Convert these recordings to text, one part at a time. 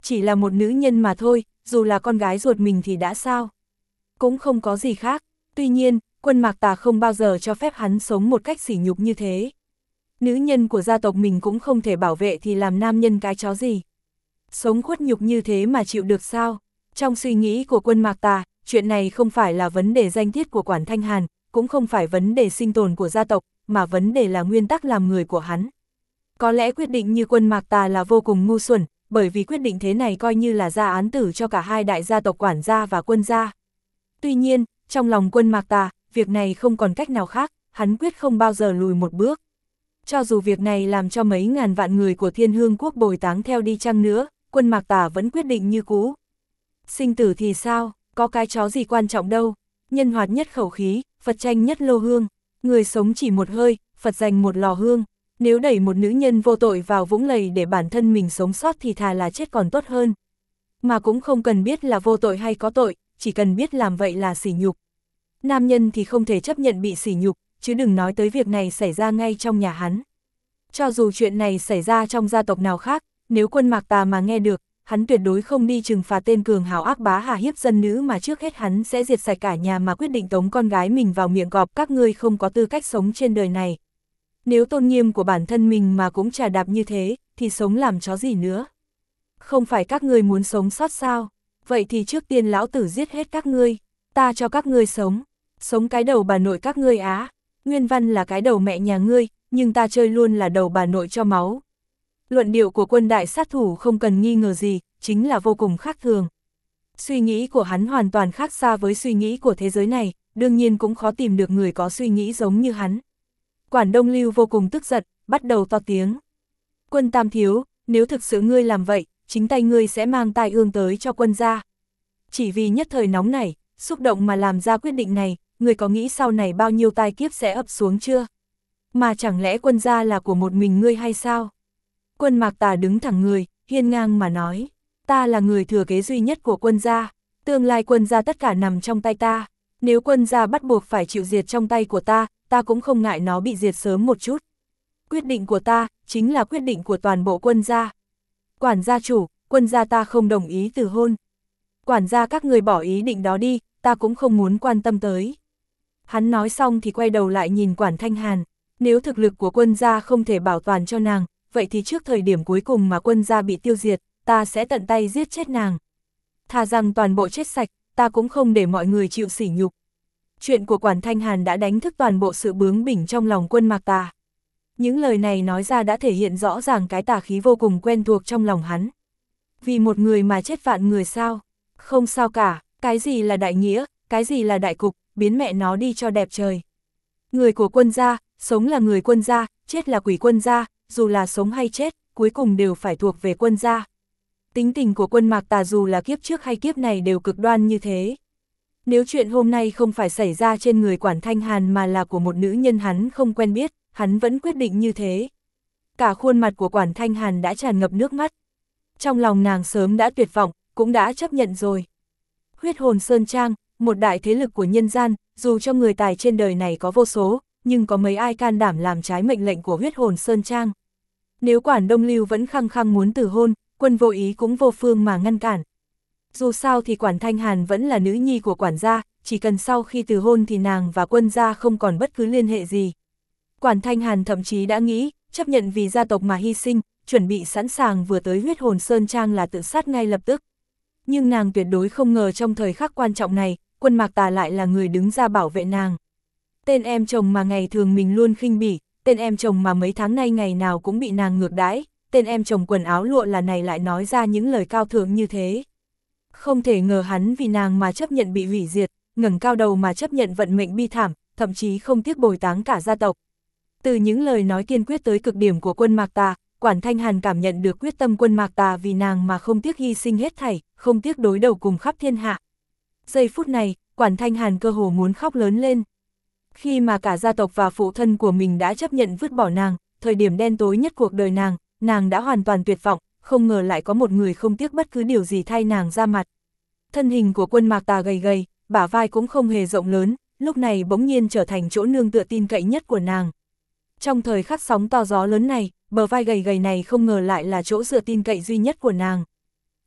Chỉ là một nữ nhân mà thôi, dù là con gái ruột mình thì đã sao? Cũng không có gì khác. Tuy nhiên, Quân Mạc Tà không bao giờ cho phép hắn sống một cách sỉ nhục như thế. Nữ nhân của gia tộc mình cũng không thể bảo vệ thì làm nam nhân cái chó gì. Sống khuất nhục như thế mà chịu được sao? Trong suy nghĩ của Quân Mạc Tà, chuyện này không phải là vấn đề danh tiết của Quản Thanh Hàn, cũng không phải vấn đề sinh tồn của gia tộc, mà vấn đề là nguyên tắc làm người của hắn. Có lẽ quyết định như Quân Mạc Tà là vô cùng ngu xuẩn, bởi vì quyết định thế này coi như là ra án tử cho cả hai đại gia tộc Quản gia và Quân gia. Tuy nhiên, trong lòng Quân Mạc Tà, việc này không còn cách nào khác, hắn quyết không bao giờ lùi một bước. Cho dù việc này làm cho mấy ngàn vạn người của Thiên Hương Quốc bồi táng theo đi chăng nữa, Quân Mạc Tà vẫn quyết định như cũ. Sinh tử thì sao, có cái chó gì quan trọng đâu, nhân hoạt nhất khẩu khí, Phật tranh nhất lô hương, người sống chỉ một hơi, Phật dành một lò hương. Nếu đẩy một nữ nhân vô tội vào vũng lầy để bản thân mình sống sót thì thà là chết còn tốt hơn. Mà cũng không cần biết là vô tội hay có tội, chỉ cần biết làm vậy là sỉ nhục. Nam nhân thì không thể chấp nhận bị sỉ nhục, chứ đừng nói tới việc này xảy ra ngay trong nhà hắn. Cho dù chuyện này xảy ra trong gia tộc nào khác, nếu Quân Mạc Tà mà nghe được, hắn tuyệt đối không đi trừng phạt tên cường hào ác bá hà hiếp dân nữ mà trước hết hắn sẽ diệt sạch cả nhà mà quyết định tống con gái mình vào miệng cọp. Các ngươi không có tư cách sống trên đời này. Nếu tôn nghiêm của bản thân mình mà cũng trà đạp như thế, thì sống làm chó gì nữa? Không phải các ngươi muốn sống sót sao? Vậy thì trước tiên lão tử giết hết các ngươi, ta cho các ngươi sống. Sống cái đầu bà nội các ngươi á, nguyên văn là cái đầu mẹ nhà ngươi, nhưng ta chơi luôn là đầu bà nội cho máu. Luận điệu của Quân đại sát thủ không cần nghi ngờ gì, chính là vô cùng khác thường. Suy nghĩ của hắn hoàn toàn khác xa với suy nghĩ của thế giới này, đương nhiên cũng khó tìm được người có suy nghĩ giống như hắn. Quản Đông Lưu vô cùng tức giận, bắt đầu to tiếng. Quân Tam Thiếu, nếu thực sự ngươi làm vậy, chính tay ngươi sẽ mang tai ương tới cho Quân gia. Chỉ vì nhất thời nóng nảy, xúc động mà làm ra quyết định này, ngươi có nghĩ sau này bao nhiêu tai kiếp sẽ ập xuống chưa? Mà chẳng lẽ Quân gia là của một mình ngươi hay sao? Quân Mạc Tà đứng thẳng người, hiên ngang mà nói, ta là người thừa kế duy nhất của Quân gia, tương lai Quân gia tất cả nằm trong tay ta, nếu Quân gia bắt buộc phải chịu diệt trong tay của ta cũng không ngại nó bị diệt sớm một chút. Quyết định của ta, chính là quyết định của toàn bộ Quân gia. Quản gia chủ, Quân gia ta không đồng ý từ hôn. Quản gia các người bỏ ý định đó đi, ta cũng không muốn quan tâm tới. Hắn nói xong thì quay đầu lại nhìn Quản Thanh Hàn, nếu thực lực của Quân gia không thể bảo toàn cho nàng, vậy thì trước thời điểm cuối cùng mà Quân gia bị tiêu diệt, ta sẽ tận tay giết chết nàng. Thà rằng toàn bộ chết sạch, ta cũng không để mọi người chịu sỉ nhục. Chuyện của Quản Thanh Hàn đã đánh thức toàn bộ sự bướng bỉnh trong lòng Quân Mạc Tà. Những lời này nói ra đã thể hiện rõ ràng cái tà khí vô cùng quen thuộc trong lòng hắn. Vì một người mà chết vạn người sao? Không sao cả, cái gì là đại nghĩa, cái gì là đại cục, biến mẹ nó đi cho đẹp trời. Người của Quân gia, sống là người Quân gia, chết là quỷ Quân gia, dù là sống hay chết, cuối cùng đều phải thuộc về Quân gia. Tính tình của Quân Mạc Tà dù là kiếp trước hay kiếp này đều cực đoan như thế. Nếu chuyện hôm nay không phải xảy ra trên người Quản Thanh Hàn mà là của một nữ nhân hắn không quen biết, hắn vẫn quyết định như thế. Cả khuôn mặt của Quản Thanh Hàn đã tràn ngập nước mắt. Trong lòng nàng sớm đã tuyệt vọng, cũng đã chấp nhận rồi. Huyết Hồn Sơn Trang, một đại thế lực của nhân gian, dù cho người tài trên đời này có vô số, nhưng có mấy ai can đảm làm trái mệnh lệnh của Huyết Hồn Sơn Trang. Nếu Quản Đông Lưu vẫn khăng khăng muốn từ hôn, Quân Vô Ý cũng vô phương mà ngăn cản. Dù sao thì Quản Thanh Hàn vẫn là nữ nhi của quản gia, chỉ cần sau khi từ hôn thì nàng và Quân gia không còn bất cứ liên hệ gì. Quản Thanh Hàn thậm chí đã nghĩ, chấp nhận vì gia tộc mà hy sinh, chuẩn bị sẵn sàng vừa tới Huyết Hồn Sơn Trang là tự sát ngay lập tức. Nhưng nàng tuyệt đối không ngờ trong thời khắc quan trọng này, Quân Mạc Tà lại là người đứng ra bảo vệ nàng. Tên em chồng mà ngày thường mình luôn khinh bỉ, tên em chồng mà mấy tháng nay ngày nào cũng bị nàng ngược đãi, tên em chồng quần áo lụa là này lại nói ra những lời cao thượng như thế. Không thể ngờ hắn vì nàng mà chấp nhận bị hủy diệt, ngẩng cao đầu mà chấp nhận vận mệnh bi thảm, thậm chí không tiếc bồi táng cả gia tộc. Từ những lời nói kiên quyết tới cực điểm của Quân Mạc Tà, Quản Thanh Hàn cảm nhận được quyết tâm Quân Mạc Tà vì nàng mà không tiếc hy sinh hết thảy, không tiếc đối đầu cùng khắp thiên hạ. Giây phút này, Quản Thanh Hàn cơ hồ muốn khóc lớn lên. Khi mà cả gia tộc và phụ thân của mình đã chấp nhận vứt bỏ nàng, thời điểm đen tối nhất cuộc đời nàng đã hoàn toàn tuyệt vọng, không ngờ lại có một người không tiếc bất cứ điều gì thay nàng ra mặt. Thân hình của Quân Mạc Tà gầy gầy, bả vai cũng không hề rộng lớn, lúc này bỗng nhiên trở thành chỗ nương tựa tin cậy nhất của nàng. Trong thời khắc sóng to gió lớn này, bờ vai gầy gầy này không ngờ lại là chỗ dựa tin cậy duy nhất của nàng.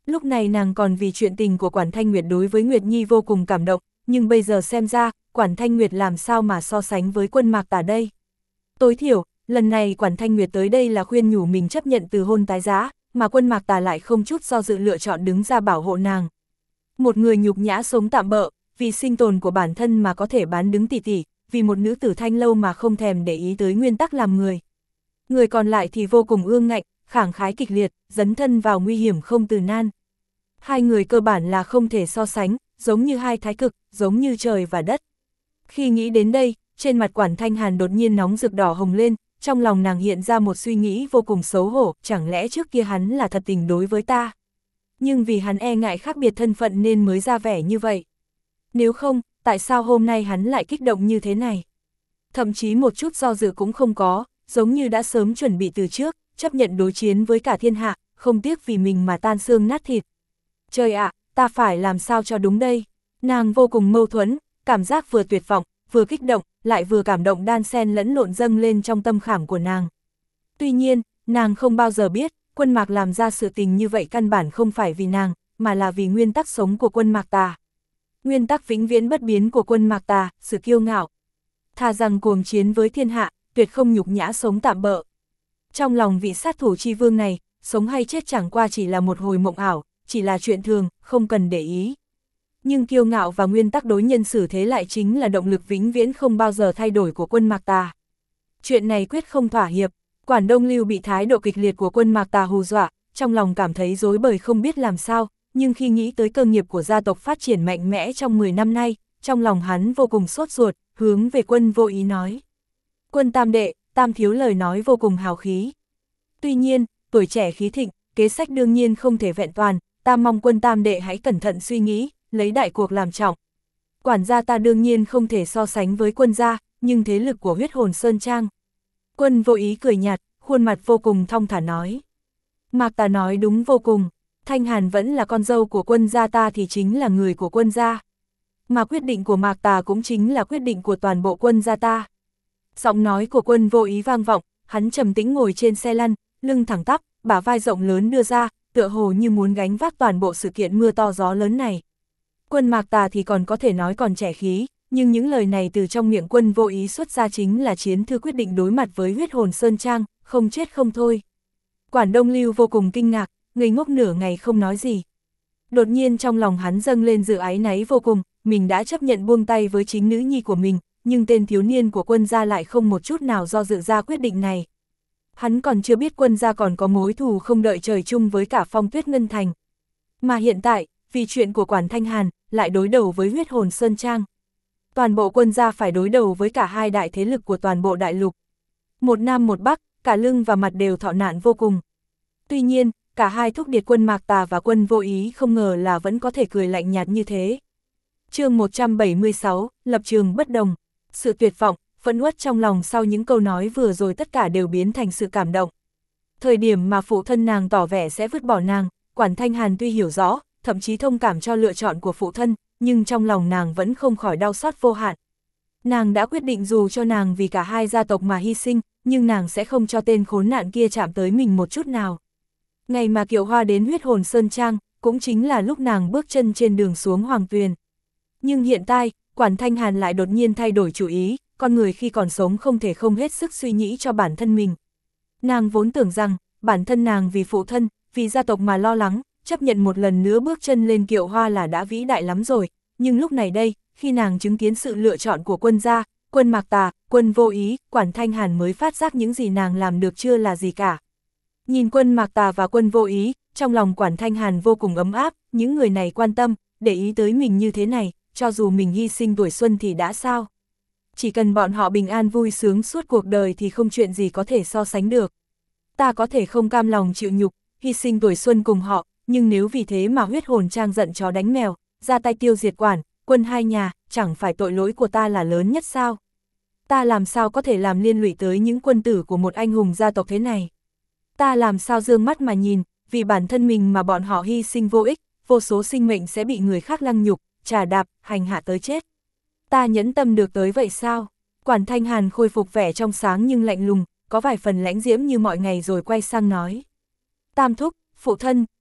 Lúc này nàng còn vì chuyện tình của Quản Thanh Nguyệt đối với Nguyệt Nhi vô cùng cảm động, nhưng bây giờ xem ra, Quản Thanh Nguyệt làm sao mà so sánh với Quân Mạc Tà đây. Tối thiểu, lần này Quản Thanh Nguyệt tới đây là khuyên nhủ mình chấp nhận từ hôn tái giá, mà Quân Mạc Tà lại không chút do dự lựa chọn đứng ra bảo hộ nàng. Một người nhục nhã sống tạm bợ, vì sinh tồn của bản thân mà có thể bán đứng tỷ tỷ, vì một nữ tử Thanh Lâu mà không thèm để ý tới nguyên tắc làm người. Người còn lại thì vô cùng ương ngạnh, khẳng khái kịch liệt, dấn thân vào nguy hiểm không từ nan. Hai người cơ bản là không thể so sánh, giống như hai thái cực, giống như trời và đất. Khi nghĩ đến đây, trên mặt Quản Thanh Hàn đột nhiên nóng rực đỏ hồng lên, trong lòng nàng hiện ra một suy nghĩ vô cùng xấu hổ, chẳng lẽ trước kia hắn là thật tình đối với ta. Nhưng vì hắn e ngại khác biệt thân phận nên mới ra vẻ như vậy. Nếu không, tại sao hôm nay hắn lại kích động như thế này? Thậm chí một chút do dự cũng không có, giống như đã sớm chuẩn bị từ trước, chấp nhận đối chiến với cả thiên hạ, không tiếc vì mình mà tan xương nát thịt. Trời ạ, ta phải làm sao cho đúng đây? Nàng vô cùng mâu thuẫn, cảm giác vừa tuyệt vọng, vừa kích động, lại vừa cảm động đan xen lẫn lộn dâng lên trong tâm khảm của nàng. Tuy nhiên, nàng không bao giờ biết, Quân Mạc làm ra sự tình như vậy căn bản không phải vì nàng, mà là vì nguyên tắc sống của Quân Mạc Tà. Nguyên tắc vĩnh viễn bất biến của Quân Mạc Tà, sự kiêu ngạo. Thà rằng cuồng chiến với thiên hạ, tuyệt không nhục nhã sống tạm bợ. Trong lòng vị sát thủ chi vương này, sống hay chết chẳng qua chỉ là một hồi mộng ảo, chỉ là chuyện thường, không cần để ý. Nhưng kiêu ngạo và nguyên tắc đối nhân xử thế lại chính là động lực vĩnh viễn không bao giờ thay đổi của Quân Mạc Tà. Chuyện này quyết không thỏa hiệp. Quản Đông Lưu bị thái độ kịch liệt của Quân Mạc Tà hù dọa, trong lòng cảm thấy rối bời không biết làm sao, nhưng khi nghĩ tới cơ nghiệp của gia tộc phát triển mạnh mẽ trong 10 năm nay, trong lòng hắn vô cùng sốt ruột, hướng về Quân Vô Ý nói. Quân tam đệ, tam thiếu lời nói vô cùng hào khí. Tuy nhiên, tuổi trẻ khí thịnh, kế sách đương nhiên không thể vẹn toàn, ta mong Quân tam đệ hãy cẩn thận suy nghĩ, lấy đại cuộc làm trọng. Quản gia ta đương nhiên không thể so sánh với Quân gia, nhưng thế lực của Huyết Hồn Sơn Trang. Quân Vô Ý cười nhạt, khuôn mặt vô cùng thong thả nói. Mạc Tà nói đúng vô cùng, Thanh Hàn vẫn là con dâu của Quân gia ta thì chính là người của Quân gia. Mà quyết định của Mạc Tà cũng chính là quyết định của toàn bộ Quân gia ta. Giọng nói của Quân Vô Ý vang vọng, hắn trầm tĩnh ngồi trên xe lăn, lưng thẳng tắp, bả vai rộng lớn đưa ra, tựa hồ như muốn gánh vác toàn bộ sự kiện mưa to gió lớn này. Quân Mạc Tà thì còn có thể nói còn trẻ khí, nhưng những lời này từ trong miệng Quân Vô Ý xuất ra chính là chiến thư quyết định đối mặt với Huyết Hồn Sơn Trang, không chết không thôi. Quản Đông Lưu vô cùng kinh ngạc, ngây ngốc nửa ngày không nói gì. Đột nhiên trong lòng hắn dâng lên sự áy náy vô cùng, mình đã chấp nhận buông tay với chính nữ nhi của mình, nhưng tên thiếu niên của Quân gia lại không một chút nào do dự ra quyết định này. Hắn còn chưa biết Quân gia còn có mối thù không đợi trời chung với cả Phong Tuyết Ngân Thành. Mà hiện tại, vì chuyện của Quản Thanh Hàn, lại đối đầu với Huyết Hồn Sơn Trang. Toàn bộ Quân gia phải đối đầu với cả hai đại thế lực của toàn bộ đại lục. Một Nam một Bắc, cả lưng và mặt đều thọ nạn vô cùng. Tuy nhiên, cả hai thúc điệt Quân Mạc Tà và Quân Vô Ý không ngờ là vẫn có thể cười lạnh nhạt như thế. Chương 176, lập trường bất đồng. Sự tuyệt vọng, phẫn uất trong lòng sau những câu nói vừa rồi tất cả đều biến thành sự cảm động. Thời điểm mà phụ thân nàng tỏ vẻ sẽ vứt bỏ nàng, Quản Thanh Hàn tuy hiểu rõ, thậm chí thông cảm cho lựa chọn của phụ thân, nhưng trong lòng nàng vẫn không khỏi đau xót vô hạn. Nàng đã quyết định dù cho nàng vì cả hai gia tộc mà hy sinh, nhưng nàng sẽ không cho tên khốn nạn kia chạm tới mình một chút nào. Ngày mà Kiều Hoa đến Huyết Hồn Sơn Trang, cũng chính là lúc nàng bước chân trên đường xuống Hoàng Tuyền. Nhưng hiện tại, Quản Thanh Hàn lại đột nhiên thay đổi chủ ý, con người khi còn sống không thể không hết sức suy nghĩ cho bản thân mình. Nàng vốn tưởng rằng, bản thân nàng vì phụ thân, vì gia tộc mà lo lắng, chấp nhận một lần nữa bước chân lên Kiệu Hoa là đã vĩ đại lắm rồi, nhưng lúc này đây, khi nàng chứng kiến sự lựa chọn của Quân gia, Quân Mạc Tà, Quân Vô Ý, Quản Thanh Hàn mới phát giác những gì nàng làm được chưa là gì cả. Nhìn Quân Mạc Tà và Quân Vô Ý, trong lòng Quản Thanh Hàn vô cùng ấm áp, những người này quan tâm, để ý tới mình như thế này, cho dù mình hy sinh tuổi xuân thì đã sao. Chỉ cần bọn họ bình an vui sướng suốt cuộc đời thì không chuyện gì có thể so sánh được. Ta có thể không cam lòng chịu nhục, hy sinh tuổi xuân cùng họ, nhưng nếu vì thế mà Huyết Hồn Trang giận chó đánh mèo, ra tay tiêu diệt Quản, Quân hai nhà, chẳng phải tội lỗi của ta là lớn nhất sao? Ta làm sao có thể làm liên lụy tới những quân tử của một anh hùng gia tộc thế này? Ta làm sao dương mắt mà nhìn, vì bản thân mình mà bọn họ hy sinh vô ích, vô số sinh mệnh sẽ bị người khác lăng nhục, trà đạp, hành hạ tới chết. Ta nhẫn tâm được tới vậy sao? Quản Thanh Hàn khôi phục vẻ trong sáng nhưng lạnh lùng, có vài phần lãnh diễm như mọi ngày rồi quay sang nói. Tam thúc, phụ thân,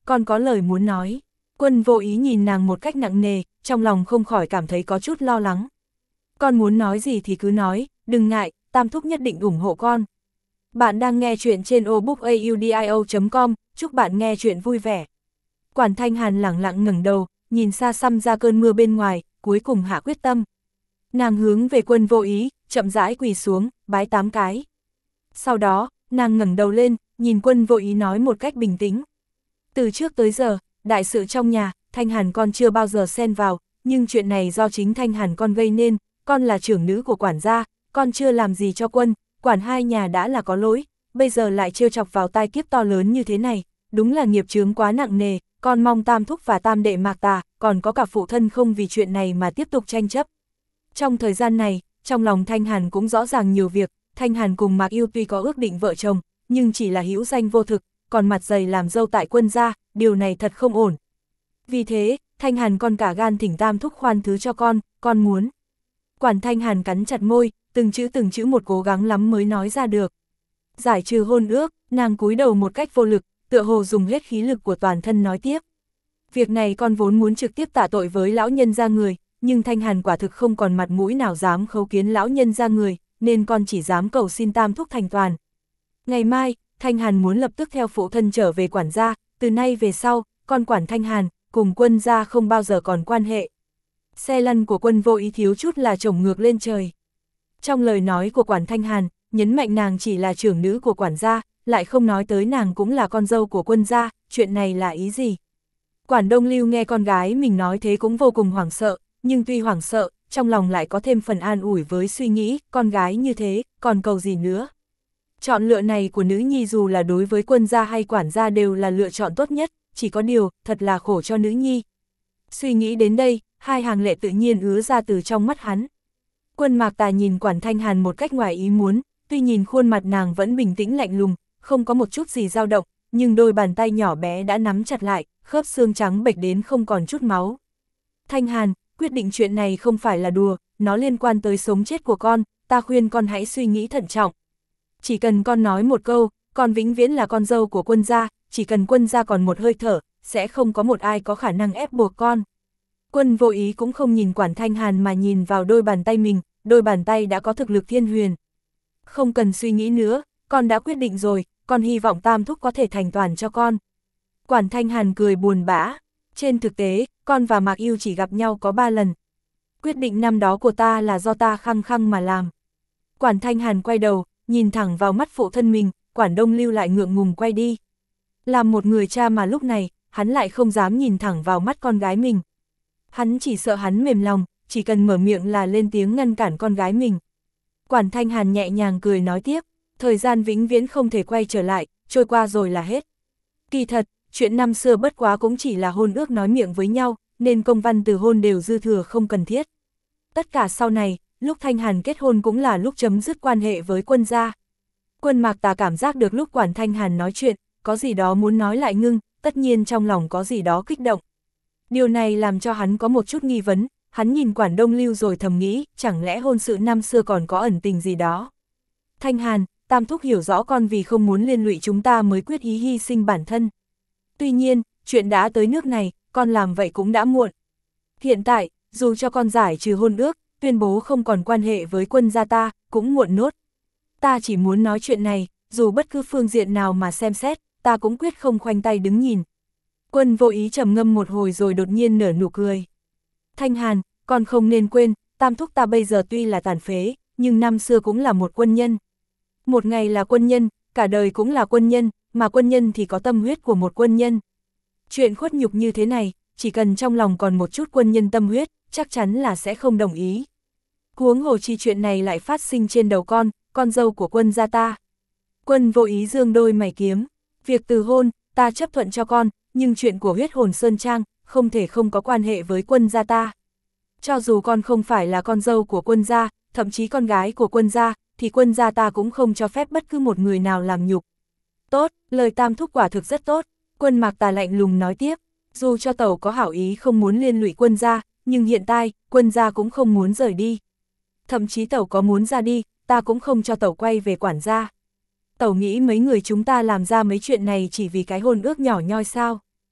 con có lời muốn nói. Quân Vô Ý nhìn nàng một cách nặng nề, trong lòng không khỏi cảm thấy có chút lo lắng. Con muốn nói gì thì cứ nói, đừng ngại, Tam thúc nhất định ủng hộ con. Bạn đang nghe chuyện trên obookaudio.com, chúc bạn nghe chuyện vui vẻ. Quản Thanh Hàn lẳng lặng ngẩng đầu, nhìn xa xăm ra cơn mưa bên ngoài, cuối cùng hạ quyết tâm. Nàng hướng về Quân Vô Ý, chậm rãi quỳ xuống, bái 8 cái. Sau đó, nàng ngẩng đầu lên, nhìn Quân Vô Ý nói một cách bình tĩnh. Từ trước tới giờ, đại sự trong nhà, Thanh Hàn con chưa bao giờ xen vào, nhưng chuyện này do chính Thanh Hàn con gây nên, con là trưởng nữ của quản gia, con chưa làm gì cho Quân, quản hai nhà đã là có lỗi, bây giờ lại trêu chọc vào tai kiếp to lớn như thế này, đúng là nghiệp chướng quá nặng nề, con mong Tam thúc và Tam đệ Mạc Tà, còn có cả phụ thân không vì chuyện này mà tiếp tục tranh chấp. Trong thời gian này, trong lòng Thanh Hàn cũng rõ ràng nhiều việc, Thanh Hàn cùng Mạc Yêu tuy có ước định vợ chồng, nhưng chỉ là hữu danh vô thực, còn mặt dày làm dâu tại Quân gia, điều này thật không ổn. Vì thế, Thanh Hàn con cả gan thỉnh Tam thúc khoan thứ cho con muốn. Quản Thanh Hàn cắn chặt môi, từng chữ một cố gắng lắm mới nói ra được. Giải trừ hôn ước, nàng cúi đầu một cách vô lực, tựa hồ dùng hết khí lực của toàn thân nói tiếp. Việc này con vốn muốn trực tiếp tạ tội với lão nhân gia người, nhưng Thanh Hàn quả thực không còn mặt mũi nào dám khấu kiến lão nhân gia người, nên con chỉ dám cầu xin Tam thúc thành toàn. Ngày mai, Thanh Hàn muốn lập tức theo phụ thân trở về quản gia, từ nay về sau, con quản Thanh Hàn, cùng Quân gia không bao giờ còn quan hệ. Xe lăn của Quân Vô Ý thiếu chút là chổng ngược lên trời. Trong lời nói của quản Thanh Hàn, nhấn mạnh nàng chỉ là trưởng nữ của quản gia, lại không nói tới nàng cũng là con dâu của Quân gia, chuyện này là ý gì? Quản Đông Lưu nghe con gái mình nói thế cũng vô cùng hoảng sợ, nhưng tuy hoảng sợ, trong lòng lại có thêm phần an ủi với suy nghĩ, con gái như thế, còn cầu gì nữa? Chọn lựa này của nữ nhi dù là đối với Quân gia hay quản gia đều là lựa chọn tốt nhất, chỉ có điều, thật là khổ cho nữ nhi. Suy nghĩ đến đây, hai hàng lệ tự nhiên ứa ra từ trong mắt hắn. Quân Mạc Tà nhìn quản Thanh Hàn một cách ngoài ý muốn, tuy nhìn khuôn mặt nàng vẫn bình tĩnh lạnh lùng, không có một chút gì dao động, nhưng đôi bàn tay nhỏ bé đã nắm chặt lại, khớp xương trắng bệch đến không còn chút máu. Thanh Hàn, quyết định chuyện này không phải là đùa, nó liên quan tới sống chết của con, ta khuyên con hãy suy nghĩ thận trọng. Chỉ cần con nói một câu, con vĩnh viễn là con dâu của Quân gia, chỉ cần Quân gia còn một hơi thở, sẽ không có một ai có khả năng ép buộc con. Quân Vô Ý cũng không nhìn quản Thanh Hàn mà nhìn vào đôi bàn tay mình, đôi bàn tay đã có thực lực thiên huyền. Không cần suy nghĩ nữa, con đã quyết định rồi, con hy vọng Tam thúc có thể thành toàn cho con. Quản Thanh Hàn cười buồn bã, trên thực tế, con và Mạc Yêu chỉ gặp nhau có 3 lần. Quyết định năm đó của ta là do ta khăng khăng mà làm. Quản Thanh Hàn quay đầu, nhìn thẳng vào mắt phụ thân mình, Quản Đông Lưu lại ngượng ngùng quay đi. Làm một người cha mà lúc này, hắn lại không dám nhìn thẳng vào mắt con gái mình. Hắn chỉ sợ hắn mềm lòng, chỉ cần mở miệng là lên tiếng ngăn cản con gái mình. Quản Thanh Hàn nhẹ nhàng cười nói tiếp, thời gian vĩnh viễn không thể quay trở lại, trôi qua rồi là hết. Kỳ thật, chuyện năm xưa bất quá cũng chỉ là hôn ước nói miệng với nhau, nên công văn từ hôn đều dư thừa không cần thiết. Tất cả sau này, lúc Thanh Hàn kết hôn cũng là lúc chấm dứt quan hệ với Quân gia. Quân Mạc Tà cảm giác được lúc quản Thanh Hàn nói chuyện, có gì đó muốn nói lại ngưng, tất nhiên trong lòng có gì đó kích động. Điều này làm cho hắn có một chút nghi vấn, hắn nhìn quản Đông Lưu rồi thầm nghĩ, chẳng lẽ hôn sự năm xưa còn có ẩn tình gì đó. Thanh Hàn, Tam thúc hiểu rõ con vì không muốn liên lụy chúng ta mới quyết ý hy sinh bản thân. Tuy nhiên, chuyện đã tới nước này, con làm vậy cũng đã muộn. Hiện tại, dù cho con giải trừ hôn ước, tuyên bố không còn quan hệ với Quân gia ta, cũng muộn nốt. Ta chỉ muốn nói chuyện này, dù bất cứ phương diện nào mà xem xét, ta cũng quyết không khoanh tay đứng nhìn. Quân Vô Ý trầm ngâm một hồi rồi đột nhiên nở nụ cười. Thanh Hàn, con không nên quên, Tam thúc ta bây giờ tuy là tàn phế, nhưng năm xưa cũng là một quân nhân. Một ngày là quân nhân, cả đời cũng là quân nhân, mà quân nhân thì có tâm huyết của một quân nhân. Chuyện khuất nhục như thế này, chỉ cần trong lòng còn một chút quân nhân tâm huyết, chắc chắn là sẽ không đồng ý. Huống hồ chi chuyện này lại phát sinh trên đầu con dâu của Quân gia ta. Quân Vô Ý dương đôi mày kiếm, việc từ hôn, ta chấp thuận cho con, nhưng chuyện của huyết hồn Sơn Trang, không thể không có quan hệ với Quân gia ta. Cho dù con không phải là con dâu của Quân gia, thậm chí con gái của Quân gia, thì Quân gia ta cũng không cho phép bất cứ một người nào làm nhục. Tốt, lời Tam thúc quả thực rất tốt, Quân Mạc Tà lạnh lùng nói tiếp, dù cho tẩu có hảo ý không muốn liên lụy Quân gia, nhưng hiện tại, Quân gia cũng không muốn rời đi. Thậm chí tẩu có muốn ra đi, ta cũng không cho tẩu quay về quản gia. Tẩu nghĩ mấy người chúng ta làm ra mấy chuyện này chỉ vì cái hôn ước nhỏ nhoi sao?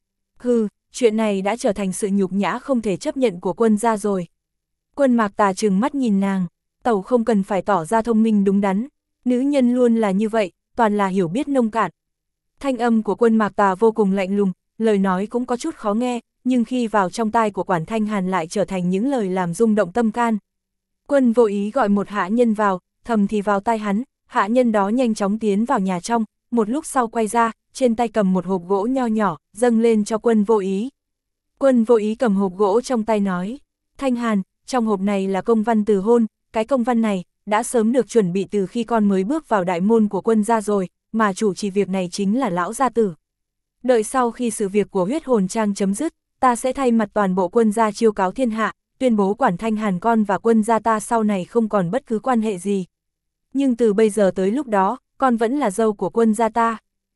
Hừ, chuyện này đã trở thành sự nhục nhã không thể chấp nhận của quân gia rồi. Quân Mạc Tà trừng mắt nhìn nàng, tẩu không cần phải tỏ ra thông minh đúng đắn, nữ nhân luôn là như vậy, toàn là hiểu biết nông cạn. Thanh âm của Quân Mạc Tà vô cùng lạnh lùng, lời nói cũng có chút khó nghe, nhưng khi vào trong tai của Quản Thanh Hàn lại trở thành những lời làm rung động tâm can. Quân Vô Ý gọi một hạ nhân vào, thầm thì vào tai hắn, hạ nhân đó nhanh chóng tiến vào nhà trong, một lúc sau quay ra, trên tay cầm một hộp gỗ nho nhỏ, dâng lên cho Quân Vô Ý. Quân Vô Ý cầm hộp gỗ trong tay nói, Thanh Hàn, trong hộp này là công văn từ hôn, cái công văn này đã sớm được chuẩn bị từ khi con mới bước vào đại môn của quân gia rồi, mà chủ trì việc này chính là lão gia tử. Đợi sau khi sự việc của huyết hồn trang chấm dứt, ta sẽ thay mặt toàn bộ quân gia chiêu cáo thiên hạ, tuyên bố Quản Thanh Hàn con và quân gia ta sau này không còn bất cứ quan hệ gì. Nhưng từ bây giờ tới lúc đó, con vẫn là dâu của quân gia ta.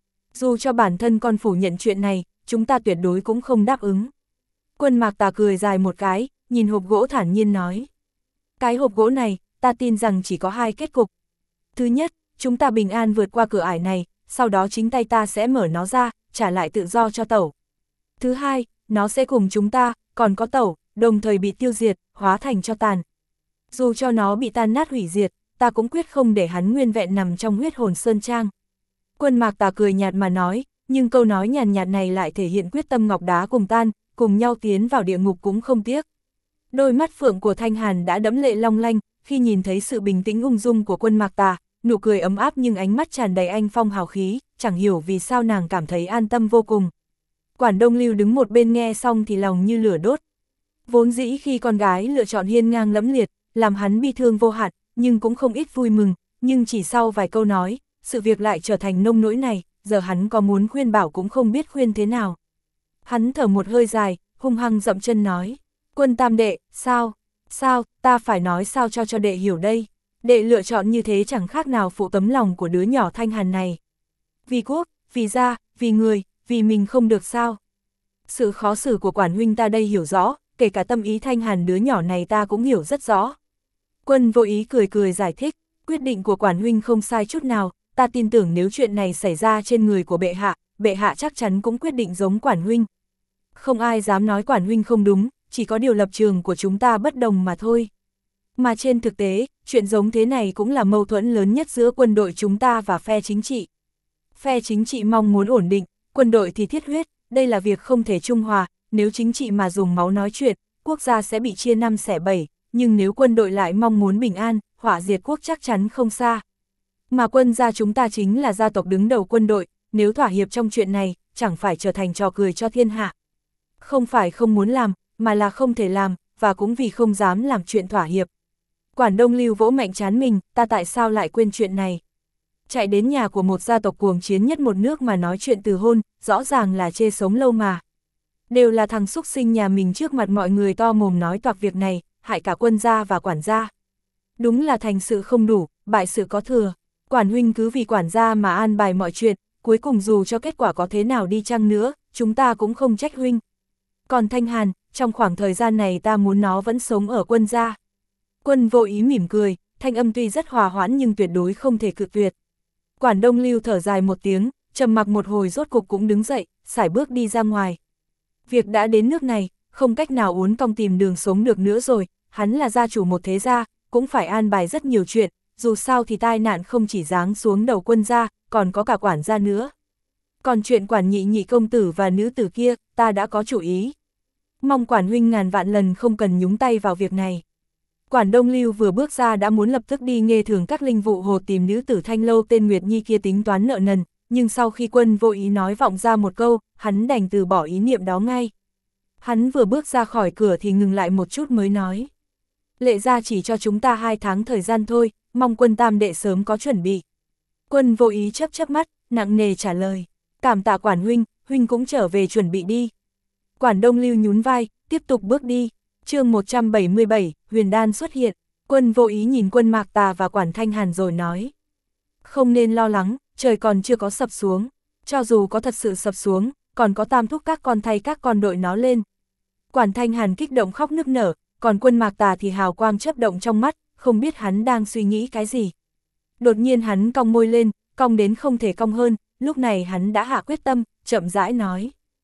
Dù cho bản thân con phủ nhận chuyện này, chúng ta tuyệt đối cũng không đáp ứng. Quân Mạc Tà cười dài một cái, nhìn hộp gỗ thản nhiên nói. Cái hộp gỗ này, ta tin rằng chỉ có hai kết cục. Thứ nhất, chúng ta bình an vượt qua cửa ải này, sau đó chính tay ta sẽ mở nó ra, trả lại tự do cho tẩu. Thứ hai, nó sẽ cùng chúng ta, còn có tẩu, đồng thời bị tiêu diệt, hóa thành tro tàn. Dù cho nó bị tan nát hủy diệt, ta cũng quyết không để hắn nguyên vẹn nằm trong huyết hồn sơn trang. Quân Mạc Tà cười nhạt mà nói, nhưng câu nói nhàn nhạt này lại thể hiện quyết tâm ngọc đá cùng tan, cùng nhau tiến vào địa ngục cũng không tiếc. Đôi mắt phượng của Thanh Hàn đã đẫm lệ long lanh, khi nhìn thấy sự bình tĩnh ung dung của Quân Mạc Tà, nụ cười ấm áp nhưng ánh mắt tràn đầy anh phong hào khí, chẳng hiểu vì sao nàng cảm thấy an tâm vô cùng. Quản Đông Lưu đứng một bên nghe xong thì lòng như lửa đốt. Vốn dĩ khi con gái lựa chọn hiên ngang lẫm liệt, làm hắn bi thương vô hạn, nhưng cũng không ít vui mừng, nhưng chỉ sau vài câu nói, sự việc lại trở thành nông nỗi này, giờ hắn có muốn khuyên bảo cũng không biết khuyên thế nào. Hắn thở một hơi dài, hung hăng dậm chân nói, Quân tam đệ, sao, ta phải nói sao cho đệ hiểu đây, đệ lựa chọn như thế chẳng khác nào phụ tấm lòng của đứa nhỏ Thanh Hàn này. Vì quốc, vì gia, vì người, vì mình không được sao. Sự khó xử của Quản huynh ta đây hiểu rõ, kể cả tâm ý Thanh Hàn đứa nhỏ này ta cũng hiểu rất rõ. Quân Vô Ý cười cười giải thích, quyết định của Quản huynh không sai chút nào, ta tin tưởng nếu chuyện này xảy ra trên người của bệ hạ chắc chắn cũng quyết định giống Quản huynh. Không ai dám nói Quản huynh không đúng, chỉ có điều lập trường của chúng ta bất đồng mà thôi. Mà trên thực tế, chuyện giống thế này cũng là mâu thuẫn lớn nhất giữa quân đội chúng ta và phe chính trị. Phe chính trị mong muốn ổn định, quân đội thì thiết huyết, đây là việc không thể trung hòa, nếu chính trị mà dùng máu nói chuyện, quốc gia sẽ bị chia năm xẻ bảy, nhưng nếu quân đội lại mong muốn bình an, hỏa diệt quốc chắc chắn không xa. Mà quân gia chúng ta chính là gia tộc đứng đầu quân đội, nếu thỏa hiệp trong chuyện này, chẳng phải trở thành trò cười cho thiên hạ. Không phải không muốn làm, mà là không thể làm, và cũng vì không dám làm chuyện thỏa hiệp. Quản Đông Lưu vỗ mạnh trán mình, ta tại sao lại quên chuyện này? Chạy đến nhà của một gia tộc cuồng chiến nhất một nước mà nói chuyện từ hôn, rõ ràng là chê sống lâu mà. Đều là thằng xúc sinh nhà mình trước mặt mọi người to mồm nói toạc việc này, hại cả quân gia và quản gia. Đúng là thành sự không đủ, bại sự có thừa. Quản huynh cứ vì quản gia mà an bài mọi chuyện, cuối cùng dù cho kết quả có thế nào đi chăng nữa, chúng ta cũng không trách huynh. Còn Thanh Hàn, trong khoảng thời gian này ta muốn nó vẫn sống ở quân gia. Quân Vô Ý mỉm cười, thanh âm tuy rất hòa hoãn nhưng tuyệt đối không thể cự tuyệt. Quản Đông Lưu thở dài một tiếng, trầm mặc một hồi rốt cục cũng đứng dậy, sải bước đi ra ngoài. Việc đã đến nước này, không cách nào uốn cong tìm đường sống được nữa rồi, hắn là gia chủ một thế gia, cũng phải an bài rất nhiều chuyện, dù sao thì tai nạn không chỉ giáng xuống đầu quân gia, còn có cả quản gia nữa. Còn chuyện Quản nhị công tử và nữ tử kia, ta đã có chủ ý. Mong Quản huynh ngàn vạn lần không cần nhúng tay vào việc này. Quản Đông Lưu vừa bước ra đã muốn lập tức đi nghe thường các linh vụ hồ tìm nữ tử Thanh Lâu tên Nguyệt Nhi kia tính toán nợ nần, nhưng sau khi Quân Vô Ý nói vọng ra một câu, hắn đành từ bỏ ý niệm đó ngay. Hắn vừa bước ra khỏi cửa thì ngừng lại một chút mới nói. Lệ gia chỉ cho chúng ta 2 tháng thời gian thôi, mong Quân tam đệ sớm có chuẩn bị. Quân Vô Ý chớp mắt, nặng nề trả lời. Cảm tạ Quản huynh, huynh cũng trở về chuẩn bị đi. Quản Đông Lưu nhún vai, tiếp tục bước đi. Chương 177, Huyền Đan xuất hiện. Quân Vô Ý nhìn Quân Mạc Tà và Quản Thanh Hàn rồi nói. Không nên lo lắng, trời còn chưa có sập xuống. Cho dù có thật sự sập xuống, còn có tam thúc các con thay các con đội nó lên. Quản Thanh Hàn kích động khóc nức nở, còn Quân Mạc Tà thì hào quang chớp động trong mắt, không biết hắn đang suy nghĩ cái gì. Đột nhiên hắn cong môi lên, cong đến không thể cong hơn, lúc này hắn đã hạ quyết tâm, chậm rãi nói.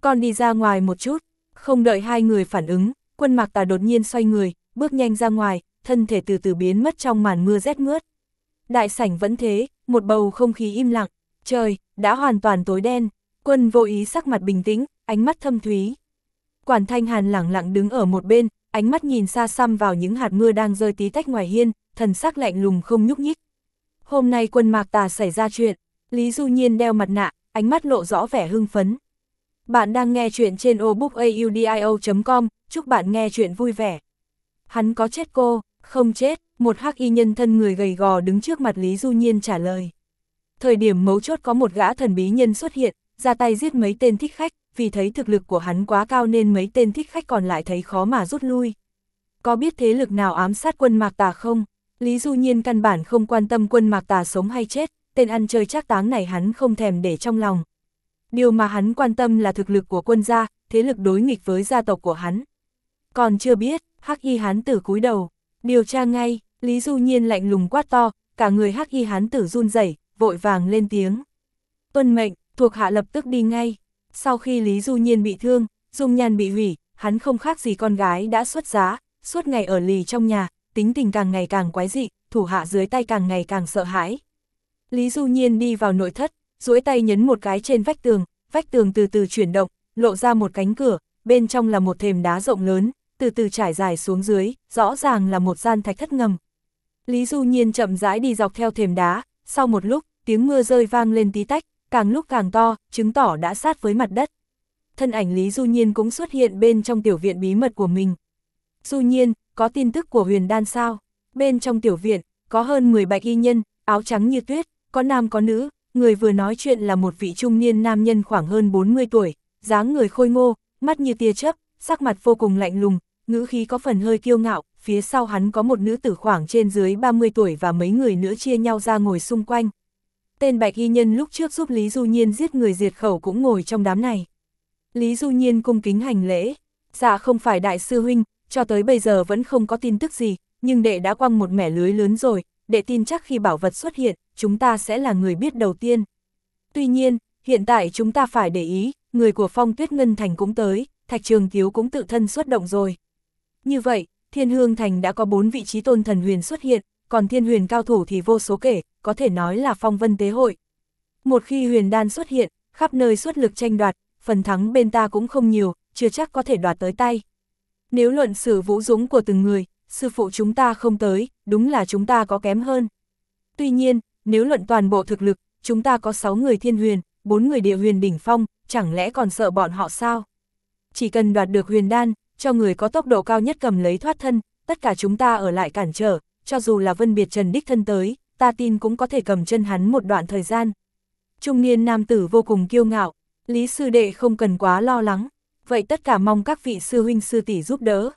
con đi ra ngoài một chút. Không đợi hai người phản ứng, Quân Mạc Tà đột nhiên xoay người, bước nhanh ra ngoài, thân thể từ từ biến mất trong màn mưa rét mướt. Đại sảnh vẫn thế, một bầu không khí im lặng, trời đã hoàn toàn tối đen. Quân Vô Ý sắc mặt bình tĩnh, ánh mắt thâm thúy. Quản Thanh Hàn lẳng lặng đứng ở một bên, ánh mắt nhìn xa xăm vào những hạt mưa đang rơi tí tách ngoài hiên, thần sắc lạnh lùng không nhúc nhích. Hôm nay Quân Mạc Tà xảy ra chuyện, Lý Du Nhiên đeo mặt nạ, ánh mắt lộ rõ vẻ hưng phấn. Bạn đang nghe chuyện trên audiobook.com, chúc bạn nghe chuyện vui vẻ. Hắn có chết cô? Không chết, một hắc y nhân thân người gầy gò đứng trước mặt Lý Du Nhiên trả lời. Thời điểm mấu chốt có một gã thần bí nhân xuất hiện, ra tay giết mấy tên thích khách, vì thấy thực lực của hắn quá cao nên mấy tên thích khách còn lại thấy khó mà rút lui. Có biết thế lực nào ám sát Quân Mạc Tà không? Lý Du Nhiên căn bản không quan tâm Quân Mạc Tà sống hay chết, tên ăn chơi trác táng này hắn không thèm để trong lòng. Điều mà hắn quan tâm là thực lực của Quân gia, thế lực đối nghịch với gia tộc của hắn. Còn chưa biết, hắc y hán tử cúi đầu, điều tra ngay. Lý Du Nhiên lạnh lùng quát to, cả người hắc y hán tử run rẩy, vội vàng lên tiếng. Tuân mệnh, thuộc hạ lập tức đi ngay. Sau khi Lý Du Nhiên bị thương, dung nhan bị hủy, hắn không khác gì con gái đã xuất giá, suốt ngày ở lì trong nhà, tính tình càng ngày càng quái dị, thủ hạ dưới tay càng ngày càng sợ hãi. Lý Du Nhiên đi vào nội thất, duỗi tay nhấn một cái trên vách tường từ từ chuyển động, lộ ra một cánh cửa, bên trong là một thềm đá rộng lớn, từ từ trải dài xuống dưới, rõ ràng là một gian thạch thất ngầm. Lý Du Nhiên chậm rãi đi dọc theo thềm đá, sau một lúc, tiếng mưa rơi vang lên tí tách, càng lúc càng to, chứng tỏ đã sát với mặt đất. Thân ảnh Lý Du Nhiên cũng xuất hiện bên trong tiểu viện bí mật của mình. Du Nhiên, có tin tức của Huyền Đan sao? Bên trong tiểu viện, có hơn 10 bạch y nhân, áo trắng như tuyết, có nam có nữ, người vừa nói chuyện là một vị trung niên nam nhân khoảng hơn 40 tuổi, dáng người khôi ngô, mắt như tia chớp, sắc mặt vô cùng lạnh lùng, ngữ khí có phần hơi kiêu ngạo, phía sau hắn có một nữ tử khoảng trên dưới 30 tuổi và mấy người nữa chia nhau ra ngồi xung quanh. Tên bạch y nhân lúc trước giúp Lý Du Nhiên giết người diệt khẩu cũng ngồi trong đám này. Lý Du Nhiên cung kính hành lễ. Dạ không phải đại sư huynh, cho tới bây giờ vẫn không có tin tức gì, nhưng đệ đã quăng một mẻ lưới lớn rồi, đệ tin chắc khi bảo vật xuất hiện, chúng ta sẽ là người biết đầu tiên. Tuy nhiên, hiện tại chúng ta phải để ý, người của Phong Tuyết Ngân Thành cũng tới, Thạch Trường Thiếu cũng tự thân xuất động rồi. Như vậy, Thiên Hương Thành đã có 4 vị trí tôn thần huyền xuất hiện, còn thiên huyền cao thủ thì vô số kể, có thể nói là phong vân tế hội. Một khi huyền đan xuất hiện, khắp nơi xuất lực tranh đoạt, phần thắng bên ta cũng không nhiều, chưa chắc có thể đoạt tới tay. Nếu luận sử vũ dũng của từng người, sư phụ chúng ta không tới, đúng là chúng ta có kém hơn. Tuy nhiên, nếu luận toàn bộ thực lực, chúng ta có 6 người thiên huyền, 4 người địa huyền đỉnh phong, chẳng lẽ còn sợ bọn họ sao? Chỉ cần đoạt được huyền đan, cho người có tốc độ cao nhất cầm lấy thoát thân, tất cả chúng ta ở lại cản trở, cho dù là Vân Biệt Trần đích thân tới, ta tin cũng có thể cầm chân hắn một đoạn thời gian. Trung niên nam tử vô cùng kiêu ngạo, Lý sư đệ không cần quá lo lắng, vậy tất cả mong các vị sư huynh sư tỷ giúp đỡ.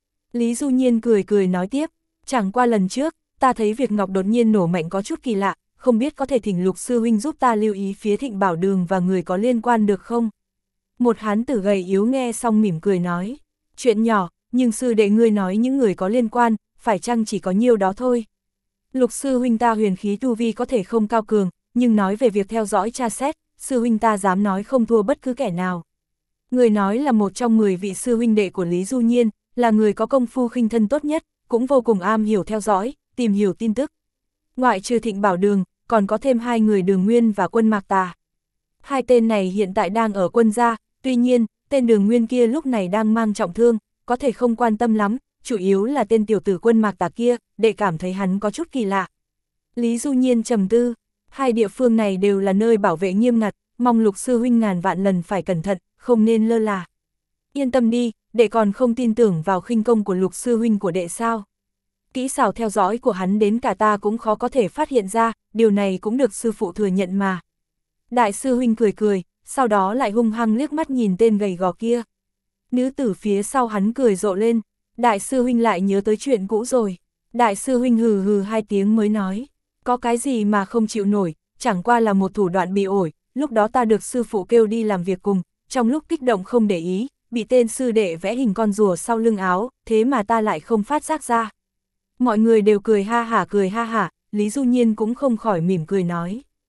Lý Du Nhiên cười cười nói tiếp, chẳng qua lần trước, ta thấy việc ngọc đột nhiên nổ mạnh có chút kỳ lạ, không biết có thể thỉnh Lục sư huynh giúp ta lưu ý phía Thịnh Bảo Đường và người có liên quan được không? Một hán tử gầy yếu nghe xong mỉm cười nói, chuyện nhỏ, nhưng sư đệ ngươi nói những người có liên quan, phải chăng chỉ có nhiêu đó thôi. Lục sư huynh ta huyền khí tu vi có thể không cao cường, nhưng nói về việc theo dõi tra xét, sư huynh ta dám nói không thua bất cứ kẻ nào. Người nói là một trong 10 vị sư huynh đệ của Lý Du Nhiên, là người có công phu khinh thân tốt nhất, cũng vô cùng am hiểu theo dõi, tìm hiểu tin tức. Ngoại trừ Thịnh Bảo Đường, còn có thêm 2 người Đường Nguyên và Quân Mạc Tà. 2 tên này hiện tại đang ở Quân gia, tuy nhiên, tên Đường Nguyên kia lúc này đang mang trọng thương, có thể không quan tâm lắm, chủ yếu là tên tiểu tử Quân Mạc Tà kia, để cảm thấy hắn có chút kỳ lạ. Lý Du Nhiên trầm tư, 2 địa phương này đều là nơi bảo vệ nghiêm ngặt, mong Lục sư huynh ngàn vạn lần phải cẩn thận, không nên lơ là. Yên tâm đi, đệ còn không tin tưởng vào khinh công của Lục sư huynh của đệ sao. Kỹ xảo theo dõi của hắn đến cả ta cũng khó có thể phát hiện ra, điều này cũng được sư phụ thừa nhận mà. Đại sư huynh cười cười, sau đó lại hung hăng liếc mắt nhìn tên gầy gò kia. Nữ tử phía sau hắn cười rộ lên, đại sư huynh lại nhớ tới chuyện cũ rồi. Đại sư huynh hừ hừ 2 tiếng mới nói, có cái gì mà không chịu nổi, chẳng qua là một thủ đoạn bị ổi, lúc đó ta được sư phụ kêu đi làm việc cùng, trong lúc kích động không để ý, bị tên sư đệ vẽ hình con rùa sau lưng áo, thế mà ta lại không phát giác ra. Mọi người đều cười ha hả, Lý Du Nhiên cũng không khỏi mỉm cười nói.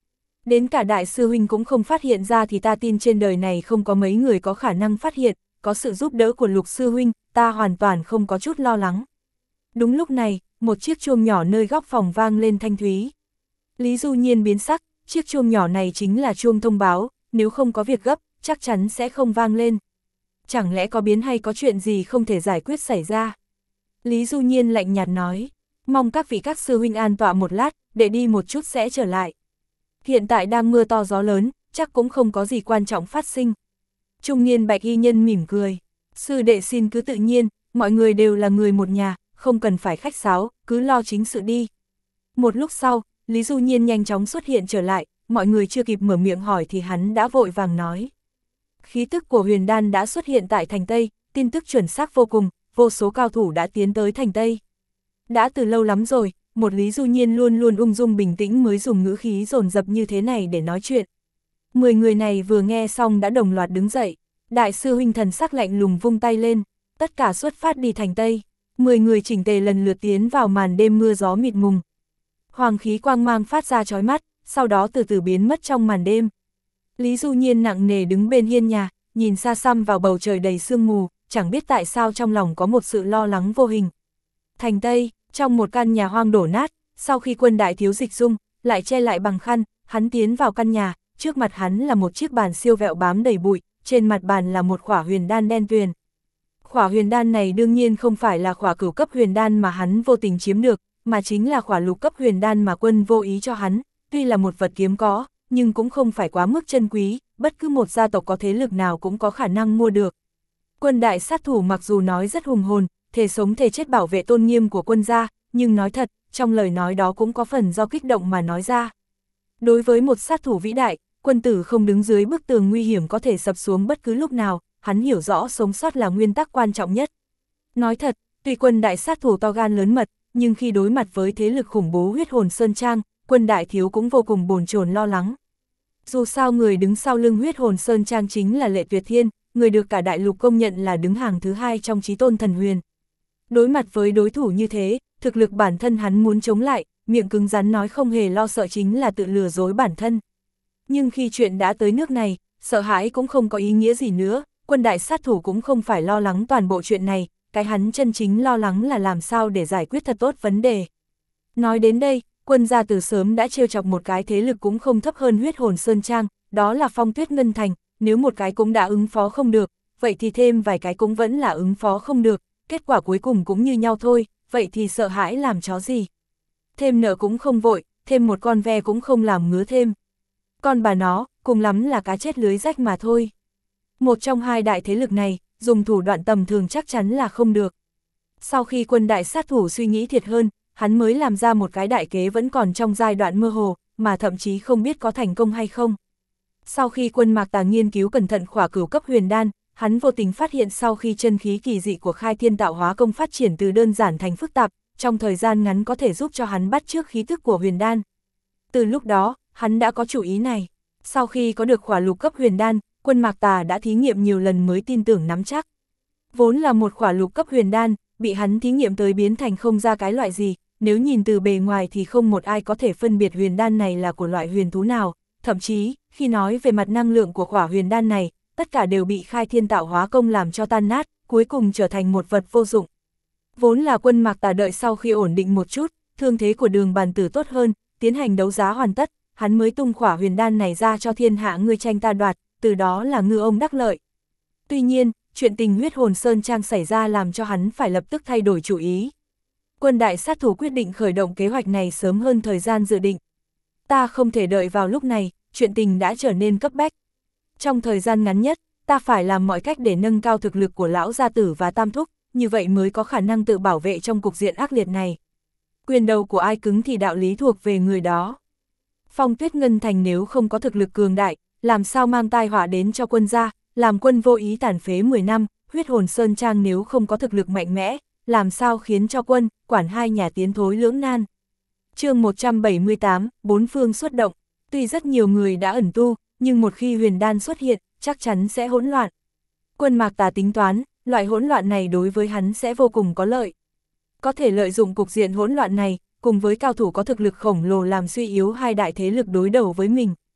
Đến cả đại sư huynh cũng không phát hiện ra thì ta tin trên đời này không có mấy người có khả năng phát hiện, có sự giúp đỡ của Lục sư huynh, ta hoàn toàn không có chút lo lắng. Đúng lúc này, một chiếc chuông nhỏ nơi góc phòng vang lên thanh thúy. Lý Du Nhiên biến sắc, chiếc chuông nhỏ này chính là chuông thông báo, nếu không có việc gấp, chắc chắn sẽ không vang lên. Chẳng lẽ có biến hay có chuyện gì không thể giải quyết xảy ra? Lý Du Nhiên lạnh nhạt nói, mong các vị các sư huynh an tọa một lát, để đi một chút sẽ trở lại. Hiện tại đang mưa to gió lớn, chắc cũng không có gì quan trọng phát sinh. Trung niên bạch y nhân mỉm cười, sư đệ xin cứ tự nhiên, mọi người đều là người một nhà, không cần phải khách sáo, cứ lo chính sự đi. Một lúc sau, Lý Du Nhiên nhanh chóng xuất hiện trở lại, mọi người chưa kịp mở miệng hỏi thì hắn đã vội vàng nói. Khí tức của Huyền Đan đã xuất hiện tại thành Tây, tin tức chuẩn xác vô cùng, vô số cao thủ đã tiến tới thành Tây. Đã từ lâu lắm rồi, một Lý Du Nhiên luôn luôn ung dung bình tĩnh mới dùng ngữ khí dồn dập như thế này để nói chuyện. 10 người này vừa nghe xong đã đồng loạt đứng dậy, đại sư huynh thần sắc lạnh lùng vung tay lên, tất cả xuất phát đi thành Tây. 10 người chỉnh tề lần lượt tiến vào màn đêm mưa gió mịt mùng. Hoàng khí quang mang phát ra chói mắt, sau đó từ từ biến mất trong màn đêm. Lý Du Nhiên nặng nề đứng bên hiên nhà, nhìn xa xăm vào bầu trời đầy sương mù, chẳng biết tại sao trong lòng có một sự lo lắng vô hình. Thành Tây, trong một căn nhà hoang đổ nát, sau khi quân đại thiếu Dịch Dung, lại che lại bằng khăn, hắn tiến vào căn nhà, trước mặt hắn là một chiếc bàn siêu vẹo bám đầy bụi, trên mặt bàn là một khỏa huyền đan đen tuyền. Khỏa huyền đan này đương nhiên không phải là khỏa cửu cấp huyền đan mà hắn vô tình chiếm được, mà chính là khỏa lục cấp huyền đan mà quân vô ý cho hắn, tuy là một vật kiếm có, nhưng cũng không phải quá mức chân quý, bất cứ một gia tộc có thế lực nào cũng có khả năng mua được. Quân đại sát thủ mặc dù nói rất hùng hồn, thề sống thề chết bảo vệ tôn nghiêm của quân gia, nhưng nói thật, trong lời nói đó cũng có phần do kích động mà nói ra. Đối với một sát thủ vĩ đại, quân tử không đứng dưới bức tường nguy hiểm có thể sập xuống bất cứ lúc nào, hắn hiểu rõ sống sót là nguyên tắc quan trọng nhất. Nói thật, tuy quân đại sát thủ to gan lớn mật, nhưng khi đối mặt với thế lực khủng bố Huyết Hồn Sơn Trang, quân đại thiếu cũng vô cùng bồn chồn lo lắng. Dù sao người đứng sau lưng Huyết Hồn Sơn Trang chính là Lệ Tuyệt Thiên, người được cả đại lục công nhận là đứng hàng thứ hai trong chí tôn thần huyền. Đối mặt với đối thủ như thế, thực lực bản thân hắn muốn chống lại, miệng cứng rắn nói không hề lo sợ chính là tự lừa dối bản thân. Nhưng khi chuyện đã tới nước này, sợ hãi cũng không có ý nghĩa gì nữa, quân đại sát thủ cũng không phải lo lắng toàn bộ chuyện này, cái hắn chân chính lo lắng là làm sao để giải quyết thật tốt vấn đề. Nói đến đây, quân gia từ sớm đã trêu chọc một cái thế lực cũng không thấp hơn Huyết Hồn Sơn Trang, đó là Phong Tuyết Ngân Thành, nếu một cái cũng đã ứng phó không được, vậy thì thêm vài cái cũng vẫn là ứng phó không được, kết quả cuối cùng cũng như nhau thôi, vậy thì sợ hãi làm chó gì. Thêm nợ cũng không vội, thêm một con ve cũng không làm ngứa thêm. Con bà nó, cùng lắm là cá chết lưới rách mà thôi. Một trong hai đại thế lực này, dùng thủ đoạn tầm thường chắc chắn là không được. Sau khi quân đại sát thủ suy nghĩ thiệt hơn, hắn mới làm ra một cái đại kế vẫn còn trong giai đoạn mơ hồ, mà thậm chí không biết có thành công hay không. Sau khi quân Mạc Tà nghiên cứu cẩn thận khỏa cửu cấp huyền đan, hắn vô tình phát hiện sau khi chân khí kỳ dị của khai thiên tạo hóa công phát triển từ đơn giản thành phức tạp, trong thời gian ngắn có thể giúp cho hắn bắt chước khí tức của huyền đan. Từ lúc đó, hắn đã có chủ ý này. Sau khi có được khỏa lục cấp huyền đan, quân Mạc Tà đã thí nghiệm nhiều lần mới tin tưởng nắm chắc. Vốn là một khỏa lục cấp huyền đan, bị hắn thí nghiệm tới biến thành không ra cái loại gì, nếu nhìn từ bề ngoài thì không một ai có thể phân biệt huyền đan này là của loại huyền thú nào, thậm chí, khi nói về mặt năng lượng của khỏa huyền đan này, tất cả đều bị khai thiên tạo hóa công làm cho tan nát, cuối cùng trở thành một vật vô dụng. Vốn là quân Mạc Tà đợi sau khi ổn định một chút, thương thế của Đường Bàn Tử tốt hơn, tiến hành đấu giá hoàn tất, hắn mới tung khỏa huyền đan này ra cho thiên hạ ngươi tranh ta đoạt, từ đó là ngư ông đắc lợi. Tuy nhiên, chuyện tình Huyết Hồn Sơn Trang xảy ra làm cho hắn phải lập tức thay đổi chủ ý. Quân đại sát thủ quyết định khởi động kế hoạch này sớm hơn thời gian dự định. Ta không thể đợi vào lúc này, chuyện tình đã trở nên cấp bách. Trong thời gian ngắn nhất, ta phải làm mọi cách để nâng cao thực lực của lão gia tử và tam thúc, như vậy mới có khả năng tự bảo vệ trong cục diện ác liệt này. Quyền đầu của ai cứng thì đạo lý thuộc về người đó. Phong Tuyết Ngân Thành nếu không có thực lực cường đại, làm sao mang tai họa đến cho quân gia, làm quân vô ý tàn phế 10 năm, Huyết Hồn Sơn Trang nếu không có thực lực mạnh mẽ, làm sao khiến cho quân, quản hai nhà tiến thối lưỡng nan. Chương 178, bốn phương xuất động, tuy rất nhiều người đã ẩn tu, nhưng một khi huyền đan xuất hiện, chắc chắn sẽ hỗn loạn. Quân Mạc Tà tính toán, loại hỗn loạn này đối với hắn sẽ vô cùng có lợi. Có thể lợi dụng cục diện hỗn loạn này, cùng với cao thủ có thực lực khổng lồ làm suy yếu hai đại thế lực đối đầu với mình.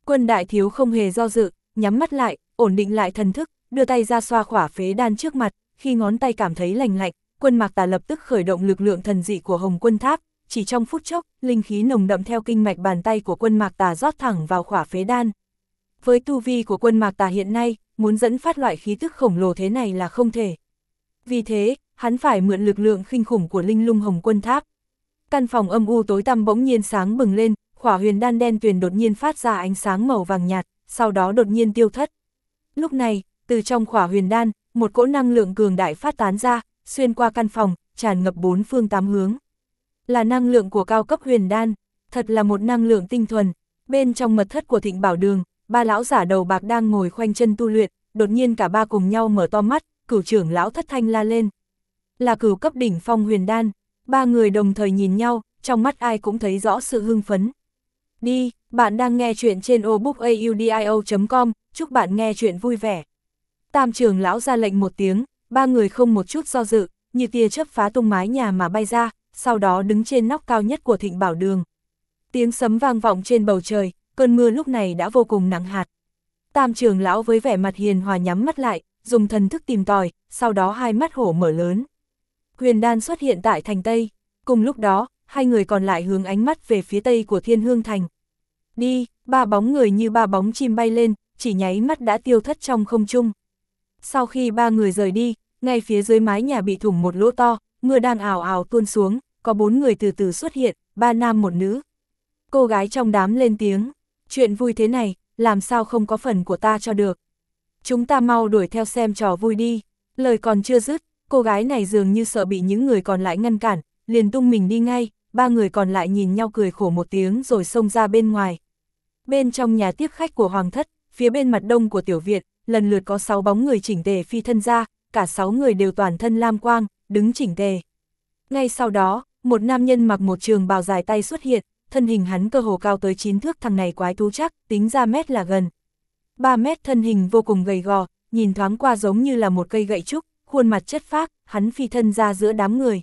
Quân đại thiếu không hề do dự, nhắm mắt lại, ổn định lại thần thức, đưa tay ra xoa khỏa phế đan trước mặt, khi ngón tay cảm thấy lành lạnh, Quân Mạc Tà lập tức khởi động lực lượng thần dị của Hồng Quân Tháp, chỉ trong phút chốc, linh khí nồng đậm theo kinh mạch bàn tay của Quân Mạc Tà rót thẳng vào khỏa phế đan. Với tu vi của Quân Mạc Tà hiện nay, muốn dẫn phát loại khí tức khổng lồ thế này là không thể. Vì thế, hắn phải mượn lực lượng kinh khủng của linh lung Hồng Quân Tháp. Căn phòng âm u tối tăm bỗng nhiên sáng bừng lên, khỏa huyền đan đen tuyền đột nhiên phát ra ánh sáng màu vàng nhạt, sau đó đột nhiên tiêu thất. Lúc này, từ trong khỏa huyền đan, một cỗ năng lượng cường đại phát tán ra, xuyên qua căn phòng, tràn ngập bốn phương tám hướng. Là năng lượng của cao cấp huyền đan, thật là một năng lượng tinh thuần. Bên trong mật thất của Thịnh Bảo Đường, ba lão giả đầu bạc đang ngồi khoanh chân tu luyện, đột nhiên cả ba cùng nhau mở to mắt, Cửu trưởng lão thất thanh la lên. Là cửu cấp đỉnh phong huyền đan, ba người đồng thời nhìn nhau, trong mắt ai cũng thấy rõ sự hưng phấn. Đi, bạn đang nghe chuyện trên obookaudio.com, chúc bạn nghe chuyện vui vẻ. Tam trưởng lão ra lệnh một tiếng, ba người không một chút do dự, như tia chớp phá tung mái nhà mà bay ra, sau đó đứng trên nóc cao nhất của Thịnh Bảo Đường. Tiếng sấm vang vọng trên bầu trời, cơn mưa lúc này đã vô cùng nặng hạt. Tam trưởng lão với vẻ mặt hiền hòa nhắm mắt lại, dùng thần thức tìm tòi, sau đó hai mắt hổ mở lớn. Huyền đan xuất hiện tại thành Tây, cùng lúc đó, hai người còn lại hướng ánh mắt về phía Tây của Thiên Hương Thành. Đi, ba bóng người như ba bóng chim bay lên, chỉ nháy mắt đã tiêu thất trong không trung. Sau khi ba người rời đi, ngay phía dưới mái nhà bị thủng một lỗ to, mưa đang ào ào tuôn xuống, có bốn người từ từ xuất hiện, ba nam một nữ. Cô gái trong đám lên tiếng, chuyện vui thế này, làm sao không có phần của ta cho được. Chúng ta mau đuổi theo xem trò vui đi. Lời còn chưa dứt, cô gái này dường như sợ bị những người còn lại ngăn cản, liền tung mình đi ngay, ba người còn lại nhìn nhau cười khổ một tiếng rồi xông ra bên ngoài. Bên trong nhà tiếp khách của Hoàng thất, phía bên mặt đông của tiểu viện, lần lượt có 6 bóng người chỉnh tề phi thân ra, cả 6 người đều toàn thân lam quang, đứng chỉnh tề. Ngay sau đó, một nam nhân mặc một trường bào dài tay xuất hiện, thân hình hắn cơ hồ cao tới 9 thước, thằng này quái thú chắc, tính ra mét là gần 3 mét, thân hình vô cùng gầy gò, nhìn thoáng qua giống như là một cây gậy trúc, khuôn mặt chất phác, hắn phi thân ra giữa đám người.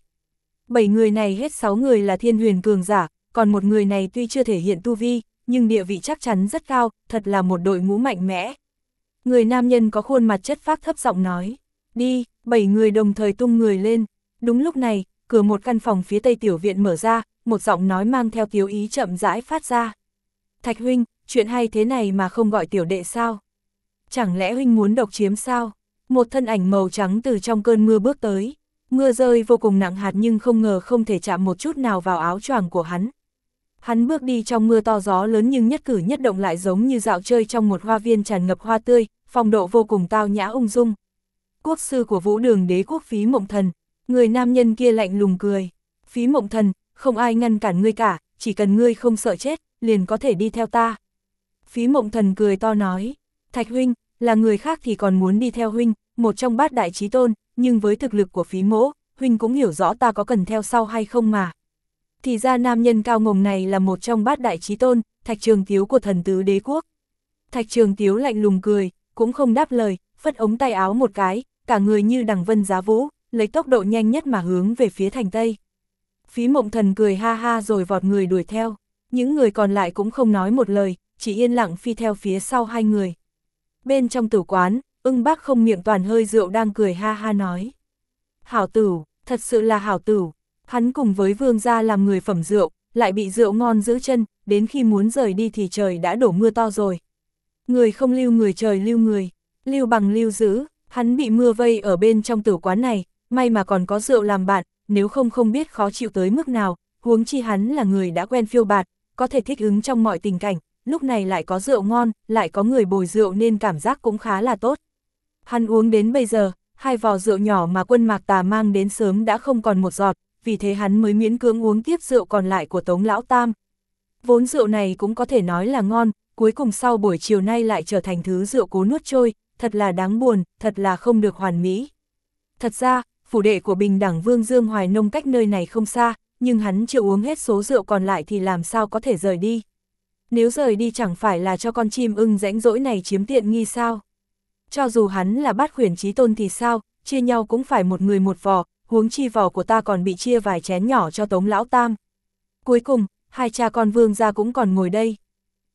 7 người này hết 6 người là thiên huyền cường giả, còn một người này tuy chưa thể hiện tu vi, nhưng địa vị chắc chắn rất cao, thật là một đội ngũ mạnh mẽ. Người nam nhân có khuôn mặt chất phác thấp giọng nói, đi, 7 người đồng thời tung người lên. Đúng lúc này, cửa một căn phòng phía tây tiểu viện mở ra, một giọng nói mang theo tiếu ý chậm rãi phát ra. Thạch huynh, chuyện hay thế này mà không gọi tiểu đệ sao? Chẳng lẽ huynh muốn độc chiếm sao? Một thân ảnh màu trắng từ trong cơn mưa bước tới. Mưa rơi vô cùng nặng hạt nhưng không ngờ không thể chạm một chút nào vào áo choàng của hắn. Hắn bước đi trong mưa to gió lớn nhưng nhất cử nhất động lại giống như dạo chơi trong một hoa viên tràn ngập hoa tươi, phong độ vô cùng tao nhã ung dung. Quốc sư của Vũ Đường Đế quốc Phí Mộng Thần, người nam nhân kia lạnh lùng cười. Phí Mộng Thần, không ai ngăn cản ngươi cả, chỉ cần ngươi không sợ chết, liền có thể đi theo ta. Phí Mộng Thần cười to nói, Thạch huynh, là người khác thì còn muốn đi theo huynh, một trong bát đại chí tôn, nhưng với thực lực của Phí mỗ, huynh cũng hiểu rõ ta có cần theo sau hay không mà. Thì ra nam nhân cao ngồng này là một trong bát đại chí tôn, Thạch Trường Tiếu của Thần Tứ Đế quốc. Thạch Trường Tiếu lạnh lùng cười, cũng không đáp lời, phất ống tay áo một cái, cả người như đằng vân giá vũ, lấy tốc độ nhanh nhất mà hướng về phía thành Tây. Phí Mộng Thần cười ha ha rồi vọt người đuổi theo, những người còn lại cũng không nói một lời, chỉ yên lặng phi theo phía sau hai người. Bên trong tử quán, Ưng Bác không miệng toàn hơi rượu đang cười ha ha nói. Hảo tửu, thật sự là hảo tửu, hắn cùng với vương gia làm người phẩm rượu, lại bị rượu ngon giữ chân, đến khi muốn rời đi thì trời đã đổ mưa to rồi. Người không lưu người trời lưu người, lưu bằng lưu giữ, hắn bị mưa vây ở bên trong tử quán này, may mà còn có rượu làm bạn, nếu không không biết khó chịu tới mức nào, huống chi hắn là người đã quen phiêu bạt, có thể thích ứng trong mọi tình cảnh, lúc này lại có rượu ngon, lại có người bồi rượu nên cảm giác cũng khá là tốt. Hắn uống đến bây giờ, 2 vò rượu nhỏ mà Quân Mạc Tà mang đến sớm đã không còn một giọt, vì thế hắn mới miễn cưỡng uống tiếp rượu còn lại của Tống Lão Tam. Vốn rượu này cũng có thể nói là ngon, cuối cùng sau buổi chiều nay lại trở thành thứ rượu cố nuốt trôi, thật là đáng buồn, thật là không được hoàn mỹ. Thật ra, phủ đệ của Bình Đẳng Vương Dương Hoài Nông cách nơi này không xa, nhưng hắn chưa uống hết số rượu còn lại thì làm sao có thể rời đi. Nếu rời đi chẳng phải là cho con chim ưng rãnh rỗi này chiếm tiện nghi sao? Cho dù hắn là bát khuyển chí tôn thì sao, chia nhau cũng phải một người một vò, huống chi vò của ta còn bị chia vài chén nhỏ cho Tống Lão Tam. Cuối cùng, 2 cha con Vương gia cũng còn ngồi đây.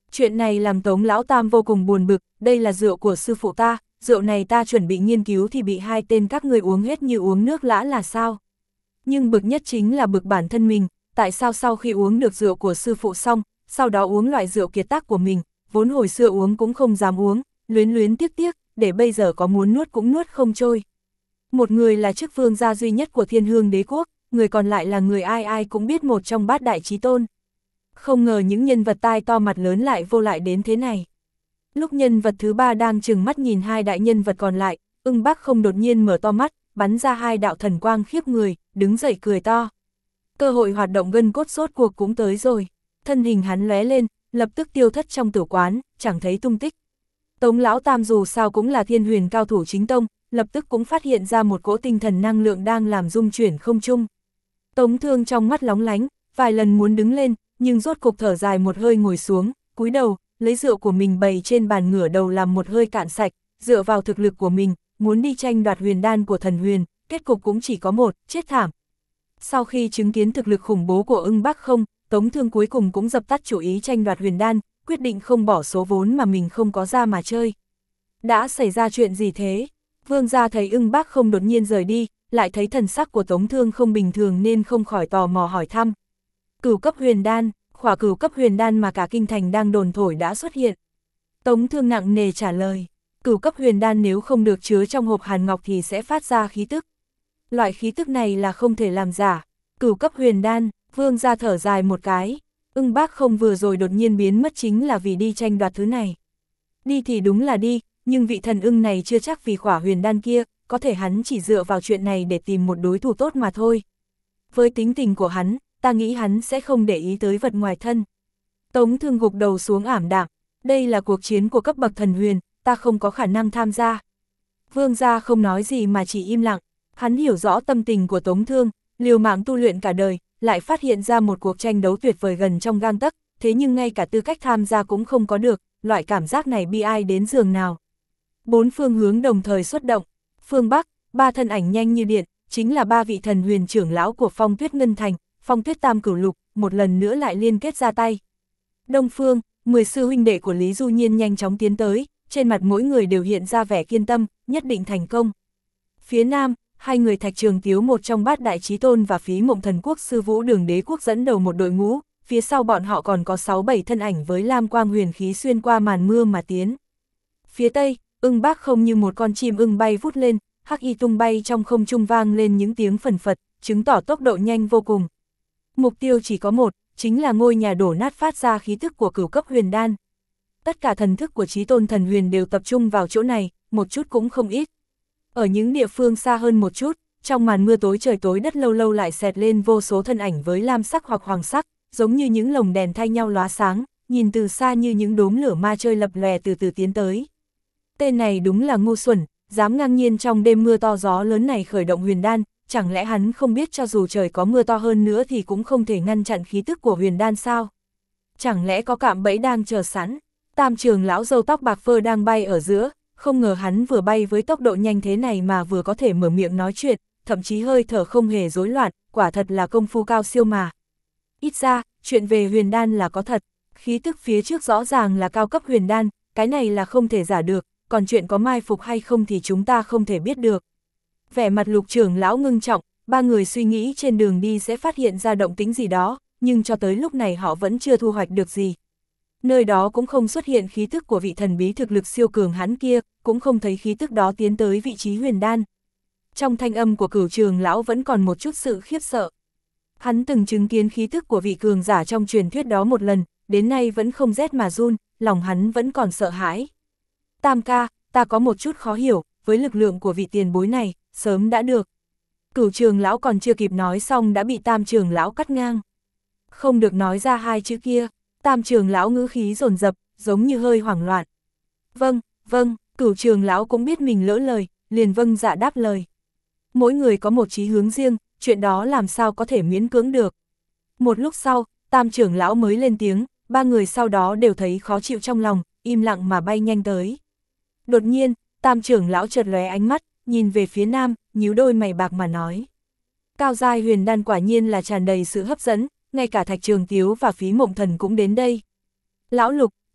Chuyện này làm Tống Lão Tam vô cùng buồn bực, đây là rượu của sư phụ ta, rượu này ta chuẩn bị nghiên cứu thì bị hai tên các người uống hết như uống nước lã là sao? Nhưng bực nhất chính là bực bản thân mình, tại sao sau khi uống được rượu của sư phụ xong, sau đó uống loại rượu kiệt tác của mình, vốn hồi xưa uống cũng không dám uống, luyến luyến tiếc tiếc, để bây giờ có muốn nuốt cũng nuốt không trôi. Một người là chức vương gia duy nhất của Thiên Hương Đế quốc, người còn lại là người ai ai cũng biết một trong bát đại chí tôn. Không ngờ những nhân vật tai to mặt lớn lại vô lại đến thế này. Lúc nhân vật thứ ba đang trừng mắt nhìn hai đại nhân vật còn lại, Ưng Bác Không đột nhiên mở to mắt, bắn ra hai đạo thần quang khiếp người, đứng dậy cười to. Cơ hội hoạt động gân cốt sốt cuộc cũng tới rồi. Thân hình hắn lóe lên, lập tức tiêu thất trong tử quán, chẳng thấy tung tích. Tống Lão Tam dù sao cũng là thiên huyền cao thủ chính tông, lập tức cũng phát hiện ra một cỗ tinh thần năng lượng đang làm rung chuyển không trung. Tống Thương trong mắt lóng lánh, vài lần muốn đứng lên, nhưng rốt cục thở dài một hơi ngồi xuống, cúi đầu, lấy rượu của mình bày trên bàn ngửa đầu làm một hơi cạn sạch, dựa vào thực lực của mình, muốn đi tranh đoạt huyền đan của thần huyền, kết cục cũng chỉ có một, chết thảm. Sau khi chứng kiến thực lực khủng bố của Ưng Bác Không, Tống Thương cuối cùng cũng dập tắt chủ ý tranh đoạt huyền đan, quyết định không bỏ số vốn mà mình không có ra mà chơi. Đã xảy ra chuyện gì thế? Vương gia thấy Ưng Bác Không đột nhiên rời đi, lại thấy thần sắc của Tống Thương không bình thường nên không khỏi tò mò hỏi thăm. Cửu cấp huyền đan, khỏa cửu cấp huyền đan mà cả kinh thành đang đồn thổi đã xuất hiện. Tống Thương nặng nề trả lời, cửu cấp huyền đan nếu không được chứa trong hộp hàn ngọc thì sẽ phát ra khí tức. Loại khí tức này là không thể làm giả. Cửu cấp huyền đan, vương gia thở dài một cái. Ưng Bác Không vừa rồi đột nhiên biến mất chính là vì đi tranh đoạt thứ này. Đi thì đúng là đi, nhưng vị thần ưng này chưa chắc vì khỏa huyền đan kia, có thể hắn chỉ dựa vào chuyện này để tìm một đối thủ tốt mà thôi. Với tính tình của hắn, ta nghĩ hắn sẽ không để ý tới vật ngoài thân. Tống Thương gục đầu xuống ảm đạm, đây là cuộc chiến của cấp bậc thần huyền, ta không có khả năng tham gia. Vương gia không nói gì mà chỉ im lặng, hắn hiểu rõ tâm tình của Tống Thương, liều mạng tu luyện cả đời, lại phát hiện ra một cuộc tranh đấu tuyệt vời gần trong gang tấc, thế nhưng ngay cả tư cách tham gia cũng không có được, loại cảm giác này bi ai đến giường nào. Bốn phương hướng đồng thời xuất động, phương Bắc, ba thân ảnh nhanh như điện, chính là ba vị thần huyền trưởng lão của Phong Tuyết Ngân Thành, Phong Tuyết Tam Cửu Lục, một lần nữa lại liên kết ra tay. Đông phương, 10 sư huynh đệ của Lý Du Nhiên nhanh chóng tiến tới, trên mặt mỗi người đều hiện ra vẻ kiên tâm, nhất định thành công. Phía Nam, hai người Thạch Trường Tiếu một trong bát đại chí tôn và Phí Mộng Thần Quốc sư Vũ Đường Đế Quốc dẫn đầu một đội ngũ, phía sau bọn họ còn có 6-7 thân ảnh với lam quang huyền khí xuyên qua màn mưa mà tiến. Phía Tây, Ưng Bác Không như một con chim ưng bay vút lên, hắc y tung bay trong không trung vang lên những tiếng phần phật, chứng tỏ tốc độ nhanh vô cùng. Mục tiêu chỉ có một, chính là ngôi nhà đổ nát phát ra khí tức của cửu cấp huyền đan. Tất cả thần thức của chí tôn thần huyền đều tập trung vào chỗ này, một chút cũng không ít. Ở những địa phương xa hơn một chút, trong màn mưa tối trời tối đất lâu lâu lại xẹt lên vô số thân ảnh với lam sắc hoặc hoàng sắc, giống như những lồng đèn thay nhau lóa sáng, nhìn từ xa như những đốm lửa ma chơi lập lòe từ từ tiến tới. Tên này đúng là ngu xuẩn, dám ngang nhiên trong đêm mưa to gió lớn này khởi động huyền đan, chẳng lẽ hắn không biết cho dù trời có mưa to hơn nữa thì cũng không thể ngăn chặn khí tức của huyền đan sao? Chẳng lẽ có cạm bẫy đang chờ sẵn? Tam trưởng lão râu tóc bạc phơ đang bay ở giữa, không ngờ hắn vừa bay với tốc độ nhanh thế này mà vừa có thể mở miệng nói chuyện, thậm chí hơi thở không hề rối loạn, quả thật là công phu cao siêu mà. Ít ra, chuyện về huyền đan là có thật, khí tức phía trước rõ ràng là cao cấp huyền đan, cái này là không thể giả được, còn chuyện có mai phục hay không thì chúng ta không thể biết được. Vẻ mặt Lục trưởng lão ngưng trọng, ba người suy nghĩ trên đường đi sẽ phát hiện ra động tĩnh gì đó, nhưng cho tới lúc này họ vẫn chưa thu hoạch được gì. Nơi đó cũng không xuất hiện khí tức của vị thần bí thực lực siêu cường hắn kia, cũng không thấy khí tức đó tiến tới vị trí huyền đan. Trong thanh âm của Cửu trưởng lão vẫn còn một chút sự khiếp sợ. Hắn từng chứng kiến khí tức của vị cường giả trong truyền thuyết đó một lần, đến nay vẫn không rét mà run, lòng hắn vẫn còn sợ hãi. Tam ca, ta có một chút khó hiểu, với lực lượng của vị tiền bối này, sớm đã được. Cửu trưởng lão còn chưa kịp nói xong đã bị Tam trưởng lão cắt ngang. Không được nói ra hai chữ kia, Tam trưởng lão ngữ khí dồn dập, giống như hơi hoảng loạn. Vâng, vâng, Cửu trưởng lão cũng biết mình lỡ lời, liền vâng dạ đáp lời. Mỗi người có một chí hướng riêng, chuyện đó làm sao có thể miễn cưỡng được. Một lúc sau, Tam trưởng lão mới lên tiếng, ba người sau đó đều thấy khó chịu trong lòng, im lặng mà bay nhanh tới. Đột nhiên, Tam trưởng lão chợt lóe ánh mắt, nhìn về phía Nam, nhíu đôi mày bạc mà nói. Cao giai huyền đan quả nhiên là tràn đầy sự hấp dẫn, ngay cả Thạch Trường Tiếu và Phí Mộng Thần cũng đến đây. Lão Lục,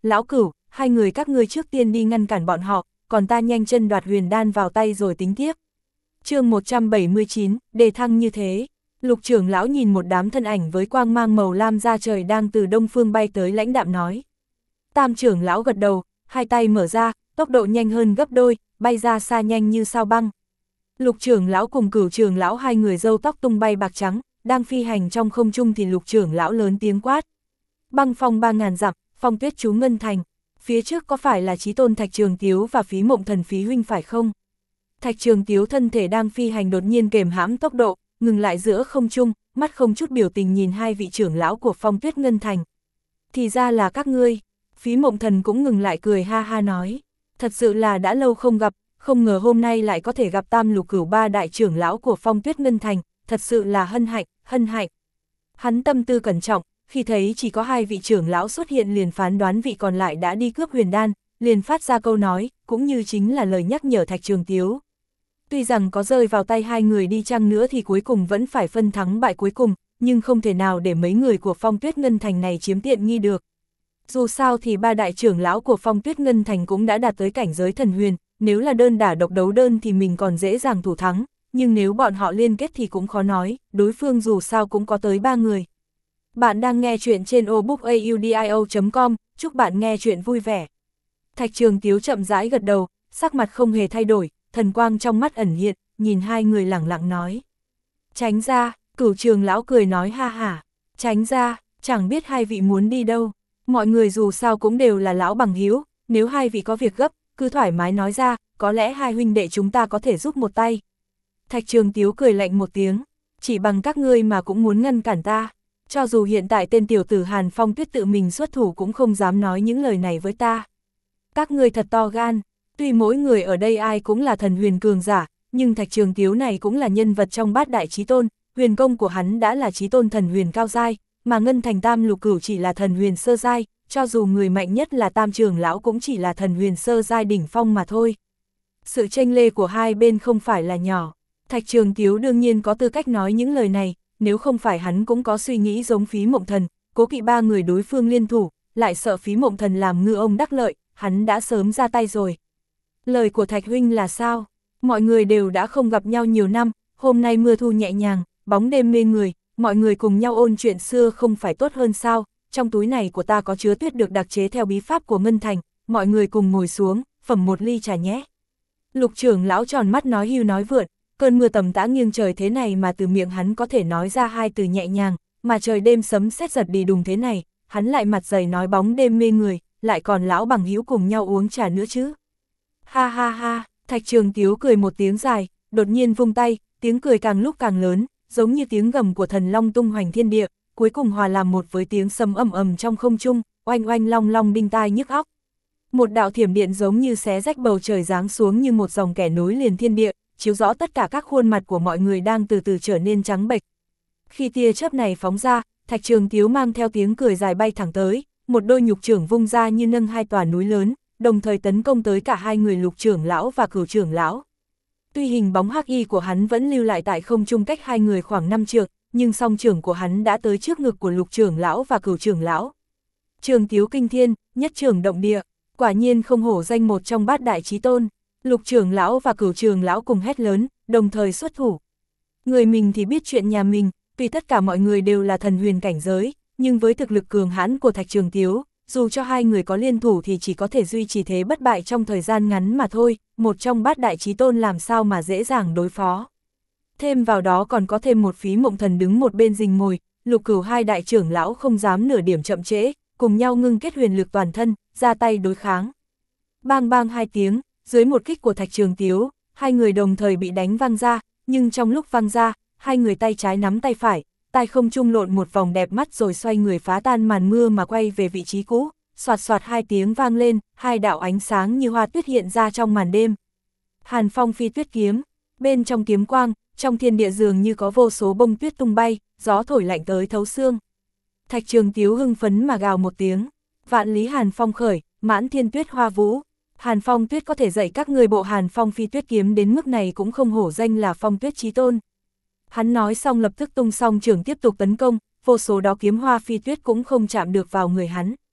Lão Cửu, hai người các ngươi trước tiên đi ngăn cản bọn họ, còn ta nhanh chân đoạt huyền đan vào tay rồi tính tiếp. Chương 179, đề thăng như thế. Lục trưởng lão nhìn một đám thân ảnh với quang mang màu lam ra trời đang từ đông phương bay tới lãnh đạm nói. Tam trưởng lão gật đầu, hai tay mở ra, tốc độ nhanh hơn gấp đôi, bay ra xa nhanh như sao băng. Lục trưởng lão cùng Cửu trưởng lão hai người râu tóc tung bay bạc trắng, đang phi hành trong không trung thì lục trưởng lão lớn tiếng quát. Băng phong 3000 dặm, phong tuyết chú ngân thành. Phía trước có phải là Chí Tôn Thạch Trường Tiếu và Phí Mộng Thần Phí huynh phải không? Thạch Trường Tiếu thân thể đang phi hành đột nhiên kềm hãm tốc độ, ngừng lại giữa không trung, mắt không chút biểu tình nhìn hai vị trưởng lão của phong tuyết ngân thành. Thì ra là các ngươi. Phí Mộng Thần cũng ngừng lại cười ha ha nói. Thật sự là đã lâu không gặp, không ngờ hôm nay lại có thể gặp Tam Lục Cửu ba đại trưởng lão của phong tuyết ngân thành, thật sự là hân hạnh, hân hạnh. Hắn tâm tư cẩn trọng, khi thấy chỉ có hai vị trưởng lão xuất hiện liền phán đoán vị còn lại đã đi cướp huyền đan, liền phát ra câu nói, cũng như chính là lời nhắc nhở Thạch Trường Tiếu. Tuy rằng có rơi vào tay hai người đi chăng nữa thì cuối cùng vẫn phải phân thắng bại cuối cùng, nhưng không thể nào để mấy người của phong tuyết ngân thành này chiếm tiện nghi được. Dù sao thì ba đại trưởng lão của phong tuyết ngân thành cũng đã đạt tới cảnh giới thần huyền, nếu là đơn đả độc đấu đơn thì mình còn dễ dàng thủ thắng, nhưng nếu bọn họ liên kết thì cũng khó nói, đối phương dù sao cũng có tới 3 người. Bạn đang nghe chuyện trên obookaudio.com, chúc bạn nghe chuyện vui vẻ. Thạch Trường Tiếu chậm rãi gật đầu, sắc mặt không hề thay đổi, thần quang trong mắt ẩn hiện, nhìn hai người lẳng lặng nói. Tránh ra, Cửu trưởng lão cười nói ha hả, tránh ra, chẳng biết hai vị muốn đi đâu. Mọi người dù sao cũng đều là lão bằng hữu, nếu hai vị có việc gấp, cứ thoải mái nói ra, có lẽ hai huynh đệ chúng ta có thể giúp một tay. Thạch Trường Tiếu cười lạnh một tiếng, chỉ bằng các ngươi mà cũng muốn ngăn cản ta. Cho dù hiện tại tên tiểu tử Hàn Phong Tuyết tự mình xuất thủ cũng không dám nói những lời này với ta. Các ngươi thật to gan, tuy mỗi người ở đây ai cũng là thần huyền cường giả, nhưng Thạch Trường Tiếu này cũng là nhân vật trong bát đại chí tôn, huyền công của hắn đã là chí tôn thần huyền cao giai, mà Ngân Thành Tam Lục Cửu chỉ là thần huyền sơ giai, cho dù người mạnh nhất là Tam trưởng lão cũng chỉ là thần huyền sơ giai đỉnh phong mà thôi. Sự chênh lệch của hai bên không phải là nhỏ. Thạch Trường Tiếu đương nhiên có tư cách nói những lời này, nếu không phải hắn cũng có suy nghĩ giống Phí Mộng Thần, cố kỵ ba người đối phương liên thủ, lại sợ Phí Mộng Thần làm ngư ông đắc lợi, hắn đã sớm ra tay rồi. Lời của Thạch huynh là sao? Mọi người đều đã không gặp nhau nhiều năm, hôm nay mưa thu nhẹ nhàng, bóng đêm mê người, mọi người cùng nhau ôn chuyện xưa không phải tốt hơn sao? Trong túi này của ta có chứa tuyết được đặc chế theo bí pháp của Ngân Thành, mọi người cùng ngồi xuống, phẩm một ly trà nhé. Lục trưởng lão tròn mắt nói hưu nói vượn, cơn mưa tầm tã nghiêng trời thế này mà từ miệng hắn có thể nói ra hai từ nhẹ nhàng, mà trời đêm sấm sét giật đi đùng thế này, hắn lại mặt dày nói bóng đêm mê người, lại còn lão bằng hữu cùng nhau uống trà nữa chứ. Ha ha ha, Thạch Trường Tiếu cười một tiếng dài, đột nhiên vung tay, tiếng cười càng lúc càng lớn, giống như tiếng gầm của thần long tung hoành thiên địa, cuối cùng hòa làm một với tiếng sấm ầm ầm trong không trung, oanh oanh long long đinh tai nhức óc. Một đạo thiểm điện giống như xé rách bầu trời giáng xuống như một dòng kẻ nối liền thiên địa, chiếu rõ tất cả các khuôn mặt của mọi người đang từ từ trở nên trắng bệch. Khi tia chớp này phóng ra, Thạch Trường Tiếu mang theo tiếng cười dài bay thẳng tới, một đôi nhục trưởng vung ra như nâng hai tòa núi lớn, đồng thời tấn công tới cả hai người Lục trưởng lão và Cửu trưởng lão. Tuy hình bóng hắc y của hắn vẫn lưu lại tại không trung cách hai người khoảng 5 trượng, nhưng song trưởng của hắn đã tới trước ngực của Lục trưởng lão và Cửu trưởng lão. Trường Tiếu kinh thiên, nhất trưởng động địa, quả nhiên không hổ danh một trong bát đại chí tôn. Lục trưởng lão và Cửu trưởng lão cùng hét lớn, đồng thời xuất thủ. Người mình thì biết chuyện nhà mình, tuy tất cả mọi người đều là thần huyền cảnh giới, nhưng với thực lực cường hãn của Thạch Trường Tiếu, dù cho hai người có liên thủ thì chỉ có thể duy trì thế bất bại trong thời gian ngắn mà thôi, một trong bát đại chí tôn làm sao mà dễ dàng đối phó. Thêm vào đó còn có thêm một Phí Mộng Thần đứng một bên rình mồi, Lục Cửu hai đại trưởng lão không dám nửa điểm chậm trễ, cùng nhau ngưng kết huyền lực toàn thân, ra tay đối kháng. Bang bang hai tiếng, dưới một kích của Thạch Trường Tiếu, hai người đồng thời bị đánh văng ra, nhưng trong lúc văng ra, hai người tay trái nắm tay phải, tay không trung lộn một vòng đẹp mắt rồi xoay người phá tan màn mưa mà quay về vị trí cũ, soạt soạt hai tiếng vang lên, hai đạo ánh sáng như hoa tuyết hiện ra trong màn đêm. Hàn Phong phi tuyết kiếm, bên trong kiếm quang, trong thiên địa dường như có vô số bông tuyết tung bay, gió thổi lạnh tới thấu xương. Thạch Trường Tiếu hưng phấn mà gào một tiếng, vạn lý Hàn Phong khởi, mãn thiên tuyết hoa vũ. Hàn Phong Tuyết có thể dạy các người bộ Hàn Phong phi tuyết kiếm đến mức này cũng không hổ danh là Phong Tuyết chí tôn. Hắn nói xong lập tức tung song trưởng tiếp tục tấn công, vô số đó kiếm hoa phi tuyết cũng không chạm được vào người hắn.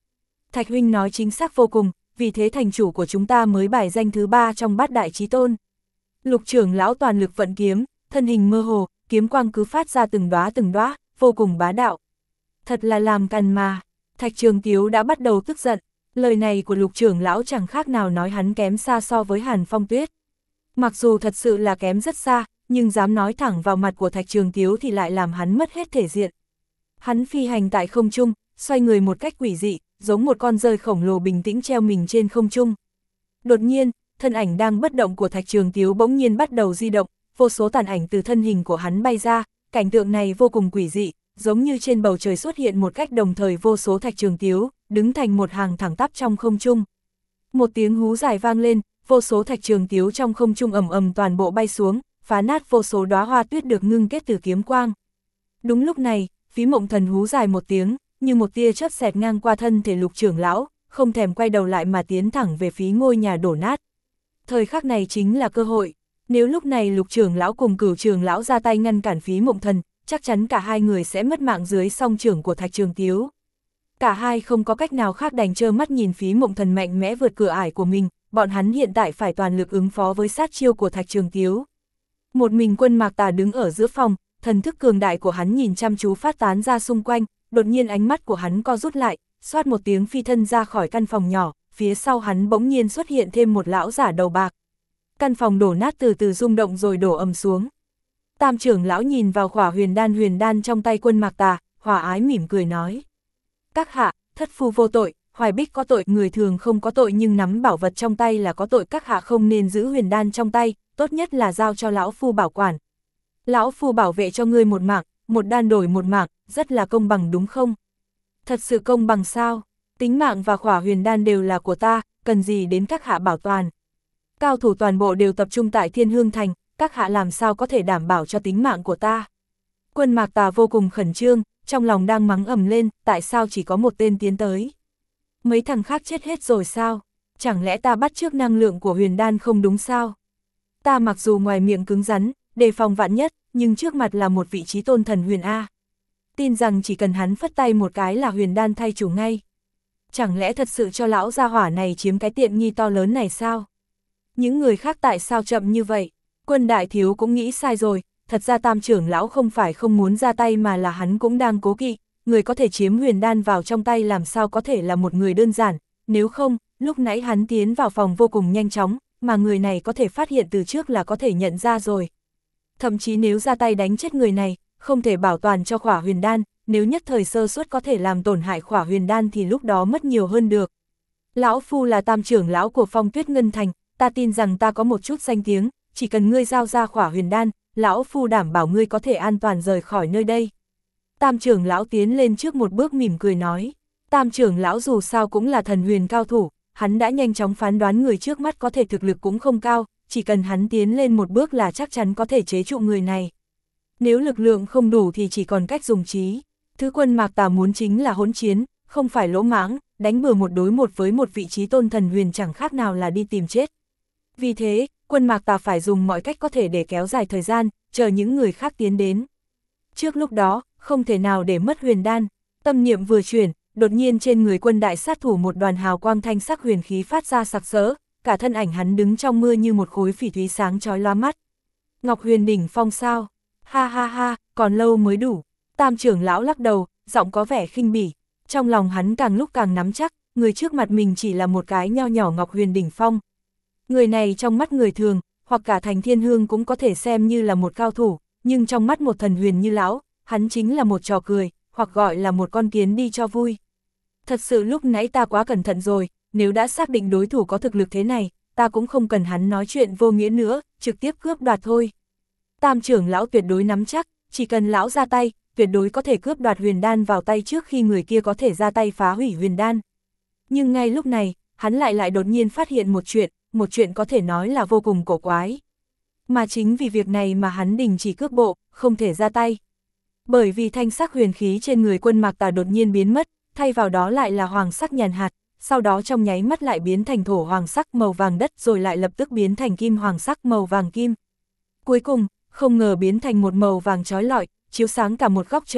Thạch huynh nói chính xác vô cùng, vì thế thành chủ của chúng ta mới bài danh thứ 3 trong bát đại chí tôn. Lục trưởng lão toàn lực vận kiếm, thân hình mơ hồ, kiếm quang cứ phát ra từng đóa, vô cùng bá đạo. Thật là làm càn mà. Thạch Trường Tiếu đã bắt đầu tức giận, lời này của lục trưởng lão chẳng khác nào nói hắn kém xa so với Hàn Phong Tuyết. Mặc dù thật sự là kém rất xa, nhưng dám nói thẳng vào mặt của Thạch Trường Tiếu thì lại làm hắn mất hết thể diện. Hắn phi hành tại không trung, xoay người một cách quỷ dị, giống một con dơi khổng lồ bình tĩnh treo mình trên không trung. Đột nhiên, thân ảnh đang bất động của Thạch Trường Tiếu bỗng nhiên bắt đầu di động, vô số tàn ảnh từ thân hình của hắn bay ra, cảnh tượng này vô cùng quỷ dị, giống như trên bầu trời xuất hiện một cách đồng thời vô số Thạch Trường Tiếu, đứng thành một hàng thẳng tắp trong không trung. Một tiếng hú dài vang lên, vô số Thạch Trường Tiếu trong không trung ầm ầm toàn bộ bay xuống, phá nát vô số đóa hoa tuyết được ngưng kết từ kiếm quang. Đúng lúc này, Phí Mộng Thần hú dài một tiếng, như một tia chớp xẹt ngang qua thân thể lục trưởng lão, không thèm quay đầu lại mà tiến thẳng về phía ngôi nhà đổ nát. Thời khắc này chính là cơ hội, nếu lúc này lục trưởng lão cùng Cửu trưởng lão ra tay ngăn cản Phí Mộng Thần, chắc chắn cả hai người sẽ mất mạng dưới song chưởng của Thạch Trường Tiếu. Cả hai không có cách nào khác đành trơ mắt nhìn Phí Mộng Thần mạnh mẽ vượt cửa ải của mình, bọn hắn hiện tại phải toàn lực ứng phó với sát chiêu của Thạch Trường Tiếu. Một mình Quân Mạc Tà đứng ở giữa phòng, thần thức cường đại của hắn nhìn chăm chú phát tán ra xung quanh, đột nhiên ánh mắt của hắn co rút lại, xoát một tiếng phi thân ra khỏi căn phòng nhỏ, phía sau hắn bỗng nhiên xuất hiện thêm một lão giả đầu bạc. Căn phòng đổ nát từ từ rung động rồi đổ ầm xuống. Tam trưởng lão nhìn vào khỏa huyền đan trong tay Quân Mạc Tà, hòa ái mỉm cười nói. Các hạ, thất phu vô tội, Hoài Bích có tội, người thường không có tội nhưng nắm bảo vật trong tay là có tội, các hạ không nên giữ huyền đan trong tay, tốt nhất là giao cho lão phu bảo quản. Lão phu bảo vệ cho ngươi một mạng, một đan đổi một mạng, rất là công bằng đúng không? Thật sự công bằng sao? Tính mạng và khỏa huyền đan đều là của ta, cần gì đến các hạ bảo toàn? Cao thủ toàn bộ đều tập trung tại Thiên Hương Thành, các hạ làm sao có thể đảm bảo cho tính mạng của ta? Quân Mạc Tà vô cùng khẩn trương, trong lòng đang mắng ầm lên, tại sao chỉ có một tên tiến tới? Mấy thằng khác chết hết rồi sao? Chẳng lẽ ta bắt chước năng lượng của huyền đan không đúng sao? Ta mặc dù ngoài miệng cứng rắn, đề phòng vạn nhất, nhưng trước mặt là một vị trí tôn thần huyền A. Tin rằng chỉ cần hắn phất tay một cái là huyền đan thay chủ ngay. Chẳng lẽ thật sự cho lão gia hỏa này chiếm cái tiện nghi to lớn này sao? Những người khác tại sao chậm như vậy? Quân đại thiếu cũng nghĩ sai rồi, thật ra tam trưởng lão không phải không muốn ra tay mà là hắn cũng đang cố kỵ, người có thể chiếm huyền đan vào trong tay làm sao có thể là một người đơn giản, nếu không, lúc nãy hắn tiến vào phòng vô cùng nhanh chóng, mà người này có thể phát hiện từ trước là có thể nhận ra rồi. Thậm chí nếu ra tay đánh chết người này, không thể bảo toàn cho khỏa huyền đan, nếu nhất thời sơ suất có thể làm tổn hại khỏa huyền đan thì lúc đó mất nhiều hơn được. Lão phu là tam trưởng lão của Phong Tuyết Ngân Thành, ta tin rằng ta có một chút danh tiếng, chỉ cần ngươi giao ra khỏa huyền đan, lão phu đảm bảo ngươi có thể an toàn rời khỏi nơi đây. Tam trưởng lão tiến lên trước một bước mỉm cười nói, tam trưởng lão dù sao cũng là thần huyền cao thủ, hắn đã nhanh chóng phán đoán người trước mắt có thể thực lực cũng không cao, chỉ cần hắn tiến lên một bước là chắc chắn có thể chế trụ người này. Nếu lực lượng không đủ thì chỉ còn cách dùng trí. Thứ Quân Mạc Tà muốn chính là hỗn chiến, không phải lỗ mãng, đánh bừa một đối một với một vị trí tôn thần huyền chẳng khác nào là đi tìm chết. Vì thế, Quân Mạc Tà phải dùng mọi cách có thể để kéo dài thời gian, chờ những người khác tiến đến. Trước lúc đó, không thể nào để mất huyền đan, tâm niệm vừa chuyển, đột nhiên trên người quân đại sát thủ một đoàn hào quang thanh sắc huyền khí phát ra sặc sỡ, cả thân ảnh hắn đứng trong mưa như một khối phỉ thúy sáng chói lóa mắt. Ngọc Huyền đỉnh phong sao? Ha ha ha, còn lâu mới đủ. Tam trưởng lão lắc đầu, giọng có vẻ khinh bỉ. Trong lòng hắn càng lúc càng nắm chắc, người trước mặt mình chỉ là một cái nho nhỏ Ngọc Huyền đỉnh phong. Người này trong mắt người thường, hoặc cả thành Thiên Hương cũng có thể xem như là một cao thủ, nhưng trong mắt một thần huyền như lão, hắn chính là một trò cười, hoặc gọi là một con kiến đi cho vui. Thật sự lúc nãy ta quá cẩn thận rồi, nếu đã xác định đối thủ có thực lực thế này, ta cũng không cần hắn nói chuyện vô nghĩa nữa, trực tiếp cướp đoạt thôi. Tam trưởng lão tuyệt đối nắm chắc, chỉ cần lão ra tay, tuyệt đối có thể cướp đoạt huyền đan vào tay trước khi người kia có thể ra tay phá hủy huyền đan. Nhưng ngay lúc này, hắn lại đột nhiên phát hiện một chuyện có thể nói là vô cùng cổ quái. Mà chính vì việc này mà hắn đình chỉ cướp bộ, không thể ra tay. Bởi vì thanh sắc huyền khí trên người Quân Mạc Tà đột nhiên biến mất, thay vào đó lại là hoàng sắc nhàn hạt, sau đó trong nháy mắt lại biến thành thổ hoàng sắc màu vàng đất rồi lại lập tức biến thành kim hoàng sắc màu vàng kim. Cuối cùng, không ngờ biến thành một màu vàng chói lọi, chiếu sáng cả một góc trời,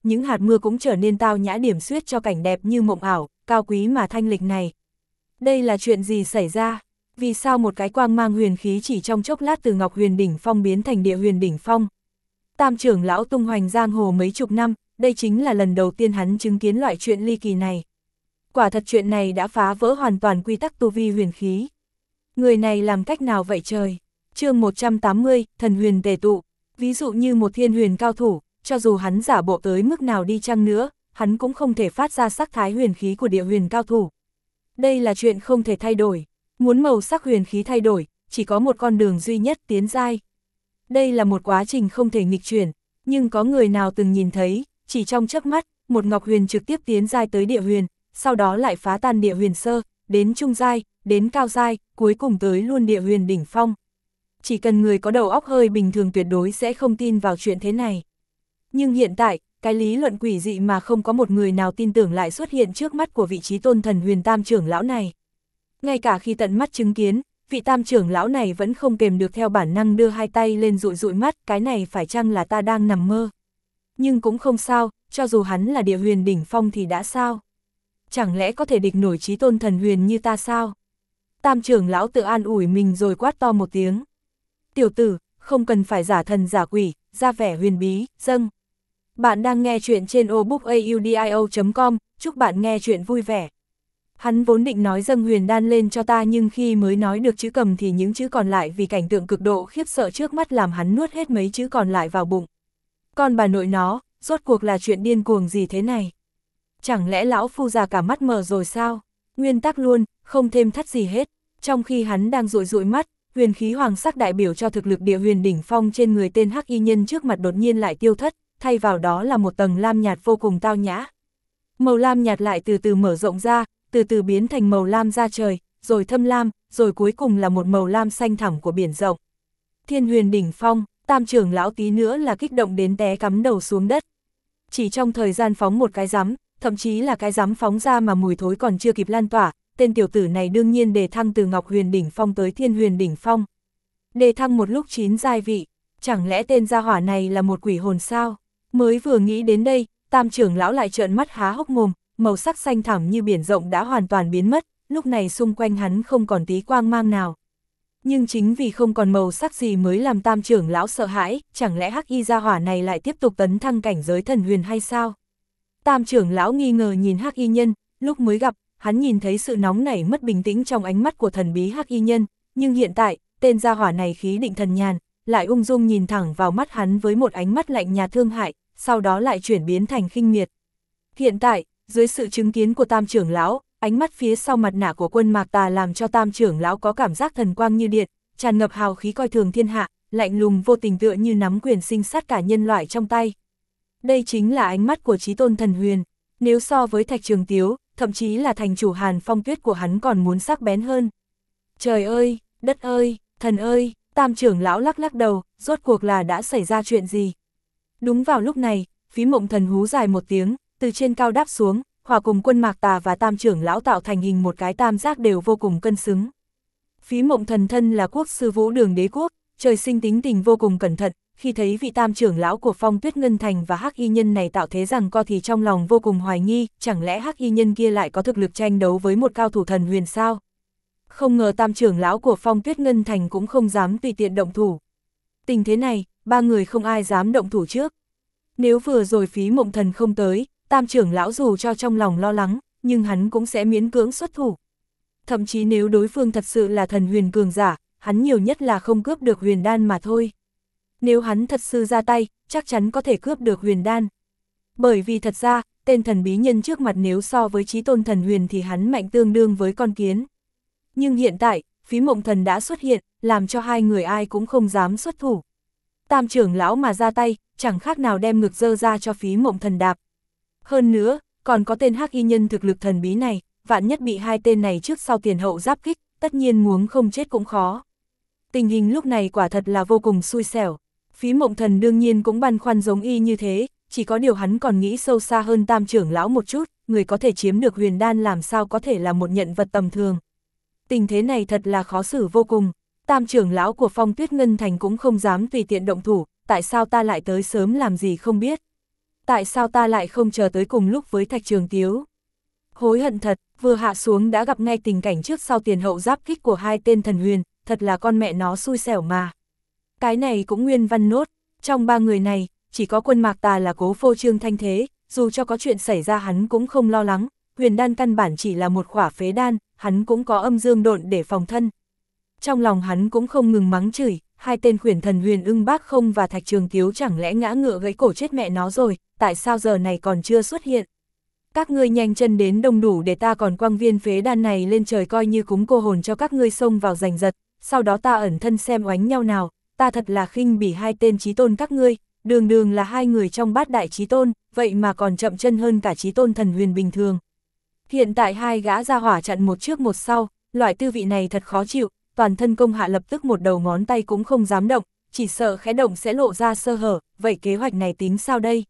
những hạt mưa cũng trở nên tao nhã điểm xuyết cho cảnh đẹp như mộng ảo, cao quý mà thanh lịch này. Đây là chuyện gì xảy ra? Vì sao một cái quang mang huyền khí chỉ trong chốc lát từ Ngọc Huyền Đỉnh Phong biến thành Địa Huyền Đỉnh Phong? Tam trưởng lão tung hoành giang hồ mấy chục năm, đây chính là lần đầu tiên hắn chứng kiến loại chuyện ly kỳ này. Quả thật chuyện này đã phá vỡ hoàn toàn quy tắc tu vi huyền khí. Người này làm cách nào vậy trời? Chương 180, thần huyền tề tụ. Ví dụ như một thiên huyền cao thủ, cho dù hắn giả bộ tới mức nào đi chăng nữa, hắn cũng không thể phát ra sắc thái huyền khí của địa huyền cao thủ. Đây là chuyện không thể thay đổi. Muốn màu sắc huyền khí thay đổi, chỉ có một con đường duy nhất tiến giai. Đây là một quá trình không thể nghịch chuyển, nhưng có người nào từng nhìn thấy, chỉ trong chớp mắt, một ngọc huyền trực tiếp tiến giai tới địa huyền, sau đó lại phá tan địa huyền sơ, đến trung giai, đến cao giai, cuối cùng tới luôn địa huyền đỉnh phong. Chỉ cần người có đầu óc hơi bình thường tuyệt đối sẽ không tin vào chuyện thế này. Nhưng hiện tại, cái lý luận quỷ dị mà không có một người nào tin tưởng lại xuất hiện trước mắt của vị trí tôn thần huyền tam trưởng lão này. Ngay cả khi tận mắt chứng kiến, vị tam trưởng lão này vẫn không kềm được theo bản năng đưa hai tay lên dụi dụi mắt, cái này phải chăng là ta đang nằm mơ? Nhưng cũng không sao, cho dù hắn là địa huyền đỉnh phong thì đã sao? Chẳng lẽ có thể địch nổi chí tôn thần huyền như ta sao? Tam trưởng lão tự an ủi mình rồi quát to một tiếng. Tiểu tử, không cần phải giả thần giả quỷ, ra vẻ huyền bí, dâng. Bạn đang nghe chuyện trên obookaudio.com, chúc bạn nghe chuyện vui vẻ. Hắn vốn định nói dâng huyền đan lên cho ta, nhưng khi mới nói được chữ cầm thì những chữ còn lại vì cảnh tượng cực độ khiếp sợ trước mắt làm hắn nuốt hết mấy chữ còn lại vào bụng. Con bà nội nó, rốt cuộc là chuyện điên cuồng gì thế này? Chẳng lẽ lão phu già cả mắt mờ rồi sao? Nguyên tắc luôn, không thêm thắt gì hết. Trong khi hắn đang dụi dụi mắt, huyền khí hoàng sắc đại biểu cho thực lực địa huyền đỉnh phong trên người tên hắc y nhân trước mặt đột nhiên lại tiêu thất, thay vào đó là một tầng lam nhạt vô cùng tao nhã. Màu lam nhạt lại từ từ mở rộng ra, từ từ biến thành màu lam da trời, rồi thâm lam, rồi cuối cùng là một màu lam xanh thẳm của biển rộng. Thiên huyền đỉnh phong, tam trưởng lão tí nữa là kích động đến té cắm đầu xuống đất. Chỉ trong thời gian phóng một cái rắm, thậm chí là cái rắm phóng ra mà mùi thối còn chưa kịp lan tỏa, tên tiểu tử này đương nhiên đề thăng từ Ngọc Huyền đỉnh phong tới Thiên huyền đỉnh phong. Đề thăng một lúc 9 giai vị, chẳng lẽ tên gia hỏa này là một quỷ hồn sao? Mới vừa nghĩ đến đây, tam trưởng lão lại trợn mắt há hốc mồm, màu sắc xanh thẳm như biển rộng đã hoàn toàn biến mất, lúc này xung quanh hắn không còn tí quang mang nào. Nhưng chính vì không còn màu sắc gì mới làm tam trưởng lão sợ hãi, chẳng lẽ hắc y gia hỏa này lại tiếp tục tấn thăng cảnh giới thần huyền hay sao? Tam trưởng lão nghi ngờ nhìn hắc y nhân, lúc mới gặp, hắn nhìn thấy sự nóng nảy mất bình tĩnh trong ánh mắt của thần bí hắc y nhân, nhưng hiện tại, tên gia hỏa này khí định thần nhàn, lại ung dung nhìn thẳng vào mắt hắn với một ánh mắt lạnh nhạt thương hại, sau đó lại chuyển biến thành khinh miệt. Hiện tại, dưới sự chứng kiến của tam trưởng lão, ánh mắt phía sau mặt nạ của Quân Mạc Tà làm cho tam trưởng lão có cảm giác thần quang như điện, tràn ngập hào khí coi thường thiên hạ, lạnh lùng vô tình tựa như nắm quyền sinh sát cả nhân loại trong tay. Đây chính là ánh mắt của chí tôn thần huyền, nếu so với Thạch Trường Tiếu, thậm chí là thành chủ Hàn Phong Tuyết của hắn còn muốn sắc bén hơn. Trời ơi, đất ơi, thần ơi, tam trưởng lão lắc lắc đầu, rốt cuộc là đã xảy ra chuyện gì? Đúng vào lúc này, Phí Mộng Thần hú dài một tiếng, từ trên cao đáp xuống, hòa cùng Quân Mạc Tà và tam trưởng lão tạo thành hình một cái tam giác đều vô cùng cân xứng. Phí Mộng Thần thân là quốc sư Vũ Đường đế quốc, trời sinh tính tình vô cùng cẩn thận, khi thấy vị tam trưởng lão của Phong Tuyết Ngân Thành và hắc y nhân này tạo thế rằng co thì trong lòng vô cùng hoài nghi, chẳng lẽ hắc y nhân kia lại có thực lực tranh đấu với một cao thủ thần huyền sao? Không ngờ tam trưởng lão của Phong Tuyết Ngân Thành cũng không dám tùy tiện động thủ. Tình thế này, ba người không ai dám động thủ trước. Nếu vừa rồi Phí Mộng Thần không tới, tam trưởng lão dù cho trong lòng lo lắng, nhưng hắn cũng sẽ miễn cưỡng xuất thủ. Thậm chí nếu đối phương thật sự là thần huyền cường giả, hắn nhiều nhất là không cướp được huyền đan mà thôi. Nếu hắn thật sự ra tay, chắc chắn có thể cướp được huyền đan. Bởi vì thật ra, tên thần bí nhân trước mặt nếu so với chí tôn thần huyền thì hắn mạnh tương đương với con kiến. Nhưng hiện tại, Phí Mộng Thần đã xuất hiện, làm cho hai người ai cũng không dám xuất thủ. Tam trưởng lão mà ra tay, chẳng khác nào đem ngực dơ ra cho Phí Mộng Thần đạp. Hơn nữa, còn có tên hắc y nhân thực lực thần bí này, vạn nhất bị hai tên này trước sau tiền hậu giáp kích, tất nhiên muốn không chết cũng khó. Tình hình lúc này quả thật là vô cùng xui xẻo. Phí Mộng Thần đương nhiên cũng băn khoăn giống y như thế, chỉ có điều hắn còn nghĩ sâu xa hơn tam trưởng lão một chút, người có thể chiếm được huyền đan làm sao có thể là một nhận vật tầm thường. Tình thế này thật là khó xử vô cùng, tam trưởng lão của Phong Tuyết Ngân Thành cũng không dám tùy tiện động thủ, tại sao ta lại tới sớm làm gì không biết. Tại sao ta lại không chờ tới cùng lúc với Thạch Trường Tiếu? Hối hận thật, vừa hạ xuống đã gặp ngay tình cảnh trước sau tiền hậu giáp kích của hai tên thần huyền, thật là con mẹ nó xui xẻo mà. Cái này cũng nguyên văn nốt, trong ba người này, chỉ có Quân Mạc Tà là cố phô trương thanh thế, dù cho có chuyện xảy ra hắn cũng không lo lắng, huyền đan căn bản chỉ là một khỏa phế đan, hắn cũng có âm dương độn để phòng thân. Trong lòng hắn cũng không ngừng mắng chửi, hai tên khuyển thần Huyền Ưng Bác Không và Thạch Trường Tiếu chẳng lẽ ngã ngựa gãy cổ chết mẹ nó rồi, tại sao giờ này còn chưa xuất hiện? Các ngươi nhanh chân đến đông đủ để ta còn quăng viên phế đan này lên trời coi như cúng cô hồn cho các ngươi xông vào giành giật, sau đó ta ẩn thân xem oánh nhau nào, ta thật là khinh bỉ hai tên chí tôn các ngươi, đường đường là hai người trong bát đại chí tôn, vậy mà còn chậm chân hơn cả chí tôn thần huyền bình thường. Hiện tại hai gã ra hỏa chặn một trước một sau, loại tư vị này thật khó chịu, toàn thân công hạ lập tức một đầu ngón tay cũng không dám động, chỉ sợ khẽ động sẽ lộ ra sơ hở, vậy kế hoạch này tính sao đây?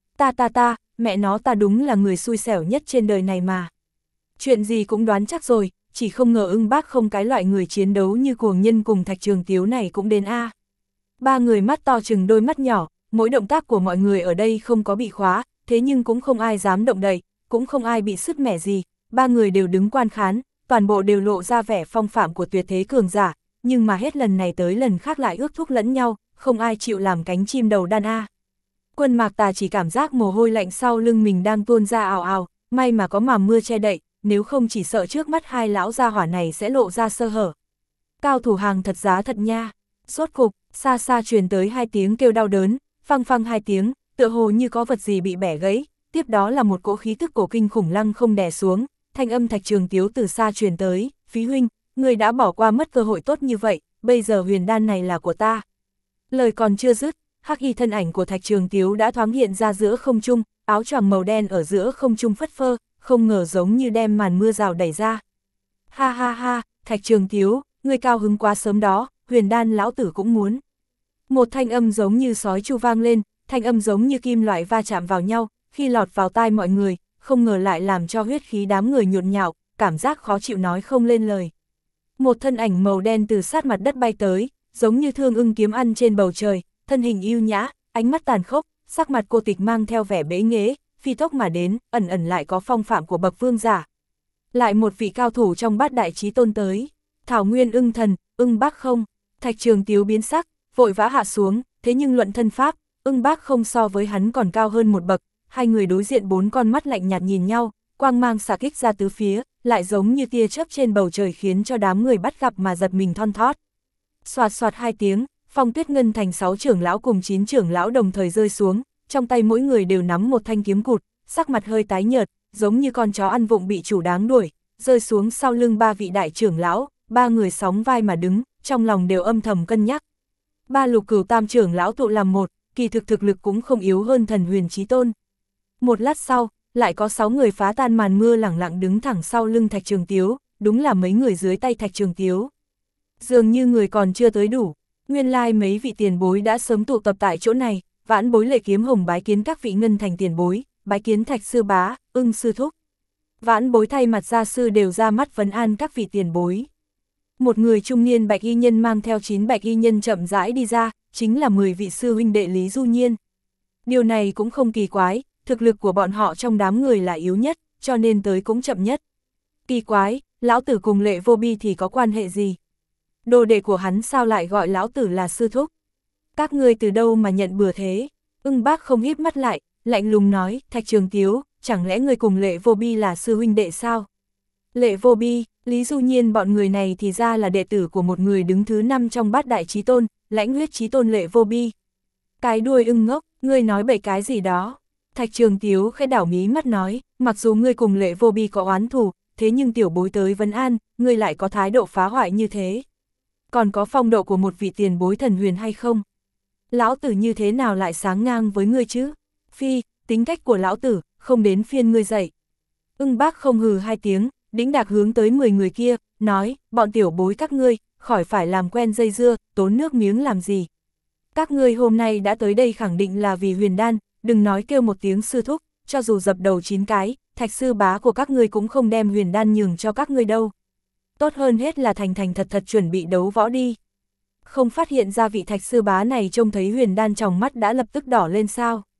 Ta, mẹ nó ta đúng là người xui xẻo nhất trên đời này mà. Chuyện gì cũng đoán chắc rồi, chỉ không ngờ Ưng Bác Không cái loại người chiến đấu như cuồng nhân cùng Thạch Trường Tiếu này cũng đến a. Ba người mắt to chừng đôi mắt nhỏ, mỗi động tác của mọi người ở đây không có bị khóa, thế nhưng cũng không ai dám động đậy, cũng không ai bị sứt mẻ gì, ba người đều đứng quan khán, toàn bộ đều lộ ra vẻ phong phạm của tuyệt thế cường giả, nhưng mà hết lần này tới lần khác lại ước thúc lẫn nhau, không ai chịu làm cánh chim đầu đàn a. Quân Mạc Tà chỉ cảm giác mồ hôi lạnh sau lưng mình đang tuôn ra ào ào, may mà có màn mưa che đậy, nếu không chỉ sợ trước mắt hai lão gia hỏa này sẽ lộ ra sơ hở. Cao thủ hàng thật giá thật nha. Sốt cục, xa xa truyền tới hai tiếng kêu đau đớn, phăng phăng hai tiếng, tựa hồ như có vật gì bị bẻ gãy, tiếp đó là một cỗ khí tức cổ kinh khủng lăng không đè xuống, thanh âm Thạch Trường Tiếu từ xa truyền tới, "Phí huynh, người đã bỏ qua mất cơ hội tốt như vậy, bây giờ huyền đan này là của ta." Lời còn chưa dứt, hắc y thân ảnh của Thạch Trường Tiếu đã thoáng hiện ra giữa không trung, áo choàng màu đen ở giữa không trung phất phơ, không ngờ giống như đem màn mưa rào đẩy ra. "Ha ha ha, Thạch Trường Tiếu, ngươi cao hứng quá sớm đó, huyền đan lão tử cũng muốn." Một thanh âm giống như sói chu vang lên, thanh âm giống như kim loại va chạm vào nhau, khi lọt vào tai mọi người, không ngờ lại làm cho huyết khí đám người nhộn nhạo, cảm giác khó chịu nói không lên lời. Một thân ảnh màu đen từ sát mặt đất bay tới, giống như thương ưng kiếm ăn trên bầu trời, thân hình yêu nhã, ánh mắt tàn khốc, sắc mặt cô tịch mang theo vẻ bế nghễ, phi tốc mà đến, ẩn ẩn lại có phong phạm của bậc vương giả. Lại một vị cao thủ trong bát đại chí tôn tới, Thảo Nguyên Ưng Thần, Ưng Bác Không. Thạch Trường Tiếu biến sắc, vội vã hạ xuống, thế nhưng luận thân pháp, Ưng Bác Không so với hắn còn cao hơn một bậc, hai người đối diện bốn con mắt lạnh nhạt nhìn nhau, quang mang xạ kích ra tứ phía, lại giống như tia chớp trên bầu trời khiến cho đám người bắt gặp mà giật mình thon thót. Xoạt xoạt hai tiếng, Phong Tuyết Ngân thành 6 trưởng lão cùng 9 trưởng lão đồng thời rơi xuống, trong tay mỗi người đều nắm một thanh kiếm cụt, sắc mặt hơi tái nhợt, giống như con chó ăn vụng bị chủ đáng đuổi, rơi xuống sau lưng ba vị đại trưởng lão, ba người sóng vai mà đứng, trong lòng đều âm thầm cân nhắc. Ba Lục Cửu Tam trưởng lão tụ làm một, kỳ thực lực cũng không yếu hơn thần huyền chí tôn. Một lát sau, lại có 6 người phá tan màn mưa lẳng lặng đứng thẳng sau lưng Thạch Trường Tiếu, đúng là mấy người dưới tay Thạch Trường Tiếu. Dường như người còn chưa tới đủ, nguyên lai mấy vị tiền bối đã sớm tụ tập tại chỗ này, Vãn Bối Lệ Kiếm Hồng bái kiến các vị ngân thành tiền bối, bái kiến Thạch sư bá, Ưng sư thúc. Vãn Bối thay mặt gia sư đều ra mắt vấn an các vị tiền bối. Một người trung niên bạch y nhân mang theo 9 bạch y nhân chậm rãi đi ra, chính là 10 vị sư huynh đệ Lý Du Nhiên. Điều này cũng không kỳ quái, thực lực của bọn họ trong đám người là yếu nhất, cho nên tới cũng chậm nhất. Kỳ quái, lão tử cùng Lệ Vô Bi thì có quan hệ gì? Đồ đệ của hắn sao lại gọi lão tử là sư thúc? Các ngươi từ đâu mà nhận bừa thế? Ưng Bác Không híp mắt lại, lạnh lùng nói, Thạch Trường Tiếu, chẳng lẽ ngươi cùng Lệ Vô Bi là sư huynh đệ sao? Lệ Vô Bi, Lý Du Nhiên bọn người này thì ra là đệ tử của một người đứng thứ 5 trong bát đại chí tôn, Lãnh Huyết chí tôn Lệ Vô Bi. Cái đuôi ưng ngốc, ngươi nói bậy cái gì đó? Thạch Trường Tiếu khẽ đảo mí mắt nói, mặc dù ngươi cùng Lệ Vô Bi có oán thù, thế nhưng tiểu bối tới vấn an, ngươi lại có thái độ phá hoại như thế. Còn có phong độ của một vị tiền bối thần huyền hay không? Lão tử như thế nào lại sáng ngang với ngươi chứ? Phi, tính cách của lão tử, không đến phiên ngươi dạy. Ưng Bác Không hừ hai tiếng, đĩnh đạc hướng tới 10 người kia, nói, bọn tiểu bối các ngươi, khỏi phải làm quen dây dưa, tốn nước miếng làm gì. Các ngươi hôm nay đã tới đây khẳng định là vì huyền đan, đừng nói kêu một tiếng sư thúc, cho dù dập đầu 9 cái, Thạch sư bá của các ngươi cũng không đem huyền đan nhường cho các ngươi đâu. Tốt hơn hết là thành thành thật thật chuẩn bị đấu võ đi. Không phát hiện ra vị Thạch sư bá này trông thấy huyền đan trong mắt đã lập tức đỏ lên sao.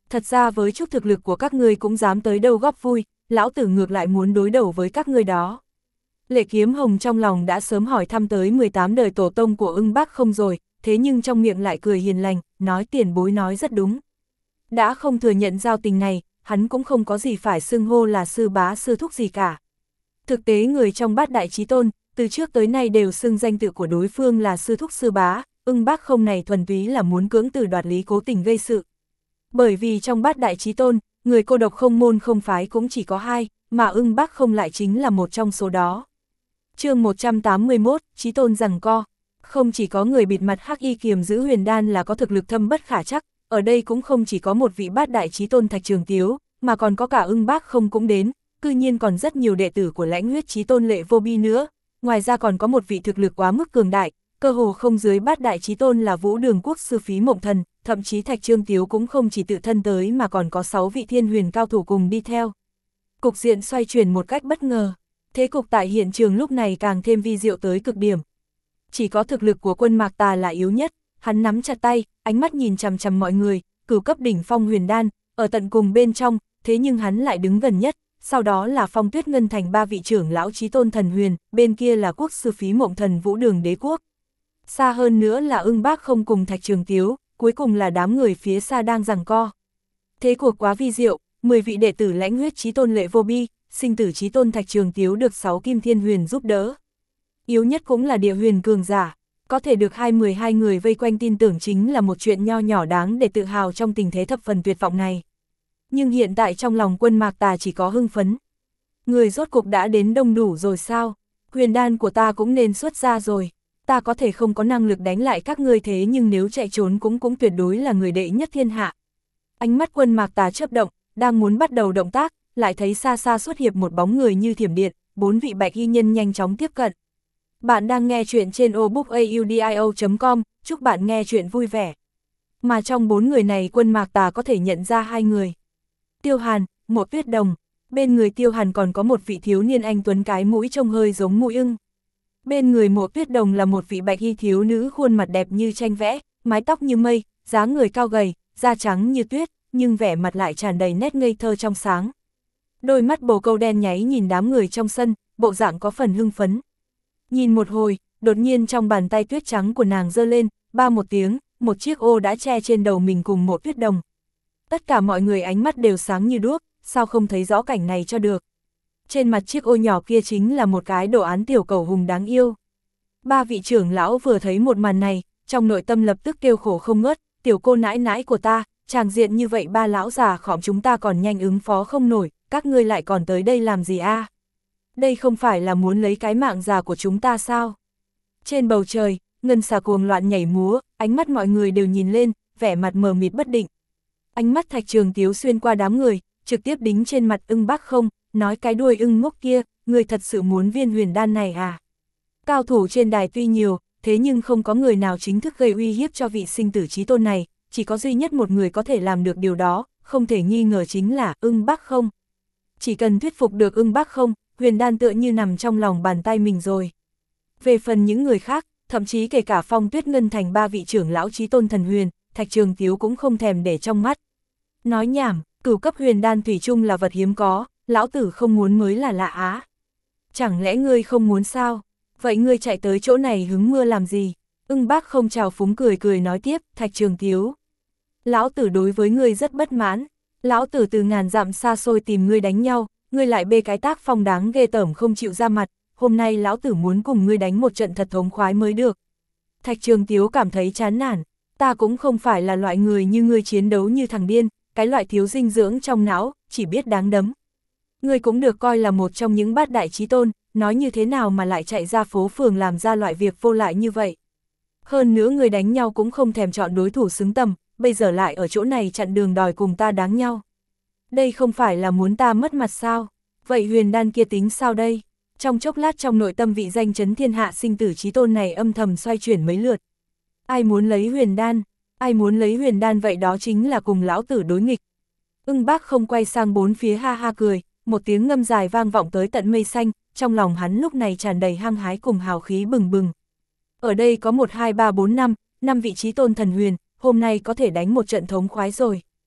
Thật ra với chút thực lực của các ngươi cũng dám tới đâu góp vui, lão tử ngược lại muốn đối đầu với các ngươi đó. Lệ Kiếm Hồng trong lòng đã sớm hỏi thăm tới 18 đời tổ tông của Ưng Bác không rồi, thế nhưng trong miệng lại cười hiền lành, nói tiền bối nói rất đúng. Đã không thừa nhận giao tình này, hắn cũng không có gì phải xưng hô là sư bá sư thúc gì cả. Thực tế người trong Bát Đại Chí Tôn, từ trước tới nay đều xưng danh tự của đối phương là sư thúc sư bá, Ưng Bác không này thuần túy là muốn cưỡng từ đoạt lý cố tình gây sự. Bởi vì trong Bát Đại Chí Tôn, người cô độc không môn không phái cũng chỉ có 2, mà Ưng Bác không lại chính là một trong số đó. Chương 181, Chí Tôn giằng co. Không chỉ có người bịt mặt hắc y kiềm giữ huyền đan là có thực lực thâm bất khả trắc, ở đây cũng không chỉ có một vị Bát Đại Chí Tôn Thạch Trường Tiếu, mà còn có cả Ưng Bác không cũng đến, cư nhiên còn rất nhiều đệ tử của Lãnh Huyết Chí Tôn Lệ Vô Bi nữa, ngoài ra còn có một vị thực lực quá mức cường đại, cơ hồ không dưới Bát Đại Chí Tôn là Vũ Đường Quốc sư Phí Mộng Thần, thậm chí Thạch Trường Tiếu cũng không chỉ tự thân tới mà còn có 6 vị thiên huyền cao thủ cùng đi theo. Cục diện xoay chuyển một cách bất ngờ, thế cục tại hiện trường lúc này càng thêm vi diệu tới cực điểm. Chỉ có thực lực của Quân Mạc Tà là yếu nhất, hắn nắm chặt tay, ánh mắt nhìn chằm chằm mọi người, cửu cấp đỉnh phong huyền đan, ở tận cùng bên trong, thế nhưng hắn lại đứng gần nhất, sau đó là Phong Tuyết Ngân Thành 3 vị trưởng lão Chí Tôn Thần Huyền, bên kia là quốc sư Phí Mộng Thần Vũ Đường Đế Quốc. Xa hơn nữa là Ưng Bác không cùng Thạch Trường Tiếu, cuối cùng là đám người phía xa đang giằng co. Thế cuộc quá vi diệu, 10 vị đệ tử Lãnh Huyết Chí Tôn Lệ Vô Bi, sinh tử Chí Tôn Thạch Trường Tiếu được 6 kim thiên huyền giúp đỡ. Yếu nhất cũng là địa huyền cường giả, có thể được 12 người vây quanh tin tưởng chính là một chuyện nho nhỏ đáng để tự hào trong tình thế thập phần tuyệt vọng này. Nhưng hiện tại trong lòng Quân Mạc Tà chỉ có hưng phấn. Người rốt cục đã đến đông đủ rồi sao? Huyền đan của ta cũng nên xuất ra rồi. Ta có thể không có năng lực đánh lại các ngươi thế nhưng nếu chạy trốn cũng tuyệt đối là người đệ nhất thiên hạ. Ánh mắt Quân Mạc Tà chớp động, đang muốn bắt đầu động tác, lại thấy xa xa xuất hiện một bóng người như thiểm điện, 4 vị bạch y nhân nhanh chóng tiếp cận. Bạn đang nghe chuyện trên obookaudio.com, chúc bạn nghe chuyện vui vẻ. Mà trong 4 người này Quân Mạc Tà có thể nhận ra 2 người. Tiêu Hàn, Mộ Tuyết Đồng, bên người Tiêu Hàn còn có một vị thiếu niên anh tuấn cái mũi trông hơi giống mũi ưng. Bên người Mộ Tuyết Đồng là một vị bạch y thiếu nữ khuôn mặt đẹp như tranh vẽ, mái tóc như mây, dáng người cao gầy, da trắng như tuyết, nhưng vẻ mặt lại tràn đầy nét ngây thơ trong sáng. Đôi mắt bồ câu đen nháy nhìn đám người trong sân, bộ dạng có phần hưng phấn. Nhìn một hồi, đột nhiên trong bàn tay tuyết trắng của nàng giơ lên, ba một tiếng, một chiếc ô đã che trên đầu mình cùng Mộ Tuyết Đồng. Tất cả mọi người ánh mắt đều sáng như đuốc, sao không thấy rõ cảnh này cho được. Trên mặt chiếc ô nhỏ kia chính là một cái đồ án tiểu cẩu hùng đáng yêu. 3 vị trưởng lão vừa thấy một màn này, trong nội tâm lập tức kêu khổ không ngớt, tiểu cô nãi nãi của ta, tràng diện như vậy 3 lão già khọm chúng ta còn nhanh ứng phó không nổi, các ngươi lại còn tới đây làm gì a? Đây không phải là muốn lấy cái mạng già của chúng ta sao? Trên bầu trời, ngân xà cuồng loạn nhảy múa, ánh mắt mọi người đều nhìn lên, vẻ mặt mờ mịt bất định. Ánh mắt Thạch Trường Tiếu xuyên qua đám người, trực tiếp đính trên mặt Ưng Bác không, nói cái đuôi ưng ngốc kia, người thật sự muốn viên huyền đan này à? Cao thủ trên đài tuy nhiều, thế nhưng không có người nào chính thức gây uy hiếp cho vị sinh tử Chí Tôn này, chỉ có duy nhất một người có thể làm được điều đó, không thể nghi ngờ chính là Ưng Bác không. Chỉ cần thuyết phục được Ưng Bác không, huyền đan tựa như nằm trong lòng bàn tay mình rồi. Về phần những người khác, thậm chí kể cả Phong Tuyết Ngân Thành 3 vị trưởng lão Chí Tôn Thần Huyền, Thạch Trường Tiếu cũng không thèm để trong mắt. Nói nhảm, cửu cấp huyền đan thủy chung là vật hiếm có, lão tử không muốn mới là lạ á. Chẳng lẽ ngươi không muốn sao? Vậy ngươi chạy tới chỗ này hứng mưa làm gì? Ưng Bác không trào phúng cười cười nói tiếp, Thạch Trường Tiếu. Lão tử đối với ngươi rất bất mãn, lão tử từ ngàn dặm xa xôi tìm ngươi đánh nhau, ngươi lại bê cái tác phong đáng ghê tởm không chịu ra mặt, hôm nay lão tử muốn cùng ngươi đánh một trận thật thống khoái mới được. Thạch Trường Tiếu cảm thấy chán nản, ta cũng không phải là loại người như ngươi chiến đấu như thằng điên, cái loại thiếu dinh dưỡng trong não, chỉ biết đáng đấm. Ngươi cũng được coi là một trong những bát đại chí tôn, nói như thế nào mà lại chạy ra phố phường làm ra loại việc vô lại như vậy. Hơn nữa người đánh nhau cũng không thèm chọn đối thủ xứng tầm, bây giờ lại ở chỗ này chặn đường đòi cùng ta đáng nhau. Đây không phải là muốn ta mất mặt sao? Vậy huyền đan kia tính sao đây? Trong chốc lát trong nội tâm vị danh chấn thiên hạ sinh tử chí tôn này âm thầm xoay chuyển mấy lượt. Ai muốn lấy huyền đan? Ai muốn lấy huyền đan vậy đó chính là cùng lão tử đối nghịch. Ưng Bác không quay sang bốn phía ha ha cười, một tiếng ngâm dài vang vọng tới tận mây xanh, trong lòng hắn lúc này tràn đầy hăng hái cùng hào khí bừng bừng. Ở đây có 1, 2, 3, 4, 5 vị chí tôn thần huyền, hôm nay có thể đánh một trận thống khoái rồi.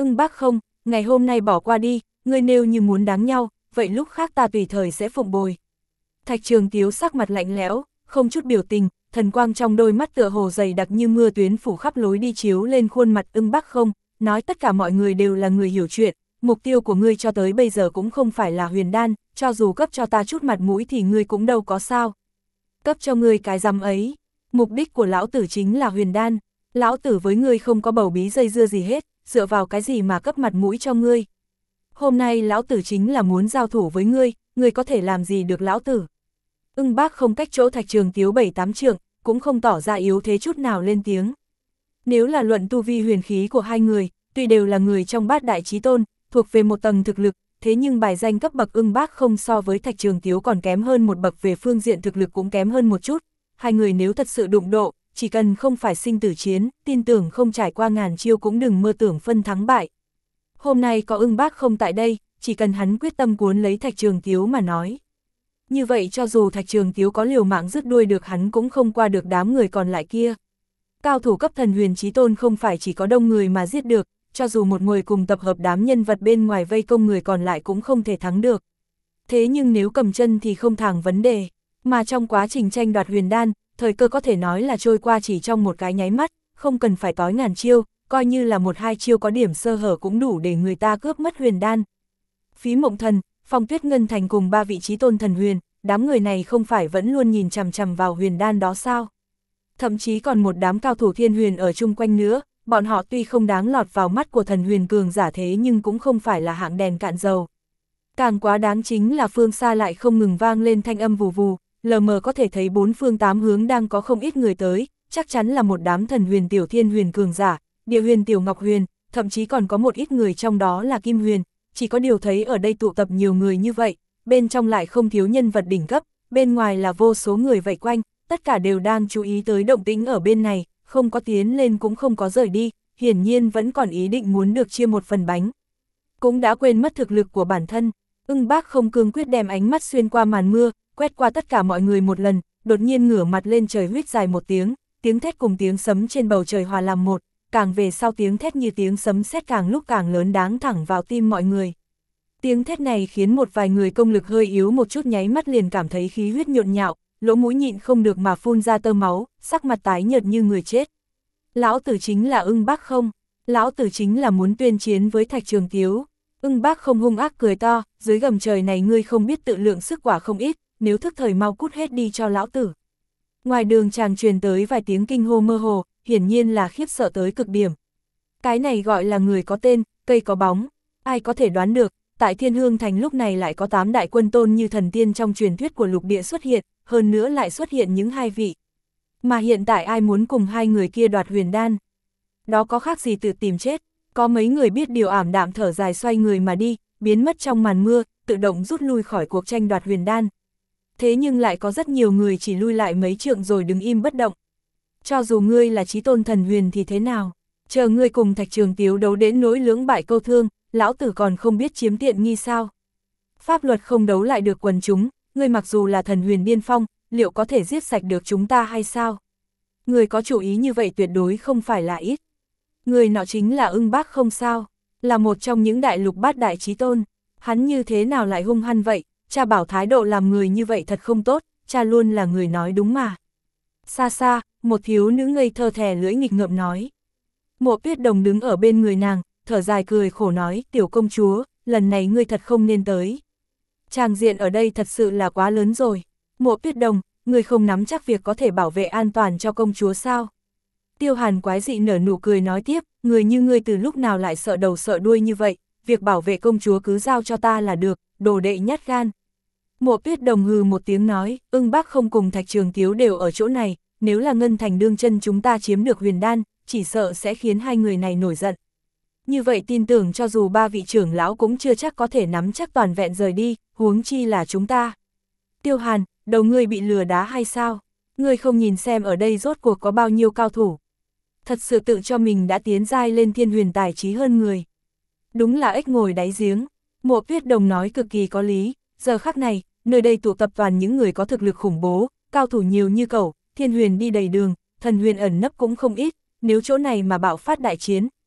Ưng Bác Không, ngày hôm nay bỏ qua đi, ngươi nếu như muốn đáng nhau, vậy lúc khác ta tùy thời sẽ phụng bồi. Thạch Trường Tiếu sắc mặt lạnh lẽo, không chút biểu tình, thần quang trong đôi mắt tựa hồ dày đặc như mưa tuyến phủ khắp lối đi chiếu lên khuôn mặt Ưng Bác Không, nói tất cả mọi người đều là người hiểu chuyện, mục tiêu của ngươi cho tới bây giờ cũng không phải là huyền đan, cho dù cấp cho ta chút mặt mũi thì ngươi cũng đâu có sao. Cấp cho ngươi cái rắm ấy, mục đích của lão tử chính là huyền đan, lão tử với ngươi không có bầu bí dây dưa gì hết, dựa vào cái gì mà cấp mặt mũi cho ngươi. Hôm nay lão tử chính là muốn giao thủ với ngươi có thể làm gì được lão tử. Ưng Bác Không cách chỗ Thạch Trường Tiếu 7-8 trượng, cũng không tỏ ra yếu thế chút nào lên tiếng. Nếu là luận tu vi huyền khí của hai người, tuy đều là người trong bát đại chí tôn, thuộc về một tầng thực lực, thế nhưng bài danh cấp bậc Ưng Bác Không so với Thạch Trường Tiếu còn kém hơn một bậc, về phương diện thực lực cũng kém hơn một chút. Hai người nếu thật sự đụng độ, chỉ cần không phải sinh tử chiến, tin tưởng không trải qua ngàn chiêu cũng đừng mơ tưởng phân thắng bại. Hôm nay có Ưng Bác Không tại đây, chỉ cần hắn quyết tâm cuốn lấy Thạch Trường Tiếu mà nói. Như vậy cho dù Thạch Trường Tiếu có liều mạng rứt đuôi được hắn cũng không qua được đám người còn lại kia. Cao thủ cấp thần huyền chí tôn không phải chỉ có đông người mà giết được, cho dù một người cùng tập hợp đám nhân vật bên ngoài vây công người còn lại cũng không thể thắng được. Thế nhưng nếu cầm chân thì không thẳng vấn đề, mà trong quá trình tranh đoạt huyền đan, thời cơ có thể nói là trôi qua chỉ trong một cái nháy mắt, không cần phải tói ngàn chiêu, coi như là 1-2 chiêu có điểm sơ hở cũng đủ để người ta cướp mất huyền đan. Phí Mộng Thần, Phong Tuyết Ngân Thành cùng 3 vị chí tôn thần huyền, đám người này không phải vẫn luôn nhìn chằm chằm vào huyền đan đó sao? Thậm chí còn một đám cao thủ thiên huyền ở chung quanh nữa, bọn họ tuy không đáng lọt vào mắt của thần huyền cường giả thế nhưng cũng không phải là hạng đèn cạn dầu. Càng quá đáng chính là phương xa lại không ngừng vang lên thanh âm vù vù, lờ mờ có thể thấy 4 phương 8 hướng đang có không ít người tới, chắc chắn là một đám thần huyền tiểu thiên huyền cường giả, địa huyền tiểu ngọc huyền, thậm chí còn có một ít người trong đó là kim huyền, chỉ có điều thấy ở đây tụ tập nhiều người như vậy, bên trong lại không thiếu nhân vật đỉnh cấp, bên ngoài là vô số người vây quanh, tất cả đều đang chú ý tới động tĩnh ở bên này, không có tiến lên cũng không có rời đi, hiển nhiên vẫn còn ý định muốn được chia một phần bánh. Cũng đã quên mất thực lực của bản thân, Ưng Bác Không cương quyết đem ánh mắt xuyên qua màn mưa, quét qua tất cả mọi người một lần, đột nhiên ngửa mặt lên trời huýt dài một tiếng, tiếng thét cùng tiếng sấm trên bầu trời hòa làm một, càng về sau tiếng thét như tiếng sấm sét càng lúc càng lớn đáng thẳng vào tim mọi người. Tiếng thét này khiến một vài người công lực hơi yếu một chút nháy mắt liền cảm thấy khí huyết nhộn nhạo, lỗ mũi nhịn không được mà phun ra tơ máu, sắc mặt tái nhợt như người chết. Lão tử chính là Ưng Bác Không, lão tử chính là muốn tuyên chiến với Thạch Trường Tiếu. Ưng Bác Không hung ác cười to, dưới gầm trời này ngươi không biết tự lượng sức quả không ít, nếu thức thời mau cút hết đi cho lão tử. Ngoài đường chàng truyền tới vài tiếng kinh hô mơ hồ, hiển nhiên là khiếp sợ tới cực điểm. Cái này gọi là người có tên, cây có bóng, ai có thể đoán được, tại Thiên Hương Thành lúc này lại có 8 đại quân tôn như thần tiên trong truyền thuyết của lục địa xuất hiện, hơn nữa lại xuất hiện những 2 vị. Mà hiện tại ai muốn cùng 2 người kia đoạt huyền đan? Đó có khác gì tự tìm chết, có mấy người biết điều ảm đạm thở dài xoay người mà đi, biến mất trong màn mưa, tự động rút lui khỏi cuộc tranh đoạt huyền đan. Thế nhưng lại có rất nhiều người chỉ lui lại mấy trượng rồi đứng im bất động. Cho dù ngươi là chí tôn thần huyền thì thế nào? Chờ ngươi cùng Thạch Trường Tiếu đấu đến nỗi lưỡng bại câu thương, lão tử còn không biết chiếm tiện nghi sao? Pháp luật không đấu lại được quần chúng, ngươi mặc dù là thần huyền điên phong, liệu có thể giết sạch được chúng ta hay sao? Người có chủ ý như vậy tuyệt đối không phải là ít. Người nọ chính là Ưng Bác Không sao? Là một trong những đại lục bát đại chí tôn. Hắn như thế nào lại hung hăng vậy? Cha bảo thái độ làm người như vậy thật không tốt, cha luôn là người nói đúng mà. Xa xa, một thiếu nữ ngây thơ thè lưỡi nghịch ngợm nói. Mộ Tuyết Đồng đứng ở bên người nàng, thở dài cười khổ nói, tiểu công chúa, lần này ngươi thật không nên tới. Tràng diện ở đây thật sự là quá lớn rồi. Mộ Tuyết Đồng, ngươi không nắm chắc việc có thể bảo vệ an toàn cho công chúa sao? Tiêu Hàn quái dị nở nụ cười nói tiếp, người như ngươi từ lúc nào lại sợ đầu sợ đuôi như vậy, việc bảo vệ công chúa cứ giao cho ta là được, đồ đệ nhát gan. Mộ Tuyết Đồng hừ một tiếng nói, Ưng Bác Không cùng Thạch Trường Tiếu đều ở chỗ này, nếu là Ngân Thành đương chân chúng ta chiếm được huyền đan, chỉ sợ sẽ khiến 2 người này nổi giận. Như vậy tin tưởng cho dù 3 vị trưởng lão cũng chưa chắc có thể nắm chắc toàn vẹn rời đi, huống chi là chúng ta. Tiêu Hàn, đầu ngươi bị lừa đá hay sao? Ngươi không nhìn xem ở đây rốt cuộc có bao nhiêu cao thủ. Thật sự tự cho mình đã tiến giai lên thiên huyền tài trí hơn người. Đúng là ếch ngồi đáy giếng. Mộ Tuyết Đồng nói cực kỳ có lý, giờ khắc này, nơi đây tụ tập toàn những người có thực lực khủng bố, cao thủ nhiều như cẩu, thiên huyền đi đầy đường, thần huyền ẩn nấp cũng không ít, nếu chỗ này mà bạo phát đại chiến,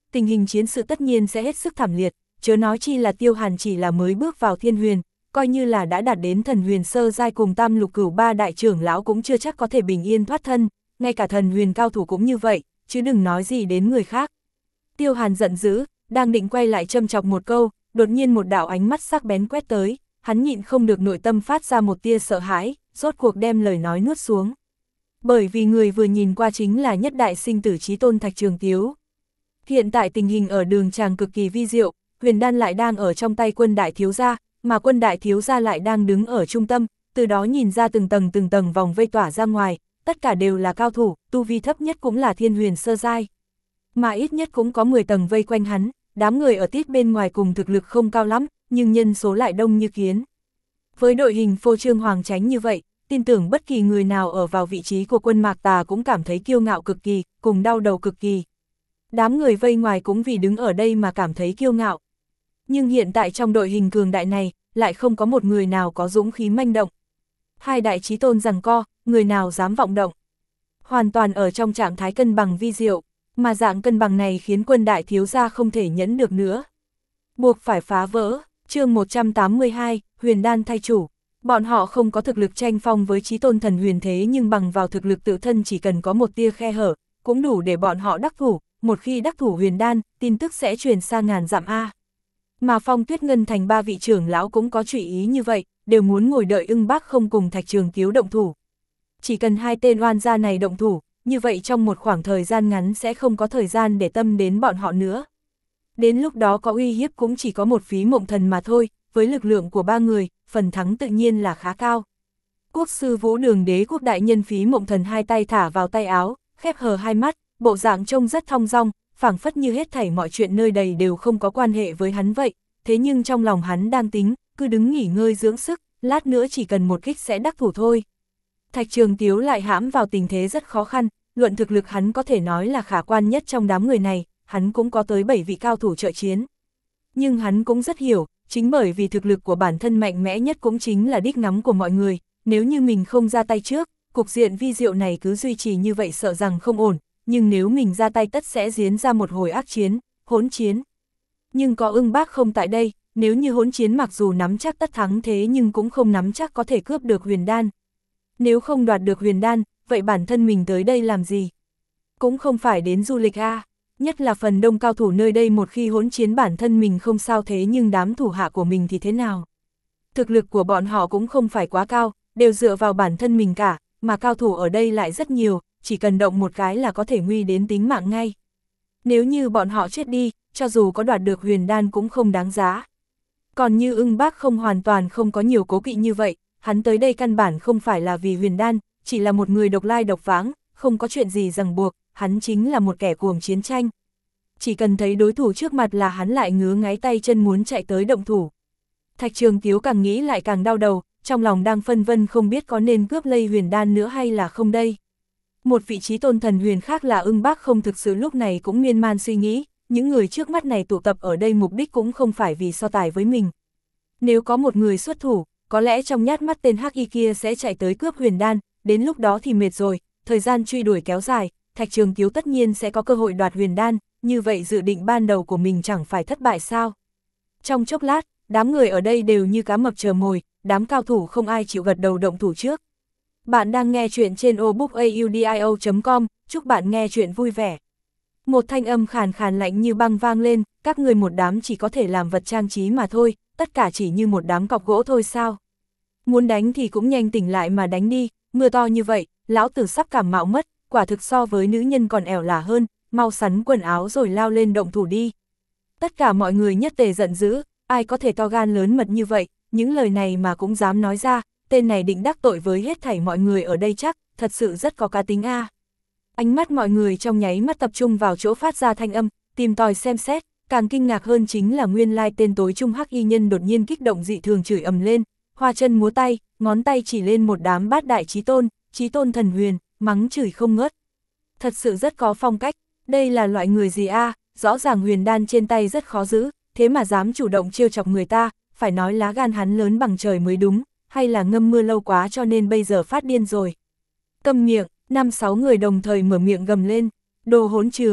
tình hình chiến sự tất nhiên sẽ hết sức thảm liệt, chớ nói chi là Tiêu Hàn chỉ là mới bước vào Thiên Huyền, coi như là đã đạt đến thần huyền sơ giai cùng Tam Lục Cửu ba đại trưởng lão cũng chưa chắc có thể bình yên thoát thân, ngay cả thần huyền cao thủ cũng như vậy, chứ đừng nói gì đến người khác. Tiêu Hàn giận dữ, đang định quay lại châm chọc một câu, đột nhiên một đạo ánh mắt sắc bén quét tới, hắn nhịn không được nội tâm phát ra một tia sợ hãi, rốt cuộc đem lời nói nuốt xuống. Bởi vì người vừa nhìn qua chính là nhất đại sinh tử chí tôn Thạch Trường Tiếu. Hiện tại tình hình ở đường tràng cực kỳ vi diệu, huyền đan lại đang ở trong tay quân đại thiếu gia, mà quân đại thiếu gia lại đang đứng ở trung tâm, từ đó nhìn ra từng tầng vòng vây tỏa ra ngoài, tất cả đều là cao thủ, tu vi thấp nhất cũng là thiên huyền sơ giai. Mà ít nhất cũng có 10 tầng vây quanh hắn, đám người ở tít bên ngoài cùng thực lực không cao lắm, nhưng nhân số lại đông như kiến. Với đội hình phô trương hoàng chánh như vậy, tin tưởng bất kỳ người nào ở vào vị trí của quân Mạc Tà cũng cảm thấy kiêu ngạo cực kỳ, cùng đau đầu cực kỳ. Đám người vây ngoài cũng vì đứng ở đây mà cảm thấy kiêu ngạo. Nhưng hiện tại trong đội hình cường đại này, lại không có một người nào có dũng khí manh động. Hai đại chí tôn giằng co, người nào dám vọng động. Hoàn toàn ở trong trạng thái cân bằng vi diệu, mà dạng cân bằng này khiến quân đại thiếu gia không thể nhẫn được nữa. Buộc phải phá vỡ, chương 182, huyền đan thay chủ. Bọn họ không có thực lực tranh phong với chí tôn thần huyền thế nhưng bằng vào thực lực tự thân chỉ cần có một tia khe hở, cũng đủ để bọn họ đắc thủ, một khi đắc thủ huyền đan, tin tức sẽ truyền xa ngàn dặm A. Mà Phong Tuyết Ngân thành ba vị trưởng lão cũng có chú ý như vậy, đều muốn ngồi đợi Ưng Bác không cùng Thạch Trường Tiếu động thủ. Chỉ cần hai tên oan gia này động thủ, như vậy trong một khoảng thời gian ngắn sẽ không có thời gian để tâm đến bọn họ nữa. Đến lúc đó có uy hiếp cũng chỉ có một Phí Mộng Thần mà thôi, với lực lượng của ba người, phần thắng tự nhiên là khá cao. Quốc sư Vũ Đường Đế quốc đại nhân Phí Mộng Thần hai tay thả vào tay áo, khép hờ hai mắt, bộ dạng trông rất thong dong, phảng phất như hết thảy mọi chuyện nơi đây đều không có quan hệ với hắn vậy, thế nhưng trong lòng hắn đang tính, cứ đứng nghỉ ngơi dưỡng sức, lát nữa chỉ cần một kích sẽ đắc thủ thôi. Thạch Trường Tiếu lại hãm vào tình thế rất khó khăn, luận thực lực hắn có thể nói là khả quan nhất trong đám người này, hắn cũng có tới 7 vị cao thủ trợ chiến. Nhưng hắn cũng rất hiểu, chính bởi vì thực lực của bản thân mạnh mẽ nhất cũng chính là đích ngắm của mọi người, nếu như mình không ra tay trước, cục diện vi diệu này cứ duy trì như vậy sợ rằng không ổn, nhưng nếu mình ra tay tất sẽ diễn ra một hồi ác chiến, hỗn chiến. Nhưng có Ưng Bác không tại đây, nếu như hỗn chiến mặc dù nắm chắc tất thắng thế nhưng cũng không nắm chắc có thể cướp được huyền đan. Nếu không đoạt được huyền đan, vậy bản thân mình tới đây làm gì? Cũng không phải đến du lịch a. Nhất là phần đông cao thủ nơi đây một khi hỗn chiến bản thân mình không sao thế nhưng đám thủ hạ của mình thì thế nào? Thực lực của bọn họ cũng không phải quá cao, đều dựa vào bản thân mình cả, mà cao thủ ở đây lại rất nhiều, chỉ cần động một cái là có thể nguy đến tính mạng ngay. Nếu như bọn họ chết đi, cho dù có đoạt được huyền đan cũng không đáng giá. Còn như Ưng Bác không hoàn toàn không có nhiều cố kỵ như vậy, hắn tới đây căn bản không phải là vì huyền đan, chỉ là một người độc lai độc vãng, không có chuyện gì ràng buộc, hắn chính là một kẻ cuồng chiến tranh. Chỉ cần thấy đối thủ trước mặt là hắn lại ngứa ngáy tay chân muốn chạy tới động thủ. Thạch Trường Tiếu càng nghĩ lại càng đau đầu, trong lòng đang phân vân không biết có nên cướp lây huyền đan nữa hay là không đây. Một vị trí tôn thần huyền khác là Ưng Bác không thực sự lúc này cũng miên man suy nghĩ, những người trước mắt này tụ tập ở đây mục đích cũng không phải vì so tài với mình. Nếu có một người xuất thủ, có lẽ trong nhát mắt tên hắc y kia sẽ chạy tới cướp huyền đan, đến lúc đó thì mệt rồi, thời gian truy đuổi kéo dài, Thạch Trường Tiếu tất nhiên sẽ có cơ hội đoạt huyền đan, như vậy dự định ban đầu của mình chẳng phải thất bại sao. Trong chốc lát, đám người ở đây đều như cá mập chờ mồi, đám cao thủ không ai chịu gật đầu động thủ trước. Bạn đang nghe chuyện trên obookaudio.com, chúc bạn nghe chuyện vui vẻ. Một thanh âm khàn khàn lạnh như băng vang lên, các người một đám chỉ có thể làm vật trang trí mà thôi, tất cả chỉ như một đám cọc gỗ thôi sao. Muốn đánh thì cũng nhanh tỉnh lại mà đánh đi, mưa to như vậy, lão tử sắp cảm mạo mất, quả thực so với nữ nhân còn ẻo lả hơn, mau sắn quần áo rồi lao lên động thủ đi. Tất cả mọi người nhất tề giận dữ, ai có thể to gan lớn mật như vậy, những lời này mà cũng dám nói ra, tên này định đắc tội với hết thảy mọi người ở đây chắc, thật sự rất có cá tính a. Ánh mắt mọi người trong nháy mắt tập trung vào chỗ phát ra thanh âm, tìm tòi xem xét, càng kinh ngạc hơn chính là nguyên lai tên tối trung hắc y nhân đột nhiên kích động dị thường chửi ầm lên, hoa chân múa tay, ngón tay chỉ lên một đám bát đại chí tôn thần huyền, mắng chửi không ngớt. Thật sự rất có phong cách, đây là loại người gì a? Rõ ràng huyền đan trên tay rất khó giữ, thế mà dám chủ động trêu chọc người ta, phải nói lá gan hắn lớn bằng trời mới đúng, hay là ngâm mưa lâu quá cho nên bây giờ phát điên rồi. Câm miệng, 5-6 người đồng thời mở miệng gầm lên, đồ hỗn trướng,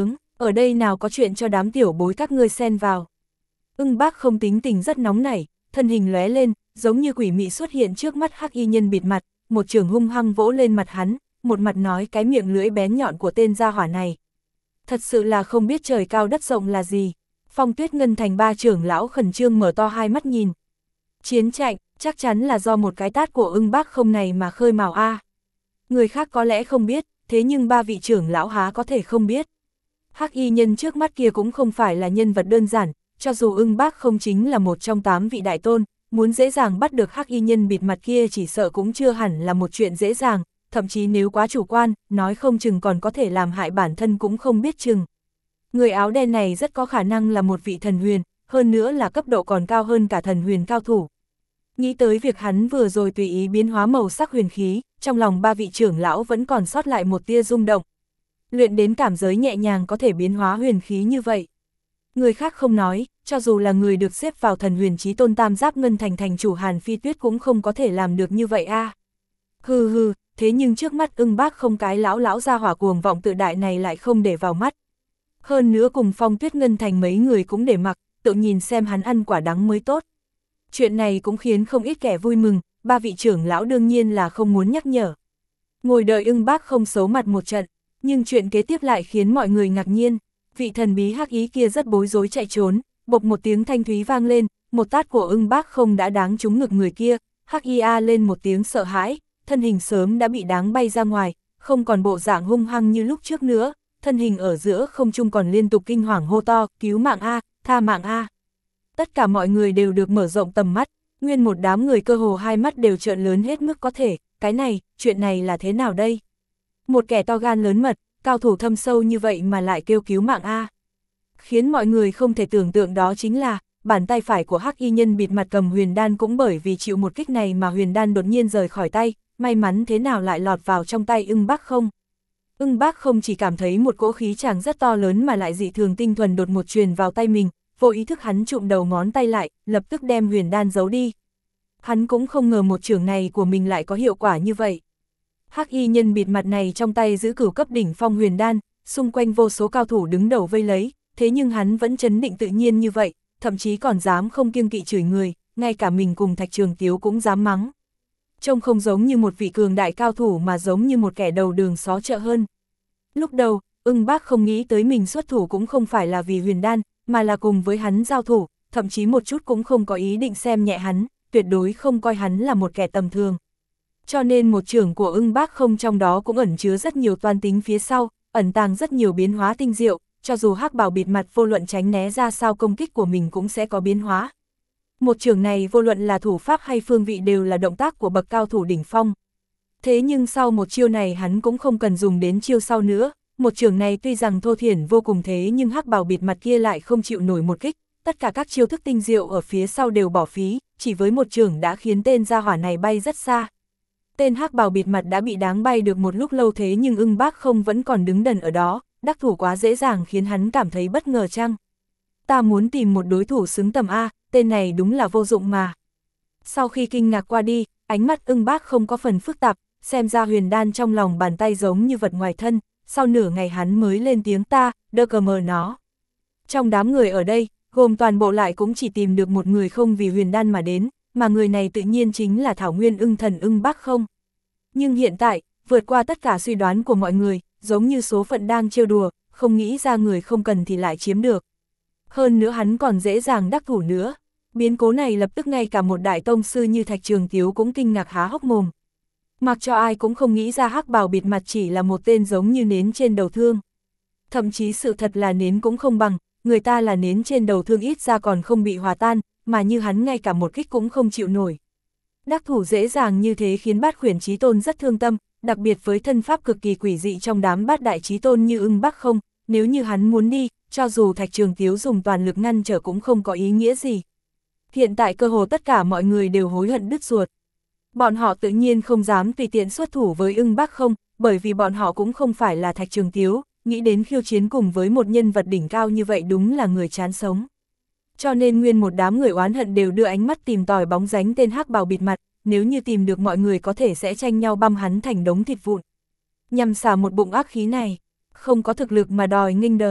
ở đây nào có chuyện cho đám tiểu bối các ngươi xen vào. Ưng Bác Không tính tình rất nóng nảy, thân hình lóe lên, giống như quỷ mị xuất hiện trước mắt Hắc Y Nhân bịt mặt, một chưởng hung hăng vỗ lên mặt hắn, một mặt nói cái miệng lưỡi bén nhọn của tên gia hỏa này. Thật sự là không biết trời cao đất rộng là gì. Phong Tuyết Ngân Thành ba trưởng lão khẩn trương mở to hai mắt nhìn. Chiến tranh, chắc chắn là do một cái tát của Ưng Bác Không này mà khơi mào a. Người khác có lẽ không biết, thế nhưng ba vị trưởng lão há có thể không biết. Hắc Y Nhân trước mắt kia cũng không phải là nhân vật đơn giản, cho dù Ưng Bác Không chính là một trong 8 vị đại tôn, muốn dễ dàng bắt được Hắc Y Nhân bịt mặt kia chỉ sợ cũng chưa hẳn là một chuyện dễ dàng, thậm chí nếu quá chủ quan, nói không chừng còn có thể làm hại bản thân cũng không biết chừng. Người áo đen này rất có khả năng là một vị thần huyền, hơn nữa là cấp độ còn cao hơn cả thần huyền cao thủ. Nghĩ tới việc hắn vừa rồi tùy ý biến hóa màu sắc huyền khí, trong lòng ba vị trưởng lão vẫn còn sót lại một tia rung động. Luyện đến cảm giới nhẹ nhàng có thể biến hóa huyền khí như vậy. Người khác không nói, cho dù là người được xếp vào thần huyền chí tôn tam giáp ngân thành thành chủ Hàn Phi Tuyết cũng không có thể làm được như vậy a. Hừ hừ, thế nhưng trước mắt Ưng Bác Không cái lão gia hỏa cuồng vọng tự đại này lại không để vào mắt. Hơn nữa cùng Phong Tuyết Ngân Thành mấy người cũng để mặc, tự nhìn xem hắn ăn quả đắng mới tốt. Chuyện này cũng khiến không ít kẻ vui mừng, ba vị trưởng lão đương nhiên là không muốn nhắc nhở. Ngồi đợi Ưng Bác Không xấu mặt một trận, nhưng chuyện kế tiếp lại khiến mọi người ngạc nhiên. Vị thần bí hắc ý kia rất bối rối chạy trốn, bộc một tiếng thanh thúy vang lên, một tát của Ưng Bác Không đã đáng trúng ngực người kia, hắc y a lên một tiếng sợ hãi, thân hình sớm đã bị đáng bay ra ngoài, không còn bộ dạng hung hăng như lúc trước nữa, thân hình ở giữa không trung còn liên tục kinh hoàng hô to, cứu mạng a, tha mạng a. Tất cả mọi người đều được mở rộng tầm mắt, nguyên một đám người cơ hồ hai mắt đều trợn lớn hết mức có thể, cái này, chuyện này là thế nào đây? Một kẻ to gan lớn mật, cao thủ thâm sâu như vậy mà lại kêu cứu mạng a. Khiến mọi người không thể tưởng tượng đó chính là, bàn tay phải của Hắc Y Nhân bịt mặt cầm huyền đan cũng bởi vì chịu một kích này mà huyền đan đột nhiên rời khỏi tay, may mắn thế nào lại lọt vào trong tay Ưng Bác Không. Ưng Bác Không chỉ cảm thấy một cỗ khí chàng rất to lớn mà lại dị thường tinh thuần đột một truyền vào tay mình, vô ý thức hắn trụm đầu ngón tay lại, lập tức đem huyền đan giấu đi. Hắn cũng không ngờ một chưởng này của mình lại có hiệu quả như vậy. Hắc Y Nhân bịt mặt này trong tay giữ cửu cấp đỉnh phong huyền đan, xung quanh vô số cao thủ đứng đầu vây lấy, thế nhưng hắn vẫn trấn định tự nhiên như vậy, thậm chí còn dám không kiêng kỵ chửi người, ngay cả mình cùng Thạch Trường Tiếu cũng dám mắng. Trông không giống như một vị cường đại cao thủ mà giống như một kẻ đầu đường xó chợ hơn. Lúc đầu, Ưng Bác không nghĩ tới mình xuất thủ cũng không phải là vì huyền đan, mà là cùng với hắn giao thủ, thậm chí một chút cũng không có ý định xem nhẹ hắn, tuyệt đối không coi hắn là một kẻ tầm thường. Cho nên một chưởng của Ưng Bác Không trong đó cũng ẩn chứa rất nhiều toan tính phía sau, ẩn tàng rất nhiều biến hóa tinh diệu, cho dù hắc bào bịt mặt vô luận tránh né ra sao công kích của mình cũng sẽ có biến hóa. Một chưởng này vô luận là thủ pháp hay phương vị đều là động tác của bậc cao thủ đỉnh phong. Thế nhưng sau một chiêu này hắn cũng không cần dùng đến chiêu sau nữa, một chưởng này tuy rằng thô thiển vô cùng thế nhưng hắc bào bịt mặt kia lại không chịu nổi một kích, tất cả các chiêu thức tinh diệu ở phía sau đều bỏ phí, chỉ với một chưởng đã khiến tên gia hỏa này bay rất xa. Tên hắc bào bịt mặt đã bị đáng bay được một lúc lâu thế nhưng Ưng Bác Không vẫn còn đứng đần ở đó, đắc thủ quá dễ dàng khiến hắn cảm thấy bất ngờ chăng. Ta muốn tìm một đối thủ xứng tầm A, tên này đúng là vô dụng mà. Sau khi kinh ngạc qua đi, ánh mắt Ưng Bác Không có phần phức tạp, xem ra huyền đan trong lòng bàn tay giống như vật ngoài thân, sau nửa ngày hắn mới lên tiếng ta, đơ cờ mờ nó. Trong đám người ở đây, gồm toàn bộ lại cũng chỉ tìm được một người không vì huyền đan mà đến, mà người này tự nhiên chính là Thảo Nguyên Ưng Thần Ưng Bác Không. Nhưng hiện tại, vượt qua tất cả suy đoán của mọi người, giống như số phận đang trêu đùa, không nghĩ ra người không cần thì lại chiếm được. Hơn nữa hắn còn dễ dàng đắc thủ nữa. Biến cố này lập tức ngay cả một đại tông sư như Thạch Trường Tiếu cũng kinh ngạc há hốc mồm. Mặc cho ai cũng không nghĩ ra hắc bào bịt mặt chỉ là một tên giống như nến trên đầu thương. Thậm chí sự thật là nến cũng không bằng, người ta là nến trên đầu thương ít ra còn không bị hòa tan, mà như hắn ngay cả một kích cũng không chịu nổi. Đắc thủ dễ dàng như thế khiến Bát Khuyển Chí Tôn rất thương tâm, đặc biệt với thân pháp cực kỳ quỷ dị trong đám bát đại chí tôn như Ưng Bác Không, nếu như hắn muốn đi, cho dù Thạch Trường Tiếu dùng toàn lực ngăn trở cũng không có ý nghĩa gì. Hiện tại cơ hồ tất cả mọi người đều hối hận đứt ruột. Bọn họ tự nhiên không dám tùy tiện xuất thủ với Ưng Bác Không, bởi vì bọn họ cũng không phải là Thạch Trường Tiếu, nghĩ đến khiêu chiến cùng với một nhân vật đỉnh cao như vậy đúng là người chán sống. Cho nên nguyên một đám người oán hận đều đưa ánh mắt tìm tòi bóng dáng tên hắc bào bịt mặt, nếu như tìm được mọi người có thể sẽ tranh nhau băm hắn thành đống thịt vụn. Nhằm xả một bụng ác khí này, không có thực lực mà đòi nghênh đời.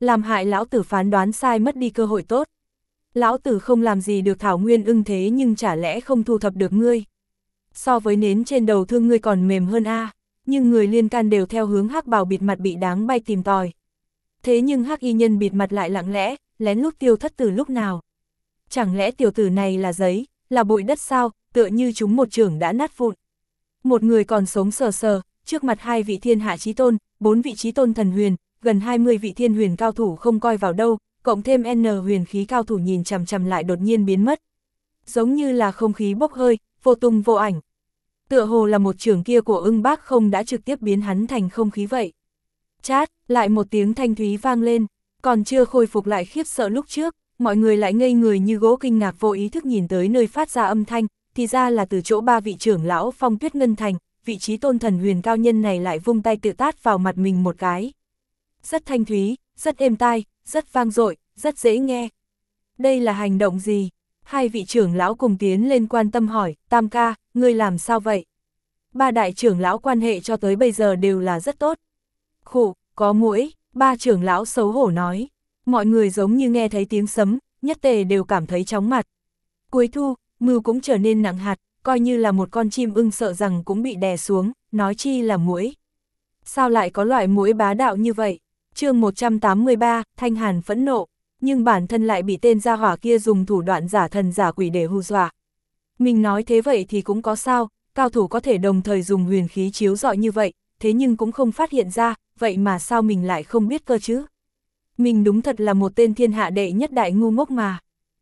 Làm hại lão tử phán đoán sai mất đi cơ hội tốt. Lão tử không làm gì được Thảo Nguyên Ưng thế nhưng chả lẽ không thu thập được ngươi. So với nến trên đầu thương ngươi còn mềm hơn a. Nhưng người liên can đều theo hướng hắc bào bịt mặt bị đáng bay tìm tòi. Thế nhưng hắc y nhân bịt mặt lại lặng lẽ, lén lút tiêu thất từ lúc nào. Chẳng lẽ tiểu tử này là giấy, là bụi đất sao, tựa như chúng một chưởng đã nát vụn. Một người còn sống sờ sờ, trước mặt 2 vị thiên hạ chí tôn, 4 vị chí tôn thần huyền, gần 20 vị thiên huyền cao thủ không coi vào đâu, cộng thêm N huyền khí cao thủ nhìn chằm chằm lại đột nhiên biến mất. Giống như là không khí bốc hơi, vô tung vô ảnh. Tựa hồ là một chưởng kia của Ưng Bác Không đã trực tiếp biến hắn thành không khí vậy. Chát, lại một tiếng thanh thúy vang lên, còn chưa khôi phục lại khiếp sợ lúc trước, mọi người lại ngây người như gỗ kinh ngạc vô ý thức nhìn tới nơi phát ra âm thanh, thì ra là từ chỗ 3 vị trưởng lão Phong Tuyết Ngân Thành, vị trí tôn thần huyền cao nhân này lại vung tay tự tát vào mặt mình một cái. Rất thanh thúy, rất êm tai, rất vang dội, rất dễ nghe. Đây là hành động gì? 2 vị trưởng lão cùng tiến lên quan tâm hỏi, Tam ca, ngươi làm sao vậy? 3 đại trưởng lão quan hệ cho tới bây giờ đều là rất tốt. Khụ, có muỗi, 3 trưởng lão xấu hổ nói. Mọi người giống như nghe thấy tiếng sấm, nhất tề đều cảm thấy chóng mặt. Cuối thu, mưa cũng trở nên nặng hạt, coi như là một con chim ưng sợ rằng cũng bị đè xuống, nói chi là muỗi. Sao lại có loại muỗi bá đạo như vậy? Chương 183, Thanh Hàn phẫn nộ, nhưng bản thân lại bị tên gia hỏa kia dùng thủ đoạn giả thần giả quỷ để hù dọa. Mình nói thế vậy thì cũng có sao, cao thủ có thể đồng thời dùng huyền khí chiếu rọi như vậy, thế nhưng cũng không phát hiện ra, vậy mà sao mình lại không biết cơ chứ? Mình đúng thật là một tên thiên hạ đệ nhất đại ngu ngốc mà.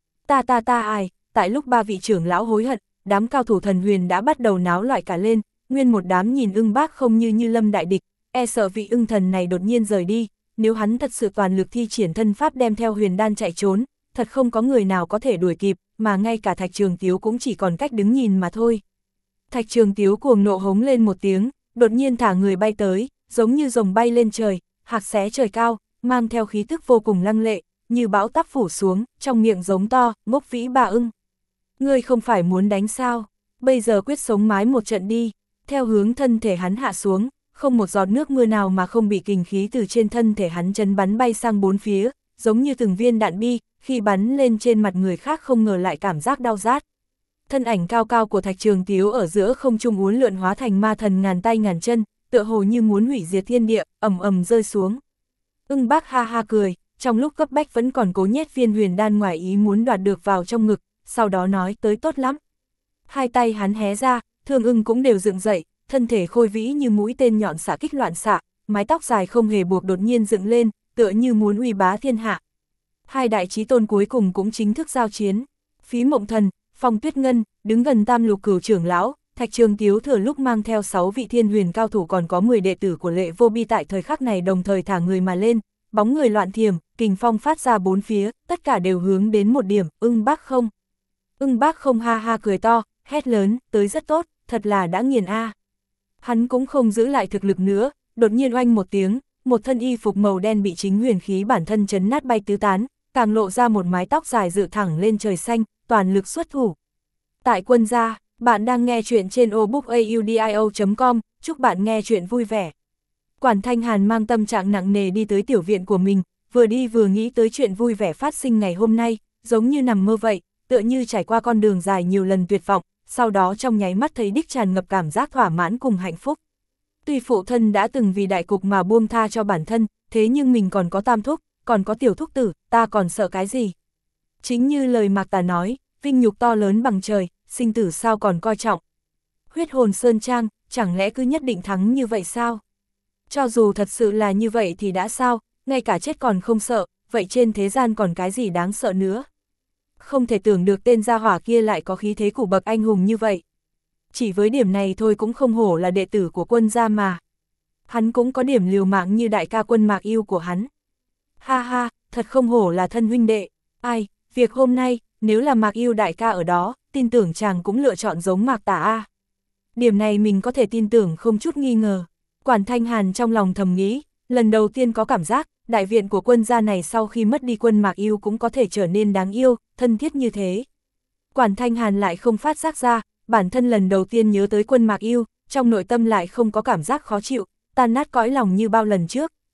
Ta ai, tại lúc 3 vị trưởng lão hối hận, đám cao thủ thần huyền đã bắt đầu náo loạn cả lên, nguyên một đám nhìn Ưng Bác Không như lâm đại địch, e sợ vị ưng thần này đột nhiên rời đi, nếu hắn thật sự toàn lực thi triển thân pháp đem theo huyền đan chạy trốn, thật không có người nào có thể đuổi kịp, mà ngay cả Thạch Trường Tiếu cũng chỉ còn cách đứng nhìn mà thôi. Thạch Trường Tiếu cuồng nộ hống lên một tiếng, đột nhiên thả người bay tới, giống như rồng bay lên trời, hạc xé trời cao, mang theo khí tức vô cùng lăng lệ, như bão táp phủ xuống, trong miệng giống to, Ngốc Vĩ Bà Ưng. Ngươi không phải muốn đánh sao, bây giờ quyết sống mái một trận đi, theo hướng thân thể hắn hạ xuống, không một giọt nước mưa nào mà không bị kình khí từ trên thân thể hắn chấn bắn bay sang 4 phía, giống như từng viên đạn bi, khi bắn lên trên mặt người khác không ngờ lại cảm giác đau rát. Thân ảnh cao cao của Thạch Trường Tiếu ở giữa không trung uốn lượn hóa thành ma thần ngàn tay ngàn chân, tựa hồ như muốn hủy diệt thiên địa, ầm ầm rơi xuống. Ưng Bác ha ha cười, trong lúc cấp bách vẫn còn cố nhét viên huyền đan ngoài ý muốn đoạt được vào trong ngực, sau đó nói tới tốt lắm. 2 tay hắn hé ra, thương ưng cũng đều dựng dậy, thân thể khôi vĩ như mũi tên nhọn xạ kích loạn xạ, mái tóc dài không hề buộc đột nhiên dựng lên, tựa như muốn uy bá thiên hạ. 2 đại chí tôn cuối cùng cũng chính thức giao chiến. Phí Mộng Thần, Phong Tuyết Ngân, đứng gần Tam Lục Cửu trưởng lão, Thạch Trường Tiếu thừa lúc mang theo 6 vị thiên huyền cao thủ còn có 10 đệ tử của Lệ Vô Bi tại thời khắc này đồng thời thả người mà lên, bóng người loạn thiểm, kình phong phát ra 4 phía, tất cả đều hướng đến một điểm, Ưng Bác Không. Ưng Bác Không ha ha cười to, hét lớn, tới rất tốt, thật là đã nghiền a. Hắn cũng không giữ lại thực lực nữa, đột nhiên oanh một tiếng, một thân y phục màu đen bị chính huyền khí bản thân chấn nát bay tứ tán, càng lộ ra một mái tóc dài dự thẳng lên trời xanh, toàn lực xuất thủ. Tại Quân gia, bạn đang nghe chuyện trên obookaudio.com, chúc bạn nghe chuyện vui vẻ. Quản Thanh Hàn mang tâm trạng nặng nề đi tới tiểu viện của mình, vừa đi vừa nghĩ tới chuyện vui vẻ phát sinh ngày hôm nay, giống như nằm mơ vậy, tựa như trải qua con đường dài nhiều lần tuyệt vọng, sau đó trong nháy mắt thấy đích tràn ngập cảm giác thỏa mãn cùng hạnh phúc. Tuy phụ thân đã từng vì đại cục mà buông tha cho bản thân, thế nhưng mình còn có tam thúc, còn có tiểu thúc tử, ta còn sợ cái gì? Chính như lời Mạc Tà nói, vinh nhục to lớn bằng trời, sinh tử sao còn coi trọng. Huyết hồn sơn trang, chẳng lẽ cứ nhất định thắng như vậy sao? Cho dù thật sự là như vậy thì đã sao, ngay cả chết còn không sợ, vậy trên thế gian còn cái gì đáng sợ nữa? Không thể tưởng được tên gia hỏa kia lại có khí thế của bậc anh hùng như vậy. Chỉ với điểm này thôi cũng không hổ là đệ tử của Quân gia mà. Hắn cũng có điểm liều mạng như đại ca Quân Mạc Yêu của hắn. Ha ha, thật không hổ là thân huynh đệ. Ai, việc hôm nay, nếu là Mạc Yêu đại ca ở đó, tin tưởng chàng cũng lựa chọn giống Mạc Tà a. Điểm này mình có thể tin tưởng không chút nghi ngờ. Quản Thanh Hàn trong lòng thầm nghĩ, lần đầu tiên có cảm giác, đại viện của Quân gia này sau khi mất đi Quân Mạc Yêu cũng có thể trở nên đáng yêu, thân thiết như thế. Quản Thanh Hàn lại không phát giác ra, bản thân lần đầu tiên nhớ tới Quân Mạc Yêu, trong nội tâm lại không có cảm giác khó chịu, tan nát cõi lòng như bao lần trước,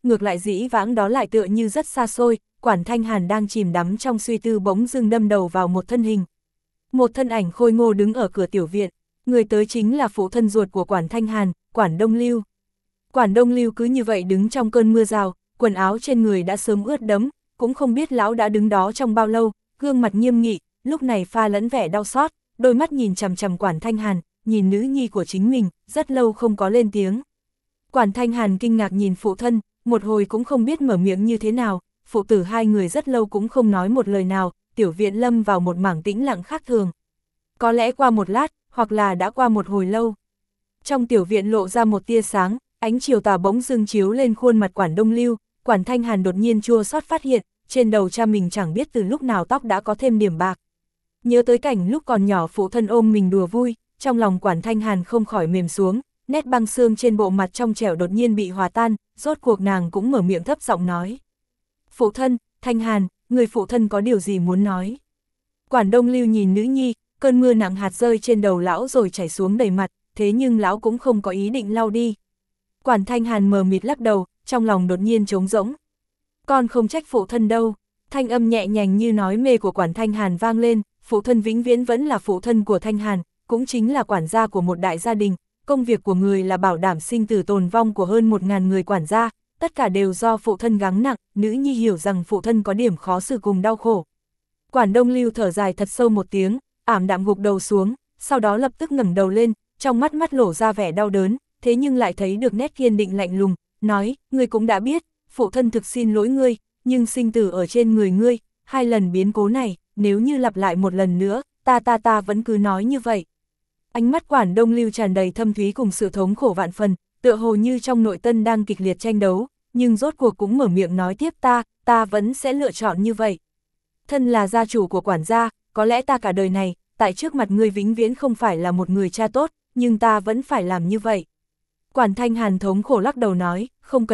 ngược lại dĩ vãng đó lại tựa như rất xa xôi, Quản Thanh Hàn đang chìm đắm trong suy tư bỗng dưng đâm đầu vào một thân hình. Một thân ảnh khôi ngô đứng ở cửa tiểu viện, người tới chính là phụ thân ruột của Quản Thanh Hàn, Quản Đông Lưu. Quản Đông Lưu cứ như vậy đứng trong cơn mưa rào, quần áo trên người đã sớm ướt đẫm, cũng không biết lão đã đứng đó trong bao lâu, gương mặt nghiêm nghị, lúc này pha lẫn vẻ đau xót, đôi mắt nhìn chằm chằm Quản Thanh Hàn, nhìn nữ nhi của chính mình, rất lâu không có lên tiếng. Quản Thanh Hàn kinh ngạc nhìn phụ thân, một hồi cũng không biết mở miệng như thế nào, phụ tử hai người rất lâu cũng không nói một lời nào, tiểu viện lâm vào một mảng tĩnh lặng khác thường. Có lẽ qua một lát, hoặc là đã qua một hồi lâu. Trong tiểu viện lộ ra một tia sáng, ánh chiều tà bỗng dưng chiếu lên khuôn mặt Quản Đông Lưu, Quản Thanh Hàn đột nhiên chua xót phát hiện, trên đầu cha mình chẳng biết từ lúc nào tóc đã có thêm điểm bạc. Nhớ tới cảnh lúc còn nhỏ phụ thân ôm mình đùa vui, trong lòng Quản Thanh Hàn không khỏi mềm xuống, nét băng xương trên bộ mặt trong trẻo đột nhiên bị hòa tan, rốt cuộc nàng cũng mở miệng thấp giọng nói. Phụ thân, Thanh Hàn, người phụ thân có điều gì muốn nói? Quản Đông Lưu nhìn nữ nhi, cơn mưa nặng hạt rơi trên đầu lão rồi chảy xuống đầy mặt, thế nhưng lão cũng không có ý định lau đi. Quản Thanh Hàn mờ mịt lắc đầu, trong lòng đột nhiên trống rỗng. Con không trách phụ thân đâu, thanh âm nhẹ nhàng như nói mê của Quản Thanh Hàn vang lên, phụ thân vĩnh viễn vẫn là phụ thân của Thanh Hàn, cũng chính là quản gia của một đại gia đình, công việc của người là bảo đảm sinh tử tồn vong của hơn 1000 người quản gia, tất cả đều do phụ thân gắng nặng, nữ nhi hiểu rằng phụ thân có điểm khó xử cùng đau khổ. Quản Đông Lưu thở dài thật sâu một tiếng, ảm đạm gục đầu xuống, sau đó lập tức ngẩng đầu lên, trong mắt lộ ra vẻ đau đớn, thế nhưng lại thấy được nét kiên định lạnh lùng, nói, ngươi cũng đã biết, phụ thân thực xin lỗi ngươi, nhưng sinh tử ở trên người ngươi, 2 lần biến cố này, nếu như lặp lại một lần nữa, ta vẫn cứ nói như vậy. Ánh mắt Quản Đông Lưu tràn đầy thâm thúy cùng sự thống khổ vạn phần, tựa hồ như trong nội tâm đang kịch liệt tranh đấu, nhưng rốt cuộc cũng mở miệng nói tiếp ta vẫn sẽ lựa chọn như vậy. Thân là gia chủ của quản gia, có lẽ ta cả đời này, tại trước mặt ngươi vĩnh viễn không phải là một người cha tốt, nhưng ta vẫn phải làm như vậy. Quản Thanh Hàn thống khổ lắc đầu nói,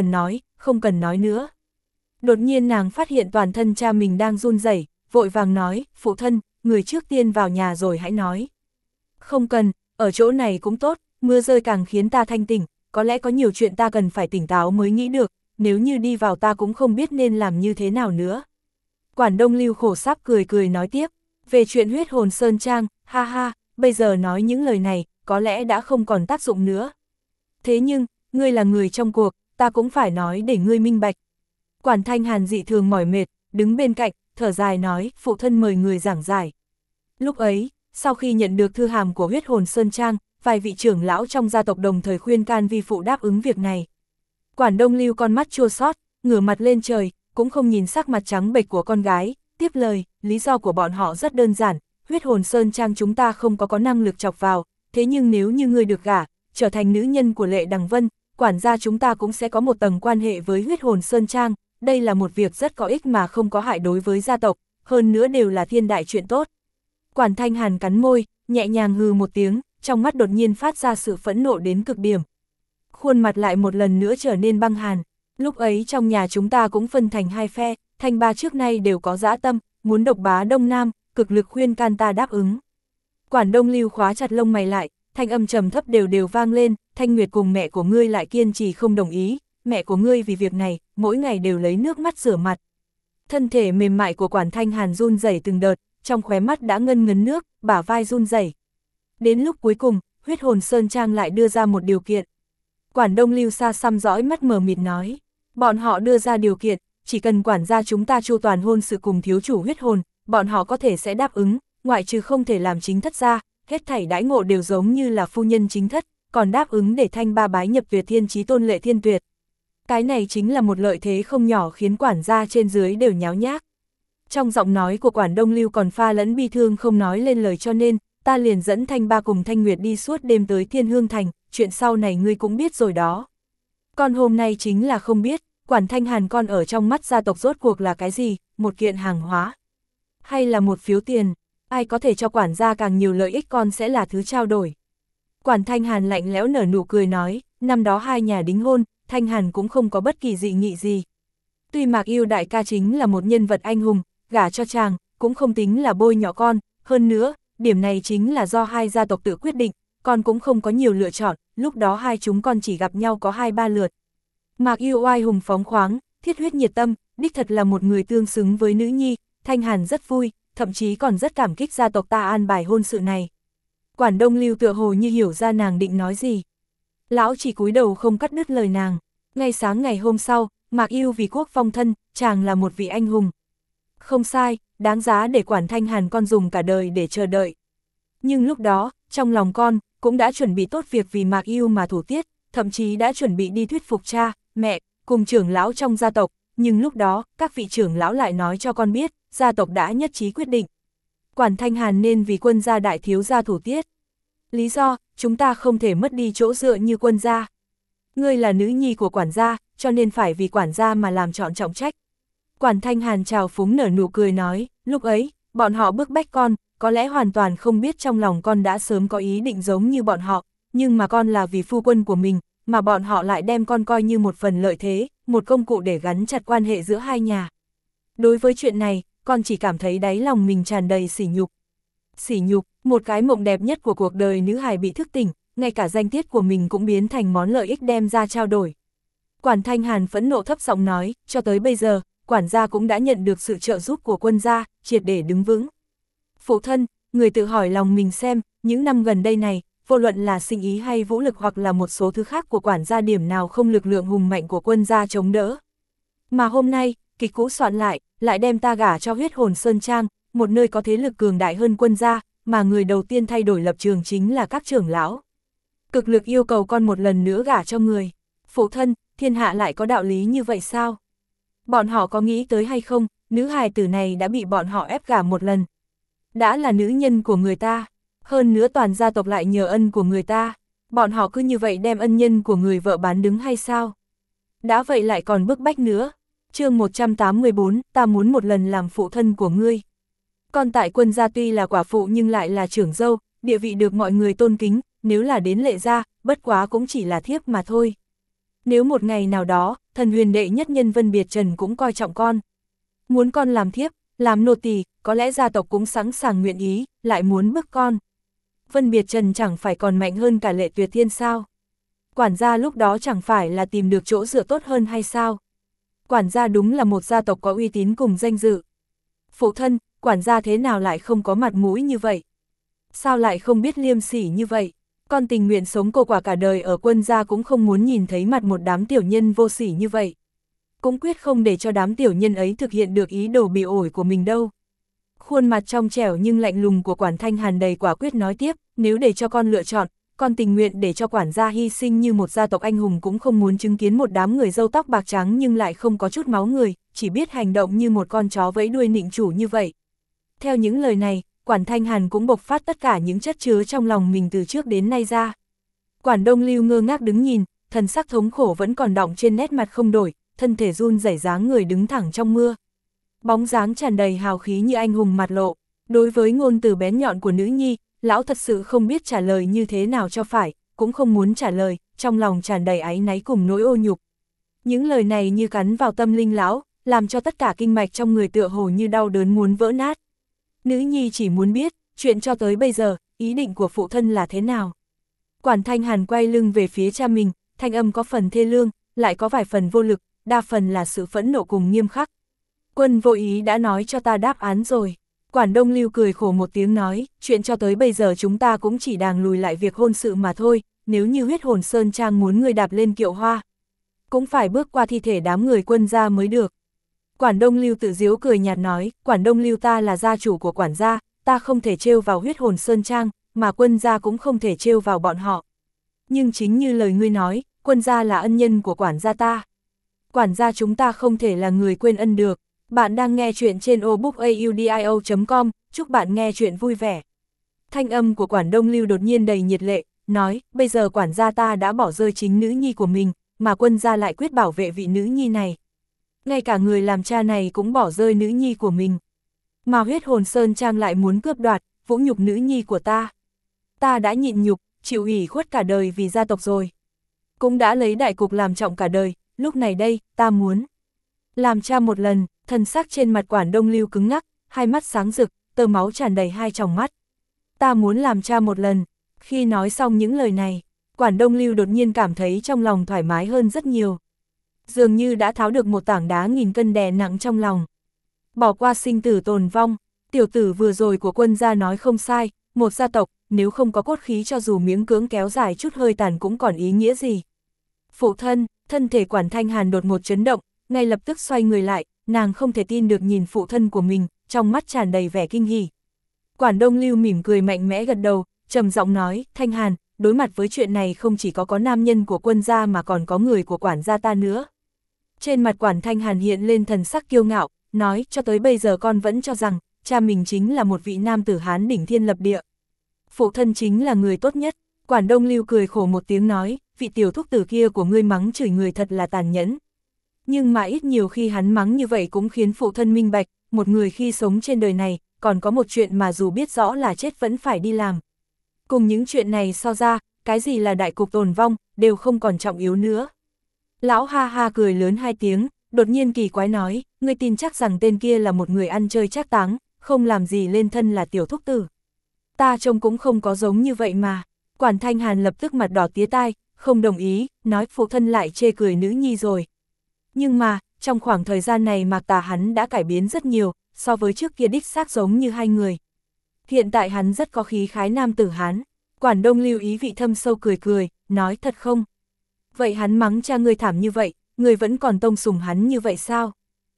không cần nói nữa. Đột nhiên nàng phát hiện toàn thân cha mình đang run rẩy, vội vàng nói, phụ thân, người trước tiên vào nhà rồi hãy nói. Không cần, ở chỗ này cũng tốt, mưa rơi càng khiến ta thanh tỉnh, có lẽ có nhiều chuyện ta cần phải tỉnh táo mới nghĩ được, nếu như đi vào ta cũng không biết nên làm như thế nào nữa. Quản Đông Lưu khổ sáp cười nói tiếp, về chuyện huyết hồn Sơn Trang, ha ha, bây giờ nói những lời này, có lẽ đã không còn tác dụng nữa. Thế nhưng, ngươi là người trong cuộc, ta cũng phải nói để ngươi minh bạch. Quản Thanh Hàn dị thường mỏi mệt, đứng bên cạnh, thở dài nói, phụ thân mời người giảng giải. Lúc ấy, sau khi nhận được thư hàm của huyết hồn Sơn Trang, vài vị trưởng lão trong gia tộc đồng thời khuyên can vi phụ đáp ứng việc này. Quản Đông Lưu con mắt chua xót, ngửa mặt lên trời, cũng không nhìn sắc mặt trắng bệch của con gái, tiếp lời, lý do của bọn họ rất đơn giản, huyết hồn Sơn Trang chúng ta không có năng lực chọc vào, thế nhưng nếu như ngươi được gả, trở thành nữ nhân của Lệ Đằng Vân, quản gia chúng ta cũng sẽ có một tầng quan hệ với huyết hồn Sơn Trang, đây là một việc rất có ích mà không có hại đối với gia tộc, hơn nữa đều là thiên đại chuyện tốt. Quản Thanh Hàn cắn môi, nhẹ nhàng hừ một tiếng, trong mắt đột nhiên phát ra sự phẫn nộ đến cực điểm. Khuôn mặt lại một lần nữa trở nên băng hàn, lúc ấy trong nhà chúng ta cũng phân thành 2 phe, Thanh Ba trước nay đều có dã tâm, muốn độc bá Đông Nam, cực lực khuyên can ta đáp ứng. Quản Đông Lưu khóa chặt lông mày lại, thanh âm trầm thấp đều vang lên, Thanh Nguyệt cùng mẹ của ngươi lại kiên trì không đồng ý, mẹ của ngươi vì việc này, mỗi ngày đều lấy nước mắt rửa mặt. Thân thể mềm mại của Quản Thanh Hàn run rẩy từng đợt, trong khóe mắt đã ngấn nước, bả vai run rẩy. Đến lúc cuối cùng, huyết hồn Sơn Trang lại đưa ra một điều kiện. Quản Đông Lưu xa xăm dõi mắt mờ mịt nói, bọn họ đưa ra điều kiện, chỉ cần quản gia chúng ta chu toàn hôn sự cùng thiếu chủ huyết hồn, bọn họ có thể sẽ đáp ứng, ngoại trừ không thể làm chính thất gia, hết thảy đãi ngộ đều giống như là phu nhân chính thất, còn đáp ứng để Thanh Ba bái nhập Tuyệt Thiên Chí Tôn Lệ Thiên Tuyệt. Cái này chính là một lợi thế không nhỏ khiến quản gia trên dưới đều nháo nhác. Trong giọng nói của Quản Đông Lưu còn pha lẫn bi thương không nói lên lời, cho nên, ta liền dẫn Thanh Ba cùng Thanh Nguyệt đi suốt đêm tới Thiên Hương Thành, chuyện sau này ngươi cũng biết rồi đó. Con hôm nay chính là không biết, Quản Thanh Hàn con ở trong mắt gia tộc rốt cuộc là cái gì, một kiện hàng hóa, hay là một phiếu tiền, ai có thể cho quản gia càng nhiều lợi ích con sẽ là thứ trao đổi. Quản Thanh Hàn lạnh lẽo nở nụ cười nói, năm đó 2 nhà đính hôn, Thanh Hàn cũng không có bất kỳ dị nghị gì. Tuy Mạc Yêu đại ca chính là một nhân vật anh hùng, gả cho chàng, cũng không tính là bôi nhọ con, hơn nữa, điểm này chính là do 2 gia tộc tự quyết định, con cũng không có nhiều lựa chọn, lúc đó 2 chúng con chỉ gặp nhau có 2-3 lượt. Mạc Yêu oai hùng phóng khoáng, thiết huyết nhiệt tâm, đích thật là một người tương xứng với nữ nhi, Thanh Hàn rất vui, thậm chí còn rất cảm kích gia tộc ta an bài hôn sự này. Quản Đông Lưu tựa hồ như hiểu ra nàng định nói gì. Lão chỉ cúi đầu không cắt đứt lời nàng. Ngay sáng ngày hôm sau, Mạc Yêu vì quốc phong thân, chàng là một vị anh hùng. Không sai, đáng giá để Quản Thanh Hàn con dùng cả đời để chờ đợi. Nhưng lúc đó, trong lòng con, cũng đã chuẩn bị tốt việc vì Mạc Yêu mà thủ tiết, thậm chí đã chuẩn bị đi thuyết phục cha, mẹ, cùng trưởng lão trong gia tộc, nhưng lúc đó, các vị trưởng lão lại nói cho con biết, gia tộc đã nhất trí quyết định. Quản Thanh Hàn nên vì quân gia đại thiếu gia thủ tiết. Lý do, chúng ta không thể mất đi chỗ dựa như quân gia. Ngươi là nữ nhi của quản gia, cho nên phải vì quản gia mà làm trọn trọng trách. Quản Thanh Hàn trào phúng nở nụ cười nói, lúc ấy, bọn họ bức bách con, có lẽ hoàn toàn không biết trong lòng con đã sớm có ý định giống như bọn họ, nhưng mà con là vì phu quân của mình, mà bọn họ lại đem con coi như một phần lợi thế, một công cụ để gắn chặt quan hệ giữa hai nhà. Đối với chuyện này, con chỉ cảm thấy đáy lòng mình tràn đầy sỉ nhục. Sỉ nhục, một cái mộng đẹp nhất của cuộc đời nữ hài bị thức tỉnh, ngay cả danh tiết của mình cũng biến thành món lợi ích đem ra trao đổi. Quản Thanh Hàn phẫn nộ thấp giọng nói, cho tới bây giờ, quản gia cũng đã nhận được sự trợ giúp của quân gia, triệt để đứng vững. Phụ thân, người tự hỏi lòng mình xem, những năm gần đây này, vô luận là sinh ý hay vũ lực hoặc là một số thứ khác của quản gia điểm nào không lực lượng hùng mạnh của quân gia chống đỡ. Mà hôm nay, kịch cũ soạn lại đem ta gả cho huyết hồn Sơn Trang, một nơi có thế lực cường đại hơn quân gia, mà người đầu tiên thay đổi lập trường chính là các trưởng lão. Cực lực yêu cầu con một lần nữa gả cho người. Phụ thân, thiên hạ lại có đạo lý như vậy sao? Bọn họ có nghĩ tới hay không, nữ hài tử này đã bị bọn họ ép gả một lần. Đã là nữ nhân của người ta, hơn nữa toàn gia tộc lại nhờ ân của người ta. Bọn họ cứ như vậy đem ân nhân của người vợ bán đứng hay sao? Đã vậy lại còn bức bách nữa. Chương 184, ta muốn một lần làm phụ thân của ngươi. Con tại quân gia tuy là quả phụ nhưng lại là trưởng dâu, địa vị được mọi người tôn kính, nếu là đến Lệ gia, bất quá cũng chỉ là thiếp mà thôi. Nếu một ngày nào đó, thần huyền đệ nhất nhân Vân Biệt Trần cũng coi trọng con. Muốn con làm thiếp, làm nô tỳ, có lẽ gia tộc cũng sẵn sàng nguyện ý, lại muốn bức con. Vân Biệt Trần chẳng phải còn mạnh hơn cả Lệ Tuyệt Thiên sao? Quản gia lúc đó chẳng phải là tìm được chỗ dựa tốt hơn hay sao? Quản gia đúng là một gia tộc có uy tín cùng danh dự. Phụ thân, quản gia thế nào lại không có mặt mũi như vậy? Sao lại không biết liêm sỉ như vậy? Con tình nguyện sống cô quả cả đời ở quân gia cũng không muốn nhìn thấy mặt một đám tiểu nhân vô sỉ như vậy. Cũng quyết không để cho đám tiểu nhân ấy thực hiện được ý đồ bị ổi của mình đâu. Khuôn mặt trong trẻo nhưng lạnh lùng của Quản Thanh Hàn đầy quả quyết nói tiếp, nếu để cho con lựa chọn, con tình nguyện để cho quản gia hy sinh như một gia tộc anh hùng cũng không muốn chứng kiến một đám người râu tóc bạc trắng nhưng lại không có chút máu người, chỉ biết hành động như một con chó vẫy đuôi nịnh chủ như vậy. Theo những lời này, Quản Thanh Hàn cũng bộc phát tất cả những chất chứa trong lòng mình từ trước đến nay ra. Quản Đông Lưu ngơ ngác đứng nhìn, thần sắc thống khổ vẫn còn đọng trên nét mặt không đổi, thân thể run rẩy dáng người đứng thẳng trong mưa. Bóng dáng tràn đầy hào khí như anh hùng mặt lộ, đối với ngôn từ bén nhọn của nữ nhi, lão thật sự không biết trả lời như thế nào cho phải, cũng không muốn trả lời, trong lòng tràn đầy áy náy cùng nỗi ô nhục. Những lời này như cắn vào tâm linh lão, làm cho tất cả kinh mạch trong người tựa hồ như đau đớn muốn vỡ nát. Nữ nhi chỉ muốn biết, chuyện cho tới bây giờ, ý định của phụ thân là thế nào. Quản Thanh Hàn quay lưng về phía cha mình, thanh âm có phần thê lương, lại có vài phần vô lực, đa phần là sự phẫn nộ cùng nghiêm khắc. Quân vô ý đã nói cho ta đáp án rồi. Quản Đông Lưu cười khổ một tiếng nói, chuyện cho tới bây giờ chúng ta cũng chỉ đang lùi lại việc hôn sự mà thôi, nếu như huyết hồn Sơn Trang muốn người đạp lên kiệu hoa, cũng phải bước qua thi thể đám người quân gia mới được. Quản Đông Lưu tự giễu cười nhạt nói, Quản Đông Lưu ta là gia chủ của quản gia, ta không thể trêu vào huyết hồn Sơn Trang, mà quân gia cũng không thể trêu vào bọn họ. Nhưng chính như lời ngươi nói, quân gia là ân nhân của quản gia ta. Quản gia chúng ta không thể là người quên ân được. Bạn đang nghe chuyện trên audiobookaudio.com, chúc bạn nghe chuyện vui vẻ. Thanh âm của Quản Đông Lưu đột nhiên đầy nhiệt lệ, nói, bây giờ quản gia ta đã bỏ rơi chính nữ nhi của mình, mà quân gia lại quyết bảo vệ vị nữ nhi này. Ngay cả người làm cha này cũng bỏ rơi nữ nhi của mình. Mà huyết hồn Sơn Trang lại muốn cướp đoạt, vũ nhục nữ nhi của ta. Ta đã nhịn nhục, chịu ủy khuất cả đời vì gia tộc rồi. Cũng đã lấy đại cục làm trọng cả đời, lúc này đây, ta muốn làm cha một lần. Thần sắc trên mặt Quản Đông Lưu cứng ngắc, hai mắt sáng rực, tơ máu tràn đầy hai tròng mắt. Ta muốn làm cha một lần. Khi nói xong những lời này, Quản Đông Lưu đột nhiên cảm thấy trong lòng thoải mái hơn rất nhiều. dường như đã tháo được một tảng đá nghìn cân đè nặng trong lòng. Bỏ qua sinh tử tồn vong, tiểu tử vừa rồi của Quân gia nói không sai, một gia tộc, nếu không có cốt khí cho dù miếng cưỡng kéo dài chút hơi tàn cũng còn ý nghĩa gì. Phụ thân, thân thể Quản Thanh Hàn đột ngột chấn động, ngay lập tức xoay người lại, nàng không thể tin được nhìn phụ thân của mình, trong mắt tràn đầy vẻ kinh hỉ. Quản Đông Lưu mỉm cười mạnh mẽ gật đầu, trầm giọng nói, Thanh Hàn, đối mặt với chuyện này không chỉ có nam nhân của Quân gia mà còn có người của Quản gia ta nữa. Trên mặt Quản Thanh Hàn hiện lên thần sắc kiêu ngạo, nói, cho tới bây giờ con vẫn cho rằng, cha mình chính là một vị nam tử Hán đỉnh thiên lập địa. Phụ thân chính là người tốt nhất. Quản Đông Lưu cười khổ một tiếng nói, vị tiểu thúc tử kia của ngươi mắng chửi người thật là tàn nhẫn. Nhưng mà ít nhiều khi hắn mắng như vậy cũng khiến phụ thân minh bạch, một người khi sống trên đời này, còn có một chuyện mà dù biết rõ là chết vẫn phải đi làm. Cùng những chuyện này so ra, cái gì là đại cục tồn vong, đều không còn trọng yếu nữa. Lão ha ha cười lớn hai tiếng, đột nhiên kỳ quái nói, ngươi tin chắc rằng tên kia là một người ăn chơi trác táng, không làm gì lên thân là tiểu thúc tử. Ta trông cũng không có giống như vậy mà. Quản Thanh Hàn lập tức mặt đỏ tía tai, không đồng ý, nói phụ thân lại chê cười nữ nhi rồi. Nhưng mà, trong khoảng thời gian này Mạc Tà hắn đã cải biến rất nhiều, so với trước kia đích xác giống như hai người. Hiện tại hắn rất có khí khái nam tử Hán. Quản Đông Lưu ý vị thâm sâu cười cười, nói thật không? Vậy hắn mắng cha ngươi thảm như vậy, ngươi vẫn còn tông sùng hắn như vậy sao?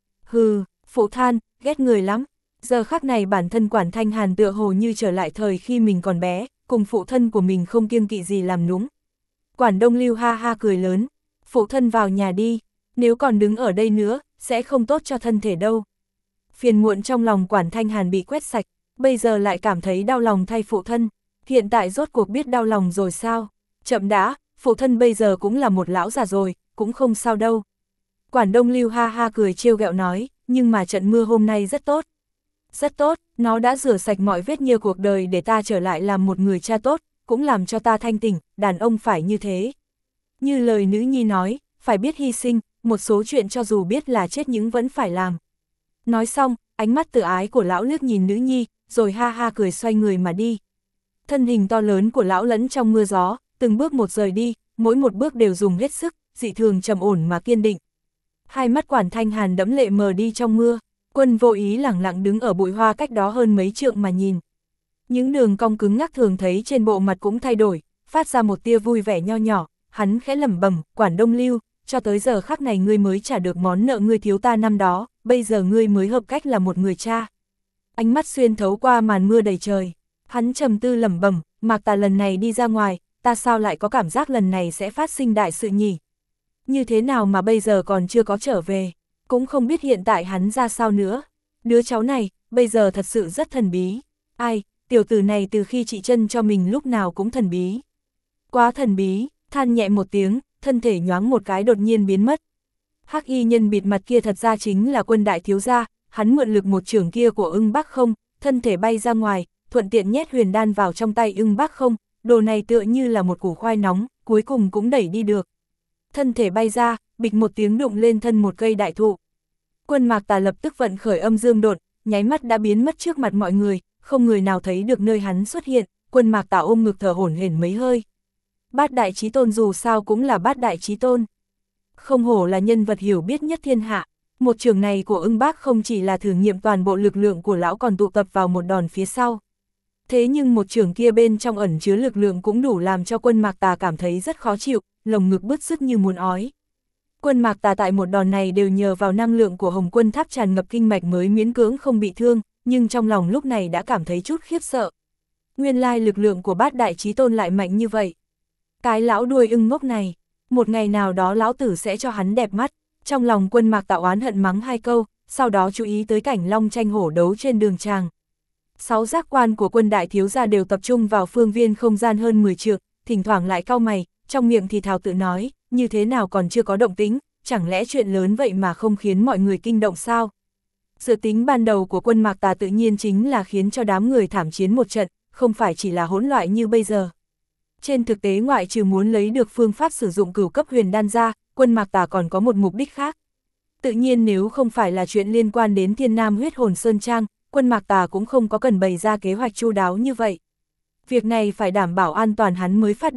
Hừ, phụ than, ghét người lắm. Giờ khắc này bản thân Quản Thanh Hàn tựa hồ như trở lại thời khi mình còn bé, cùng phụ thân của mình không kiêng kỵ gì làm nũng. Quản Đông Lưu ha ha cười lớn, phụ thân vào nhà đi, nếu còn đứng ở đây nữa, sẽ không tốt cho thân thể đâu. Phiền muộn trong lòng Quản Thanh Hàn bị quét sạch, bây giờ lại cảm thấy đau lòng thay phụ thân, hiện tại rốt cuộc biết đau lòng rồi sao? Chậm đã, phụ thân bây giờ cũng là một lão già rồi, cũng không sao đâu. Quản Đông Lưu ha ha cười trêu ghẹo nói, nhưng mà trận mưa hôm nay rất tốt. Rất tốt, nó đã rửa sạch mọi vết nhơ cuộc đời để ta trở lại làm một người cha tốt, cũng làm cho ta thanh tỉnh, đàn ông phải như thế. Như lời nữ nhi nói, phải biết hy sinh, một số chuyện cho dù biết là chết nhưng vẫn phải làm. Nói xong, ánh mắt tự ái của lão liếc nhìn nữ nhi, rồi ha ha cười xoay người mà đi. Thân hình to lớn của lão lẫn trong mưa gió, từng bước một rời đi, mỗi một bước đều dùng hết sức, dị thường trầm ổn mà kiên định. Hai mắt Quản Thanh Hàn đẫm lệ mờ đi trong mưa. Quân vô ý lẳng lặng đứng ở bụi hoa cách đó hơn mấy trượng mà nhìn. Những đường cong cứng ngắc thường thấy trên bộ mặt cũng thay đổi, phát ra một tia vui vẻ nho nhỏ, hắn khẽ lẩm bẩm, Quản Đông Lưu, cho tới giờ khắc này ngươi mới trả được món nợ ngươi thiếu ta năm đó, bây giờ ngươi mới hợp cách là một người cha. Ánh mắt xuyên thấu qua màn mưa đầy trời, hắn trầm tư lẩm bẩm, Mạc Tà lần này đi ra ngoài, ta sao lại có cảm giác lần này sẽ phát sinh đại sự nhỉ? Như thế nào mà bây giờ còn chưa có trở về? Cũng không biết hiện tại hắn ra sao nữa. Đứa cháu này, bây giờ thật sự rất thần bí. Ai, tiểu tử này từ khi chị Trân cho mình lúc nào cũng thần bí. Quá thần bí, than nhẹ một tiếng, thân thể nhoáng một cái đột nhiên biến mất. Hắc y nhân bịt mặt kia thật ra chính là Quân đại thiếu gia, hắn mượn lực một chưởng kia của Ưng Bắc Không, thân thể bay ra ngoài, thuận tiện nhét huyền đan vào trong tay Ưng Bắc Không, đồ này tựa như là một củ khoai nóng, cuối cùng cũng đẩy đi được. Thân thể bay ra, bịch một tiếng đụng lên thân một cây đại thụ. Quân Mạc Tà lập tức vận khởi âm dương độn, nháy mắt đã biến mất trước mặt mọi người, không người nào thấy được nơi hắn xuất hiện. Quân Mạc Tà ôm ngực thở hổn hển mấy hơi. Bát đại chí tôn dù sao cũng là bát đại chí tôn. Không hổ là nhân vật hiểu biết nhất thiên hạ. Một trường này của Ưng Bác không chỉ là thử nghiệm toàn bộ lực lượng của lão còn tụ tập vào một đòn phía sau. Thế nhưng một trường kia bên trong ẩn chứa lực lượng cũng đủ làm cho Quân Mạc Tà cảm thấy rất khó chịu, lồng ngực bứt rứt như muốn ói. Quân Mạc Tà tại một đòn này đều nhờ vào năng lượng của Hồng Quân Tháp tràn ngập kinh mạch mới miễn cưỡng không bị thương, nhưng trong lòng lúc này đã cảm thấy chút khiếp sợ. Nguyên lai lực lượng của bát đại chí tôn lại mạnh như vậy. Cái lão đuôi ưng ngốc này, một ngày nào đó lão tử sẽ cho hắn đẹp mắt. Trong lòng Quân Mạc Tà oán hận mắng hai câu, sau đó chú ý tới cảnh long tranh hổ đấu trên đường tràng. 6 giác quan của Quân đại thiếu gia đều tập trung vào phương viên không gian hơn 10 trượng, thỉnh thoảng lại cau mày, trong miệng thì thào tự nói, như thế nào còn chưa có động tĩnh, chẳng lẽ chuyện lớn vậy mà không khiến mọi người kinh động sao? Dự tính ban đầu của Quân Mạc Tà tự nhiên chính là khiến cho đám người thảm chiến một trận, không phải chỉ là hỗn loạn như bây giờ. Trên thực tế ngoại trừ muốn lấy được phương pháp sử dụng cửu cấp huyền đan ra, Quân Mạc Tà còn có một mục đích khác. Tự nhiên nếu không phải là chuyện liên quan đến Thiên Nam huyết hồn Sơn Trang, Quân Mạc Tà cũng không có cần bày ra kế hoạch chu đáo như vậy. Việc này phải đảm bảo an toàn hắn mới phát động,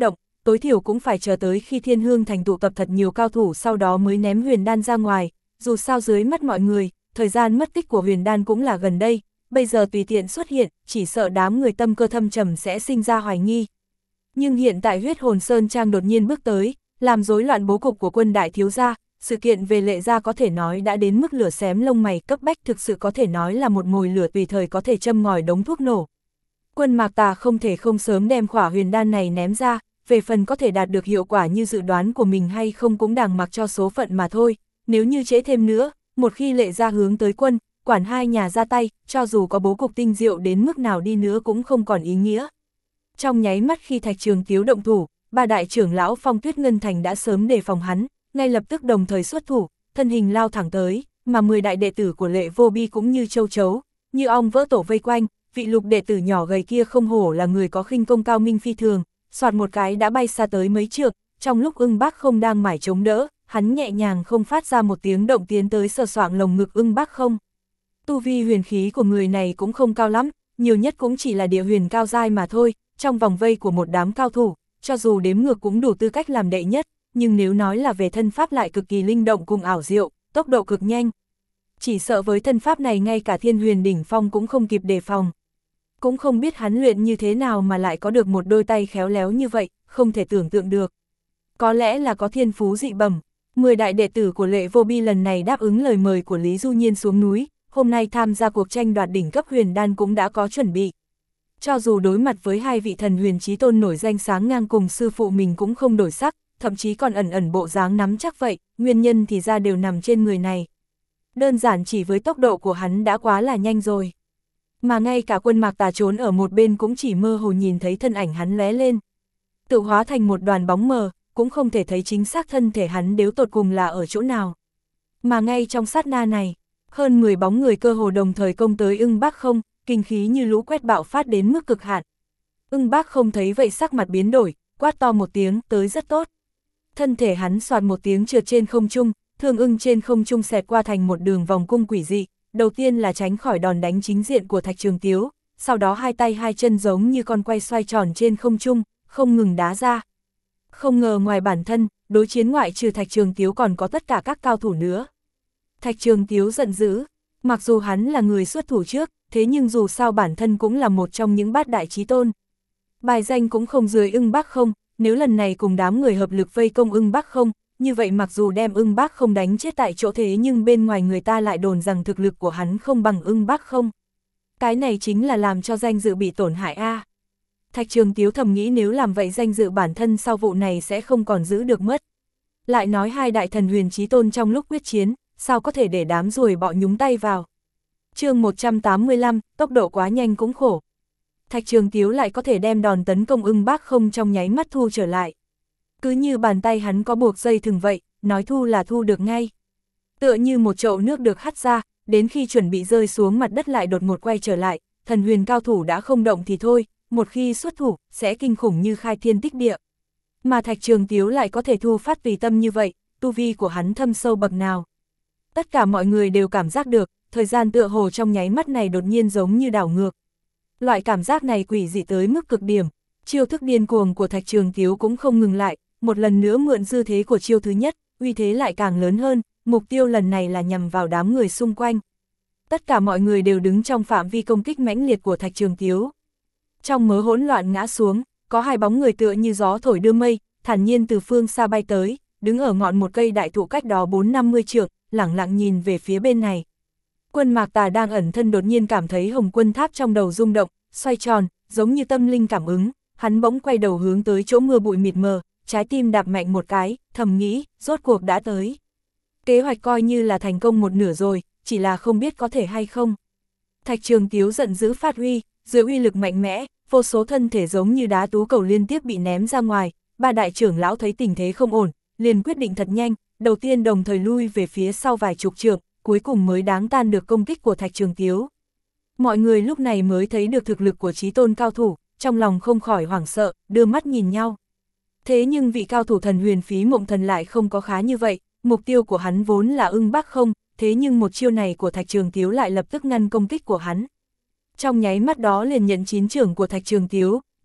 tối thiểu cũng phải chờ tới khi Thiên Hương Thành tụ tập thật nhiều cao thủ sau đó mới ném huyền đan ra ngoài, dù sao dưới mắt mọi người, thời gian mất tích của huyền đan cũng là gần đây, bây giờ tùy tiện xuất hiện, chỉ sợ đám người tâm cơ thâm trầm sẽ sinh ra hoài nghi. Nhưng hiện tại Huyết Hồn Sơn Trang đột nhiên bước tới, làm rối loạn bố cục của Quân đại thiếu gia, sự kiện về Lệ gia có thể nói đã đến mức lửa xém lông mày cấp bách, thực sự có thể nói là một mồi lửa tùy thời có thể châm ngòi đống thuốc nổ. Quân Mạc Tà không thể không sớm đem khỏa huyền đan này ném ra, về phần có thể đạt được hiệu quả như dự đoán của mình hay không cũng đàng mặc cho số phận mà thôi, nếu như trễ thêm nữa, một khi Lệ gia hướng tới quân, quản hai nhà ra tay, cho dù có bố cục tinh diệu đến mức nào đi nữa cũng không còn ý nghĩa. Trong nháy mắt khi Thạch Trường Tiếu động thủ, ba đại trưởng lão Phong Tuyết Ngân Thành đã sớm đề phòng hắn, ngay lập tức đồng thời xuất thủ, thân hình lao thẳng tới, mà 10 đại đệ tử của Lệ Vô Bi cũng như châu chấu, như ong vỡ tổ vây quanh, vị Lục đệ tử nhỏ gầy kia không hổ là người có khinh công cao minh phi thường, soạt một cái đã bay xa tới mấy trượng, trong lúc Ưng Bác Không đang mải chống đỡ, hắn nhẹ nhàng không phát ra một tiếng động tiến tới sờ soạng lồng ngực Ưng Bác Không. Tu vi huyền khí của người này cũng không cao lắm, nhiều nhất cũng chỉ là địa huyền cao giai mà thôi, trong vòng vây của một đám cao thủ, cho dù đếm ngược cũng đủ tư cách làm đệ nhất, nhưng nếu nói là về thân pháp lại cực kỳ linh động cùng ảo diệu, tốc độ cực nhanh. Chỉ sợ với thân pháp này ngay cả Thiên Huyền đỉnh phong cũng không kịp đề phòng. Cũng không biết hắn luyện như thế nào mà lại có được một đôi tay khéo léo như vậy, không thể tưởng tượng được. Có lẽ là có thiên phú dị bẩm. 10 đại đệ tử của Lệ Vô Bi lần này đáp ứng lời mời của Lý Du Nhiên xuống núi, hôm nay tham gia cuộc tranh đoạt đỉnh cấp huyền đan cũng đã có chuẩn bị. Cho dù đối mặt với hai vị thần huyền chí tôn nổi danh sáng ngang cùng sư phụ mình cũng không đổi sắc, thậm chí còn ẩn ẩn bộ dáng nắm chắc vậy, nguyên nhân thì ra đều nằm trên người này. Đơn giản chỉ với tốc độ của hắn đã quá là nhanh rồi. Mà ngay cả Quân Mạc Tà trốn ở một bên cũng chỉ mơ hồ nhìn thấy thân ảnh hắn lóe lên. Tự hóa thành một đoàn bóng mờ, cũng không thể thấy chính xác thân thể hắn đến tột cùng là ở chỗ nào. Mà ngay trong sát na này, hơn 10 bóng người cơ hồ đồng thời công tới Ưng Bác Không, kinh khí như lũ quét bạo phát đến mức cực hạn. Ưng Bác Không thấy vậy sắc mặt biến đổi, quát to một tiếng, tới rất tốt. Thân thể hắn xoạt một tiếng trượt trên không trung, thương ưng trên không trung xẹt qua thành một đường vòng cung quỷ dị, đầu tiên là tránh khỏi đòn đánh chính diện của Thạch Trường Tiếu, sau đó hai tay hai chân giống như con quay xoay tròn trên không trung, không ngừng đá ra. Không ngờ ngoài bản thân, đối chiến ngoại trừ Thạch Trường Tiếu còn có tất cả các cao thủ nữa. Thạch Trường Tiếu giận dữ, mặc dù hắn là người xuất thủ trước, thế nhưng dù sao bản thân cũng là một trong những bát đại chí tôn. Bài danh cũng không dưới Ưng Bác Không, nếu lần này cùng đám người hợp lực vây công Ưng Bác Không, như vậy mặc dù đem Ưng Bác Không đánh chết tại chỗ thế nhưng bên ngoài người ta lại đồn rằng thực lực của hắn không bằng Ưng Bác Không. Cái này chính là làm cho danh dự bị tổn hại a. Thạch Trường Tiếu thầm nghĩ nếu làm vậy danh dự bản thân sau vụ này sẽ không còn giữ được mất. Lại nói hai đại thần huyền chí tôn trong lúc quyết chiến, sao có thể để đám ruồi bọ nhúng tay vào. Chương 185, tốc độ quá nhanh cũng khổ. Thạch Trường Tiếu lại có thể đem đòn tấn công Ưng Bác Không trong nháy mắt thu trở lại. Cứ như bàn tay hắn có buộc dây thừng vậy, nói thu là thu được ngay. Tựa như một chậu nước được hắt ra, đến khi chuẩn bị rơi xuống mặt đất lại đột ngột quay trở lại, thần huyền cao thủ đã không động thì thôi, một khi xuất thủ, sẽ kinh khủng như khai thiên tích địa. Mà Thạch Trường Tiếu lại có thể thu phát tùy tâm như vậy, tu vi của hắn thâm sâu bậc nào. Tất cả mọi người đều cảm giác được, thời gian tựa hồ trong nháy mắt này đột nhiên giống như đảo ngược. Loại cảm giác này quỷ dị tới mức cực điểm, chiêu thức điên cuồng của Thạch Trường Tiếu cũng không ngừng lại, một lần nữa mượn dư thế của chiêu thứ nhất, uy thế lại càng lớn hơn, mục tiêu lần này là nhằm vào đám người xung quanh. Tất cả mọi người đều đứng trong phạm vi công kích mãnh liệt của Thạch Trường Tiếu. Trong mớ hỗn loạn ngã xuống, có hai bóng người tựa như gió thổi đưa mây, thản nhiên từ phương xa bay tới, đứng ở ngọn một cây đại thụ cách đó 4-50 trượng, lẳng lặng nhìn về phía bên này. Quân Mạc Tà đang ẩn thân đột nhiên cảm thấy Hồng Quân Tháp trong đầu rung động, xoay tròn, giống như tâm linh cảm ứng, hắn bỗng quay đầu hướng tới chỗ mưa bụi mịt mờ, trái tim đạp mạnh một cái, thầm nghĩ, rốt cuộc đã tới. Kế hoạch coi như là thành công một nửa rồi, chỉ là không biết có thể hay không. Thạch Trường Tiếu giận dữ phát huy, dưới uy lực mạnh mẽ, vô số thân thể giống như đá tú cầu liên tiếp bị ném ra ngoài, ba đại trưởng lão thấy tình thế không ổn, liền quyết định thật nhanh, đầu tiên đồng thời lui về phía sau vài chục trượng, cuối cùng mới đáng tan được công kích của Thạch Trường Tiếu. Mọi người lúc này mới thấy được thực lực của chí tôn cao thủ, trong lòng không khỏi hoảng sợ, đưa mắt nhìn nhau. Thế nhưng vị cao thủ thần huyền Phí Mộng Thần lại không có khá như vậy, mục tiêu của hắn vốn là Ưng Bác Không, thế nhưng một chiêu này của Thạch Trường Tiếu lại lập tức ngăn công kích của hắn. Trong nháy mắt đó liền nhận 9 trưởng của Thạch Trường Tiếu,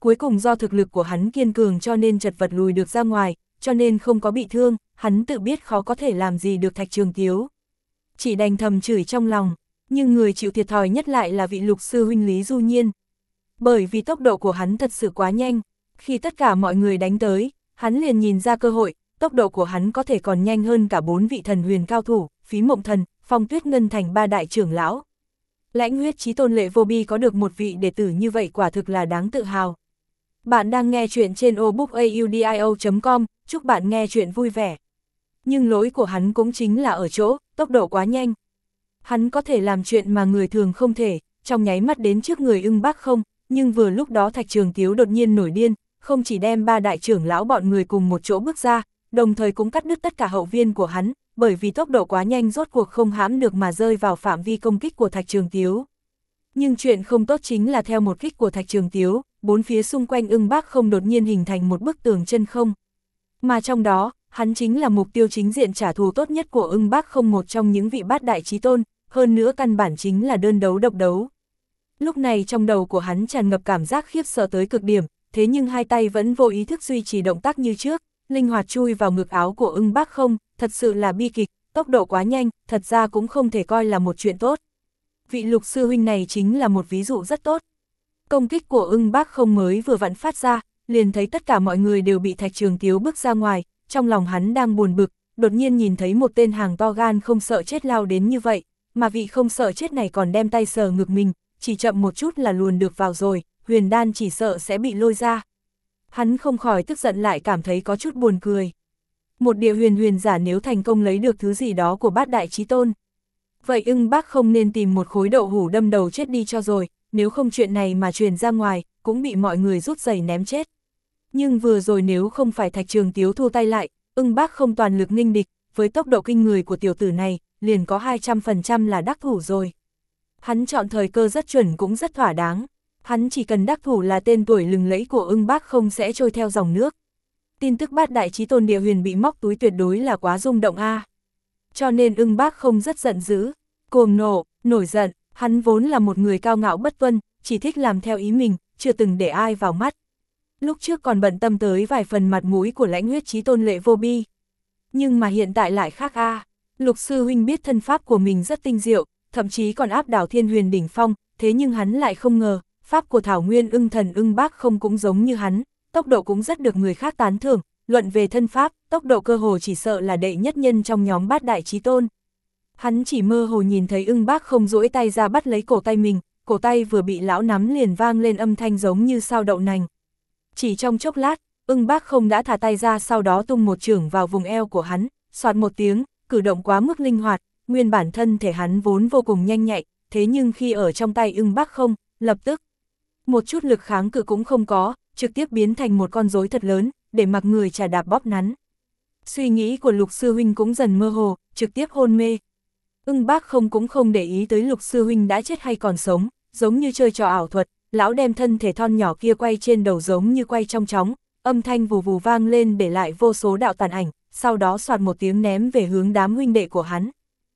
cuối cùng do thực lực của hắn kiên cường cho nên chật vật lùi được ra ngoài, cho nên không có bị thương, hắn tự biết khó có thể làm gì được Thạch Trường Tiếu. Chỉ đành thầm chửi trong lòng, nhưng người chịu thiệt thòi nhất lại là vị Lục sư huynh Lý Du Nhiên. Bởi vì tốc độ của hắn thật sự quá nhanh, khi tất cả mọi người đánh tới, hắn liền nhìn ra cơ hội, tốc độ của hắn có thể còn nhanh hơn cả 4 vị thần huyền cao thủ, Phí Mộng Thần, Phong Tuyết Ngân thành 3 đại trưởng lão. Lãnh Huyết Chí Tôn Lệ Vô Bi có được một vị đệ tử như vậy quả thực là đáng tự hào. Bạn đang nghe chuyện trên obookaudio.com, chúc bạn nghe chuyện vui vẻ. Nhưng lỗi của hắn cũng chính là ở chỗ, tốc độ quá nhanh. Hắn có thể làm chuyện mà người thường không thể, trong nháy mắt đến trước người Ưng Bác Không, nhưng vừa lúc đó Thạch Trường Tiếu đột nhiên nổi điên, không chỉ đem 3 đại trưởng lão bọn người cùng một chỗ bước ra, đồng thời cũng cắt đứt tất cả hậu viên của hắn, bởi vì tốc độ quá nhanh rốt cuộc không hãm được mà rơi vào phạm vi công kích của Thạch Trường Tiếu. Nhưng chuyện không tốt chính là theo một kích của Thạch Trường Tiếu, 4 phía xung quanh Ưng Bác Không đột nhiên hình thành một bức tường chân không. Mà trong đó, hắn chính là mục tiêu chính diện trả thù tốt nhất của Ưng Bác Không, một trong những vị bát đại chí tôn, hơn nữa căn bản chính là đơn đấu độc đấu. Lúc này trong đầu của hắn tràn ngập cảm giác khiếp sợ tới cực điểm, thế nhưng hai tay vẫn vô ý thức duy trì động tác như trước, linh hoạt chui vào ngực áo của Ưng Bác Không, thật sự là bi kịch, tốc độ quá nhanh, thật ra cũng không thể coi là một chuyện tốt. Vị Lục sư huynh này chính là một ví dụ rất tốt. Công kích của Ưng Bác Không mới vừa vặn phát ra, liền thấy tất cả mọi người đều bị Thạch Trường Tiếu bước ra ngoài, trong lòng hắn đang buồn bực, đột nhiên nhìn thấy một tên hàng to gan không sợ chết lao đến như vậy, mà vị không sợ chết này còn đem tay sờ ngực mình, chỉ chậm một chút là luồn được vào rồi, huyền đan chỉ sợ sẽ bị lôi ra. Hắn không khỏi tức giận lại cảm thấy có chút buồn cười. Một địa huyền giả nếu thành công lấy được thứ gì đó của bát đại chí tôn, vậy Ưng Bác Không nên tìm một khối đậu hũ đâm đầu chết đi cho rồi, nếu không chuyện này mà truyền ra ngoài, cũng bị mọi người rút giày ném chết. Nhưng vừa rồi nếu không phải Thạch Trường Tiếu thu tay lại, Ưng Bác Không toàn lực nghênh địch, với tốc độ kinh người của tiểu tử này, liền có 200% là đắc thủ rồi. Hắn chọn thời cơ rất chuẩn cũng rất thỏa đáng, hắn chỉ cần đắc thủ là tên tuổi lừng lẫy của Ưng Bác Không sẽ trôi theo dòng nước. Tin tức bát đại chí tôn địa huyền bị móc túi tuyệt đối là quá rung động a. Cho nên Ưng Bác Không rất giận dữ, cuồng nộ, nổi giận, hắn vốn là một người cao ngạo bất tuân, chỉ thích làm theo ý mình, chưa từng để ai vào mắt. Lúc trước còn bận tâm tới vài phần mặt mũi của Lãnh Huyết Chí Tôn Lệ Vô Bi. Nhưng mà hiện tại lại khác a. Lục sư huynh biết thân pháp của mình rất tinh diệu, thậm chí còn áp đảo Thiên Huyền đỉnh phong, thế nhưng hắn lại không ngờ, pháp của Thảo Nguyên Ưng Thần Ưng Bác Không cũng giống như hắn, tốc độ cũng rất được người khác tán thưởng, luận về thân pháp, tốc độ cơ hồ chỉ sợ là đệ nhất nhân trong nhóm bát đại chí tôn. Hắn chỉ mơ hồ nhìn thấy Ưng Bác Không duỗi tay ra bắt lấy cổ tay mình, cổ tay vừa bị lão nắm liền vang lên âm thanh giống như sao đậu nành. Chỉ trong chốc lát, Ưng Bác Không đã thả tay ra, sau đó tung một chưởng vào vùng eo của hắn, xoạt một tiếng, cử động quá mức linh hoạt, nguyên bản thân thể hắn vốn vô cùng nhanh nhạy, thế nhưng khi ở trong tay Ưng Bác Không, lập tức một chút lực kháng cự cũng không có, trực tiếp biến thành một con rối thật lớn, để mặc người chà đạp bóp nắn. Suy nghĩ của Lục sư huynh cũng dần mơ hồ, trực tiếp hôn mê. Ưng Bác Không cũng không để ý tới Lục sư huynh đã chết hay còn sống, giống như chơi trò ảo thuật, lão đem thân thể thon nhỏ kia quay trên đầu giống như quay trong chóng, âm thanh vù vù vang lên để lại vô số đạo tàn ảnh, sau đó xoạt một tiếng ném về hướng đám huynh đệ của hắn.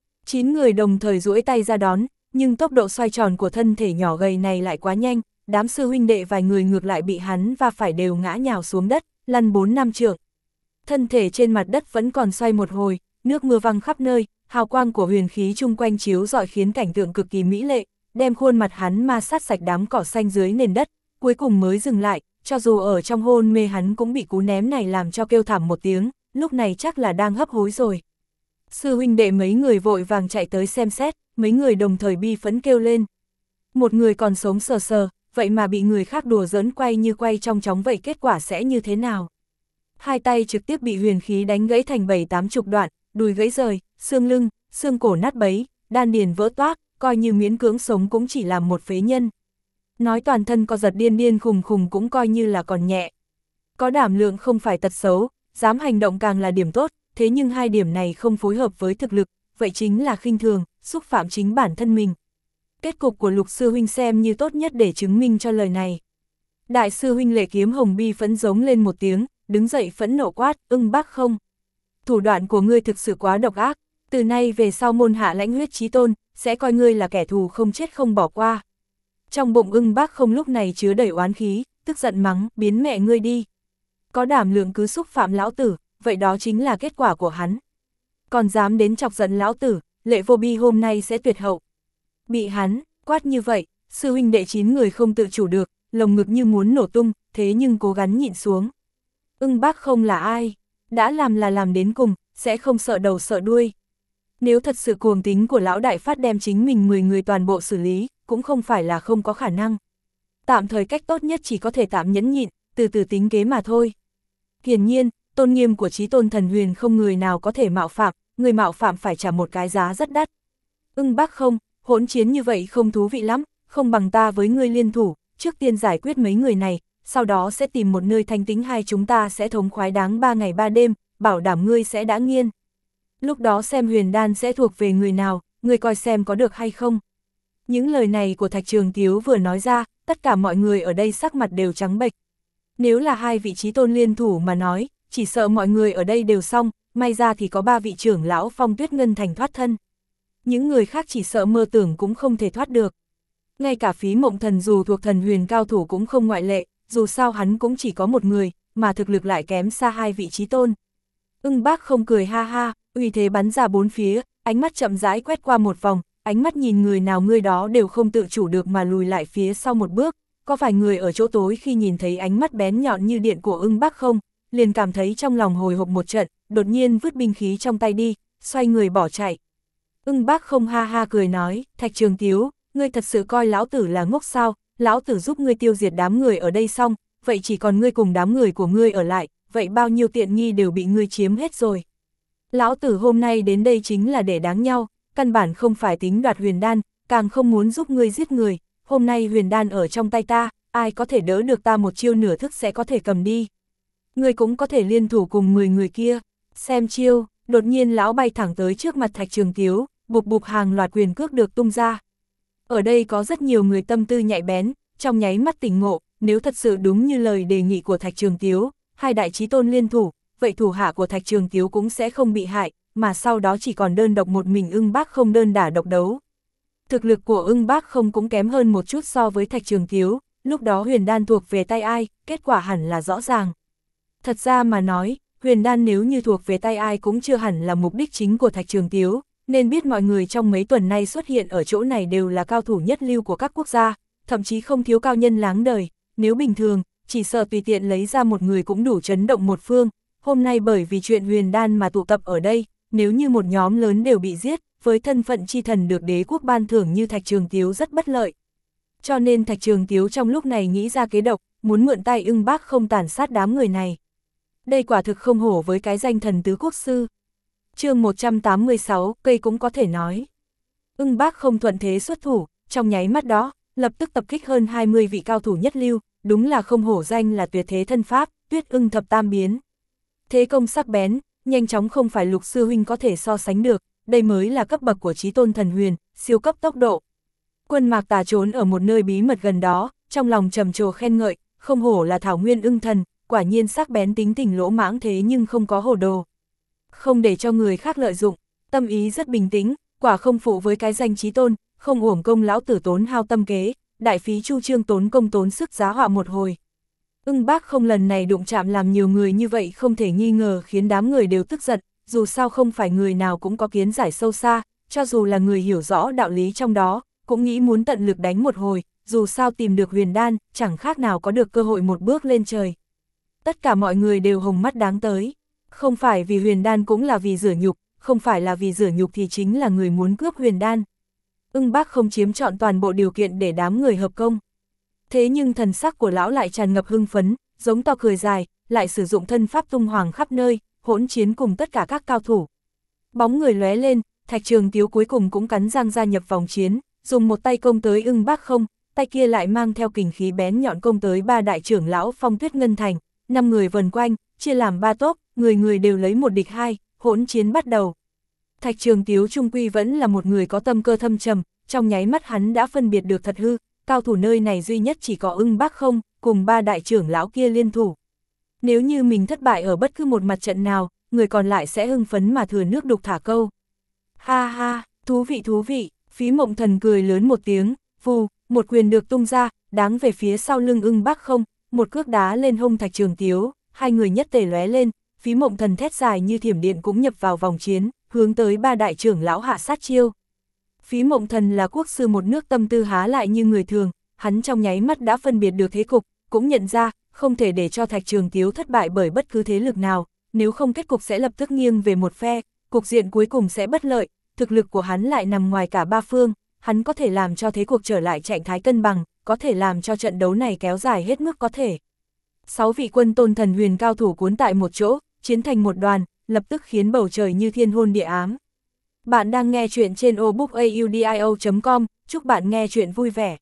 9 người đồng thời duỗi tay ra đón, nhưng tốc độ xoay tròn của thân thể nhỏ gầy này lại quá nhanh, đám sư huynh đệ vài người ngược lại bị hắn và phải đều ngã nhào xuống đất, lăn 4 năm trượng. Thân thể trên mặt đất vẫn còn xoay một hồi, nước mưa văng khắp nơi, hào quang của huyền khí chung quanh chiếu rọi khiến cảnh tượng cực kỳ mỹ lệ, đem khuôn mặt hắn ma sát sạch đám cỏ xanh dưới nền đất, cuối cùng mới dừng lại, cho dù ở trong hôn mê hắn cũng bị cú ném này làm cho kêu thảm một tiếng, lúc này chắc là đang hấp hối rồi. Sư huynh đệ mấy người vội vàng chạy tới xem xét, mấy người đồng thời bi phẫn kêu lên. Một người còn sống sờ sờ, vậy mà bị người khác đùa giỡn quay như quay trong chóng, vậy kết quả sẽ như thế nào? Hai tay trực tiếp bị huyền khí đánh gãy thành 7-80 đoạn, đùi gãy rời, xương lưng, xương cổ nát bấy, đan điền vỡ toác, coi như miễn cưỡng sống cũng chỉ là một phế nhân. Nói toàn thân co giật điên điên khùng khùng cũng coi như là còn nhẹ. Có đảm lượng không phải tật xấu, dám hành động càng là điểm tốt, thế nhưng hai điểm này không phối hợp với thực lực, vậy chính là khinh thường, xúc phạm chính bản thân mình. Kết cục của Lục sư huynh xem như tốt nhất để chứng minh cho lời này. Đại sư huynh Lệ Kiếm Hồng bi phẫn giống lên một tiếng, đứng dậy phẫn nộ quát, Ưng Bác Không. Thủ đoạn của ngươi thực sự quá độc ác, từ nay về sau môn hạ Lãnh Huyết Chí Tôn, sẽ coi ngươi là kẻ thù không chết không bỏ qua. Trong bụng Ưng Bác Không lúc này chứa đầy oán khí, tức giận mắng, biến mẹ ngươi đi. Có đảm lượng cứ xúc phạm lão tử, vậy đó chính là kết quả của hắn. Còn dám đến chọc giận lão tử, Lệ Vô Bi hôm nay sẽ tuyệt hậu. Bị hắn quát như vậy, sư huynh đệ 9 người không tự chủ được, lồng ngực như muốn nổ tung, thế nhưng cố gắng nhịn xuống. Ưng Bác Không là ai? Đã làm là làm đến cùng, sẽ không sợ đầu sợ đuôi. Nếu thật sự cuồng tính của lão đại phát đem chính mình 10 người toàn bộ xử lý, cũng không phải là không có khả năng. Tạm thời cách tốt nhất chỉ có thể tạm nhẫn nhịn, từ từ tính kế mà thôi. Hiển nhiên, tôn nghiêm của Chí Tôn Thần Huyền không người nào có thể mạo phạm, người mạo phạm phải trả một cái giá rất đắt. Ưng Bác Không, hỗn chiến như vậy không thú vị lắm, không bằng ta với ngươi liên thủ, trước tiên giải quyết mấy người này, sau đó sẽ tìm một nơi thanh tĩnh hai chúng ta sẽ thống khoái đáng 3 ngày 3 đêm, bảo đảm ngươi sẽ đã nghiên. Lúc đó xem huyền đan sẽ thuộc về người nào, ngươi coi xem có được hay không. Những lời này của Thạch Trường Tiếu vừa nói ra, tất cả mọi người ở đây sắc mặt đều trắng bệch. Nếu là hai vị trí tôn liên thủ mà nói, chỉ sợ mọi người ở đây đều xong, may ra thì có 3 vị trưởng lão Phong Tuyết Ngân Thành thoát thân. Những người khác chỉ sợ mơ tưởng cũng không thể thoát được. Ngay cả Phí Mộng Thần dù thuộc thần huyền cao thủ cũng không ngoại lệ, dù sao hắn cũng chỉ có một người, mà thực lực lại kém xa hai vị trí tôn. Ưng Bác Không cười ha ha, uy thế bắn ra bốn phía, ánh mắt chậm rãi quét qua một vòng, ánh mắt nhìn người nào người đó đều không tự chủ được mà lùi lại phía sau một bước. Có vài người ở chỗ tối khi nhìn thấy ánh mắt bén nhọn như điện của Ưng Bác Không, liền cảm thấy trong lòng hồi hộp một trận, đột nhiên vứt binh khí trong tay đi, xoay người bỏ chạy. Ưng Bác Không ha ha cười nói, Thạch Trường Tiếu, ngươi thật sự coi lão tử là ngốc sao, lão tử giúp ngươi tiêu diệt đám người ở đây xong, vậy chỉ còn ngươi cùng đám người của ngươi ở lại, vậy bao nhiêu tiện nghi đều bị ngươi chiếm hết rồi. Lão tử hôm nay đến đây chính là để đáng nhau, căn bản không phải tính đoạt huyền đan, càng không muốn giúp ngươi giết người, hôm nay huyền đan ở trong tay ta, ai có thể đỡ được ta một chiêu nửa thức sẽ có thể cầm đi. Ngươi cũng có thể liên thủ cùng 10 người kia, xem chiêu, đột nhiên lão bay thẳng tới trước mặt Thạch Trường Tiếu, bục bục hàng loạt quyền cước được tung ra. Ở đây có rất nhiều người tâm tư nhạy bén, trong nháy mắt tỉnh ngộ, nếu thật sự đúng như lời đề nghị của Thạch Trường Tiếu, hai đại chí tôn liên thủ, vậy thủ hạ của Thạch Trường Tiếu cũng sẽ không bị hại, mà sau đó chỉ còn đơn độc một mình Ưng Bác Không đơn đả độc đấu. Thực lực của Ưng Bác Không cũng kém hơn một chút so với Thạch Trường Tiếu, lúc đó huyền đan thuộc về tay ai, kết quả hẳn là rõ ràng. Thật ra mà nói, huyền đan nếu như thuộc về tay ai cũng chưa hẳn là mục đích chính của Thạch Trường Tiếu, nên biết mọi người trong mấy tuần nay xuất hiện ở chỗ này đều là cao thủ nhất lưu của các quốc gia, thậm chí không thiếu cao nhân láng đời, nếu bình thường, chỉ sợ tùy tiện lấy ra một người cũng đủ chấn động một phương, hôm nay bởi vì chuyện huyền đan mà tụ tập ở đây, nếu như một nhóm lớn đều bị giết, với thân phận chi thần được đế quốc ban thưởng như Thạch Trường Tiếu rất bất lợi. Cho nên Thạch Trường Tiếu trong lúc này nghĩ ra kế độc, muốn mượn tay Ưng Bác Không tàn sát đám người này. Đây quả thực không hổ với cái danh thần tứ quốc sư. Chương 186, cây cũng có thể nói. Ưng Bác Không thuận thế xuất thủ, trong nháy mắt đó, lập tức tập kích hơn 20 vị cao thủ nhất lưu, đúng là không hổ danh là tuyệt thế thân pháp, Tuyết Ưng thập tam biến. Thế công sắc bén, nhanh chóng không phải Lục sư huynh có thể so sánh được, đây mới là cấp bậc của Chí Tôn Thần Huyền, siêu cấp tốc độ. Quân Mạc Tà trốn ở một nơi bí mật gần đó, trong lòng trầm trồ khen ngợi, không hổ là Thảo Nguyên Ưng Thần, quả nhiên sắc bén tính tình lỗ mãng thế nhưng không có hồ đồ. Không để cho người khác lợi dụng, tâm ý rất bình tĩnh, quả không phụ với cái danh Chí Tôn, không uổng công lão tử tốn hao tâm kế, đại phí chu trương tốn công tốn sức giá họa một hồi. Ưng Bác Không lần này đụng chạm làm nhiều người như vậy không thể nghi ngờ khiến đám người đều tức giận, dù sao không phải người nào cũng có kiến giải sâu xa, cho dù là người hiểu rõ đạo lý trong đó, cũng nghĩ muốn tận lực đánh một hồi, dù sao tìm được huyền đan, chẳng khác nào có được cơ hội một bước lên trời. Tất cả mọi người đều hồng mắt đáng tới, không phải vì huyền đan cũng là vì rửa nhục, không phải là vì rửa nhục thì chính là người muốn cướp huyền đan. Ưng Bác Không chiếm trọn toàn bộ điều kiện để đám người hợp công. Thế nhưng thần sắc của lão lại tràn ngập hưng phấn, giống to cười dài, lại sử dụng thân pháp tung hoàng khắp nơi, hỗn chiến cùng tất cả các cao thủ. Bóng người lóe lên, Thạch Trường Tiếu cuối cùng cũng cắn răng gia nhập vòng chiến, dùng một tay công tới Ưng Bác Không, tay kia lại mang theo kình khí bén nhọn công tới 3 đại trưởng lão Phong Tuyết Ngân Thành, 5 người vần quanh, chia làm 3 tốp, người người đều lấy một địch hai, hỗn chiến bắt đầu. Thạch Trường Tiếu trung quy vẫn là một người có tâm cơ thâm trầm, trong nháy mắt hắn đã phân biệt được thật hư, cao thủ nơi này duy nhất chỉ có Ưng Bác Không, cùng 3 đại trưởng lão kia liên thủ. Nếu như mình thất bại ở bất cứ một mặt trận nào, người còn lại sẽ hưng phấn mà thừa nước đục thả câu. Ha ha, thú vị, Phí Mộng Thần cười lớn một tiếng, vù, một quyền được tung ra, đáng về phía sau lưng Ưng Bác Không, một cước đá lên hông Thạch Trường Tiếu, hai người nhất tề lóe lên, Phí Mộng Thần thét dài như thiểm điện cũng nhập vào vòng chiến, hướng tới ba đại trưởng lão hạ sát chiêu. Phí Mộng Thần là quốc sư một nước, tâm tư há lại như người thường, hắn trong nháy mắt đã phân biệt được thế cục, cũng nhận ra, không thể để cho Thạch Trường Tiếu thất bại bởi bất cứ thế lực nào, nếu không kết cục sẽ lập tức nghiêng về một phe, cục diện cuối cùng sẽ bất lợi, thực lực của hắn lại nằm ngoài cả ba phương, hắn có thể làm cho thế cuộc trở lại trạng thái cân bằng, có thể làm cho trận đấu này kéo dài hết mức có thể. 6 vị quân tôn thần huyền cao thủ cuốn tại một chỗ, chiến thành một đoàn, lập tức khiến bầu trời như thiên hôn địa ám. Bạn đang nghe chuyện trên obookaudio.com, chúc bạn nghe chuyện vui vẻ.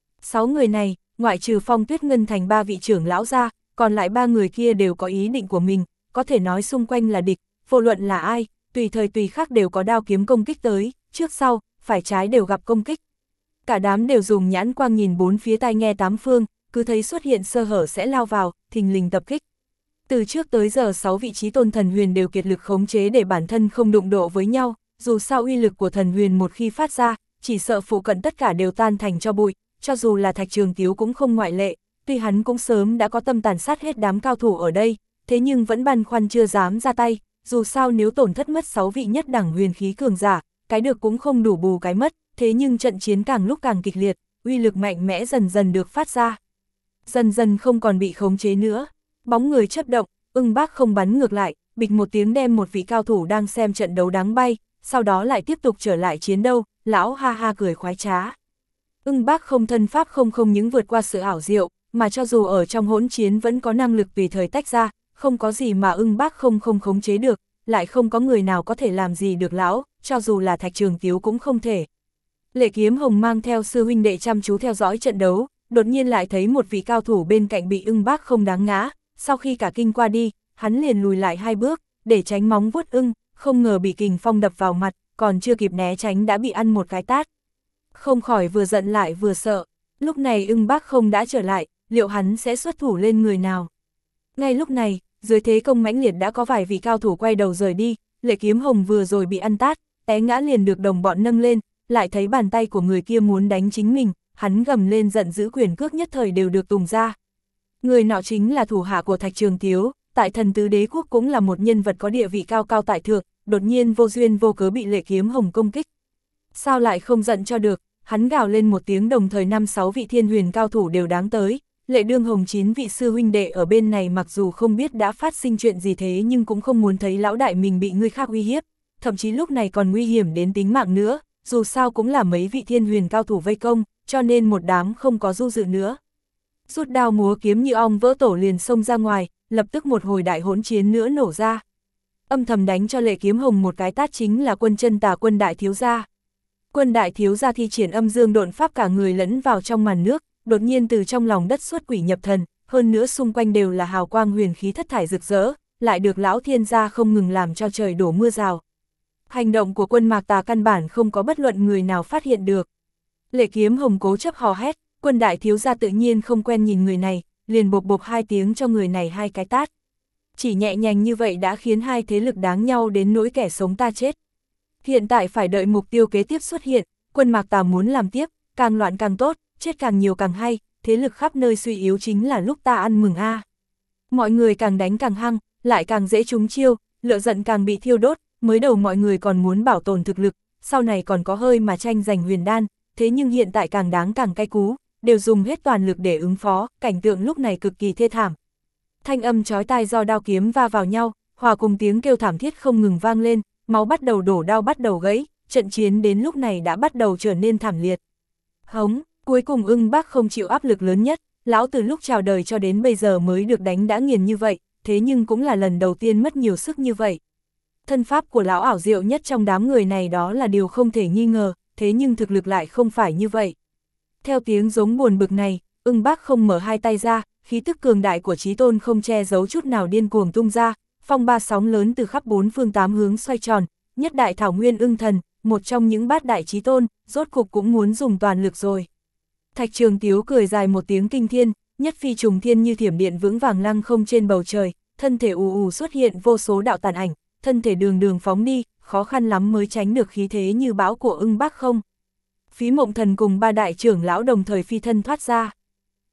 6 người này, ngoại trừ Phong Tuyết Ngân Thành 3 vị trưởng lão ra, còn lại 3 người kia đều có ý định của mình, có thể nói xung quanh là địch, vô luận là ai, tùy thời tùy khắc đều có đao kiếm công kích tới, trước sau, phải trái đều gặp công kích. Cả đám đều dùng nhãn quang nhìn bốn phía, tai nghe tám phương, cứ thấy xuất hiện sơ hở sẽ lao vào, thình lình tập kích. Từ trước tới giờ 6 vị trí tôn thần huyền đều kiệt lực khống chế để bản thân không đụng độ với nhau, dù sao uy lực của thần huyền một khi phát ra, chỉ sợ phụ cận tất cả đều tan thành cho bụi, cho dù là Thạch Trường Tiếu cũng không ngoại lệ, tuy hắn cũng sớm đã có tâm tàn sát hết đám cao thủ ở đây, thế nhưng vẫn băn khoăn chưa dám ra tay, dù sao nếu tổn thất mất 6 vị nhất đẳng huyền khí cường giả, cái được cũng không đủ bù cái mất, thế nhưng trận chiến càng lúc càng kịch liệt, uy lực mạnh mẽ dần dần được phát ra. Dần dần không còn bị khống chế nữa, bóng người chớp động, Ưng Bác không bắn ngược lại, bịch một tiếng đem một vị cao thủ đang xem trận đấu đáng bay, sau đó lại tiếp tục trở lại chiến đấu, lão ha ha cười khoái trá. Ưng Bác không thân pháp không những vượt qua sự ảo diệu, mà cho dù ở trong hỗn chiến vẫn có năng lực tùy thời tách ra, không có gì mà Ưng Bác không khống chế được, lại không có người nào có thể làm gì được lão, cho dù là Thạch Trường Tiếu cũng không thể. Lệ Kiếm Hồng mang theo sư huynh đệ chăm chú theo dõi trận đấu, đột nhiên lại thấy một vị cao thủ bên cạnh bị Ưng Bác không đáng ngã, sau khi cả kinh qua đi, hắn liền lùi lại 2 bước, để tránh móng vuốt ưng, không ngờ bị kình phong đập vào mặt, còn chưa kịp né tránh đã bị ăn một cái tát. Không khỏi vừa giận lại vừa sợ, lúc này Ưng Bác không đã trở lại, liệu hắn sẽ xuất thủ lên người nào? Ngay lúc này, dưới thế công mãnh liệt đã có vài vị cao thủ quay đầu rời đi, Lệ Kiếm Hồng vừa rồi bị ăn tát, té ngã liền được đồng bọn nâng lên, lại thấy bàn tay của người kia muốn đánh chính mình, hắn gầm lên giận dữ, quyền cước nhất thời đều được tung ra. Người nọ chính là thủ hạ của Thạch Trường Tiếu, tại Thần Tứ Đế Quốc cũng là một nhân vật có địa vị cao cao tại thượng, đột nhiên vô duyên vô cớ bị Lệ Kiếm Hồng công kích. Sao lại không giận cho được, hắn gào lên một tiếng, đồng thời 5-6 vị thiên huyền cao thủ đều đáng tới. Lệ Đương Hồng 9 vị sư huynh đệ ở bên này mặc dù không biết đã phát sinh chuyện gì thế nhưng cũng không muốn thấy lão đại mình bị người khác uy hiếp, thậm chí lúc này còn nguy hiểm đến tính mạng nữa, dù sao cũng là mấy vị thiên huyền cao thủ vây công, cho nên một đám không có du dự nữa. Rút đao múa kiếm như ong vỡ tổ liền xông ra ngoài, lập tức một hồi đại hỗn chiến nữa nổ ra. Âm thầm đánh cho Lệ Kiếm Hồng một cái tát chính là Quân Chân Tà Quân đại thiếu gia. Quân đại thiếu gia thi triển âm dương độn pháp, cả người lẫn vào trong màn nước, đột nhiên từ trong lòng đất xuất quỷ nhập thần, hơn nữa xung quanh đều là hào quang huyền khí thất thải rực rỡ, lại được lão thiên gia không ngừng làm cho trời đổ mưa rào. Hành động của Quân Mạc Tà căn bản không có bất luận người nào phát hiện được. Lệ Kiếm Hồng cố chấp hò hét, Quân đại thiếu gia tự nhiên không quen nhìn người này, liền bộp bộp 2 tiếng cho người này 2 cái tát. Chỉ nhẹ nhàng như vậy đã khiến hai thế lực đáng nhau đến nỗi kẻ sống ta chết. Hiện tại phải đợi mục tiêu kế tiếp xuất hiện, Quân Mạc Tà muốn làm tiếp, càng loạn càng tốt, chết càng nhiều càng hay, thế lực khắp nơi suy yếu chính là lúc ta ăn mừng a. Mọi người càng đánh càng hăng, lại càng dễ trúng chiêu, lửa giận càng bị thiêu đốt, mới đầu mọi người còn muốn bảo tồn thực lực, sau này còn có hơi mà tranh giành huyền đan, thế nhưng hiện tại càng đáng càng cay cú, đều dùng hết toàn lực để ứng phó, cảnh tượng lúc này cực kỳ thê thảm. Thanh âm chói tai do đao kiếm va vào nhau, hòa cùng tiếng kêu thảm thiết không ngừng vang lên, máu bắt đầu đổ, đao bắt đầu gãy, trận chiến đến lúc này đã bắt đầu trở nên thảm liệt. Hống, cuối cùng Ưng Bác không chịu áp lực lớn nhất, lão từ lúc chào đời cho đến bây giờ mới được đánh đã nghiền như vậy, thế nhưng cũng là lần đầu tiên mất nhiều sức như vậy. Thân pháp của lão ảo diệu nhất trong đám người này đó là điều không thể nghi ngờ, thế nhưng thực lực lại không phải như vậy. Theo tiếng giống buồn bực này, Ưng Bác không mở 2 tay ra, khí tức cường đại của Chí Tôn không che giấu chút nào điên cuồng tung ra, phong ba sóng lớn từ khắp 4 phương 8 hướng xoay tròn, nhất đại thảo nguyên ưng thần, một trong những bát đại Chí Tôn, rốt cục cũng muốn dùng toàn lực rồi. Thạch Trường Tiếu cười dài một tiếng kinh thiên, nhất phi trùng thiên như thiểm điện vững vàng lăng không trên bầu trời, thân thể ù ù xuất hiện vô số đạo tàn ảnh, thân thể đường đường phóng đi, khó khăn lắm mới tránh được khí thế như bão của Ưng Bác không. Phí Mộng Thần cùng 3 đại trưởng lão đồng thời phi thân thoát ra.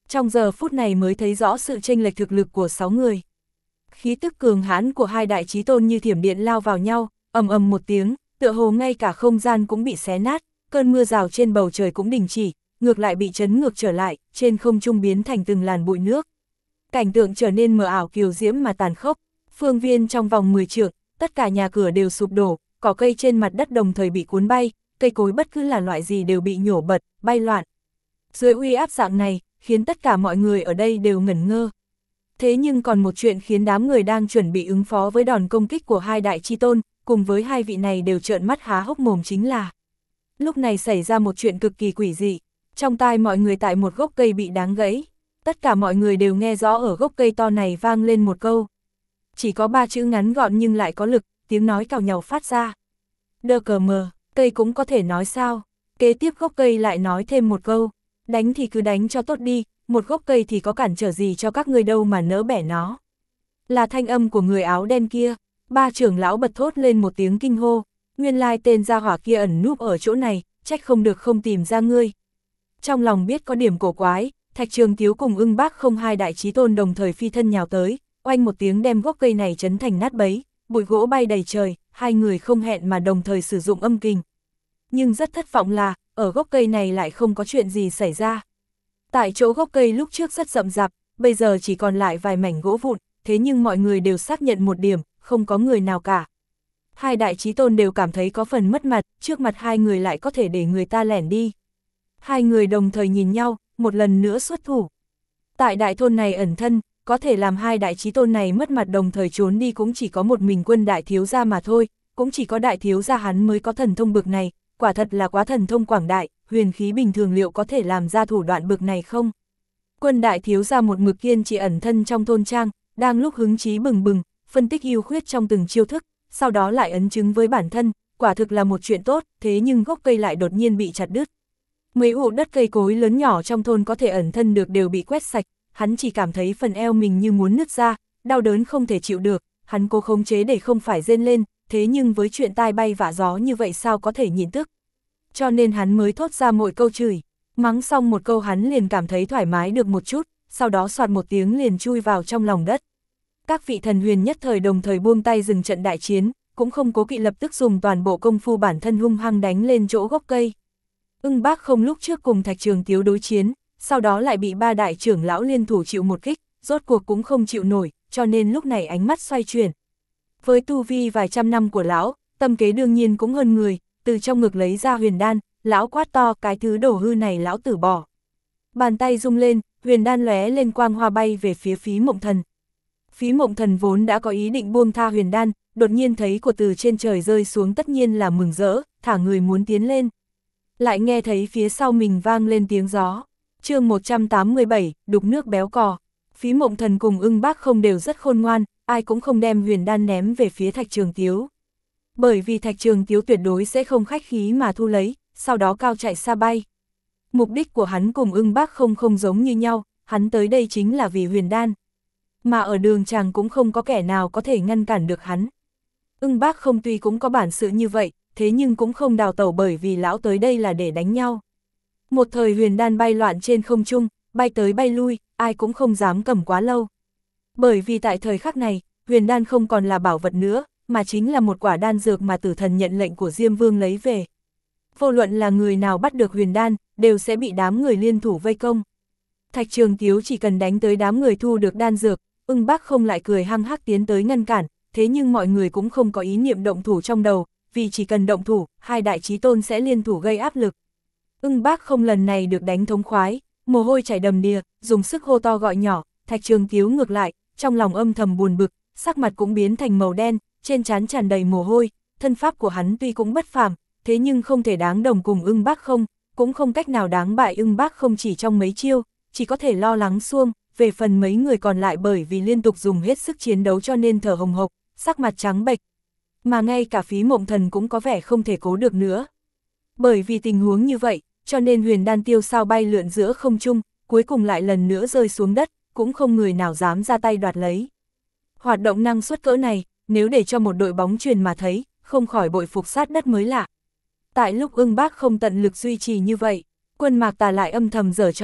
Trong giờ phút này mới thấy rõ sự chênh lệch thực lực của 6 người. Khí tức cường hãn của hai đại chí tôn như thiểm điện lao vào nhau, ầm ầm một tiếng, tựa hồ ngay cả không gian cũng bị xé nát, cơn mưa rào trên bầu trời cũng đình chỉ, ngược lại bị chấn ngược trở lại, trên không trung biến thành từng làn bụi nước. Cảnh tượng trở nên mờ ảo kiều diễm mà tàn khốc, phương viên trong vòng 10 trượng, tất cả nhà cửa đều sụp đổ, cỏ cây trên mặt đất đồng thời bị cuốn bay, cây cối bất cứ là loại gì đều bị nhổ bật, bay loạn. Dưới uy áp dạng này, khiến tất cả mọi người ở đây đều ngẩn ngơ. Thế nhưng còn một chuyện khiến đám người đang chuẩn bị ứng phó với đòn công kích của hai đại chi tôn, cùng với hai vị này đều trợn mắt há hốc mồm chính là. Lúc này xảy ra một chuyện cực kỳ quỷ dị, trong tai mọi người tại một gốc cây bị đáng gãy. Tất cả mọi người đều nghe rõ ở gốc cây to này vang lên một câu. Chỉ có 3 chữ ngắn gọn nhưng lại có lực, tiếng nói cào nhàu phát ra. Đơ cờ mờ, cây cũng có thể nói sao. Kế tiếp gốc cây lại nói thêm một câu. Đánh thì cứ đánh cho tốt đi, một gốc cây thì có cản trở gì cho các ngươi đâu mà nỡ bẻ nó. Là thanh âm của người áo đen kia, 3 trưởng lão bật thốt lên một tiếng kinh hô. Nguyên lai tên gia hỏa kia ẩn núp ở chỗ này, trách không được không tìm ra ngươi. Trong lòng biết có điểm cổ quái, Thạch Trường Tiếu cùng Ưng Bác Không hai đại chí tôn đồng thời phi thân nhào tới, oanh một tiếng đem gốc cây này chấn thành nát bấy, bụi gỗ bay đầy trời, hai người không hẹn mà đồng thời sử dụng âm kình. Nhưng rất thất vọng là, ở gốc cây này lại không có chuyện gì xảy ra. Tại chỗ gốc cây lúc trước rất rậm rạp, bây giờ chỉ còn lại vài mảnh gỗ vụn, thế nhưng mọi người đều xác nhận một điểm, không có người nào cả. Hai đại chí tôn đều cảm thấy có phần mất mặt, trước mặt hai người lại có thể để người ta lẻn đi. Hai người đồng thời nhìn nhau, một lần nữa xuất thủ. Tại đại thôn này ẩn thân, có thể làm hai đại chí tôn này mất mặt đồng thời trốn đi cũng chỉ có một mình Quân đại thiếu gia mà thôi, cũng chỉ có đại thiếu gia hắn mới có thần thông bực này, quả thật là quá thần thông quảng đại, huyền khí bình thường liệu có thể làm ra thủ đoạn bực này không? Quân đại thiếu gia một mực kiên trì ẩn thân trong thôn trang, đang lúc hứng chí bừng bừng, phân tích ưu khuyết trong từng chiêu thức, sau đó lại ấn chứng với bản thân, quả thực là một chuyện tốt, thế nhưng gốc cây lại đột nhiên bị chặt đứt. Mấy ụ đất cây cối lớn nhỏ trong thôn có thể ẩn thân được đều bị quét sạch, hắn chỉ cảm thấy phần eo mình như muốn nứt ra, đau đớn không thể chịu được, hắn cố khống chế để không phải rên lên, thế nhưng với chuyện tai bay vạ gió như vậy sao có thể nhịn tức. Cho nên hắn mới thốt ra mỗi câu chửi, mắng xong một câu hắn liền cảm thấy thoải mái được một chút, sau đó soạt một tiếng liền chui vào trong lòng đất. Các vị thần huyền nhất thời đồng thời buông tay dừng trận đại chiến, cũng không cố kỵ lập tức dùng toàn bộ công phu bản thân hung hăng đánh lên chỗ gốc cây. Ưng Bác Không lúc trước cùng Thạch Trường Tiếu đối chiến, sau đó lại bị 3 đại trưởng lão liên thủ chịu một kích, rốt cuộc cũng không chịu nổi, cho nên lúc này ánh mắt xoay chuyển. Với tu vi vài trăm năm của lão, tâm kế đương nhiên cũng hơn người, từ trong ngực lấy ra huyền đan, lão quát to cái thứ đồ hư này lão tử bỏ. Bàn tay rung lên, huyền đan lóe lên quang hoa bay về phía Phí Mộng Thần. Phí Mộng Thần vốn đã có ý định buông tha huyền đan, đột nhiên thấy của từ trên trời rơi xuống tất nhiên là mừng rỡ, thả người muốn tiến lên. Lại nghe thấy phía sau mình vang lên tiếng gió. Chương 187, đục nước béo cò. Phí Mộng Thần cùng Ưng Bác Không đều rất khôn ngoan, ai cũng không đem huyền đan ném về phía Thạch Trường Tiếu. Bởi vì Thạch Trường Tiếu tuyệt đối sẽ không khách khí mà thu lấy, sau đó cao chạy xa bay. Mục đích của hắn cùng Ưng Bác Không không giống như nhau, hắn tới đây chính là vì huyền đan. Mà ở đường chàng cũng không có kẻ nào có thể ngăn cản được hắn. Ưng Bác Không tuy cũng có bản sự như vậy, thế nhưng cũng không đào tẩu bởi vì lão tới đây là để đánh nhau. Một thời huyền đan bay loạn trên không trung, bay tới bay lui, ai cũng không dám cầm quá lâu. Bởi vì tại thời khắc này, huyền đan không còn là bảo vật nữa, mà chính là một quả đan dược mà tử thần nhận lệnh của Diêm Vương lấy về. Vô luận là người nào bắt được huyền đan, đều sẽ bị đám người liên thủ vây công. Thạch Trường Tiếu chỉ cần đánh tới đám người thu được đan dược, Ưng Bác Không lại cười hăng hắc tiến tới ngăn cản, thế nhưng mọi người cũng không có ý niệm động thủ trong đầu, vì chỉ cần động thủ, hai đại chí tôn sẽ liên thủ gây áp lực. Ưng Bác Không lần này được đánh thống khoái, mồ hôi chảy đầm đìa, dùng sức hô to gọi nhỏ, Thạch Trường Tiếu ngược lại, trong lòng âm thầm buồn bực, sắc mặt cũng biến thành màu đen, trên trán tràn đầy mồ hôi, thân pháp của hắn tuy cũng bất phàm, thế nhưng không thể đáng đồng cùng Ưng Bác Không, cũng không cách nào đáng bại Ưng Bác Không chỉ trong mấy chiêu, chỉ có thể lo lắng xuông, về phần mấy người còn lại bởi vì liên tục dùng hết sức chiến đấu cho nên thở hồng hộc, sắc mặt trắng bệch. Mà ngay cả Phí Mộng Thần cũng có vẻ không thể cố được nữa. Bởi vì tình huống như vậy, cho nên huyền đan tiêu sao bay lượn giữa không trung, cuối cùng lại lần nữa rơi xuống đất, cũng không người nào dám ra tay đoạt lấy. Hoạt động năng suất cỡ này, nếu để cho một đội bóng chuyền mà thấy, không khỏi bội phục sát đất mới lạ. Tại lúc Ưng Bác Không tận lực duy trì như vậy, Quân Mạc Tà lại âm thầm giở trò,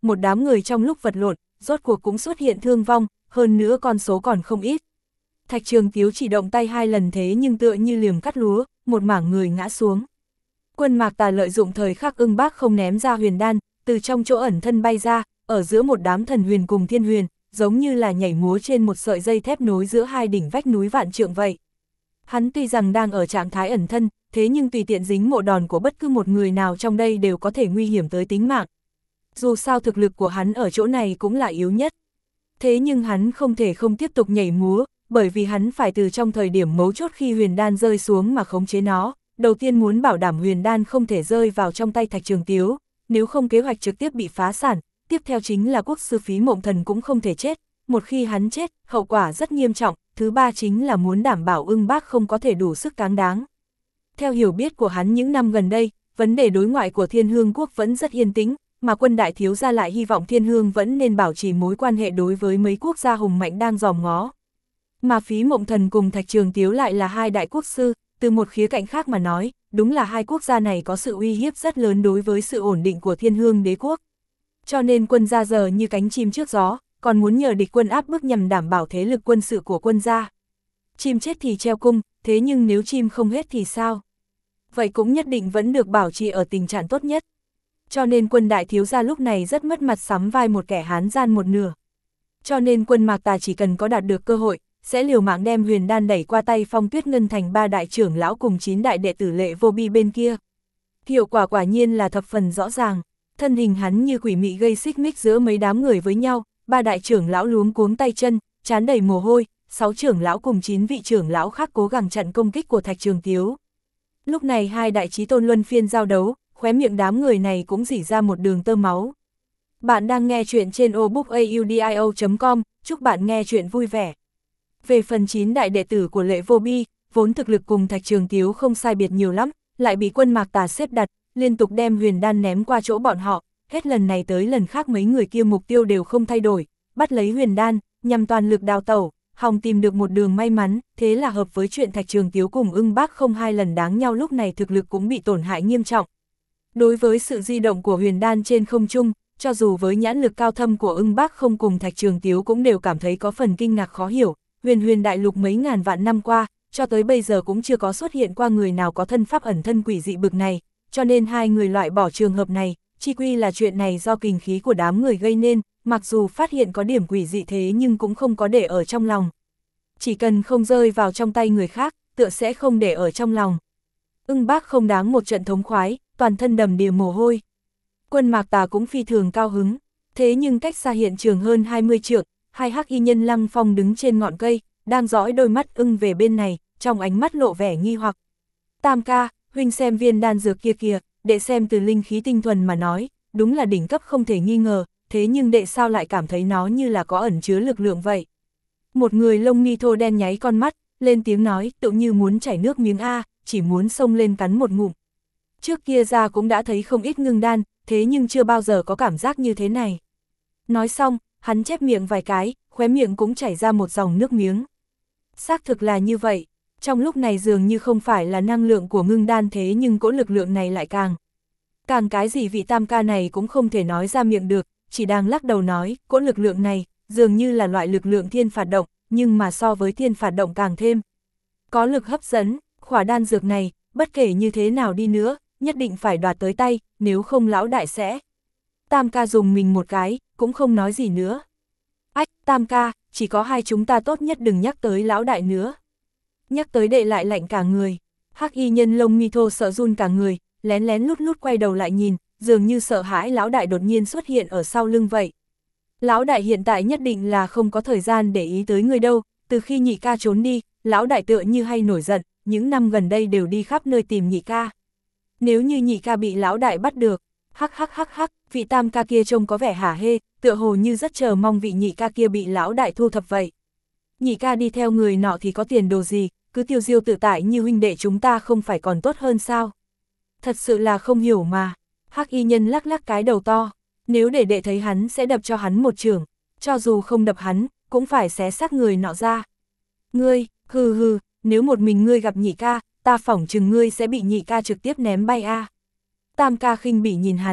một đám người trong lúc vật lộn, rốt cuộc cũng xuất hiện thương vong, hơn nữa con số còn không ít. Thạch Trường Tiếu chỉ động tay 2 lần thế nhưng tựa như liềm cắt lúa, một mảng người ngã xuống. Quân Mạc Tà lợi dụng thời khắc Ưng Bác không ném ra huyền đan, từ trong chỗ ẩn thân bay ra, ở giữa một đám thần huyền cùng thiên huyền, giống như là nhảy múa trên một sợi dây thép nối giữa hai đỉnh vách núi vạn trượng vậy. Hắn tuy rằng đang ở trạng thái ẩn thân, thế nhưng tùy tiện dính mộ đòn của bất cứ một người nào trong đây đều có thể nguy hiểm tới tính mạng. Dù sao thực lực của hắn ở chỗ này cũng là yếu nhất. Thế nhưng hắn không thể không tiếp tục nhảy múa, bởi vì hắn phải từ trong thời điểm mấu chốt khi huyền đan rơi xuống mà khống chế nó. Đầu tiên muốn bảo đảm huyền đan không thể rơi vào trong tay Thạch Trường Tiếu, nếu không kế hoạch trực tiếp bị phá sản. Tiếp theo chính là quốc sư Phí Mộng Thần cũng không thể chết, một khi hắn chết, hậu quả rất nghiêm trọng. Thứ ba chính là muốn đảm bảo Ưng Bác không có thể đủ sức cáng đáng. Theo hiểu biết của hắn những năm gần đây, vấn đề đối ngoại của Thiên Hương Quốc vẫn rất yên tĩnh, mà quân đại thiếu gia lại hy vọng Thiên Hương vẫn nên bảo trì mối quan hệ đối với mấy quốc gia hùng mạnh đang dòm ngó. Mà Phí Mộng Thần cùng Thạch Trường Tiếu lại là hai đại quốc sư, từ một khía cạnh khác mà nói, đúng là hai quốc gia này có sự uy hiếp rất lớn đối với sự ổn định của Thiên Hương đế quốc. Cho nên quân gia giờ như cánh chim trước gió, còn muốn nhờ địch quân áp bức nhằm đảm bảo thế lực quân sự của quân gia. Chim chết thì treo cung, thế nhưng nếu chim không hết thì sao? Vậy cũng nhất định vẫn được bảo trì ở tình trạng tốt nhất. Cho nên quân đại thiếu gia lúc này rất mất mặt sắm vai một kẻ hán gian một nửa. Cho nên quân Mạc Tà chỉ cần có đạt được cơ hội, sẽ liều mạng đem huyền đan đẩy qua tay Phong Tuyết Ngân thành 3 đại trưởng lão cùng 9 đại đệ tử Lệ Vô Bi bên kia. Hiệu quả quả nhiên là thập phần rõ ràng, thân hình hắn như quỷ mị gây xích mích giữa mấy đám người với nhau, 3 đại trưởng lão luống cuống tay chân, trán đầy mồ hôi, 6 trưởng lão cùng 9 vị trưởng lão khác cố gắng chặn công kích của Thạch Trường Tiếu. Lúc này hai đại chí tôn luân phiên giao đấu, khóe miệng đám người này cũng rỉ ra một đường tơ máu. Bạn đang nghe chuyện trên obookaudio.com, chúc bạn nghe chuyện vui vẻ. Về phần 9 đại đệ tử của Lệ Vô Bi, vốn thực lực cùng Thạch Trường Tiếu không sai biệt nhiều lắm, lại bị quân Mạc Tà xếp đặt, liên tục đem huyền đan ném qua chỗ bọn họ, hết lần này tới lần khác mấy người kia mục tiêu đều không thay đổi, bắt lấy huyền đan, nhằm toàn lực đào tẩu, hòng tìm được một đường may mắn, thế là hợp với chuyện Thạch Trường Tiếu cùng Ưng Bác không hai lần đáng nhau lúc này thực lực cũng bị tổn hại nghiêm trọng. Đối với sự di động của huyền đan trên không trung, cho dù với nhãn lực cao thâm của Ưng Bác không cùng Thạch Trường Tiếu cũng đều cảm thấy có phần kinh ngạc khó hiểu, huyền đại lục mấy ngàn vạn năm qua, cho tới bây giờ cũng chưa có xuất hiện qua người nào có thân pháp ẩn thân quỷ dị bực này, cho nên hai người loại bỏ trường hợp này, chi quy là chuyện này do kình khí của đám người gây nên, mặc dù phát hiện có điểm quỷ dị thế nhưng cũng không có để ở trong lòng. Chỉ cần không rơi vào trong tay người khác, tựa sẽ không để ở trong lòng. Ưng Bác không đáng một trận thống khoái, toàn thân đầm đìa mồ hôi. Quân Mạc Tà cũng phi thường cao hứng, thế nhưng cách xa hiện trường hơn 20 trượng, hai hắc y nhân Lăng Phong đứng trên ngọn cây, đang dõi đôi mắt ưng về bên này, trong ánh mắt lộ vẻ nghi hoặc. Tam ca, huynh xem viên đan dược kia kìa, đệ xem từ linh khí tinh thuần mà nói, đúng là đỉnh cấp không thể nghi ngờ, thế nhưng đệ sao lại cảm thấy nó như là có ẩn chứa lực lượng vậy. Một người lông mi thô đen nháy con mắt, lên tiếng nói, tự như muốn chảy nước miếng a, chỉ muốn xông lên cắn một ngụm. Trước kia ra cũng đã thấy không ít ngưng đan, thế nhưng chưa bao giờ có cảm giác như thế này. Nói xong, hắn chép miệng vài cái, khóe miệng cũng chảy ra một dòng nước miếng. Xác thực là như vậy, trong lúc này dường như không phải là năng lượng của ngưng đan thế nhưng cỗ lực lượng này lại càng cái gì vị tam ca này cũng không thể nói ra miệng được, chỉ đang lắc đầu nói, cỗ lực lượng này, dường như là loại lực lượng thiên phạt động, nhưng mà so với thiên phạt động càng thêm. Có lực hấp dẫn, khỏa đan dược này, bất kể như thế nào đi nữa, nhất định phải đoạt tới tay, nếu không lão đại sẽ. Tam ca dùng mình một cái, cũng không nói gì nữa. Ách, tam ca, chỉ có hai chúng ta tốt nhất đừng nhắc tới lão đại nữa. Nhắc tới đệ lại lạnh cả người. Hắc y nhân lông mi thô sợ run cả người, lén lén lút lút quay đầu lại nhìn, dường như sợ hãi lão đại đột nhiên xuất hiện ở sau lưng vậy. Lão đại hiện tại nhất định là không có thời gian để ý tới người đâu, từ khi nhị ca trốn đi, lão đại tựa như hay nổi giận, những năm gần đây đều đi khắp nơi tìm nhị ca. Nếu như nhị ca bị lão đại bắt được, hắc, vị tam ca kia trông có vẻ hả hê, tựa hồ như rất chờ mong vị nhị ca kia bị lão đại thu thập vậy. Nhị ca đi theo người nọ thì có tiền đồ gì, cứ tiêu diêu tự tại như huynh đệ chúng ta không phải còn tốt hơn sao? Thật sự là không hiểu mà. Hắc y nhân lắc lắc cái đầu to, nếu để đệ thấy hắn sẽ đập cho hắn một chưởng, cho dù không đập hắn, cũng phải xé xác người nọ ra. Ngươi, hừ, nếu một mình ngươi gặp nhị ca, ta phỏng chừng ngươi sẽ bị nhị ca trực tiếp ném bay a. Tam ca khinh bỉ nhìn hắn,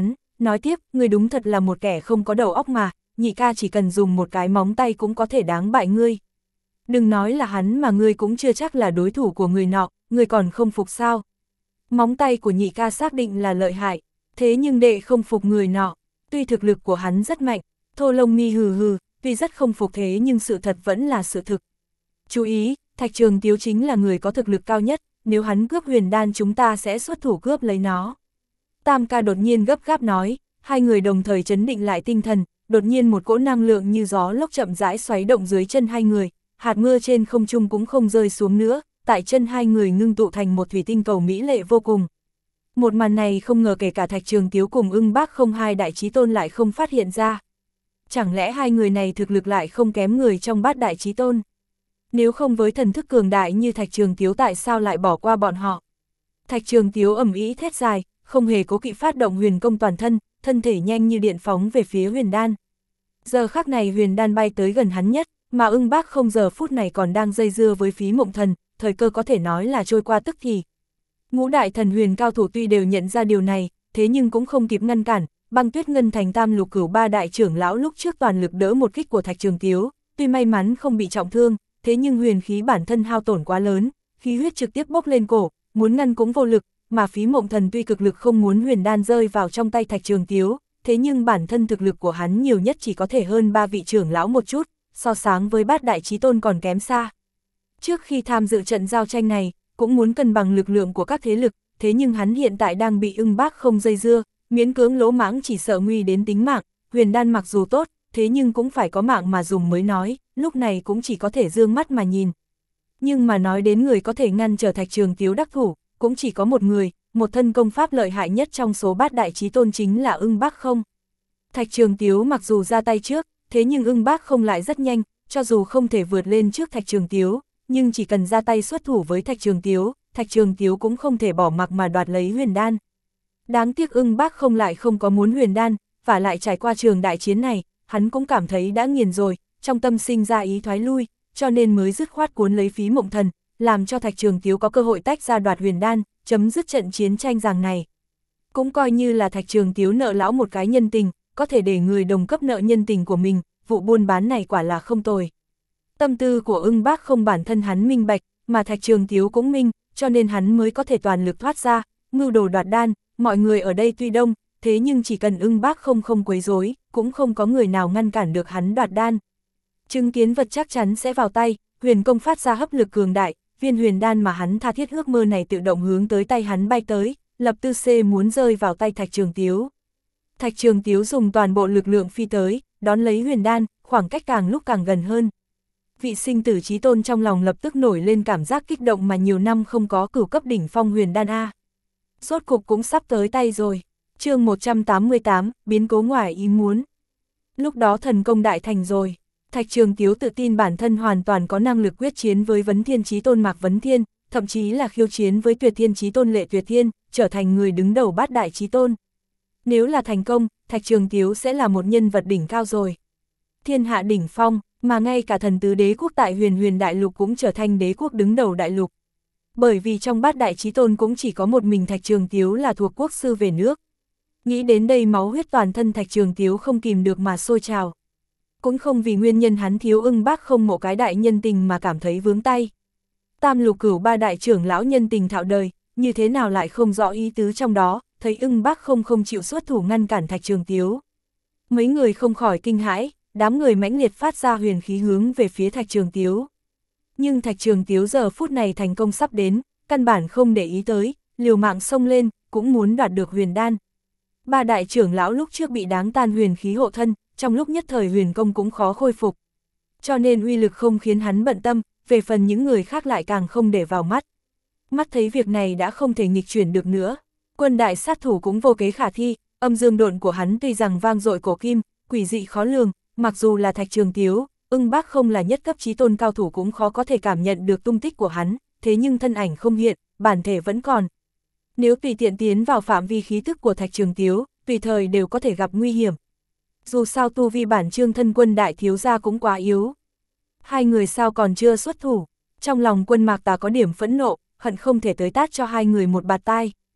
nói tiếp, ngươi đúng thật là một kẻ không có đầu óc mà, nhị ca chỉ cần dùng một cái móng tay cũng có thể đáng bại ngươi. Đừng nói là hắn mà ngươi cũng chưa chắc là đối thủ của người nọ, ngươi còn không phục sao. Móng tay của nhị ca xác định là lợi hại, thế nhưng đệ không phục người nọ, tuy thực lực của hắn rất mạnh, Thô Lông Mi hừ hừ, tuy rất không phục thế nhưng sự thật vẫn là sự thực. Chú ý, Thạch Trường Tiếu chính là người có thực lực cao nhất, nếu hắn cướp huyền đan chúng ta sẽ xuất thủ cướp lấy nó. Tam ca đột nhiên gấp gáp nói, hai người đồng thời chấn định lại tinh thần, đột nhiên một cỗ năng lượng như gió lốc chậm rãi xoáy động dưới chân hai người, hạt mưa trên không trung cũng không rơi xuống nữa, tại chân hai người ngưng tụ thành một thủy tinh cầu mỹ lệ vô cùng. Một màn này không ngờ kể cả Thạch Trường Tiếu cùng Ưng Bác Không hai đại chí tôn lại không phát hiện ra. Chẳng lẽ hai người này thực lực lại không kém người trong bát đại chí tôn? Nếu không với thần thức cường đại như Thạch Trường Tiếu tại sao lại bỏ qua bọn họ? Thạch Trường Tiếu ầm ĩ thét dài, không hề cố kỵ phát động huyền công toàn thân, thân thể nhanh như điện phóng về phía huyền đan. Giờ khắc này huyền đan bay tới gần hắn nhất, mà Ưng Bác Không giờ phút này còn đang dây dưa với Phí Mộng Thần, thời cơ có thể nói là trôi qua tức thì. Ngũ đại thần huyền cao thủ tuy đều nhận ra điều này, thế nhưng cũng không kịp ngăn cản, Băng Tuyết Ngân Thành Tam Lục Cửu ba đại trưởng lão lúc trước toàn lực đỡ một kích của Thạch Trường Tiếu, tuy may mắn không bị trọng thương, thế nhưng huyền khí bản thân hao tổn quá lớn, khí huyết trực tiếp bốc lên cổ, muốn ngăn cũng vô lực, mà Phí Mộng Thần tuy cực lực không muốn huyền đan rơi vào trong tay Thạch Trường Tiếu, thế nhưng bản thân thực lực của hắn nhiều nhất chỉ có thể hơn ba vị trưởng lão một chút, so sánh với bát đại chí tôn còn kém xa. Trước khi tham dự trận giao tranh này, cũng muốn cân bằng lực lượng của các thế lực, thế nhưng hắn hiện tại đang bị Ưng Bác Không dây dưa, miễn cưỡng lỗ mãng chỉ sợ nguy đến tính mạng, huyền đan mặc dù tốt, thế nhưng cũng phải có mạng mà dùng mới nói, lúc này cũng chỉ có thể dương mắt mà nhìn. Nhưng mà nói đến người có thể ngăn trở Thạch Trường Tiếu đắc thủ, cũng chỉ có một người, một thân công pháp lợi hại nhất trong số bát đại chí tôn chính là Ưng Bác Không. Thạch Trường Tiếu mặc dù ra tay trước, thế nhưng Ưng Bác Không lại rất nhanh, cho dù không thể vượt lên trước Thạch Trường Tiếu, nhưng chỉ cần ra tay xuất thủ với Thạch Trường Tiếu cũng không thể bỏ mặc mà đoạt lấy huyền đan. Đáng tiếc Ưng Bác Không lại không có muốn huyền đan, và lại trải qua trường đại chiến này, hắn cũng cảm thấy đã nghiền rồi, trong tâm sinh ra ý thoái lui, cho nên mới dứt khoát cuốn lấy Phí Mộng Thần, làm cho Thạch Trường Tiếu có cơ hội tách ra đoạt huyền đan, chấm dứt trận chiến tranh giằng này. Cũng coi như là Thạch Trường Tiếu nợ lão một cái nhân tình, có thể để người đồng cấp nợ nhân tình của mình, vụ buôn bán này quả là không tồi. Tâm tư của Ưng Bác Không bản thân hắn minh bạch, mà Thạch Trường Tiếu cũng minh, cho nên hắn mới có thể toàn lực thoát ra, mưu đồ đoạt đan, mọi người ở đây tuy đông, thế nhưng chỉ cần Ưng Bác Không không quấy rối, cũng không có người nào ngăn cản được hắn đoạt đan. Chứng kiến vật chắc chắn sẽ vào tay, huyền công phát ra hấp lực cường đại, viên huyền đan mà hắn tha thiết ước mơ này tự động hướng tới tay hắn bay tới, lập tư xê muốn rơi vào tay Thạch Trường Tiếu. Thạch Trường Tiếu dùng toàn bộ lực lượng phi tới, đón lấy huyền đan, khoảng cách càng lúc càng gần hơn. Vị sinh tử chí tôn trong lòng lập tức nổi lên cảm giác kích động mà nhiều năm không có cửu cấp đỉnh phong huyền đan A. Rốt cục cũng sắp tới tay rồi. Chương 188, biến cố ngoài ý muốn. Lúc đó thần công đại thành rồi. Thạch Trường Tiếu tự tin bản thân hoàn toàn có năng lực quyết chiến với Vấn Thiên chí tôn Mạc Vấn Thiên, thậm chí là khiêu chiến với Tuyệt Thiên chí tôn Lệ Tuyệt Thiên, trở thành người đứng đầu bát đại chí tôn. Nếu là thành công, Thạch Trường Tiếu sẽ là một nhân vật đỉnh cao rồi. Thiên hạ đỉnh phong, mà ngay cả thần tứ đế quốc tại huyền đại lục cũng trở thành đế quốc đứng đầu đại lục. Bởi vì trong bát đại chí tôn cũng chỉ có một mình Thạch Trường Tiếu là thuộc quốc sư về nước. Nghĩ đến đây máu huyết toàn thân Thạch Trường Tiếu không kìm được mà sôi trào. Cũng không vì nguyên nhân hắn thiếu Ưng Bác Không một cái đại nhân tình mà cảm thấy vướng tay. Tam Lục Cửu ba đại trưởng lão nhân tình thạo đời, như thế nào lại không rõ ý tứ trong đó, thấy Ưng Bác không chịu xuất thủ ngăn cản Thạch Trường Tiếu. Mấy người không khỏi kinh hãi, đám người mãnh liệt phát ra huyền khí hướng về phía Thạch Trường Tiếu. Nhưng Thạch Trường Tiếu giờ phút này thành công sắp đến, căn bản không để ý tới, liều mạng xông lên, cũng muốn đoạt được huyền đan. Ba đại trưởng lão lúc trước bị đáng tan huyền khí hộ thân, trong lúc nhất thời huyền công cũng khó khôi phục. Cho nên uy lực không khiến hắn bận tâm, về phần những người khác lại càng không để vào mắt. Mắt thấy việc này đã không thể nghịch chuyển được nữa, quân đại sát thủ cũng vô kế khả thi, âm dương độn của hắn tuy rằng vang dội cổ kim, quỷ dị khó lường, mặc dù là Thạch Trường Tiếu, Ưng Bác Không là nhất cấp chí tôn cao thủ cũng khó có thể cảm nhận được tung tích của hắn, thế nhưng thân ảnh không hiện, bản thể vẫn còn. Nếu tùy tiện tiến vào phạm vi khí tức của Thạch Trường Tiếu, tùy thời đều có thể gặp nguy hiểm. Dù sao tu vi bản Trương thân quân đại thiếu gia cũng quá yếu. Hai người sao còn chưa xuất thủ, trong lòng Quân Mạc Tà có điểm phẫn nộ, hận không thể tới tát cho hai người một bạt tai.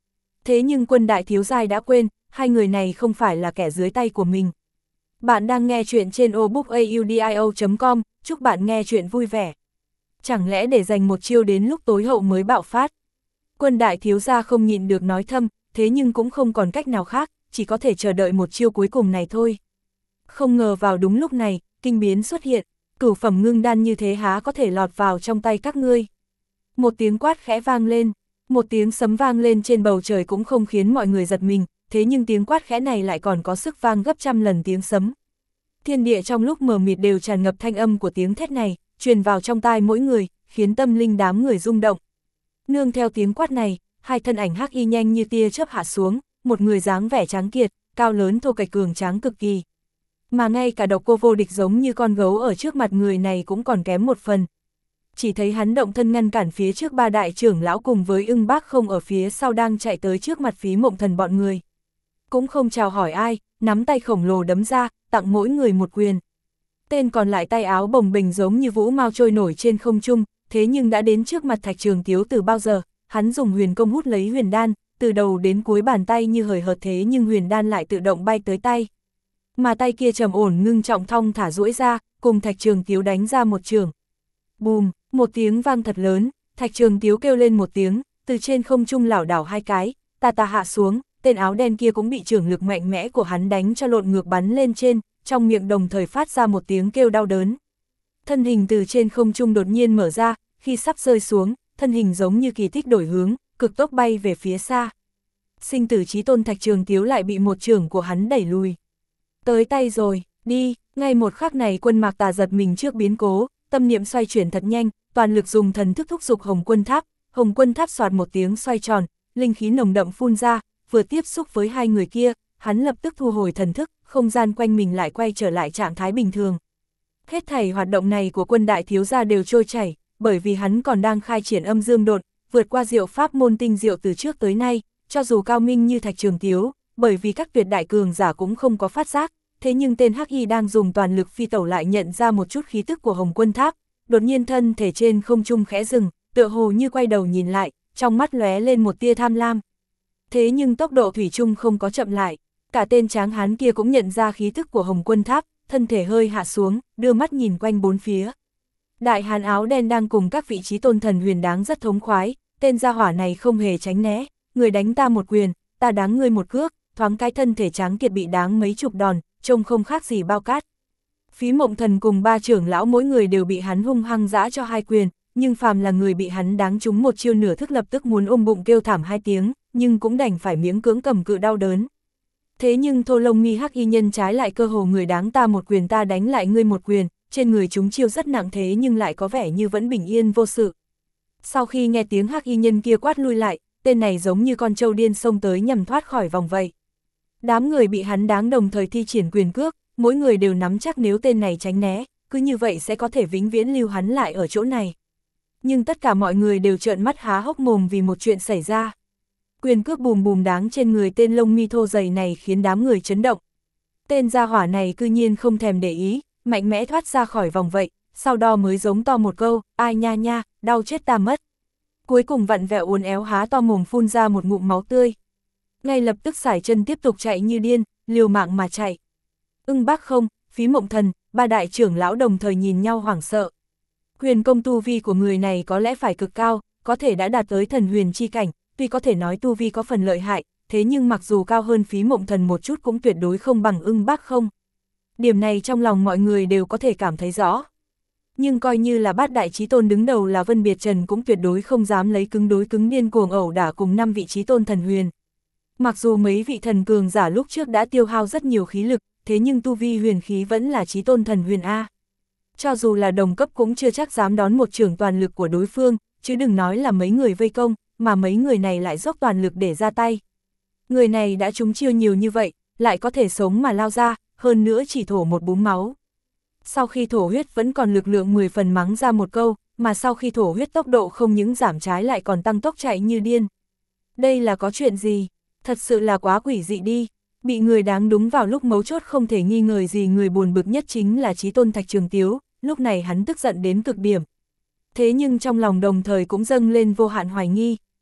Thế nhưng Quân đại thiếu gia đã quên, hai người này không phải là kẻ dưới tay của mình. Bạn đang nghe chuyện trên obookaudio.com, chúc bạn nghe chuyện vui vẻ. Chẳng lẽ để dành một chiêu đến lúc tối hậu mới bạo phát? Quân đại thiếu gia không nhịn được nói thầm, thế nhưng cũng không còn cách nào khác, chỉ có thể chờ đợi một chiêu cuối cùng này thôi. Không ngờ vào đúng lúc này, kinh biến xuất hiện, cửu phẩm ngưng đan như thế há có thể lọt vào trong tay các ngươi. Một tiếng quát khẽ vang lên, một tiếng sấm vang lên trên bầu trời cũng không khiến mọi người giật mình, thế nhưng tiếng quát khẽ này lại còn có sức vang gấp trăm lần tiếng sấm. Thiên địa trong lúc mờ mịt đều tràn ngập thanh âm của tiếng thét này, truyền vào trong tai mỗi người, khiến tâm linh đám người rung động. Nương theo tiếng quát này, hai thân ảnh hắc y nhanh như tia chớp hạ xuống, một người dáng vẻ tráng kiệt, cao lớn thô kệch cường tráng cực kỳ. Mà ngay cả Độc Cô Vô Địch giống như con gấu ở trước mặt người này cũng còn kém một phần. Chỉ thấy hắn động thân ngăn cản phía trước ba đại trưởng lão cùng với Ưng Bác Không ở phía sau đang chạy tới trước mặt Phí Mộng Thần bọn người. Cũng không chào hỏi ai, nắm tay khổng lồ đấm ra, tặng mỗi người một quyền. Tên còn lại tay áo bồng bềnh giống như vũ mao trôi nổi trên không trung, thế nhưng đã đến trước mặt Thạch Trường Tiếu từ bao giờ, hắn dùng huyền công hút lấy huyền đan, từ đầu đến cuối bàn tay như hời hợt thế nhưng huyền đan lại tự động bay tới tay. Mà tay kia trầm ổn ngưng trọng thong thả duỗi ra, cùng Thạch Trường Tiếu đánh ra một trường. Bùm, một tiếng vang thật lớn, Thạch Trường Tiếu kêu lên một tiếng, từ trên không trung lảo đảo hai cái, tà hạ xuống, tên áo đen kia cũng bị trưởng lực mạnh mẽ của hắn đánh cho lộn ngược bắn lên trên, trong miệng đồng thời phát ra một tiếng kêu đau đớn. Thân hình từ trên không trung đột nhiên mở ra, khi sắp rơi xuống, thân hình giống như kỳ tích đổi hướng, cực tốc bay về phía xa. Sinh tử chí tôn Thạch Trường Tiếu lại bị một chưởng của hắn đẩy lùi. Tới tay rồi, đi, ngay một khắc này Quân Mạc Tà giật mình trước biến cố, tâm niệm xoay chuyển thật nhanh, toàn lực dùng thần thức thúc giục Hồng Quân Tháp xoạt một tiếng xoay tròn, linh khí nồng đậm phun ra, vừa tiếp xúc với hai người kia, hắn lập tức thu hồi thần thức, không gian quanh mình lại quay trở lại trạng thái bình thường. Hết thảy hoạt động này của Quân đại thiếu gia đều trôi chảy, bởi vì hắn còn đang khai triển âm dương độn, vượt qua diệu pháp môn tinh diệu từ trước tới nay, cho dù cao minh như Thạch Trường Tiếu, bởi vì các tuyệt đại cường giả cũng không có phát giác, thế nhưng tên Hắc Y đang dùng toàn lực phi tẩu lại nhận ra một chút khí tức của Hồng Quân Tháp, đột nhiên thân thể trên không trung khẽ dừng, tựa hồ như quay đầu nhìn lại, trong mắt lóe lên một tia tham lam. Thế nhưng tốc độ thủy chung không có chậm lại, cả tên tráng hán kia cũng nhận ra khí tức của Hồng Quân Tháp, thân thể hơi hạ xuống, đưa mắt nhìn quanh bốn phía. Đại hán áo đen đang cùng các vị trí tôn thần huyền đáng rất thống khoái, tên gia hỏa này không hề tránh né, người đánh ta một quyền, ta đáng ngươi một cước, thoáng cái thân thể tráng kiệt bị đáng mấy chục đòn, trông không khác gì bao cát. Phí Mộng Thần cùng ba trưởng lão mỗi người đều bị hắn hung hăng giã cho hai quyền, nhưng phàm là người bị hắn đáng trúng một chiêu nửa thức lập tức muốn ôm bụng kêu thảm hai tiếng, nhưng cũng đành phải miễn cưỡng cầm cự đau đớn. Thế nhưng Thô Lông Mi Hắc Y nhân trái lại cơ hồ người đáng ta một quyền ta đánh lại ngươi một quyền, trên người chúng chiêu rất nặng thế nhưng lại có vẻ như vẫn bình yên vô sự. Sau khi nghe tiếng Hắc Y nhân kia quát lui lại, tên này giống như con trâu điên xông tới nhằm thoát khỏi vòng vây. Đám người bị hắn đáng đồng thời thi triển quyền cước, mỗi người đều nắm chắc nếu tên này tránh né, cứ như vậy sẽ có thể vĩnh viễn lưu hắn lại ở chỗ này. Nhưng tất cả mọi người đều trợn mắt há hốc mồm vì một chuyện xảy ra. Quyền cước bùm bùm đáng trên người tên lông mi thô dày này khiến đám người chấn động. Tên gia hỏa này cư nhiên không thèm để ý, mạnh mẽ thoát ra khỏi vòng vậy, sau đó mới giống to một câu, ai nha nha, đau chết ta mất. Cuối cùng vặn vẹo uốn éo há to mồm phun ra một ngụm máu tươi. Ngay lập tức sải chân tiếp tục chạy như điên, liều mạng mà chạy. Ưng Bác Không, Phí Mộng Thần, ba đại trưởng lão đồng thời nhìn nhau hoảng sợ. Huyền công tu vi của người này có lẽ phải cực cao, có thể đã đạt tới thần huyền chi cảnh, tuy có thể nói tu vi có phần lợi hại, thế nhưng mặc dù cao hơn Phí Mộng Thần một chút cũng tuyệt đối không bằng Ưng Bác Không. Điểm này trong lòng mọi người đều có thể cảm thấy rõ. Nhưng coi như là bát đại chí tôn đứng đầu là Vân Biệt Trần cũng tuyệt đối không dám lấy cứng đối cứng điên cuồng ẩu đả cùng 5 vị chí tôn thần huyền. Mặc dù mấy vị thần cường giả lúc trước đã tiêu hao rất nhiều khí lực, thế nhưng tu vi huyền khí vẫn là chí tôn thần huyền A. Cho dù là đồng cấp cũng chưa chắc dám đón một chưởng toàn lực của đối phương, chứ đừng nói là mấy người vây công, mà mấy người này lại dốc toàn lực để ra tay. Người này đã trúng chiêu nhiều như vậy, lại có thể sống mà lao ra, hơn nữa chỉ thổ một búng máu. Sau khi thổ huyết vẫn còn lực lượng 10 phần mắng ra một câu, mà sau khi thổ huyết tốc độ không những giảm trái lại còn tăng tốc chạy như điên. Đây là có chuyện gì? Thật sự là quá quỷ dị đi. Bị người đáng đúng vào lúc mấu chốt không thể nghi ngờ gì, người buồn bực nhất chính là chí tôn Thạch Trường Tiếu, lúc này hắn tức giận đến cực điểm. Thế nhưng trong lòng đồng thời cũng dâng lên vô hạn hoài nghi.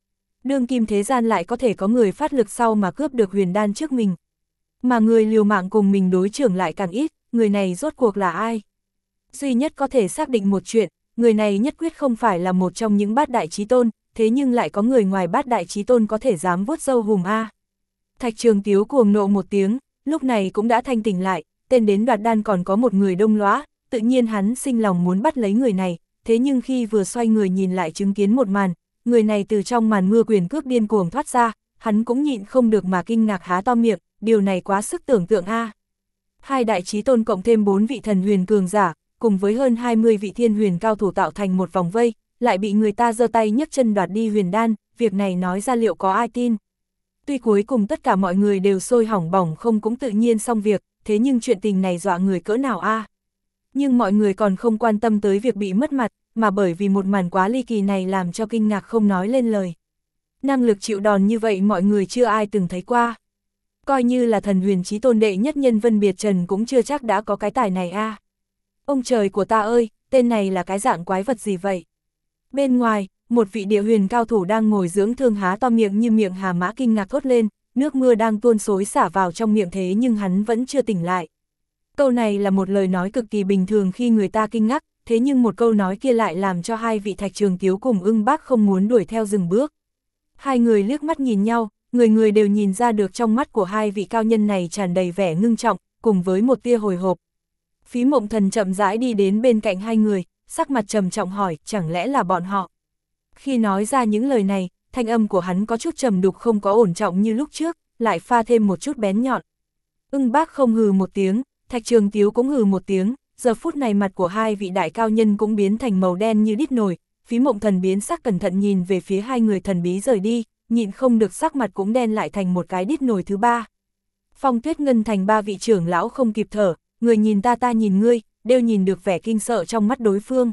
Đương kim thế gian lại có thể có người phát lực sau mà cướp được huyền đan trước mình. Mà người liều mạng cùng mình đối trưởng lại càng ít, người này rốt cuộc là ai? Duy nhất có thể xác định một chuyện, người này nhất quyết không phải là một trong những bát đại chí tôn, thế nhưng lại có người ngoài bát đại chí tôn có thể dám vuốt râu hùm a. Thạch Trường Tiếu cuồng nộ một tiếng, lúc này cũng đã thanh tỉnh lại, tên đến đoạt đan còn có một người đông lõa, tự nhiên hắn sinh lòng muốn bắt lấy người này, thế nhưng khi vừa xoay người nhìn lại chứng kiến một màn, người này từ trong màn mưa quyền cước điên cuồng thoát ra, hắn cũng nhịn không được mà kinh ngạc há to miệng, điều này quá sức tưởng tượng a. Hai đại chí tôn cộng thêm 4 vị thần huyền cường giả, cùng với hơn 20 vị thiên huyền cao thủ tạo thành một vòng vây, lại bị người ta giơ tay nhấc chân đoạt đi huyền đan, việc này nói ra liệu có ai tin. Tuy cuối cùng tất cả mọi người đều sôi hỏng bỏng không cũng tự nhiên xong việc, thế nhưng chuyện tình này dọa người cỡ nào a. Nhưng mọi người còn không quan tâm tới việc bị mất mặt, mà bởi vì một màn quá ly kỳ này làm cho kinh ngạc không nói lên lời. Năng lực chịu đòn như vậy mọi người chưa ai từng thấy qua. Coi như là thần huyền chí tôn đệ nhất nhân Vân Biệt Trần cũng chưa chắc đã có cái tài này a. Ông trời của ta ơi, tên này là cái dạng quái vật gì vậy? Bên ngoài, một vị địa huyền cao thủ đang ngồi dưỡng thương há to miệng như miệng hà mã kinh ngạc thốt lên, nước mưa đang tuôn xối xả vào trong miệng thế nhưng hắn vẫn chưa tỉnh lại. Câu này là một lời nói cực kỳ bình thường khi người ta kinh ngạc, thế nhưng một câu nói kia lại làm cho hai vị Thạch Trường Tiếu cùng Ưng Bác không muốn đuổi theo dừng bước. Hai người liếc mắt nhìn nhau, người người đều nhìn ra được trong mắt của hai vị cao nhân này tràn đầy vẻ ngưng trọng, cùng với một tia hồi hộp. Phí Mộng Thần chậm rãi đi đến bên cạnh hai người, sắc mặt trầm trọng hỏi, chẳng lẽ là bọn họ? Khi nói ra những lời này, thanh âm của hắn có chút trầm đục không có ổn trọng như lúc trước, lại pha thêm một chút bén nhọn. Ưng Bác không hừ một tiếng, Thạch Trường Tiếu cũng hừ một tiếng, giờ phút này mặt của hai vị đại cao nhân cũng biến thành màu đen như đít nồi. Phí Mộng Thần biến sắc cẩn thận nhìn về phía hai người thần bí rời đi, nhịn không được sắc mặt cũng đen lại thành một cái đít nồi thứ ba. Phong Tuyết Ngân thành ba vị trưởng lão không kịp thở, người nhìn ta nhìn ngươi, đều nhìn được vẻ kinh sợ trong mắt đối phương.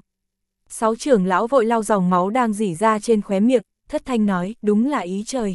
6 trưởng lão vội lau dòng máu đang rỉ ra trên khóe miệng, thất thanh nói, đúng là ý trời.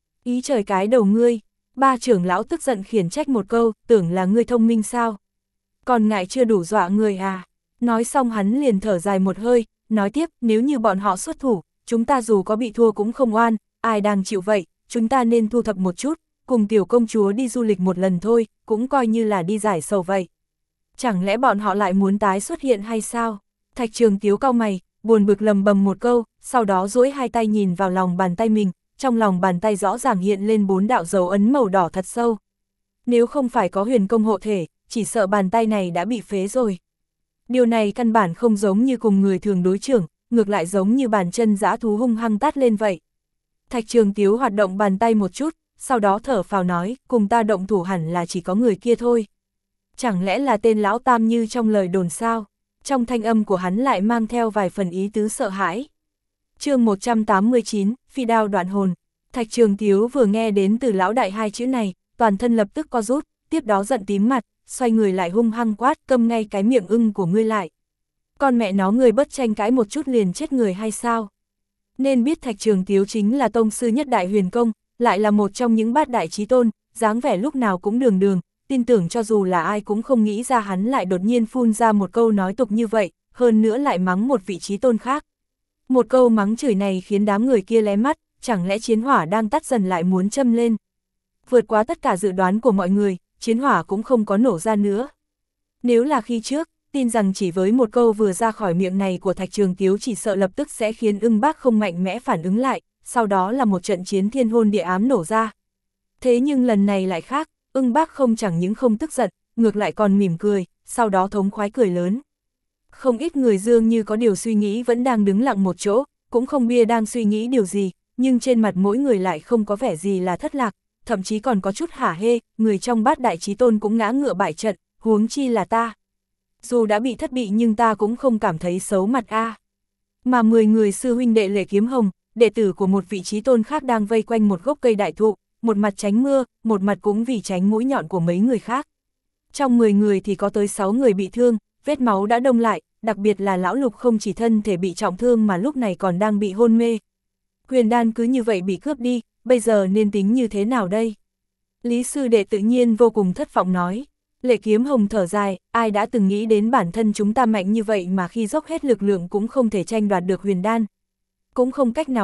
Ý trời cái đầu ngươi. 3 trưởng lão tức giận khiển trách một câu, tưởng là ngươi thông minh sao? Còn ngại chưa đủ dọa người à? Nói xong hắn liền thở dài một hơi, nói tiếp, nếu như bọn họ xuất thủ, chúng ta dù có bị thua cũng không oan, ai đang chịu vậy, chúng ta nên thu thập một chút, cùng tiểu công chúa đi du lịch một lần thôi, cũng coi như là đi giải sầu vậy. Chẳng lẽ bọn họ lại muốn tái xuất hiện hay sao? Thạch Trường Tiếu cau mày, buồn bực lầm bầm một câu, sau đó duỗi hai tay nhìn vào lòng bàn tay mình, trong lòng bàn tay rõ ràng hiện lên 4 đạo dấu ấn màu đỏ thật sâu. Nếu không phải có huyền công hộ thể, chỉ sợ bàn tay này đã bị phế rồi. Điều này căn bản không giống như cùng người thường đối trưởng, ngược lại giống như bàn chân dã thú hung hăng tát lên vậy. Thạch Trường Tiếu hoạt động bàn tay một chút, sau đó thở phào nói, cùng ta động thủ hẳn là chỉ có người kia thôi. Chẳng lẽ là tên lão tam như trong lời đồn sao? Trong thanh âm của hắn lại mang theo vài phần ý tứ sợ hãi. Chương 189, phi đao đoạn hồn. Thạch Trường Tiếu vừa nghe đến từ lão đại hai chữ này, toàn thân lập tức co rút, tiếp đó giận tím mặt, xoay người lại hung hăng quát, câm ngay cái miệng ưng của ngươi lại. Con mẹ nó người bất tranh cãi một chút liền chết người hay sao? Nên biết Thạch Trường Tiếu chính là tông sư nhất đại huyền công, lại là một trong những bát đại chí tôn, dáng vẻ lúc nào cũng đường đường, tin tưởng cho dù là ai cũng không nghĩ ra hắn lại đột nhiên phun ra một câu nói tục như vậy, hơn nữa lại mắng một vị chí tôn khác. Một câu mắng chửi này khiến đám người kia lé mắt, chẳng lẽ chiến hỏa đang tắt dần lại muốn châm lên. Vượt quá tất cả dự đoán của mọi người, chiến hỏa cũng không có nổ ra nữa. Nếu là khi trước, tin rằng chỉ với một câu vừa ra khỏi miệng này của Thạch Trường Tiếu chỉ sợ lập tức sẽ khiến Ưng Bác không mạnh mẽ phản ứng lại, sau đó là một trận chiến thiên hôn địa ám nổ ra. Thế nhưng lần này lại khác, Ưng Bác không chẳng những không tức giận, ngược lại còn mỉm cười, sau đó thống khoái cười lớn. Không ít người dường như có điều suy nghĩ vẫn đang đứng lặng một chỗ, cũng không biết đang suy nghĩ điều gì, nhưng trên mặt mỗi người lại không có vẻ gì là thất lạc, thậm chí còn có chút hả hê, người trong bát đại chí tôn cũng ngã ngựa bại trận, huống chi là ta. Dù đã bị thất bị nhưng ta cũng không cảm thấy xấu mặt a. Mà 10 người sư huynh đệ Lệ Kiếm Hồng, đệ tử của một vị chí tôn khác đang vây quanh một gốc cây đại thụ, một mặt tránh mưa, một mặt cũng vì tránh mũi nhọn của mấy người khác. Trong 10 người thì có tới 6 người bị thương, vết máu đã đông lại, đặc biệt là lão Lục không chỉ thân thể bị trọng thương mà lúc này còn đang bị hôn mê. Huyền đan cứ như vậy bị cướp đi, bây giờ nên tính như thế nào đây? Lý sư đệ tự nhiên vô cùng thất vọng nói. Lệ Kiếm Hồng thở dài, ai đã từng nghĩ đến bản thân chúng ta mạnh như vậy mà khi dốc hết lực lượng cũng không thể tranh đoạt được huyền đan. Cũng không cách nào khác,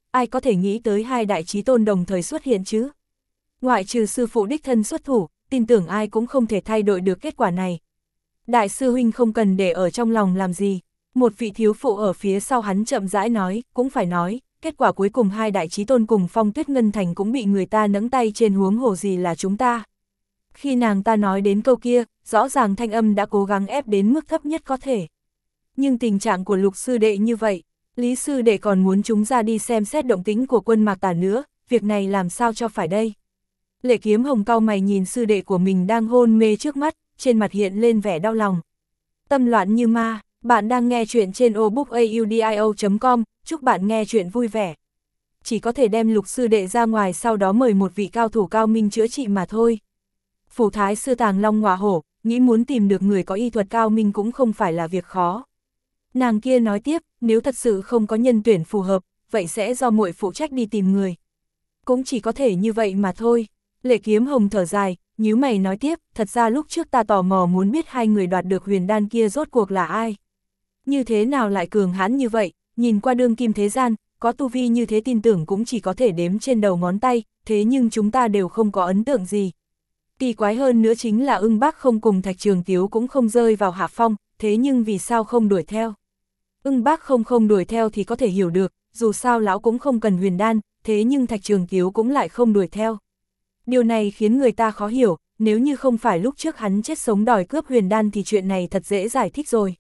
ai có thể nghĩ tới hai đại chí tôn đồng thời xuất hiện chứ? Ngoại trừ sư phụ đích thân xuất thủ, tin tưởng ai cũng không thể thay đổi được kết quả này. Đại sư huynh không cần để ở trong lòng làm gì. Một vị thiếu phụ ở phía sau hắn chậm rãi nói, cũng phải nói, kết quả cuối cùng hai đại chí tôn cùng Phong Tuyết Ngân Thành cũng bị người ta nẫng tay trên, huống hồ gì là chúng ta. Khi nàng ta nói đến câu kia, rõ ràng thanh âm đã cố gắng ép đến mức thấp nhất có thể. Nhưng tình trạng của Lục sư đệ như vậy, Lý sư đệ còn muốn chúng ra đi xem xét động tĩnh của Quân Mạc Tà nữa, việc này làm sao cho phải đây? Lệ Kiếm Hồng cau mày nhìn sư đệ của mình đang hôn mê trước mắt, trên mặt hiện lên vẻ đau lòng. Tâm loạn như ma, bạn đang nghe chuyện trên obookaudio.com, chúc bạn nghe chuyện vui vẻ. Chỉ có thể đem Lục sư đệ ra ngoài, sau đó mời một vị cao thủ cao minh chữa trị mà thôi. Phủ thái sư Tàng Long ngọa hổ, nghĩ muốn tìm được người có y thuật cao minh cũng không phải là việc khó. Nàng kia nói tiếp, nếu thật sự không có nhân tuyển phù hợp, vậy sẽ do muội phụ trách đi tìm người. Cũng chỉ có thể như vậy mà thôi. Lệ Kiếm Hồng thở dài, nhíu mày nói tiếp, thật ra lúc trước ta tò mò muốn biết hai người đoạt được huyền đan kia rốt cuộc là ai. Như thế nào lại cường hãn như vậy, nhìn qua đương kim thế gian, có tu vi như thế tin tưởng cũng chỉ có thể đếm trên đầu ngón tay, thế nhưng chúng ta đều không có ấn tượng gì. Kỳ quái hơn nữa chính là Ưng Bác không cùng Thạch Trường Tiếu cũng không rơi vào hạ phong, thế nhưng vì sao không đuổi theo? Ưng Bác không đuổi theo thì có thể hiểu được, dù sao lão cũng không cần huyền đan, thế nhưng Thạch Trường Tiếu cũng lại không đuổi theo. Điều này khiến người ta khó hiểu, nếu như không phải lúc trước hắn chết sống đòi cướp huyền đan thì chuyện này thật dễ giải thích rồi.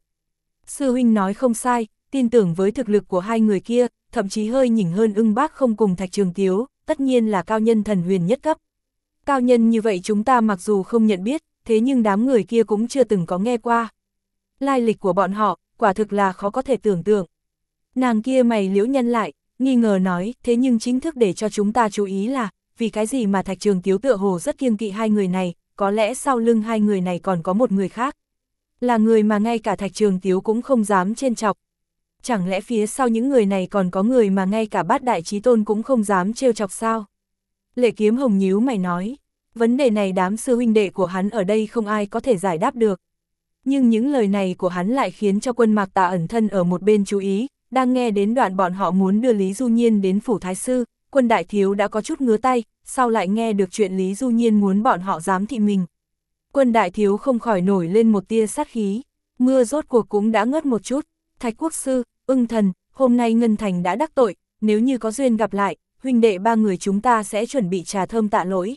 Sư huynh nói không sai, tin tưởng với thực lực của hai người kia, thậm chí hơi nhỉnh hơn Ưng Bác không cùng Thạch Trường Tiếu, tất nhiên là cao nhân thần huyền nhất cấp. Cao nhân như vậy chúng ta mặc dù không nhận biết, thế nhưng đám người kia cũng chưa từng có nghe qua. Lai lịch của bọn họ, quả thực là khó có thể tưởng tượng. Nàng kia mày liễu nhân lại, nghi ngờ nói, thế nhưng chính thức để cho chúng ta chú ý là, vì cái gì mà Thạch Trường Tiếu tựa hồ rất kiêng kỵ hai người này, có lẽ sau lưng hai người này còn có một người khác. Là người mà ngay cả Thạch Trường Tiếu cũng không dám trêu chọc. Chẳng lẽ phía sau những người này còn có người mà ngay cả Bát Đại Chí Tôn cũng không dám trêu chọc sao? Lệ Kiếm Hồng nhíu mày nói, vấn đề này đám sư huynh đệ của hắn ở đây không ai có thể giải đáp được. Nhưng những lời này của hắn lại khiến cho Quân Mạc Tà ẩn thân ở một bên chú ý, đang nghe đến đoạn bọn họ muốn đưa Lý Du Nhiên đến phủ thái sư, Quân đại thiếu đã có chút ngứa tay, sau lại nghe được chuyện Lý Du Nhiên muốn bọn họ giám thị mình. Quân đại thiếu không khỏi nổi lên một tia sát khí, mưa rốt cuộc cũng đã ngớt một chút. Thạch quốc sư, Ưng thần, hôm nay Ngân Thành đã đắc tội, nếu như có duyên gặp lại, huynh đệ ba người chúng ta sẽ chuẩn bị trà thơm tạ lỗi.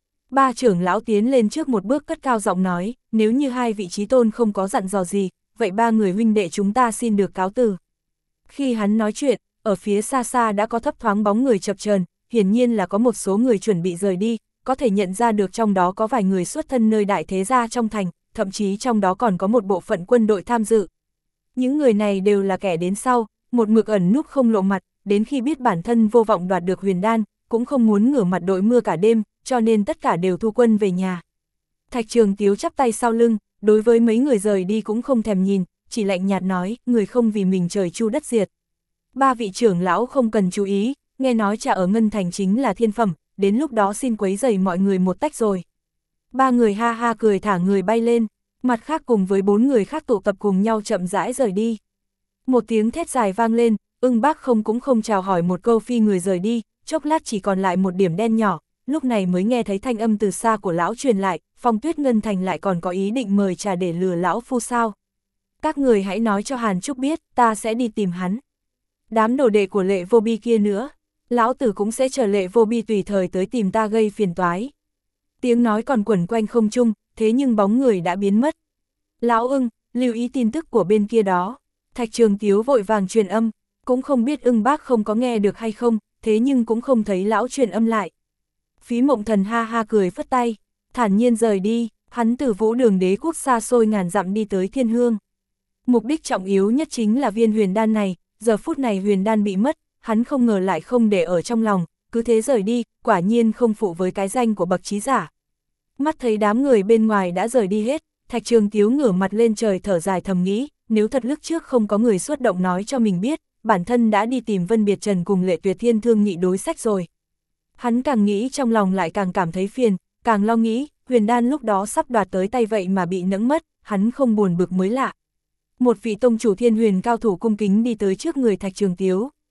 Ba trưởng lão tiến lên trước một bước cất cao giọng nói, nếu như hai vị chí tôn không có dặn dò gì, vậy ba người huynh đệ chúng ta xin được cáo từ. Khi hắn nói chuyện, ở phía xa xa đã có thấp thoáng bóng người chập chờn, hiển nhiên là có một số người chuẩn bị rời đi, có thể nhận ra được trong đó có vài người xuất thân nơi đại thế gia trong thành, thậm chí trong đó còn có một bộ phận quân đội tham dự. Những người này đều là kẻ đến sau, một mực ẩn núp không lộ mặt, đến khi biết bản thân vô vọng đoạt được huyền đan, cũng không muốn ngửa mặt đội mưa cả đêm, cho nên tất cả đều thu quân về nhà. Thạch Trường Tiếu chắp tay sau lưng, đối với mấy người rời đi cũng không thèm nhìn, chỉ lạnh nhạt nói, người không vì mình trời chu đất diệt. Ba vị trưởng lão không cần chú ý, nghe nói trà ở Ngân Thành chính là thiên phẩm, đến lúc đó xin quấy rầy mọi người một tách rồi. Ba người ha ha cười thả người bay lên, mặt khác cùng với bốn người khác tụ tập cùng nhau chậm rãi rời đi. Một tiếng thét dài vang lên, Ưng Bác không cũng không chào hỏi một câu phi người rời đi, chốc lát chỉ còn lại một điểm đen nhỏ, lúc này mới nghe thấy thanh âm từ xa của lão truyền lại, Phong Tuyết Ngân Thành lại còn có ý định mời trà để lừa lão phu sao. Các người hãy nói cho Hàn Trúc biết, ta sẽ đi tìm hắn. Đám đồ đệ của Lệ Vô Bi kia nữa, lão tử cũng sẽ chờ Lệ Vô Bi tùy thời tới tìm ta gây phiền toái. Tiếng nói còn quẩn quanh không trung, thế nhưng bóng người đã biến mất. Lão Ưng, lưu ý tin tức của bên kia đó. Thạch Trường Tiếu vội vàng truyền âm, cũng không biết Ưng Bác không có nghe được hay không, thế nhưng cũng không thấy lão truyền âm lại. Phí Mộng Thần ha ha cười phất tay, thản nhiên rời đi, hắn từ Vũ Đường Đế quốc xa xôi ngàn dặm đi tới Thiên Hương. Mục đích trọng yếu nhất chính là viên huyền đan này, giờ phút này huyền đan bị mất, hắn không ngờ lại không để ở trong lòng, cứ thế rời đi, quả nhiên không phụ với cái danh của bậc trí giả. Mắt thấy đám người bên ngoài đã rời đi hết, Thạch Trường Tiếu ngửa mặt lên trời thở dài thầm nghĩ, nếu thật lúc trước không có người xuất động nói cho mình biết, bản thân đã đi tìm Vân Biệt Trần cùng Lệ Tuyệt Thiên thương nghị đối sách rồi. Hắn càng nghĩ trong lòng lại càng cảm thấy phiền, càng lo nghĩ, huyền đan lúc đó sắp đoạt tới tay vậy mà bị nẫng mất, hắn không buồn bực mới lạ. Một vị tông chủ Thiên Huyền cao thủ cung kính đi tới trước người Thạch Trường Tiếu.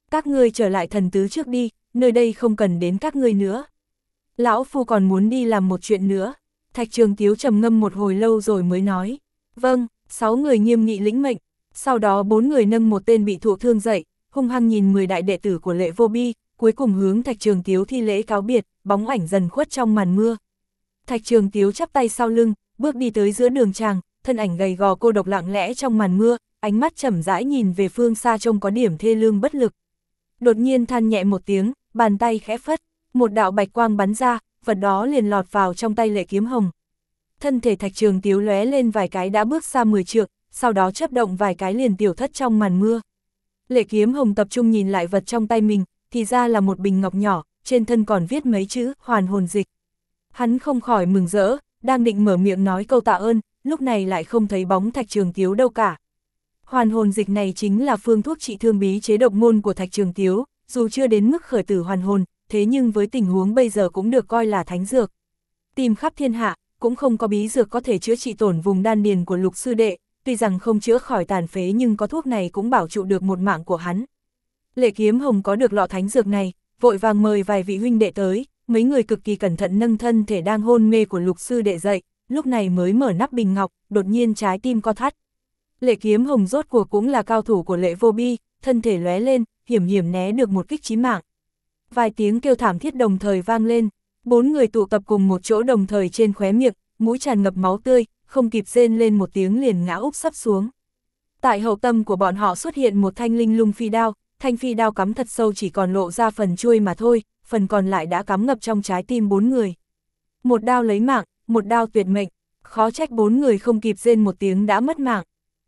Các ngươi trở lại thần tứ trước đi, nơi đây không cần đến các ngươi nữa. Lão Phu còn muốn đi làm một chuyện nữa. Thạch Trường Tiếu trầm ngâm một hồi lâu rồi mới nói. Vâng, 6 người nghiêm nghị lĩnh mệnh. Sau đó 4 người nâng một tên bị thụ thương dậy, hung hăng nhìn 10 đại đệ tử của Lệ Vô Bi, cuối cùng hướng Thạch Trường Tiếu thi lễ cáo biệt, bóng ảnh dần khuất trong màn mưa. Thạch Trường Tiếu chắp tay sau lưng, bước đi tới giữa đường tràng, thân ảnh gầy gò cô độc lặng lẽ trong màn mưa, ánh mắt chậm rãi nhìn về phương xa trông có điểm thê lương bất lực. Đột nhiên than nhẹ một tiếng, bàn tay khẽ phất, một đạo bạch quang bắn ra, vật đó liền lọt vào trong tay Lệ Kiếm Hồng. Thân thể Thạch Trường Tiếu lóe lên vài cái đã bước xa 10 trượng, sau đó chớp động vài cái liền tiểu thất trong màn mưa. Lệ Kiếm Hồng tập trung nhìn lại vật trong tay mình, thì ra là một bình ngọc nhỏ, trên thân còn viết mấy chữ hoàn hồn dịch. Hắn không khỏi mừng rỡ, đang định mở miệng nói câu tạ ơn, lúc này lại không thấy bóng Thạch Trường Tiếu đâu cả. Hoàn hồn dịch này chính là phương thuốc trị thương bí chế độc môn của Thạch Trường Tiếu, dù chưa đến mức khởi tử hoàn hồn, thế nhưng với tình huống bây giờ cũng được coi là thánh dược. Tìm khắp thiên hạ, cũng không có bí dược có thể chữa trị tổn vùng đan điền của Lục sư đệ, tuy rằng không chữa khỏi tàn phế nhưng có thuốc này cũng bảo trụ được một mạng của hắn. Lệ Kiếm Hồng có được lọ thánh dược này, vội vàng mời vài vị huynh đệ tới, mấy người cực kỳ cẩn thận nâng thân thể đang hôn mê của Lục sư đệ dậy, lúc này mới mở nắp bình ngọc, đột nhiên trái tim co thắt. Lệ Kiếm Hồng rốt cuộc cũng là cao thủ của Lệ Vô Bi, thân thể lóe lên, hiểm hiểm né được một kích chí mạng. Vài tiếng kêu thảm thiết đồng thời vang lên, 4 người tụ tập cùng một chỗ đồng thời trên khóe miệng, mũi tràn ngập máu tươi, không kịp rên lên một tiếng liền ngã úp sấp xuống. Tại hậu tâm của bọn họ xuất hiện một thanh linh lung phi đao, thanh phi đao cắm thật sâu chỉ còn lộ ra phần chuôi mà thôi, phần còn lại đã cắm ngập trong trái tim 4 người. Một đao lấy mạng, một đao tuyệt mệnh, khó trách 4 người không kịp rên một tiếng đã mất mạng.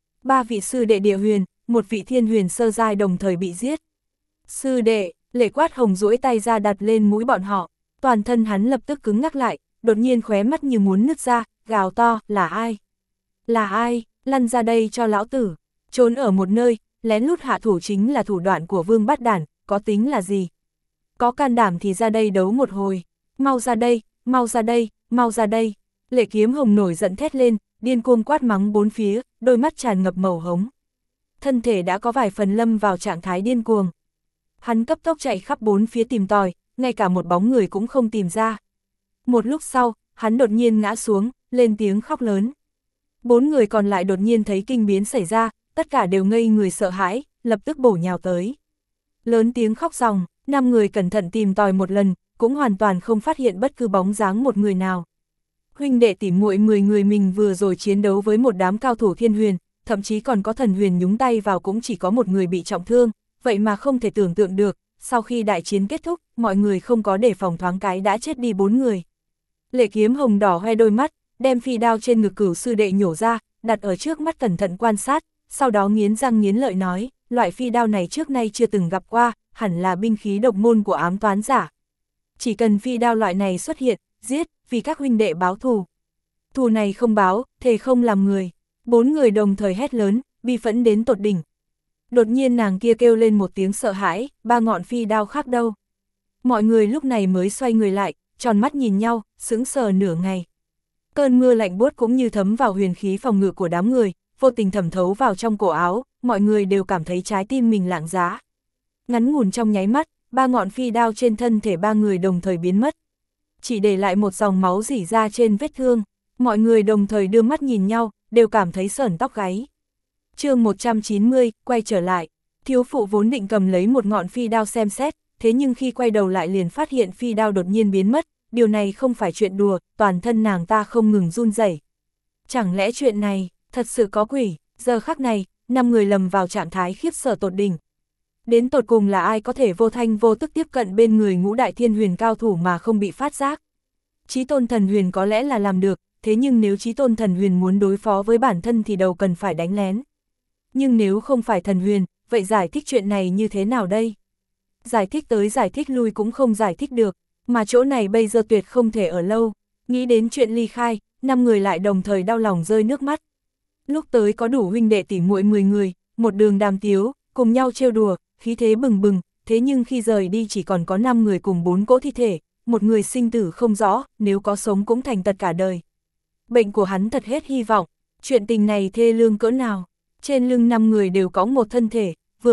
3 vị sư đệ Địa Huyền, một vị Thiên Huyền sơ giai đồng thời bị giết. Sư đệ, Lệ Quát Hồng duỗi tay ra đặt lên mũi bọn họ, toàn thân hắn lập tức cứng ngắc lại, đột nhiên khóe mắt như muốn nứt ra, gào to, là ai? Là ai? Lăn ra đây cho lão tử. Trốn ở một nơi, lén lút hạ thủ chính là thủ đoạn của Vương Bát Đản, có tính là gì? Có can đảm thì ra đây đấu một hồi. Mau ra đây, mau ra đây, mau ra đây. Lệ Kiếm Hồng nổi giận thét lên, điên cuồng quát mắng bốn phía, đôi mắt tràn ngập màu hống. Thân thể đã có vài phần lâm vào trạng thái điên cuồng. Hắn cấp tốc chạy khắp bốn phía tìm tòi, ngay cả một bóng người cũng không tìm ra. Một lúc sau, hắn đột nhiên ngã xuống, lên tiếng khóc lớn. 4 người còn lại đột nhiên thấy kinh biến xảy ra, tất cả đều ngây người sợ hãi, lập tức bổ nhào tới. Lớn tiếng khóc ròng, 5 người cẩn thận tìm tòi một lần, cũng hoàn toàn không phát hiện bất cứ bóng dáng một người nào. Huynh đệ tỉ muội 10 người mình vừa rồi chiến đấu với một đám cao thủ Thiên Huyền, thậm chí còn có Thần Huyền nhúng tay vào cũng chỉ có một người bị trọng thương, vậy mà không thể tưởng tượng được, sau khi đại chiến kết thúc, mọi người không có đề phòng thoáng cái đã chết đi 4 người. Lệ Kiếm Hồng đỏ hoe đôi mắt, đem phi đao trên ngực Cửu sư đệ nhổ ra, đặt ở trước mắt cẩn thận quan sát, sau đó nghiến răng nghiến lợi nói, loại phi đao này trước nay chưa từng gặp qua, hẳn là binh khí độc môn của ám toán giả. Chỉ cần phi đao loại này xuất hiện, giết, vì các huynh đệ báo thù. Thù này không báo, thề không làm người. 4 người đồng thời hét lớn, bi phẫn đến tột đỉnh. Đột nhiên nàng kia kêu lên một tiếng sợ hãi, 3 ngọn phi đao khác đâu. Mọi người lúc này mới xoay người lại, tròn mắt nhìn nhau, sững sờ nửa ngày. Cơn mưa lạnh buốt cũng như thấm vào huyền khí phòng ngự của đám người, vô tình thẩm thấu vào trong cổ áo, mọi người đều cảm thấy trái tim mình lạng giá. Ngắn ngủn trong nháy mắt, 3 ngọn phi đao trên thân thể 3 người đồng thời biến mất. Chỉ để lại một dòng máu rỉ ra trên vết thương, mọi người đồng thời đưa mắt nhìn nhau, đều cảm thấy sởn tóc gáy. Chương 190, quay trở lại, thiếu phụ vốn định cầm lấy một ngọn phi đao xem xét, thế nhưng khi quay đầu lại liền phát hiện phi đao đột nhiên biến mất, điều này không phải chuyện đùa, toàn thân nàng ta không ngừng run rẩy. Chẳng lẽ chuyện này, thật sự có quỷ? Giờ khắc này, 5 người lầm vào trạng thái khiếp sợ tột đỉnh. Đến tột cùng là ai có thể vô thanh vô tức tiếp cận bên người ngũ đại Thiên Huyền cao thủ mà không bị phát giác? Chí tôn thần huyền có lẽ là làm được, thế nhưng nếu chí tôn thần huyền muốn đối phó với bản thân thì đầu cần phải đánh lén. Nhưng nếu không phải thần huyền, vậy giải thích chuyện này như thế nào đây? Giải thích tới giải thích lui cũng không giải thích được, mà chỗ này bây giờ tuyệt không thể ở lâu. Nghĩ đến chuyện ly khai, 5 người lại đồng thời đau lòng rơi nước mắt. Lúc tới có đủ huynh đệ tỉ muội 10 người, một đường đàm tiếu, cùng nhau trêu đùa, khí thế bừng bừng, thế nhưng khi rời đi chỉ còn có 5 người cùng 4 cỗ thi thể, một người sinh tử không rõ, nếu có sống cũng thành tật cả đời. Bệnh của hắn thật hết hy vọng, chuyện tình này thê lương cỡ nào. Trên lưng 5 người đều có một thân thể, vừa vặn,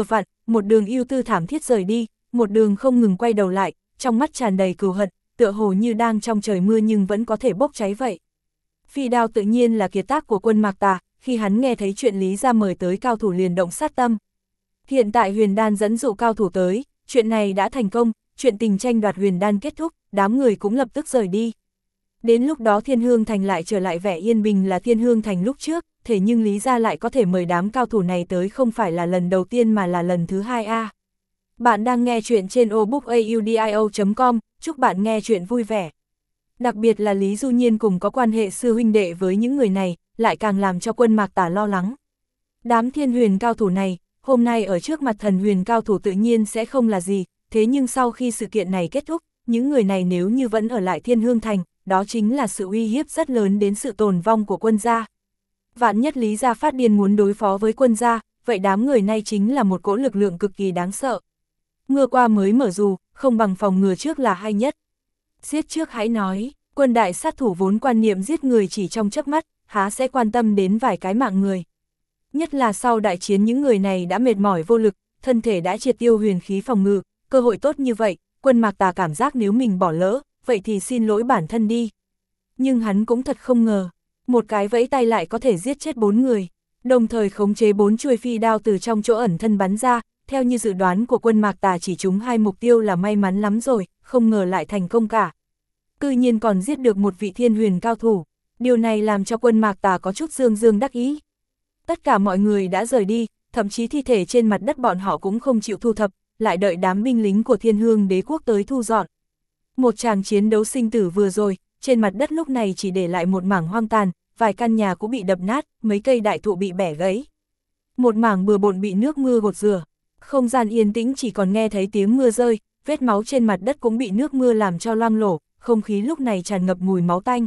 một đường ưu tư thảm thiết rời đi, một đường không ngừng quay đầu lại, trong mắt tràn đầy cừu hận, tựa hồ như đang trong trời mưa nhưng vẫn có thể bốc cháy vậy. Phi đao tự nhiên là kiệt tác của Quân Mạc Tà, khi hắn nghe thấy chuyện Lý Gia mời tới cao thủ liền động sát tâm. Hiện tại Huyền Đan dẫn dụ cao thủ tới, chuyện này đã thành công, chuyện tình tranh đoạt Huyền Đan kết thúc, đám người cũng lập tức rời đi. Đến lúc đó Thiên Hương Thành lại trở lại vẻ yên bình là Thiên Hương Thành lúc trước, thế nhưng Lý Gia lại có thể mời đám cao thủ này tới không phải là lần đầu tiên mà là lần thứ hai a. Bạn đang nghe chuyện trên audiobook.com, chúc bạn nghe chuyện vui vẻ. Đặc biệt là Lý Du Nhiên cùng có quan hệ sư huynh đệ với những người này, lại càng làm cho Quân Mạc Tà lo lắng. Đám thiên huyền cao thủ này, hôm nay ở trước mặt thần huyền cao thủ tự nhiên sẽ không là gì, thế nhưng sau khi sự kiện này kết thúc, những người này nếu như vẫn ở lại Thiên Hương Thành, đó chính là sự uy hiếp rất lớn đến sự tồn vong của Quân gia. Vạn nhất Lý gia phát điên muốn đối phó với Quân gia, vậy đám người này chính là một cỗ lực lượng cực kỳ đáng sợ. Mưa qua mới mở dù, không bằng phòng ngừa trước là hay nhất. Giết trước hãy nói, Quân đại sát thủ vốn quan niệm giết người chỉ trong chớp mắt, há sẽ quan tâm đến vài cái mạng người. Nhất là sau đại chiến những người này đã mệt mỏi vô lực, thân thể đã triệt tiêu huyền khí phòng ngự, cơ hội tốt như vậy, Quân Mạc Tà cảm giác nếu mình bỏ lỡ, vậy thì xin lỗi bản thân đi. Nhưng hắn cũng thật không ngờ, một cái vẫy tay lại có thể giết chết 4 người, đồng thời khống chế 4 chuôi phi đao từ trong chỗ ẩn thân bắn ra, theo như dự đoán của Quân Mạc Tà chỉ trúng 2 mục tiêu là may mắn lắm rồi, không ngờ lại thành công cả. Cư nhiên còn giết được một vị thiên huyền cao thủ, điều này làm cho Quân Mạc Tà có chút dương dương đắc ý. Tất cả mọi người đã rời đi, thậm chí thi thể trên mặt đất bọn họ cũng không chịu thu thập, lại đợi đám binh lính của Thiên Hương Đế quốc tới thu dọn. Một tràng chiến đấu sinh tử vừa rồi, trên mặt đất lúc này chỉ để lại một mảng hoang tàn, vài căn nhà cũng bị đập nát, mấy cây đại thụ bị bẻ gãy. Một mảng bừa bộn bị nước mưa gột rửa, không gian yên tĩnh chỉ còn nghe thấy tiếng mưa rơi, vết máu trên mặt đất cũng bị nước mưa làm cho loang lổ, không khí lúc này tràn ngập mùi máu tanh.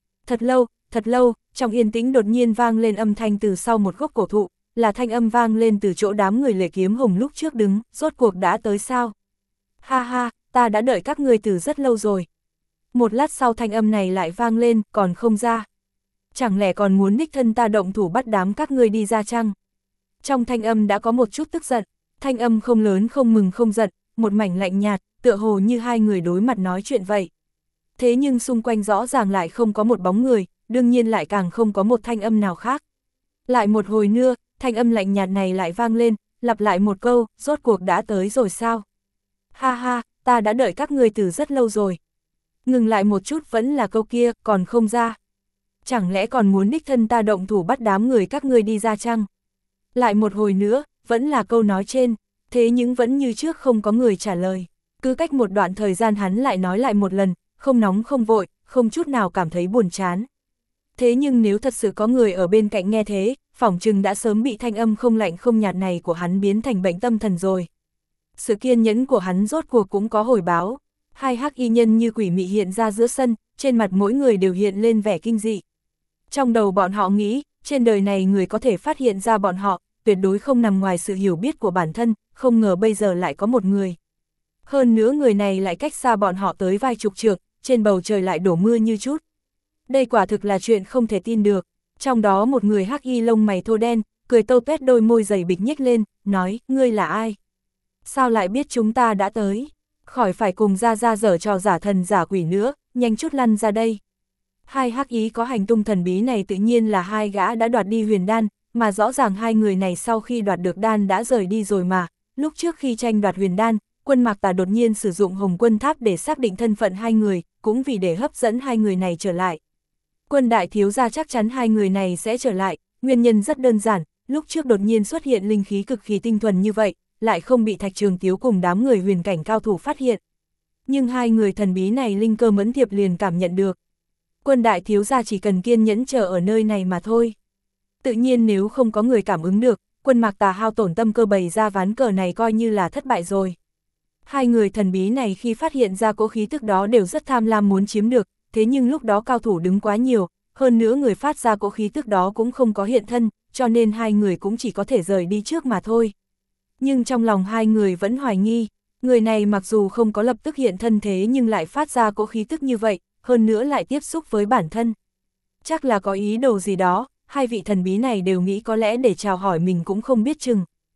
Thật lâu, trong yên tĩnh đột nhiên vang lên âm thanh từ sau một gốc cổ thụ, là thanh âm vang lên từ chỗ đám người Lệ Kiếm Hồng lúc trước đứng, rốt cuộc đã tới sao? Ha ha, ta đã đợi các ngươi từ rất lâu rồi. Một lát sau thanh âm này lại vang lên, còn không ra. Chẳng lẽ còn muốn đích thân ta động thủ bắt đám các ngươi đi ra chăng? Trong thanh âm đã có một chút tức giận, thanh âm không lớn không mừng không giận, một mảnh lạnh nhạt, tựa hồ như hai người đối mặt nói chuyện vậy. Thế nhưng xung quanh rõ ràng lại không có một bóng người, đương nhiên lại càng không có một thanh âm nào khác. Lại một hồi nữa, thanh âm lạnh nhạt này lại vang lên, lặp lại một câu, rốt cuộc đã tới rồi sao? Ha ha, ta đã đợi các ngươi từ rất lâu rồi. Ngừng lại một chút vẫn là câu kia, còn không ra. Chẳng lẽ còn muốn đích thân ta động thủ bắt đám người các ngươi đi ra chăng? Lại một hồi nữa, vẫn là câu nói trên, thế nhưng vẫn như trước không có người trả lời. Cứ cách một đoạn thời gian hắn lại nói lại một lần, không nóng không vội, không chút nào cảm thấy buồn chán. Thế nhưng nếu thật sự có người ở bên cạnh nghe thế, phỏng chừng đã sớm bị thanh âm không lạnh không nhạt này của hắn biến thành bệnh tâm thần rồi. Sự kiên nhẫn của hắn rốt cuộc cũng có hồi báo. Hai hắc y nhân như quỷ mị hiện ra giữa sân, trên mặt mỗi người đều hiện lên vẻ kinh dị. Trong đầu bọn họ nghĩ, trên đời này người có thể phát hiện ra bọn họ, tuyệt đối không nằm ngoài sự hiểu biết của bản thân, không ngờ bây giờ lại có một người. Hơn nữa người này lại cách xa bọn họ tới vài chục trượng, trên bầu trời lại đổ mưa như chút. Đây quả thực là chuyện không thể tin được. Trong đó một người hắc y lông mày thô đen, cười tâu tuét đôi môi dày bịch nhếch lên, nói, ngươi là ai? Sao lại biết chúng ta đã tới? Khỏi phải cùng ra dở trò giả thần giả quỷ nữa, nhanh chút lăn ra đây. Hai hắc ý có hành tung thần bí này tự nhiên là hai gã đã đoạt đi huyền đan, mà rõ ràng hai người này sau khi đoạt được đan đã rời đi rồi mà. Lúc trước khi tranh đoạt huyền đan, Quân Mạc Tà đột nhiên sử dụng Hồng Quân Tháp để xác định thân phận hai người, cũng vì để hấp dẫn hai người này trở lại. Quân đại thiếu gia chắc chắn hai người này sẽ trở lại, nguyên nhân rất đơn giản, lúc trước đột nhiên xuất hiện linh khí cực kỳ tinh thuần như vậy, lại không bị Thạch Trường Tiếu cùng đám người huyền cảnh cao thủ phát hiện. Nhưng hai người thần bí này linh cơ mẫn thiệp liền cảm nhận được. Quân đại thiếu gia chỉ cần kiên nhẫn chờ ở nơi này mà thôi. Tự nhiên nếu không có người cảm ứng được, Quân Mạc Tà hao tổn tâm cơ bày ra ván cờ này coi như là thất bại rồi. Hai người thần bí này khi phát hiện ra cỗ khí tức đó đều rất tham lam muốn chiếm được, thế nhưng lúc đó cao thủ đứng quá nhiều, hơn nữa người phát ra cỗ khí tức đó cũng không có hiện thân, cho nên hai người cũng chỉ có thể rời đi trước mà thôi. Nhưng trong lòng hai người vẫn hoài nghi, người này mặc dù không có lập tức hiện thân thế nhưng lại phát ra cỗ khí tức như vậy, hơn nữa lại tiếp xúc với bản thân. Chắc là có ý đồ gì đó, hai vị thần bí này đều nghĩ có lẽ để chào hỏi mình cũng không biết chừng.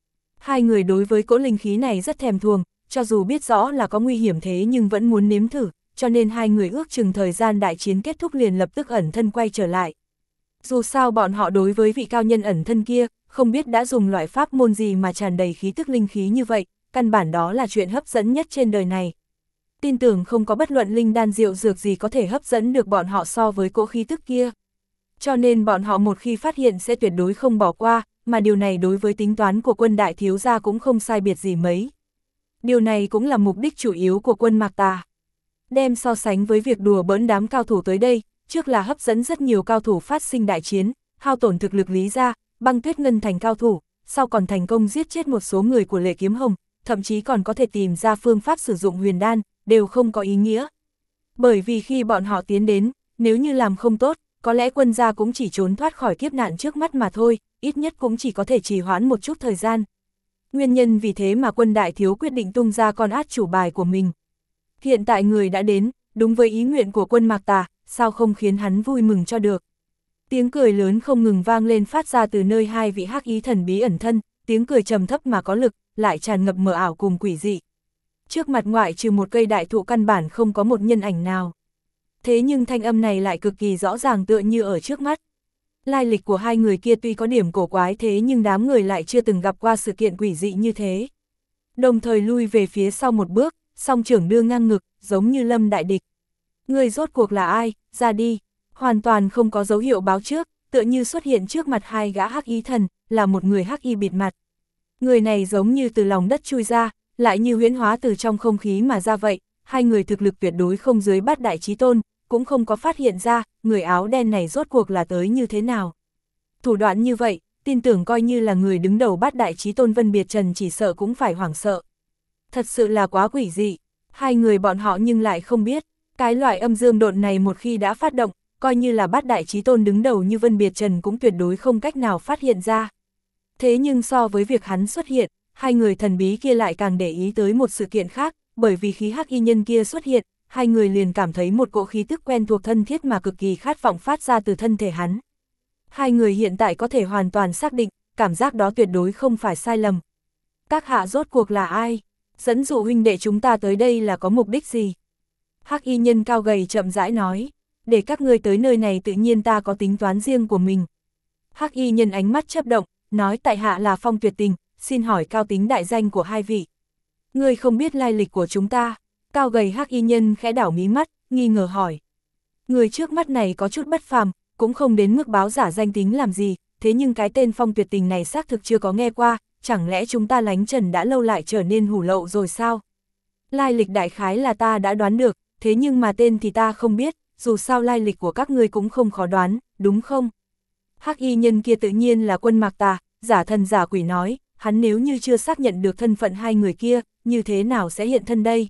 Hai người đối với cỗ linh khí này rất thèm thuồng, cho dù biết rõ là có nguy hiểm thế nhưng vẫn muốn nếm thử, cho nên hai người ước chừng thời gian đại chiến kết thúc liền lập tức ẩn thân quay trở lại. Dù sao bọn họ đối với vị cao nhân ẩn thân kia, không biết đã dùng loại pháp môn gì mà tràn đầy khí tức linh khí như vậy, căn bản đó là chuyện hấp dẫn nhất trên đời này. Tin tưởng không có bất luận linh đan diệu dược gì có thể hấp dẫn được bọn họ so với cỗ khí tức kia. Cho nên bọn họ một khi phát hiện sẽ tuyệt đối không bỏ qua, mà điều này đối với tính toán của quân đại thiếu gia cũng không sai biệt gì mấy. Điều này cũng là mục đích chủ yếu của quân Mạc Tà. Đem so sánh với việc đùa bỡn đám cao thủ tới đây, trước là hấp dẫn rất nhiều cao thủ phát sinh đại chiến, hao tổn thực lực Lý gia, Băng Tuyết Ngân thành cao thủ, sau còn thành công giết chết một số người của Lệ Kiếm Hồng, thậm chí còn có thể tìm ra phương pháp sử dụng huyền đan, đều không có ý nghĩa. Bởi vì khi bọn họ tiến đến, nếu như làm không tốt, có lẽ quân gia cũng chỉ trốn thoát khỏi kiếp nạn trước mắt mà thôi, ít nhất cũng chỉ có thể trì hoãn một chút thời gian. Nguyên nhân vì thế mà quân đại thiếu quyết định tung ra con át chủ bài của mình. Hiện tại người đã đến, đúng với ý nguyện của quân Mạc Tà, sao không khiến hắn vui mừng cho được. Tiếng cười lớn không ngừng vang lên phát ra từ nơi hai vị hắc ý thần bí ẩn thân, tiếng cười trầm thấp mà có lực, lại tràn ngập mờ ảo cùng quỷ dị. Trước mặt ngoại trừ một cây đại thụ căn bản không có một nhân ảnh nào. Thế nhưng thanh âm này lại cực kỳ rõ ràng tựa như ở trước mắt. Lai lịch của hai người kia tuy có điểm cổ quái thế nhưng đám người lại chưa từng gặp qua sự kiện quỷ dị như thế. Đồng thời lui về phía sau một bước, song trưởng đưa ngang ngực, giống như lâm đại địch. Người rốt cuộc là ai, ra đi, hoàn toàn không có dấu hiệu báo trước, tựa như xuất hiện trước mặt hai gã hắc y thần, là một người hắc y bịt mặt. Người này giống như từ lòng đất chui ra, lại như huyễn hóa từ trong không khí mà ra vậy, hai người thực lực tuyệt đối không dưới bát đại chí tôn, cũng không có phát hiện ra, người áo đen này rốt cuộc là tới như thế nào. Thủ đoạn như vậy, tin tưởng coi như là người đứng đầu bát đại chí tôn Vân Biệt Trần chỉ sợ cũng phải hoảng sợ. Thật sự là quá quỷ dị, hai người bọn họ nhưng lại không biết, cái loại âm dương độn này một khi đã phát động, coi như là bát đại chí tôn đứng đầu như Vân Biệt Trần cũng tuyệt đối không cách nào phát hiện ra. Thế nhưng so với việc hắn xuất hiện, hai người thần bí kia lại càng để ý tới một sự kiện khác, bởi vì khí hắc y nhân kia xuất hiện, hai người liền cảm thấy một cỗ khí tức quen thuộc thân thiết mà cực kỳ khát vọng phát ra từ thân thể hắn. Hai người hiện tại có thể hoàn toàn xác định, cảm giác đó tuyệt đối không phải sai lầm. Các hạ rốt cuộc là ai? Dẫn dụ huynh đệ chúng ta tới đây là có mục đích gì? Hắc y nhân cao gầy chậm rãi nói, để các ngươi tới nơi này tự nhiên ta có tính toán riêng của mình. Hắc y nhân ánh mắt chớp động, nói tại hạ là Phong Tuyệt Tình, xin hỏi cao tính đại danh của hai vị. Ngươi không biết lai lịch của chúng ta. Cao gầy hắc y nhân khẽ đảo mí mắt, nghi ngờ hỏi. Người trước mắt này có chút bất phàm, cũng không đến mức báo giả danh tính làm gì, thế nhưng cái tên Phong Tuyệt Tình này xác thực chưa có nghe qua, chẳng lẽ chúng ta lánh trần đã lâu lại trở nên hủ lậu rồi sao? Lai lịch đại khái là ta đã đoán được, thế nhưng mà tên thì ta không biết, dù sao lai lịch của các ngươi cũng không khó đoán, đúng không? Hắc y nhân kia tự nhiên là quân Mạc Tà, giả thần giả quỷ nói, hắn nếu như chưa xác nhận được thân phận hai người kia, như thế nào sẽ hiện thân đây?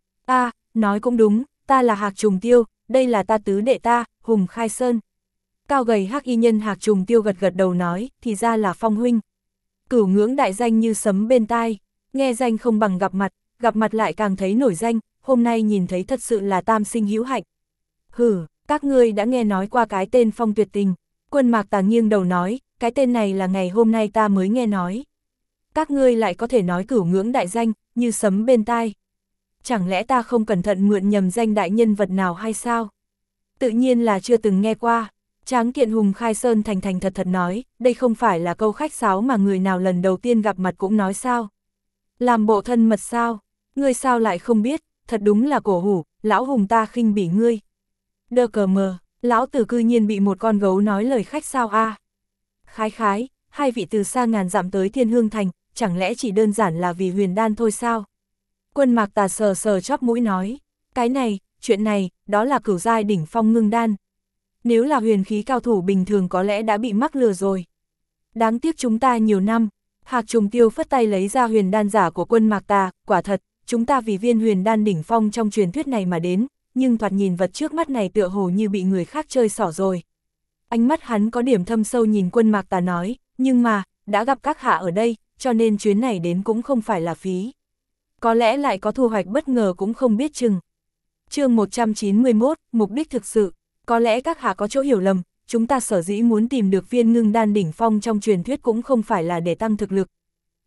Nói cũng đúng, ta là Hạc Trùng Tiêu, đây là ta tứ đệ ta, Hùng Khai Sơn. Cao gầy hắc y nhân Hạc Trùng Tiêu gật gật đầu nói, thì ra là Phong huynh. Cửu ngưỡng đại danh như sấm bên tai, nghe danh không bằng gặp mặt lại càng thấy nổi danh, hôm nay nhìn thấy thật sự là tam sinh hữu hạnh. Hử, các ngươi đã nghe nói qua cái tên Phong Tuyệt Tình. Quân Mạc Tà nghiêng đầu nói, cái tên này là ngày hôm nay ta mới nghe nói. Các ngươi lại có thể nói cửu ngưỡng đại danh, như sấm bên tai. Chẳng lẽ ta không cẩn thận mượn nhầm danh đại nhân vật nào hay sao? Tự nhiên là chưa từng nghe qua. Tráng kiện Hùng Khai Sơn thành thành thật thật nói, đây không phải là câu khách sáo mà người nào lần đầu tiên gặp mặt cũng nói sao? Làm bộ thân mật sao? Ngươi sao lại không biết, thật đúng là cổ hủ, lão Hùng ta khinh bỉ ngươi. Đơ cờ mờ, lão tử cư nhiên bị một con gấu nói lời khách sao a? Khái khái, hai vị từ xa ngàn dặm tới Thiên Hương Thành, chẳng lẽ chỉ đơn giản là vì huyền đan thôi sao? Quân Mạc Tà sờ sờ chóp mũi nói, cái này, chuyện này, đó là cửu giai đỉnh phong ngưng đan. Nếu là huyền khí cao thủ bình thường có lẽ đã bị mắc lừa rồi. Đáng tiếc chúng ta nhiều năm. Hạc Trùng Tiêu phất tay lấy ra huyền đan giả của quân Mạc Tà, quả thật, chúng ta vì viên huyền đan đỉnh phong trong truyền thuyết này mà đến, nhưng thoạt nhìn vật trước mắt này tựa hồ như bị người khác chơi xỏ rồi. Ánh mắt hắn có điểm thâm sâu nhìn quân Mạc Tà nói, nhưng mà, đã gặp các hạ ở đây, cho nên chuyến này đến cũng không phải là phí. Có lẽ lại có thu hoạch bất ngờ cũng không biết chừng. Chương 191, mục đích thực sự, có lẽ các hạ có chỗ hiểu lầm, chúng ta sở dĩ muốn tìm được viên ngưng đan đỉnh phong trong truyền thuyết cũng không phải là để tăng thực lực.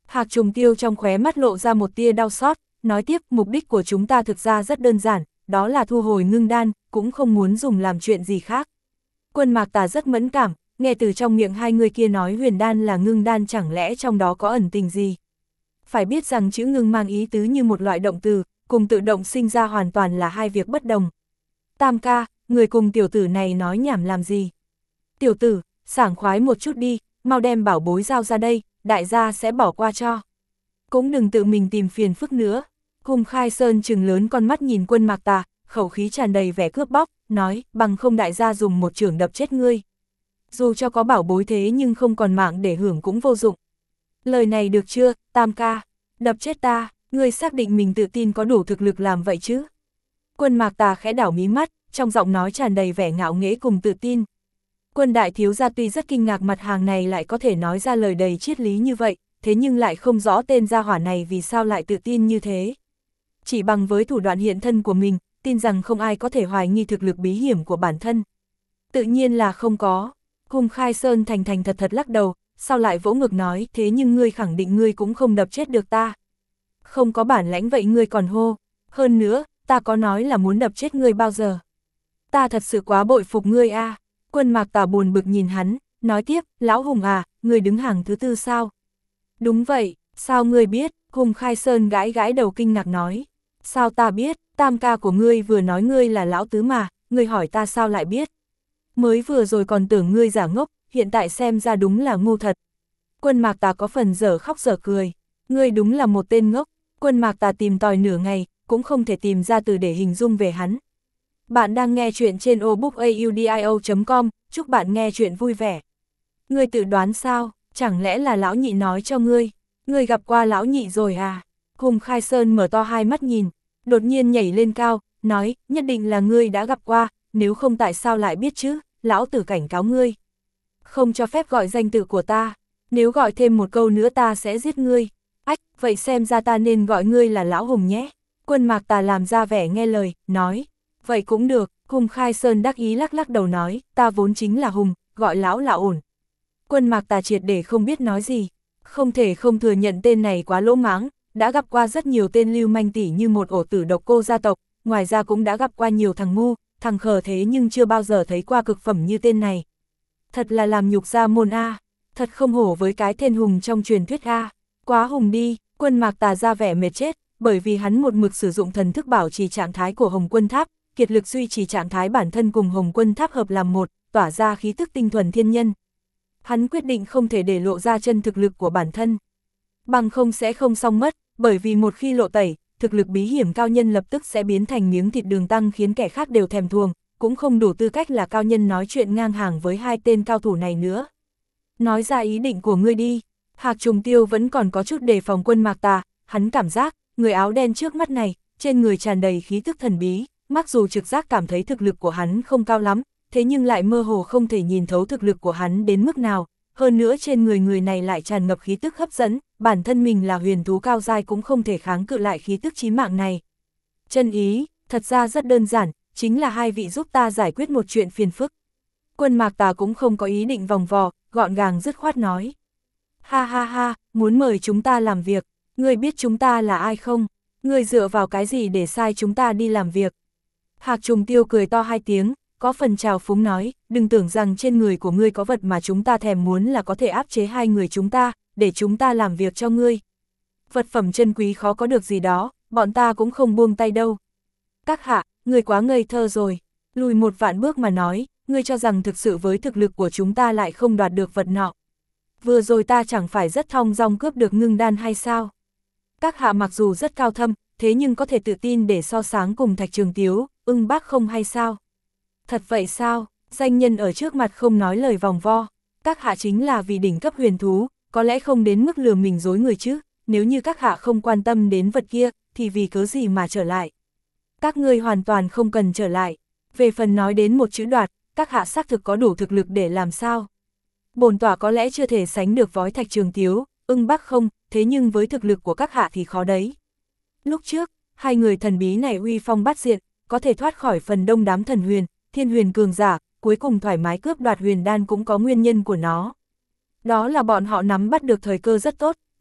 Hạc Trùng Tiêu trong khóe mắt lộ ra một tia đau xót, nói tiếp mục đích của chúng ta thực ra rất đơn giản, đó là thu hồi ngưng đan, cũng không muốn dùng làm chuyện gì khác. Quân Mạc Tà rất mẫn cảm, nghe từ trong miệng hai người kia nói huyền đan là ngưng đan, chẳng lẽ trong đó có ẩn tình gì. Phải biết rằng chữ ngưng mang ý tứ như một loại động từ, cùng tự động sinh ra hoàn toàn là hai việc bất đồng. Tam ca, người cùng tiểu tử này nói nhảm làm gì? Tiểu tử, sảng khoái một chút đi, mau đem bảo bối giao ra đây, đại gia sẽ bỏ qua cho. Cũng đừng tự mình tìm phiền phức nữa. Hùng Khai Sơn trừng lớn con mắt nhìn Quân Mạc Tà, khẩu khí tràn đầy vẻ cướp bóc, nói, bằng không đại gia dùng một chưởng đập chết ngươi. Dù cho có bảo bối thế nhưng không còn mạng để hưởng cũng vô dụng. Lời này được chưa, Tam ca? Đập chết ta, ngươi xác định mình tự tin có đủ thực lực làm vậy chứ? Quân Mạc Tà khẽ đảo mí mắt, trong giọng nói tràn đầy vẻ ngạo nghễ cùng tự tin. Quân đại thiếu gia tuy rất kinh ngạc mặt hàng này lại có thể nói ra lời đầy triết lý như vậy, thế nhưng lại không rõ tên gia hỏa này vì sao lại tự tin như thế. Chỉ bằng với thủ đoạn hiện thân của mình, tin rằng không ai có thể hoài nghi thực lực bí hiểm của bản thân. Tự nhiên là không có. Hùng Khai Sơn thành thành thật thật lắc đầu, sau lại vỗ ngực nói, thế nhưng ngươi khẳng định ngươi cũng không đập chết được ta. Không có bản lãnh vậy ngươi còn hô. Hơn nữa, ta có nói là muốn đập chết ngươi bao giờ. Ta thật sự quá bội phục ngươi a. Quân Mạc Tà buồn bực nhìn hắn, nói tiếp, lão Hùng à, ngươi đứng hàng thứ tư sao? Đúng vậy, sao ngươi biết? Hùng Khai Sơn gãi gãi đầu kinh ngạc nói. Sao ta biết, Tam ca của ngươi vừa nói ngươi là lão tứ mà, ngươi hỏi ta sao lại biết? Mới vừa rồi còn tưởng ngươi giả ngốc, hiện tại xem ra đúng là ngu thật. Quân Mạc Tà có phần dở khóc dở cười, ngươi đúng là một tên ngốc. Quân Mạc Tà tìm tòi nửa ngày, cũng không thể tìm ra từ để hình dung về hắn. Bạn đang nghe chuyện trên obookaudio.com, chúc bạn nghe chuyện vui vẻ. Ngươi tự đoán sao, chẳng lẽ là lão nhị nói cho ngươi? Ngươi gặp qua lão nhị rồi à? Hùng Khai Sơn mở to hai mắt nhìn, đột nhiên nhảy lên cao, nói, nhất định là ngươi đã gặp qua, nếu không tại sao lại biết chứ, lão tử cảnh cáo ngươi. Không cho phép gọi danh tự của ta, nếu gọi thêm một câu nữa ta sẽ giết ngươi. Ách, vậy xem ra ta nên gọi ngươi là lão Hùng nhé. Quân Mạc Tà làm ra vẻ nghe lời, nói, vậy cũng được. Hùng Khai Sơn đắc ý lắc lắc đầu nói, ta vốn chính là Hùng, gọi lão là ổn. Quân Mạc Tà triệt để không biết nói gì, không thể không thừa nhận tên này quá lỗ mãng, đã gặp qua rất nhiều tên lưu manh tỉ như một ổ tử độc cô gia tộc, ngoài ra cũng đã gặp qua nhiều thằng ngu, thằng khờ thế nhưng chưa bao giờ thấy qua cực phẩm như tên này. Thật là làm nhục gia môn a, thật không hổ với cái tên Hùng trong truyền thuyết a, quá hùng đi. Quân Mạc Tà ra vẻ mệt chết, bởi vì hắn một mực sử dụng thần thức bảo trì trạng thái của Hồng Quân Tháp, kiệt lực duy trì trạng thái bản thân cùng Hồng Quân Tháp hợp làm một, tỏa ra khí tức tinh thuần thiên nhân. Hắn quyết định không thể để lộ ra chân thực lực của bản thân. Bằng không sẽ không xong mất, bởi vì một khi lộ tẩy, thực lực bí hiểm cao nhân lập tức sẽ biến thành miếng thịt đường tăng khiến kẻ khác đều thèm thuồng, cũng không đủ tư cách là cao nhân nói chuyện ngang hàng với hai tên cao thủ này nữa. Nói ra ý định của ngươi đi. Hạc Trùng Tiêu vẫn còn có chút đề phòng Quân Mạc Tà, hắn cảm giác, người áo đen trước mắt này, trên người tràn đầy khí tức thần bí, mặc dù trực giác cảm thấy thực lực của hắn không cao lắm, thế nhưng lại mơ hồ không thể nhìn thấu thực lực của hắn đến mức nào, hơn nữa trên người này lại tràn ngập khí tức hấp dẫn, bản thân mình là huyền thú cao giai cũng không thể kháng cự lại khí tức chí mạng này. Chân ý, thật ra rất đơn giản, chính là hai vị giúp ta giải quyết một chuyện phiền phức. Quân Mạc Tà cũng không có ý định vòng vò, gọn gàng dứt khoát nói. Ha ha ha, muốn mời chúng ta làm việc, ngươi biết chúng ta là ai không? Ngươi dựa vào cái gì để sai chúng ta đi làm việc? Hạc Trùng Tiêu cười to hai tiếng, có phần trào phúng nói, đừng tưởng rằng trên người của ngươi có vật mà chúng ta thèm muốn là có thể áp chế hai người chúng ta, để chúng ta làm việc cho ngươi. Vật phẩm chân quý khó có được gì đó, bọn ta cũng không buông tay đâu. Các hạ, ngươi quá ngây thơ rồi, lùi một vạn bước mà nói, ngươi cho rằng thực sự với thực lực của chúng ta lại không đoạt được vật nọ. Vừa rồi ta chẳng phải rất thong dong cướp được ngưng đan hay sao? Các hạ mặc dù rất cao thâm, thế nhưng có thể tự tin để so sánh cùng Thạch Trường Tiếu, Ưng Bác không hay sao? Thật vậy sao? Danh nhân ở trước mặt không nói lời vòng vo. Các hạ chính là vì đỉnh cấp huyền thú, có lẽ không đến mức lừa mình dối người chứ, nếu như các hạ không quan tâm đến vật kia, thì vì cớ gì mà trở lại? Các ngươi hoàn toàn không cần trở lại. Về phần nói đến một chữ đoạt, các hạ xác thực có đủ thực lực để làm sao? Bổn tọa có lẽ chưa thể sánh được với Thạch Trường Tiếu, Ưng Bác không, thế nhưng với thực lực của các hạ thì khó đấy. Lúc trước, hai người thần bí này uy phong bát diện, có thể thoát khỏi phần đông đám thần huyền, thiên huyền cường giả, cuối cùng thoải mái cướp đoạt huyền đan cũng có nguyên nhân của nó. Đó là bọn họ nắm bắt được thời cơ rất tốt,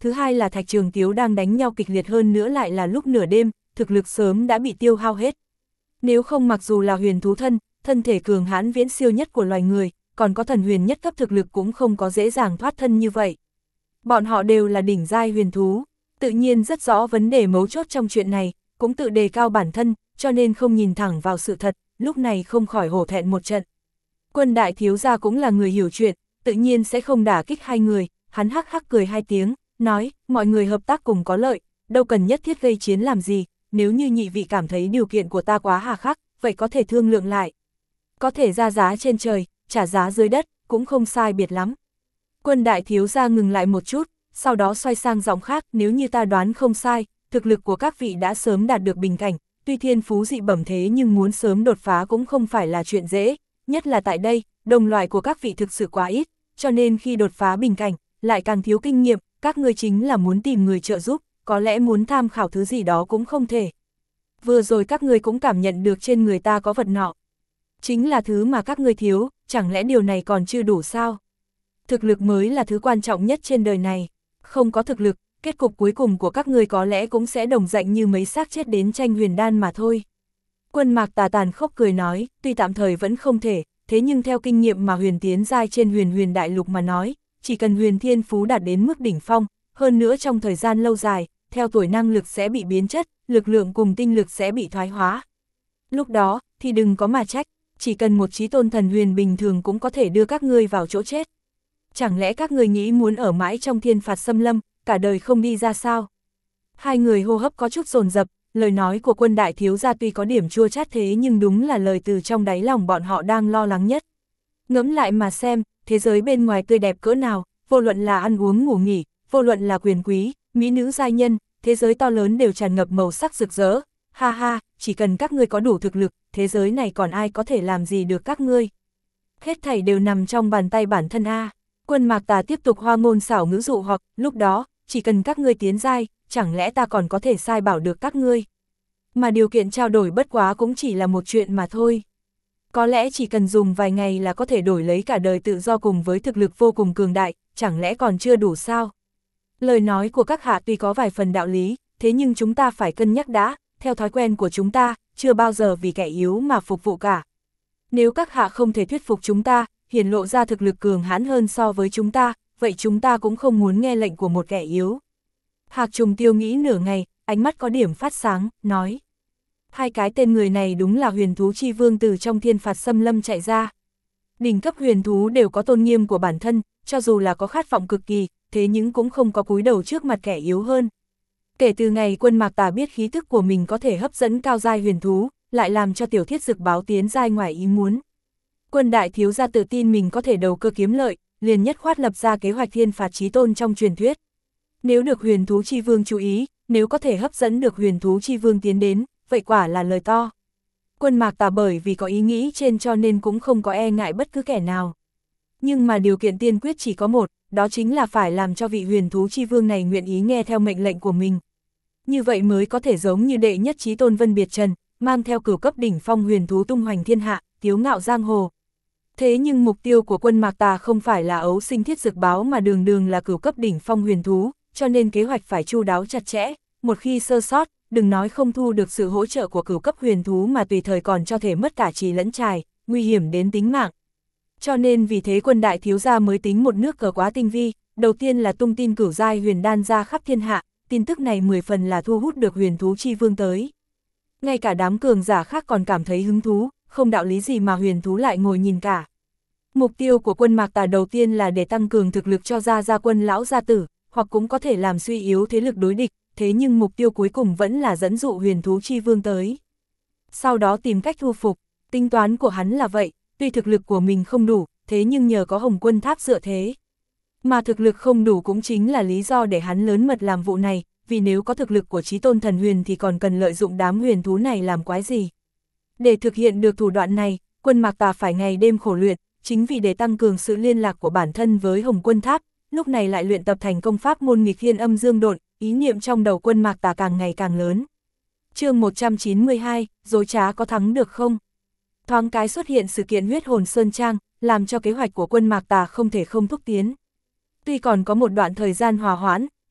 thứ hai là Thạch Trường Tiếu đang đánh nhau kịch liệt hơn nữa lại là lúc nửa đêm, thực lực sớm đã bị tiêu hao hết. Nếu không mặc dù là huyền thú thân thể cường hãn viễn siêu nhất của loài người, còn có thần huyền nhất cấp thực lực cũng không có dễ dàng thoát thân như vậy. Bọn họ đều là đỉnh giai huyền thú, tự nhiên rất rõ vấn đề mấu chốt trong chuyện này, cũng tự đề cao bản thân, cho nên không nhìn thẳng vào sự thật, lúc này không khỏi hổ thẹn một trận. Quân đại thiếu gia cũng là người hiểu chuyện, tự nhiên sẽ không đả kích hai người, hắn hắc hắc cười hai tiếng, nói, mọi người hợp tác cùng có lợi, đâu cần nhất thiết gây chiến làm gì, nếu như nhị vị cảm thấy điều kiện của ta quá hà khắc, vậy có thể thương lượng lại. Có thể ra giá trên trời, trả giá dưới đất, cũng không sai biệt lắm. Quân đại thiếu gia ngừng lại một chút, sau đó xoay sang giọng khác, nếu như ta đoán không sai, thực lực của các vị đã sớm đạt được bình cảnh, tuy thiên phú dị bẩm thế nhưng muốn sớm đột phá cũng không phải là chuyện dễ, nhất là tại đây, đồng loại của các vị thực sự quá ít, cho nên khi đột phá bình cảnh, lại càng thiếu kinh nghiệm, các ngươi chính là muốn tìm người trợ giúp, có lẽ muốn tham khảo thứ gì đó cũng không thể. Vừa rồi các ngươi cũng cảm nhận được trên người ta có vật nọ. Chính là thứ mà các ngươi thiếu, chẳng lẽ điều này còn chưa đủ sao? Thực lực mới là thứ quan trọng nhất trên đời này. Không có thực lực, kết cục cuối cùng của các ngươi có lẽ cũng sẽ đồng dạng như mấy xác chết đến tranh huyền đan mà thôi. Quân Mạc Tà tàn khốc cười nói, tuy tạm thời vẫn không thể, thế nhưng theo kinh nghiệm mà huyền tiến giai trên huyền đại lục mà nói, chỉ cần huyền thiên phú đạt đến mức đỉnh phong, hơn nữa trong thời gian lâu dài, theo tuổi năng lực sẽ bị biến chất, lực lượng cùng tinh lực sẽ bị thoái hóa. Lúc đó, thì đừng có mà trách, chỉ cần một chí tôn thần huyền bình thường cũng có thể đưa các ngươi vào chỗ chết. Chẳng lẽ các ngươi nghĩ muốn ở mãi trong thiên phạt xâm lâm, cả đời không đi ra sao? Hai người hô hấp có chút dồn dập, lời nói của quân đại thiếu gia tuy có điểm chua chát thế nhưng đúng là lời từ trong đáy lòng bọn họ đang lo lắng nhất. Ngẫm lại mà xem, thế giới bên ngoài tươi đẹp cỡ nào, vô luận là ăn uống ngủ nghỉ, vô luận là quyền quý, mỹ nữ giai nhân, thế giới to lớn đều tràn ngập màu sắc rực rỡ. Ha ha, chỉ cần các ngươi có đủ thực lực, thế giới này còn ai có thể làm gì được các ngươi. Hết thảy đều nằm trong bàn tay bản thân a. Quân Mạc Tà tiếp tục hoa ngôn xảo ngữ dụ hoặc, lúc đó, chỉ cần các ngươi tiến giai, chẳng lẽ ta còn có thể sai bảo được các ngươi. Mà điều kiện trao đổi bất quá cũng chỉ là một chuyện mà thôi. Có lẽ chỉ cần dùng vài ngày là có thể đổi lấy cả đời tự do cùng với thực lực vô cùng cường đại, chẳng lẽ còn chưa đủ sao? Lời nói của các hạ tuy có vài phần đạo lý, thế nhưng chúng ta phải cân nhắc đã, theo thói quen của chúng ta, chưa bao giờ vì kẻ yếu mà phục vụ cả. Nếu các hạ không thể thuyết phục chúng ta, hiển lộ ra thực lực cường hãn hơn so với chúng ta, vậy chúng ta cũng không muốn nghe lệnh của một kẻ yếu. Hạc Trùng Tiêu nghĩ nửa ngày, ánh mắt có điểm phát sáng, nói. Hai cái tên người này đúng là huyền thú chi vương từ trong thiên phạt xâm lâm chạy ra. Đỉnh cấp huyền thú đều có tôn nghiêm của bản thân, cho dù là có khát vọng cực kỳ, thế nhưng cũng không có cúi đầu trước mặt kẻ yếu hơn. Kể từ ngày Quân Mạc Tà biết khí thức của mình có thể hấp dẫn cao giai huyền thú, lại làm cho tiểu thiết dực báo tiến giai ngoài ý muốn. Quân đại thiếu gia tự tin mình có thể đầu cơ kiếm lợi, liền nhất khoát lập ra kế hoạch thiên phạt chí tôn trong truyền thuyết. Nếu được huyền thú chi vương chú ý, nếu có thể hấp dẫn được huyền thú chi vương tiến đến, vậy quả là lời to. Quân Mạc Tà bởi vì có ý nghĩ trên cho nên cũng không có e ngại bất cứ kẻ nào. Nhưng mà điều kiện tiên quyết chỉ có một, đó chính là phải làm cho vị huyền thú chi vương này nguyện ý nghe theo mệnh lệnh của mình. Như vậy mới có thể giống như đệ nhất chí tôn Vân Biệt Trần, mang theo cửu cấp đỉnh phong huyền thú tung hoành thiên hạ, tiếu ngạo giang hồ. Thế nhưng mục tiêu của Quân Mạc Tà không phải là ấu sinh thiết dực báo mà đường đường là cửu cấp đỉnh phong huyền thú, cho nên kế hoạch phải chu đáo chặt chẽ, một khi sơ sót, đừng nói không thu được sự hỗ trợ của cửu cấp huyền thú mà tùy thời còn cho thể mất cả trì lẫn trài, nguy hiểm đến tính mạng. Cho nên vì thế Quân đại thiếu gia mới tính một nước cờ quá tinh vi, đầu tiên là tung tin cửu giai huyền đan ra khắp thiên hạ, tin tức này 10 phần là thu hút được huyền thú chi vương tới. Ngay cả đám cường giả khác còn cảm thấy hứng thú, không đạo lý gì mà huyền thú lại ngồi nhìn cả. Mục tiêu của Quân Mạc Tà đầu tiên là để tăng cường thực lực cho gia quân lão gia tử, hoặc cũng có thể làm suy yếu thế lực đối địch, thế nhưng mục tiêu cuối cùng vẫn là dẫn dụ huyền thú chi vương tới. Sau đó tìm cách thu phục, tính toán của hắn là vậy, tuy thực lực của mình không đủ, thế nhưng nhờ có Hồng Quân Tháp dựa thế. Mà thực lực không đủ cũng chính là lý do để hắn lớn mật làm vụ này, vì nếu có thực lực của chí tôn thần huyền thì còn cần lợi dụng đám huyền thú này làm quái gì. Để thực hiện được thủ đoạn này, Quân Mạc Tà phải ngày đêm khổ luyện, chính vì để tăng cường sự liên lạc của bản thân với Hồng Quân Tháp, lúc này lại luyện tập thành công pháp môn nghịch thiên âm dương độn, ý niệm trong đầu Quân Mạc Tà càng ngày càng lớn. Chương 192, dối trá có thắng được không? Thoáng cái xuất hiện sự kiện huyết hồn sơn trang, làm cho kế hoạch của Quân Mạc Tà không thể không thúc tiến. Tuy còn có một đoạn thời gian hòa hoãn,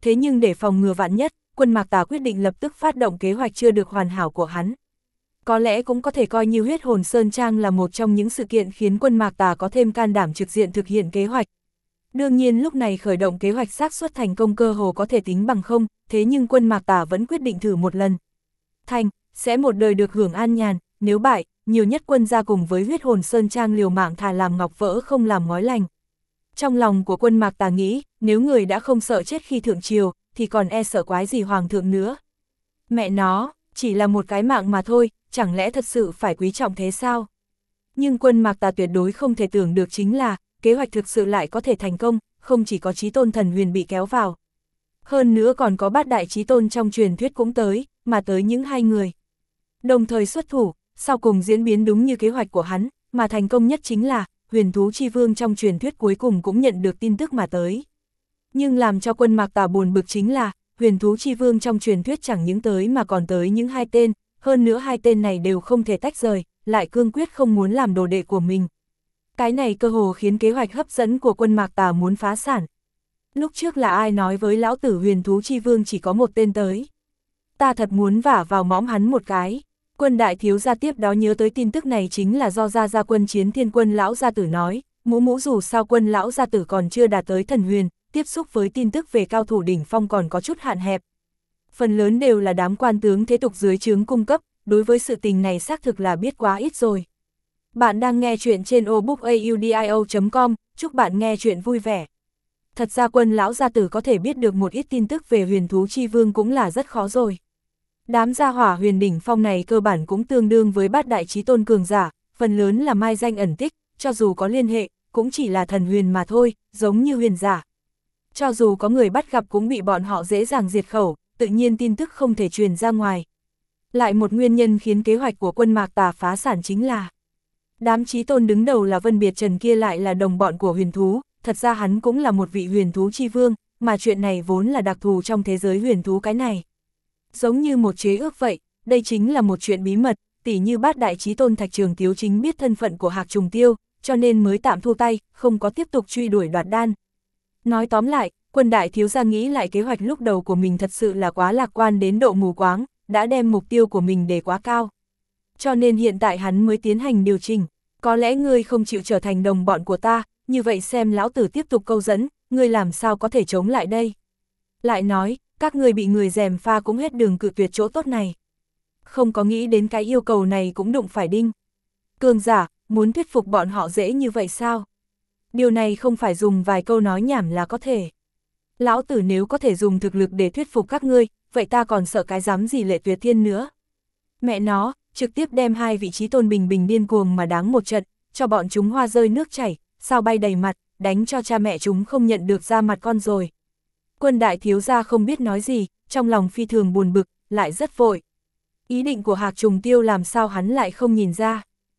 thế nhưng để phòng ngừa vạn nhất, Quân Mạc Tà quyết định lập tức phát động kế hoạch chưa được hoàn hảo của hắn. Có lẽ cũng có thể coi như huyết hồn Sơn Trang là một trong những sự kiện khiến Quân Mạc Tà có thêm can đảm trực diện thực hiện kế hoạch. Đương nhiên lúc này khởi động kế hoạch xác suất thành công cơ hồ có thể tính bằng không, thế nhưng Quân Mạc Tà vẫn quyết định thử một lần. Thành, sẽ một đời được hưởng an nhàn, nếu bại, nhiều nhất Quân gia cùng với huyết hồn Sơn Trang liều mạng thà làm ngọc vỡ không làm ngói lành. Trong lòng của Quân Mạc Tà nghĩ, nếu người đã không sợ chết khi thượng triều, thì còn e sợ quái gì hoàng thượng nữa. Mẹ nó, chỉ là một cái mạng mà thôi, chẳng lẽ thật sự phải quý trọng thế sao? Nhưng Quân Mạc Tà tuyệt đối không thể tưởng được chính là, kế hoạch thực sự lại có thể thành công, không chỉ có Chí Tôn Thần Huyền bị kéo vào. Hơn nữa còn có bát đại chí tôn trong truyền thuyết cũng tới, mà tới những hai người. Đồng thời xuất thủ, sau cùng diễn biến đúng như kế hoạch của hắn, mà thành công nhất chính là, huyền thú chi vương trong truyền thuyết cuối cùng cũng nhận được tin tức mà tới. Nhưng làm cho Quân Mạc Tà buồn bực chính là, huyền thú chi vương trong truyền thuyết chẳng những tới mà còn tới những hai tên, hơn nữa hai tên này đều không thể tách rời, lại cương quyết không muốn làm đồ đệ của mình. Cái này cơ hồ khiến kế hoạch hấp dẫn của Quân Mạc Tà muốn phá sản. Lúc trước là ai nói với lão tử huyền thú chi vương chỉ có một tên tới. Ta thật muốn vả vào mõm hắn một cái. Quân đại thiếu gia tiếp đó nhớ tới tin tức này chính là do gia quân chiến thiên quân lão gia tử nói, mũ dù sao quân lão gia tử còn chưa đạt tới thần huyền, tiếp xúc với tin tức về cao thủ đỉnh phong còn có chút hạn hẹp. Phần lớn đều là đám quan tướng thế tục dưới trướng cung cấp, đối với sự tình này xác thực là biết quá ít rồi. Bạn đang nghe chuyện trên obookaudio.com, chúc bạn nghe chuyện vui vẻ. Thật ra Quân lão gia tử có thể biết được một ít tin tức về huyền thú chi vương cũng là rất khó rồi. Đám gia hỏa huyền đỉnh phong này cơ bản cũng tương đương với bát đại chí tôn cường giả, phần lớn là mai danh ẩn tích, cho dù có liên hệ, cũng chỉ là thần huyền mà thôi, giống như huyền giả. Cho dù có người bắt gặp cũng bị bọn họ dễ dàng diệt khẩu, tự nhiên tin tức không thể truyền ra ngoài. Lại một nguyên nhân khiến kế hoạch của Quân Mạc Tà phá sản chính là đám chí tôn đứng đầu là Vân Biệt Trần kia lại là đồng bọn của huyền thú, thật ra hắn cũng là một vị huyền thú chi vương, mà chuyện này vốn là đặc thù trong thế giới huyền thú cái này. Giống như một chế ước vậy, đây chính là một chuyện bí mật, tỉ như bát đại chí tôn Thạch Trường Tiếu chính biết thân phận của Hạc Trùng Tiêu, cho nên mới tạm thu tay, không có tiếp tục truy đuổi đoạt đan. Nói tóm lại, Quân đại thiếu gia nghĩ lại kế hoạch lúc đầu của mình thật sự là quá lạc quan đến độ mù quáng, đã đem mục tiêu của mình để quá cao. Cho nên hiện tại hắn mới tiến hành điều chỉnh, có lẽ ngươi không chịu trở thành đồng bọn của ta, như vậy xem lão tử tiếp tục câu dẫn, ngươi làm sao có thể chống lại đây. Lại nói, các ngươi bị người gièm pha cũng hết đường cự tuyệt chỗ tốt này. Không có nghĩ đến cái yêu cầu này cũng đụng phải đinh. Cường giả, muốn thuyết phục bọn họ dễ như vậy sao? Điều này không phải dùng vài câu nói nhảm là có thể. Lão tử nếu có thể dùng thực lực để thuyết phục các ngươi, vậy ta còn sợ cái dám gì Lệ Tuyệt Thiên nữa. Mẹ nó, trực tiếp đem hai vị trí tôn bình bình điên cuồng mà đáng một trận, cho bọn chúng hoa rơi nước chảy, sao bay đầy mặt, đánh cho cha mẹ chúng không nhận được ra mặt con rồi. Quân đại thiếu gia không biết nói gì, trong lòng phi thường buồn bực, lại rất vội. Ý định của Hạc Trùng Tiêu làm sao hắn lại không nhìn ra.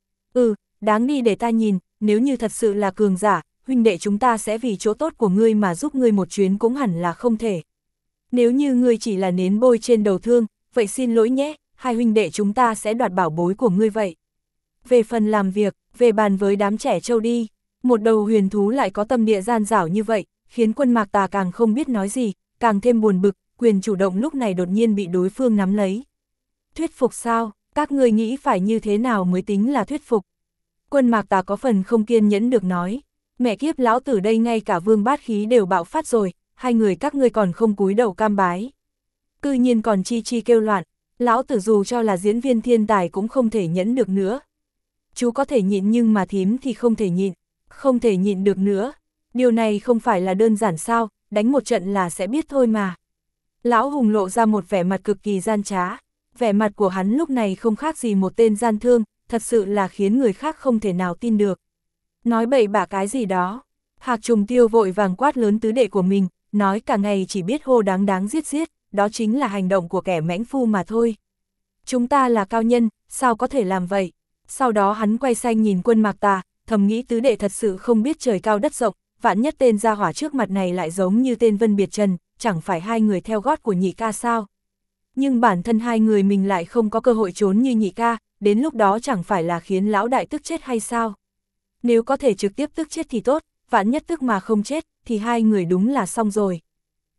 Đáng đi để ta nhìn, nếu như thật sự là cường giả, huynh đệ chúng ta sẽ vì chỗ tốt của ngươi mà giúp ngươi một chuyến cũng hẳn là không thể. Nếu như ngươi chỉ là nến bôi trên đầu thương, vậy xin lỗi nhé, hai huynh đệ chúng ta sẽ đoạt bảo bối của ngươi vậy. Về phần làm việc, về bàn với đám trẻ trâu đi, một đầu huyền thú lại có tâm địa gian dảo như vậy, khiến Quân Mạc Tà càng không biết nói gì, càng thêm buồn bực, quyền chủ động lúc này đột nhiên bị đối phương nắm lấy. Thuyết phục sao, các ngươi nghĩ phải như thế nào mới tính là thuyết phục? Quân Mạc Tà có phần không kiên nhẫn được nói, mẹ kiếp lão tử đây ngay cả vương bát khí đều bạo phát rồi, hai người các ngươi còn không cúi đầu cam bái. Cư nhiên còn chi chi kêu loạn, lão tử dù cho là diễn viên thiên tài cũng không thể nhẫn được nữa. Chú có thể nhịn nhưng mà thím thì không thể nhịn, không thể nhịn được nữa. Điều này không phải là đơn giản sao, đánh một trận là sẽ biết thôi mà. Lão Hùng lộ ra một vẻ mặt cực kỳ gian trá, vẻ mặt của hắn lúc này không khác gì một tên gian thương, thật sự là khiến người khác không thể nào tin được. Nói bậy bạ cái gì đó, Hạc Trùng Tiêu vội vàng quát lớn tứ đệ của mình, nói cả ngày chỉ biết hô đáng giết giết, đó chính là hành động của kẻ mãnh phu mà thôi. Chúng ta là cao nhân, sao có thể làm vậy? Sau đó hắn quay sang nhìn Quân Mạc Tà, thầm nghĩ tứ đệ thật sự không biết trời cao đất rộng, vạn nhất tên gia hỏa trước mặt này lại giống như tên Vân Biệt Trần, chẳng phải hai người theo gót của nhị ca sao? Nhưng bản thân hai người mình lại không có cơ hội trốn như nhị ca, đến lúc đó chẳng phải là khiến lão đại tức chết hay sao? Nếu có thể trực tiếp tức chết thì tốt, vạn nhất tức mà không chết, thì hai người đúng là xong rồi.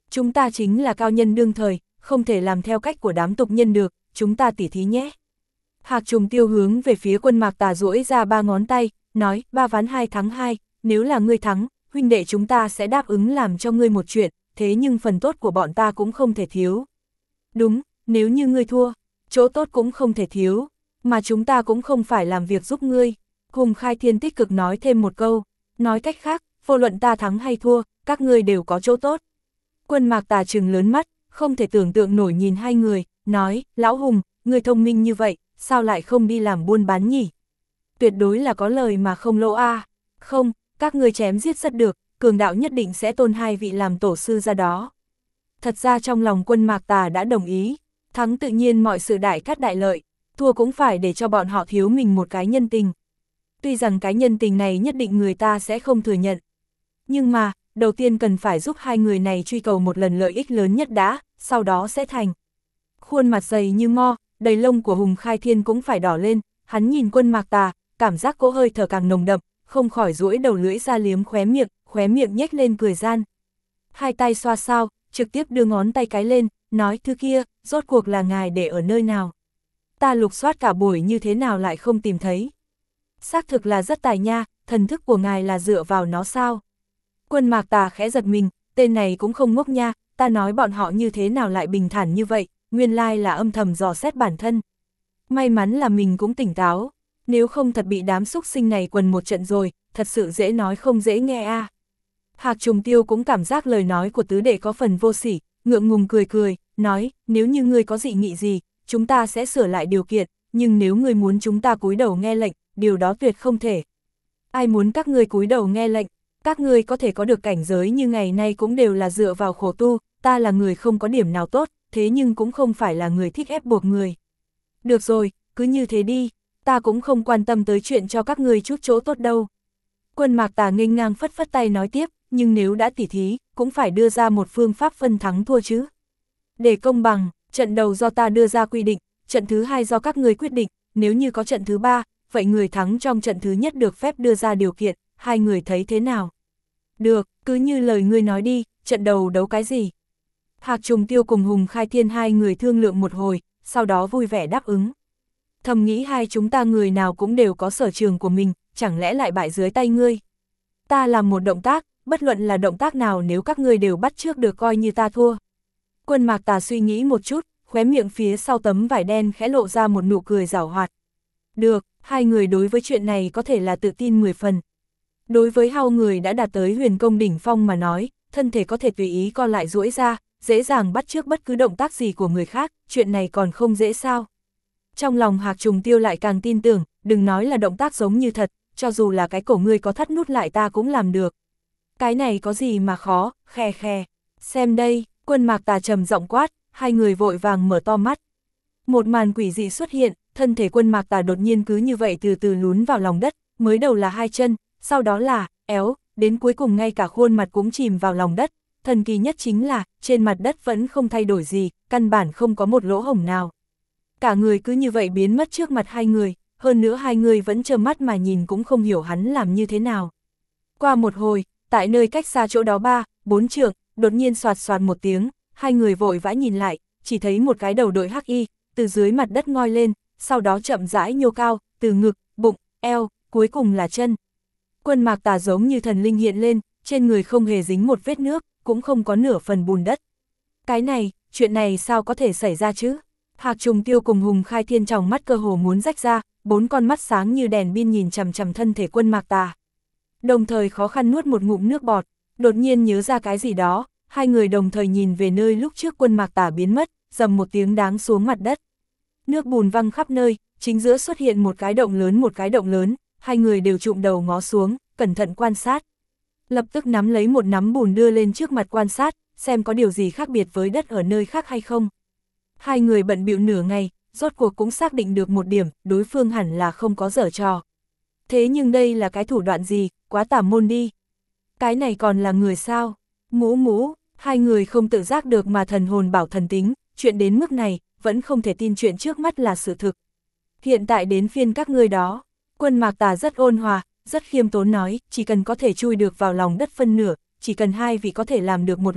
Chúng ta chính là cao nhân đương thời, không thể làm theo cách của đám tục nhân được, chúng ta tỉ thí nhé. Hạc Trùng Tiêu hướng về phía Quân Mạc Tà duỗi ra 3 ngón tay, nói, 3 ván 2 thắng 2, nếu là ngươi thắng, huynh đệ chúng ta sẽ đáp ứng làm cho ngươi một chuyện, thế nhưng phần tốt của bọn ta cũng không thể thiếu. Đúng, nếu như ngươi thua, chỗ tốt cũng không thể thiếu, mà chúng ta cũng không phải làm việc giúp ngươi. Hùng Khai Thiên tích cực nói thêm một câu, nói cách khác, vô luận ta thắng hay thua, các ngươi đều có chỗ tốt. Quân Mạc Tà trừng lớn mắt, không thể tưởng tượng nổi nhìn hai người, nói, Lão Hùng, ngươi thông minh như vậy, sao lại không đi làm buôn bán nhỉ? Tuyệt đối là có lời mà không lỗ a. Không, các ngươi chém giết rất được, cường đạo nhất định sẽ tôn hai vị làm tổ sư ra đó. Thật ra trong lòng Quân Mạc Tà đã đồng ý, thắng tự nhiên mọi sự đại cát đại lợi, thua cũng phải để cho bọn họ thiếu mình một cái nhân tình. Tuy rằng cái nhân tình này nhất định người ta sẽ không thừa nhận. Nhưng mà, đầu tiên cần phải giúp hai người này truy cầu một lần lợi ích lớn nhất đã, sau đó sẽ thành. Khuôn mặt dày như mo, đầy lông của Hùng Khai Thiên cũng phải đỏ lên, hắn nhìn Quân Mạc Tà, cảm giác cỗ hơi thở càng nồng đậm, không khỏi duỗi đầu lưỡi ra liếm khóe miệng nhếch lên cười gian. Hai tay xoa sao, trực tiếp đưa ngón tay cái lên, nói thứ kia, rốt cuộc là ngài để ở nơi nào. Ta lục soát cả buổi như thế nào lại không tìm thấy. Xác thực là rất tài nha, thần thức của ngài là dựa vào nó sao. Quân Mạc Tà khẽ giật mình, tên này cũng không ngốc nha, ta nói bọn họ như thế nào lại bình thản như vậy, nguyên lai là âm thầm dò xét bản thân. May mắn là mình cũng tỉnh táo, nếu không thật bị đám xúc sinh này quần một trận rồi, thật sự dễ nói không dễ nghe a. Hạc Trùng Tiêu cũng cảm giác lời nói của tứ đệ có phần vô sỉ, ngượng ngùng cười, nói, nếu như ngươi có dị nghị gì, chúng ta sẽ sửa lại điều kiện, nhưng nếu ngươi muốn chúng ta cúi đầu nghe lệnh, điều đó tuyệt không thể. Ai muốn các ngươi cúi đầu nghe lệnh, các ngươi có thể có được cảnh giới như ngày nay cũng đều là dựa vào khổ tu, ta là người không có điểm nào tốt, thế nhưng cũng không phải là người thích ép buộc người. Được rồi, cứ như thế đi, ta cũng không quan tâm tới chuyện cho các ngươi chút chỗ tốt đâu. Quân Mạc Tà nghênh ngang phất phất tay nói tiếp, nhưng nếu đã tỉ thí, cũng phải đưa ra một phương pháp phân thắng thua chứ. Để công bằng, trận đầu do ta đưa ra quy định, trận thứ hai do các ngươi quyết định, nếu như có trận thứ ba, vậy người thắng trong trận thứ nhất được phép đưa ra điều kiện, hai người thấy thế nào? Được, cứ như lời ngươi nói đi, trận đầu đấu cái gì? Hạc Trùng Tiêu cùng Hùng Khai Thiên hai người thương lượng một hồi, sau đó vui vẻ đáp ứng. Thầm nghĩ hai chúng ta người nào cũng đều có sở trường của mình, chẳng lẽ lại bại dưới tay ngươi? Ta làm một động tác, bất luận là động tác nào nếu các ngươi đều bắt chước được coi như ta thua. Quân Mạc Tà suy nghĩ một chút, khóe miệng phía sau tấm vải đen khẽ lộ ra một nụ cười giảo hoạt. Được, hai người đối với chuyện này có thể là tự tin 10 phần. Đối với hai người đã đạt tới huyền công đỉnh phong mà nói, thân thể có thể tùy ý co lại duỗi ra, dễ dàng bắt chước bất cứ động tác gì của người khác, chuyện này còn không dễ sao. Trong lòng Hạc Trùng Tiêu lại càng tin tưởng, đừng nói là động tác giống như thật, cho dù là cái cổ ngươi có thắt nút lại ta cũng làm được. Cái này có gì mà khó, khè khè. Xem đây, Quân Mạc Tà trầm giọng quát, hai người vội vàng mở to mắt. Một màn quỷ dị xuất hiện, thân thể Quân Mạc Tà đột nhiên cứ như vậy từ từ lún vào lòng đất, mới đầu là hai chân, sau đó là éo, đến cuối cùng ngay cả khuôn mặt cũng chìm vào lòng đất. Thần kỳ nhất chính là, trên mặt đất vẫn không thay đổi gì, căn bản không có một lỗ hổng nào. Cả người cứ như vậy biến mất trước mặt hai người, hơn nữa hai người vẫn trơ mắt mà nhìn cũng không hiểu hắn làm như thế nào. Qua một hồi, tại nơi cách xa chỗ đó 3-4 trượng, đột nhiên soạt soạt một tiếng, hai người vội vã nhìn lại, chỉ thấy một cái đầu đội hắc y, từ dưới mặt đất ngoi lên, sau đó chậm rãi nhô cao, từ ngực, bụng, eo, cuối cùng là chân. Quân Mạc Tà giống như thần linh hiện lên, trên người không hề dính một vết nước, cũng không có nửa phần bùn đất. Cái này, chuyện này sao có thể xảy ra chứ? Hạc Trùng Tiêu cùng Hùng Khai Thiên tròng mắt cơ hồ muốn rách ra, bốn con mắt sáng như đèn pin nhìn chằm chằm thân thể Quân Mạc Tà. Đồng thời khó khăn nuốt một ngụm nước bọt, đột nhiên nhớ ra cái gì đó, hai người đồng thời nhìn về nơi lúc trước Quân Mạc Tà biến mất, rầm một tiếng đáng xuống mặt đất. Nước bùn văng khắp nơi, chính giữa xuất hiện một cái động lớn, hai người đều trụm đầu ngó xuống, cẩn thận quan sát. Lập tức nắm lấy một nắm bùn đưa lên trước mặt quan sát, xem có điều gì khác biệt với đất ở nơi khác hay không. Hai người bận bịu nửa ngày, rốt cuộc cũng xác định được một điểm, đối phương hẳn là không có giở trò. Thế nhưng đây là cái thủ đoạn gì, quá tà môn đi. Cái này còn là người sao? Mũ, hai người không tự giác được mà thần hồn bảo thần tính, chuyện đến mức này, vẫn không thể tin chuyện trước mắt là sự thực. Hiện tại đến phiên các ngươi đó, Quân Mạc Tà rất ôn hòa, rất khiêm tốn nói, chỉ cần có thể chui được vào lòng đất phân nửa, chỉ cần hai vị có thể làm được một lần,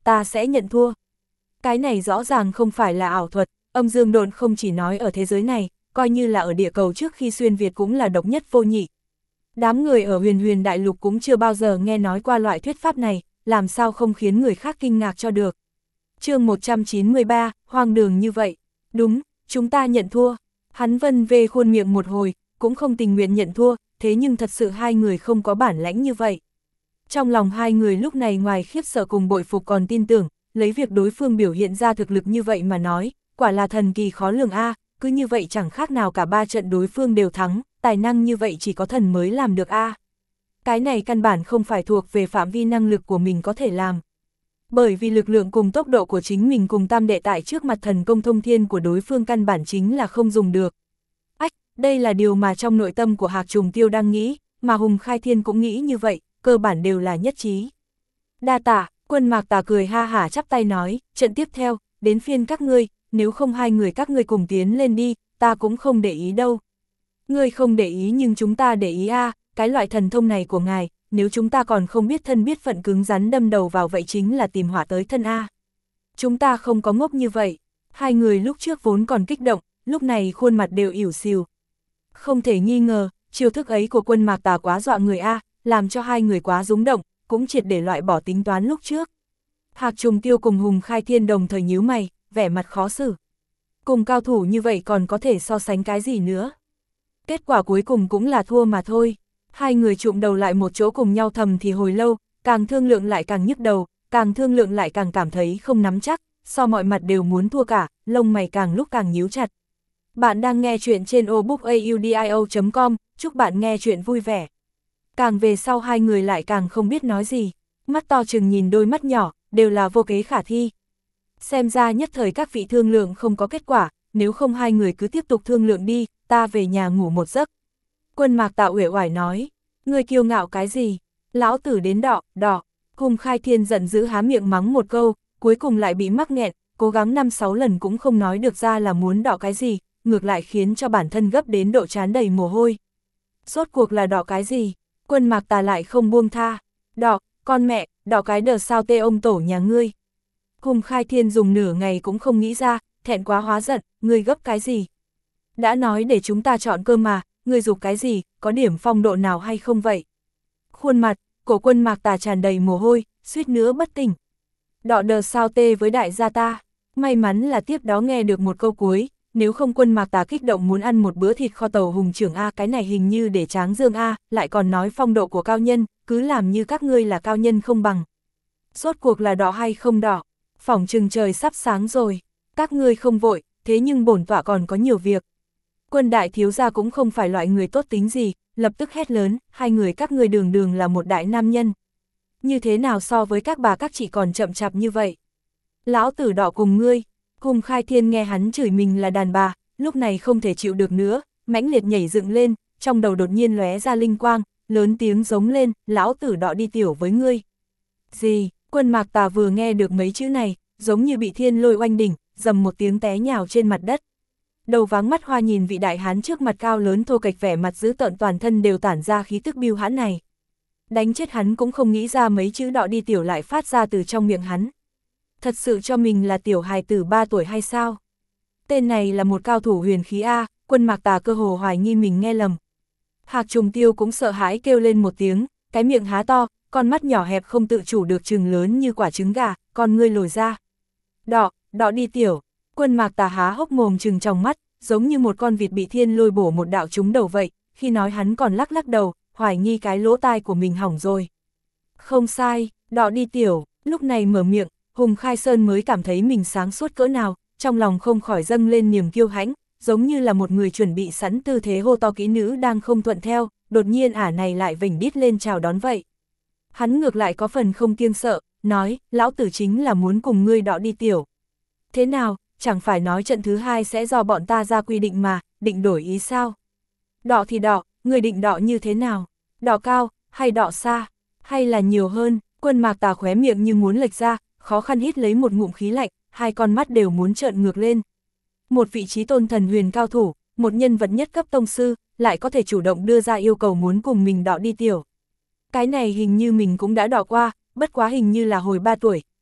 ta sẽ nhận thua. Cái này rõ ràng không phải là ảo thuật, âm dương độn không chỉ nói ở thế giới này, coi như là ở địa cầu trước khi xuyên Việt cũng là độc nhất vô nhị. Đám người ở huyền huyền đại lục cũng chưa bao giờ nghe nói qua loại thuyết pháp này, làm sao không khiến người khác kinh ngạc cho được. Chương 193, hoang đường như vậy. Đúng, chúng ta nhận thua. Hắn vân về khuôn miệng một hồi, cũng không tình nguyện nhận thua, thế nhưng thật sự hai người không có bản lãnh như vậy. Trong lòng hai người lúc này ngoài khiếp sợ cùng bội phục còn tin tưởng, lấy việc đối phương biểu hiện ra thực lực như vậy mà nói, quả là thần kỳ khó lường a, cứ như vậy chẳng khác nào cả ba trận đối phương đều thắng, tài năng như vậy chỉ có thần mới làm được a. Cái này căn bản không phải thuộc về phạm vi năng lực của mình có thể làm. Bởi vì lực lượng cùng tốc độ của chính mình cùng tam đệ tại trước mặt thần công thông thiên của đối phương căn bản chính là không dùng được. Ách, đây là điều mà trong nội tâm của Hạc Trùng Tiêu đang nghĩ, mà Hùng Khai Thiên cũng nghĩ như vậy, cơ bản đều là nhất trí. Đa tạ, Quân Mạc Tà cười ha hả chắp tay nói, trận tiếp theo, đến phiên các ngươi, nếu không hai người các ngươi cùng tiến lên đi, ta cũng không để ý đâu. Ngươi không để ý nhưng chúng ta để ý a, cái loại thần thông này của ngài, nếu chúng ta còn không biết thân biết phận cứng rắn đâm đầu vào vậy chính là tìm họa tới thân a. Chúng ta không có ngốc như vậy. Hai người lúc trước vốn còn kích động, lúc này khuôn mặt đều ỉu xìu. Không thể nghi ngờ, chiêu thức ấy của Quân Mạc Tà quá dọa người a, làm cho hai người quá rúng động, cũng triệt để loại bỏ tính toán lúc trước. Hạc Trùng Tiêu cùng Hùng Khai Thiên đồng thời nhíu mày, vẻ mặt khó xử. Cùng cao thủ như vậy còn có thể so sánh cái gì nữa? Kết quả cuối cùng cũng là thua mà thôi. Hai người chụm đầu lại một chỗ cùng nhau thầm thì hồi lâu, càng thương lượng lại càng nhức đầu, càng thương lượng lại càng cảm thấy không nắm chắc, so mọi mặt đều muốn thua cả, lông mày càng lúc càng nhíu chặt. Bạn đang nghe chuyện trên obookaudio.com, chúc bạn nghe chuyện vui vẻ. Càng về sau hai người lại càng không biết nói gì, mắt to chừng nhìn đôi mắt nhỏ, đều là vô kế khả thi. Xem ra nhất thời các vị thương lượng không có kết quả, nếu không hai người cứ tiếp tục thương lượng đi, ta về nhà ngủ một giấc. Quân Mạc Tà uể oải nói, ngươi kiêu ngạo cái gì, lão tử đến đỏ. Hùng Khai Thiên giận dữ há miệng mắng một câu, cuối cùng lại bị mắc nghẹn, cố gắng 5-6 lần cũng không nói được ra là muốn đỏ cái gì, ngược lại khiến cho bản thân gấp đến độ trán đầy mồ hôi. Rốt cuộc là đỏ cái gì? Quân Mạc Tà lại không buông tha. Đỏ, con mẹ, đỏ cái đờ sao tê ông tổ nhà ngươi. Hùng Khai Thiên dùng nửa ngày cũng không nghĩ ra, thẹn quá hóa giận, ngươi gấp cái gì? Đã nói để chúng ta chọn cơ mà, ngươi giục cái gì, có điểm phong độ nào hay không vậy? Khuôn mặt, cổ Quân Mạc Tà tràn đầy mồ hôi, suýt nữa bất tỉnh. Đọ đờ sao tê với đại gia ta, may mắn là tiếp đó nghe được một câu cuối, nếu không Quân Mạc Tà kích động muốn ăn một bữa thịt kho tàu Hùng trưởng A, cái này hình như để tráng dương A, lại còn nói phong độ của cao nhân, cứ làm như các ngươi là cao nhân không bằng. Rốt cuộc là đỏ hay không đỏ, phỏng chừng trời sắp sáng rồi, các ngươi không vội, thế nhưng bổn tọa còn có nhiều việc. Quân đại thiếu gia cũng không phải loại người tốt tính gì, lập tức hét lớn, hai người các ngươi đường đường là một đại nam nhân. Như thế nào so với các bà các chị còn chậm chạp như vậy? Lão tử đỏ cùng ngươi. Hùng Khai Thiên nghe hắn chửi mình là đàn bà, lúc này không thể chịu được nữa, mãnh liệt nhảy dựng lên, trong đầu đột nhiên lóe ra linh quang, lớn tiếng giống lên, lão tử đỏ đi tiểu với ngươi. Gì? Quân Mạc Tà vừa nghe được mấy chữ này, giống như bị thiên lôi oanh đỉnh, dầm một tiếng té nhào trên mặt đất. Đầu váng mắt hoa nhìn vị đại hán trước mặt cao lớn thô kệch vẻ mặt dữ tợn toàn thân đều tản ra khí tức bưu hãn này. Đánh chết hắn cũng không nghĩ ra mấy chữ đọ đi tiểu lại phát ra từ trong miệng hắn. Thật sự cho mình là tiểu hài tử 3 tuổi hay sao? Tên này là một cao thủ huyền khí A, Quân Mạc Tà cơ hồ hoài nghi mình nghe lầm. Hạc Trùng Tiêu cũng sợ hãi kêu lên một tiếng, cái miệng há to, con mắt nhỏ hẹp không tự chủ được trừng lớn như quả trứng gà, con ngươi lồi ra. Đọ đi tiểu. Quân Mạc Tà há hốc mồm trừng trong mắt, giống như một con vịt bị thiên lôi bổ một đạo trúng đầu vậy, khi nói hắn còn lắc lắc đầu, hoài nghi cái lỗ tai của mình hỏng rồi. Không sai, đọ đi tiểu, lúc này mở miệng, Hùng Khai Sơn mới cảm thấy mình sáng suốt cỡ nào, trong lòng không khỏi dâng lên niềm kiêu hãnh, giống như là một người chuẩn bị sẵn tư thế hô to kỹ nữ đang không thuận theo, đột nhiên ả này lại vểnh đít lên chào đón vậy. Hắn ngược lại có phần không kiêng sợ, nói, lão tử chính là muốn cùng ngươi đọ đi tiểu. Thế nào, chẳng phải nói trận thứ 2 sẽ do bọn ta ra quy định mà, định đổi ý sao? Đọ thì đọ, người định đọ như thế nào? Đọ cao, hay đọ xa, hay là nhiều hơn? Quân Mạc Tà khóe miệng như muốn lệch ra, khó khăn hít lấy một ngụm khí lạnh, hai con mắt đều muốn trợn ngược lên. Một vị trí tôn thần huyền cao thủ, một nhân vật nhất cấp tông sư, lại có thể chủ động đưa ra yêu cầu muốn cùng mình đọ đi tiểu. Cái này hình như mình cũng đã đọ qua, bất quá hình như là hồi 3 tuổi,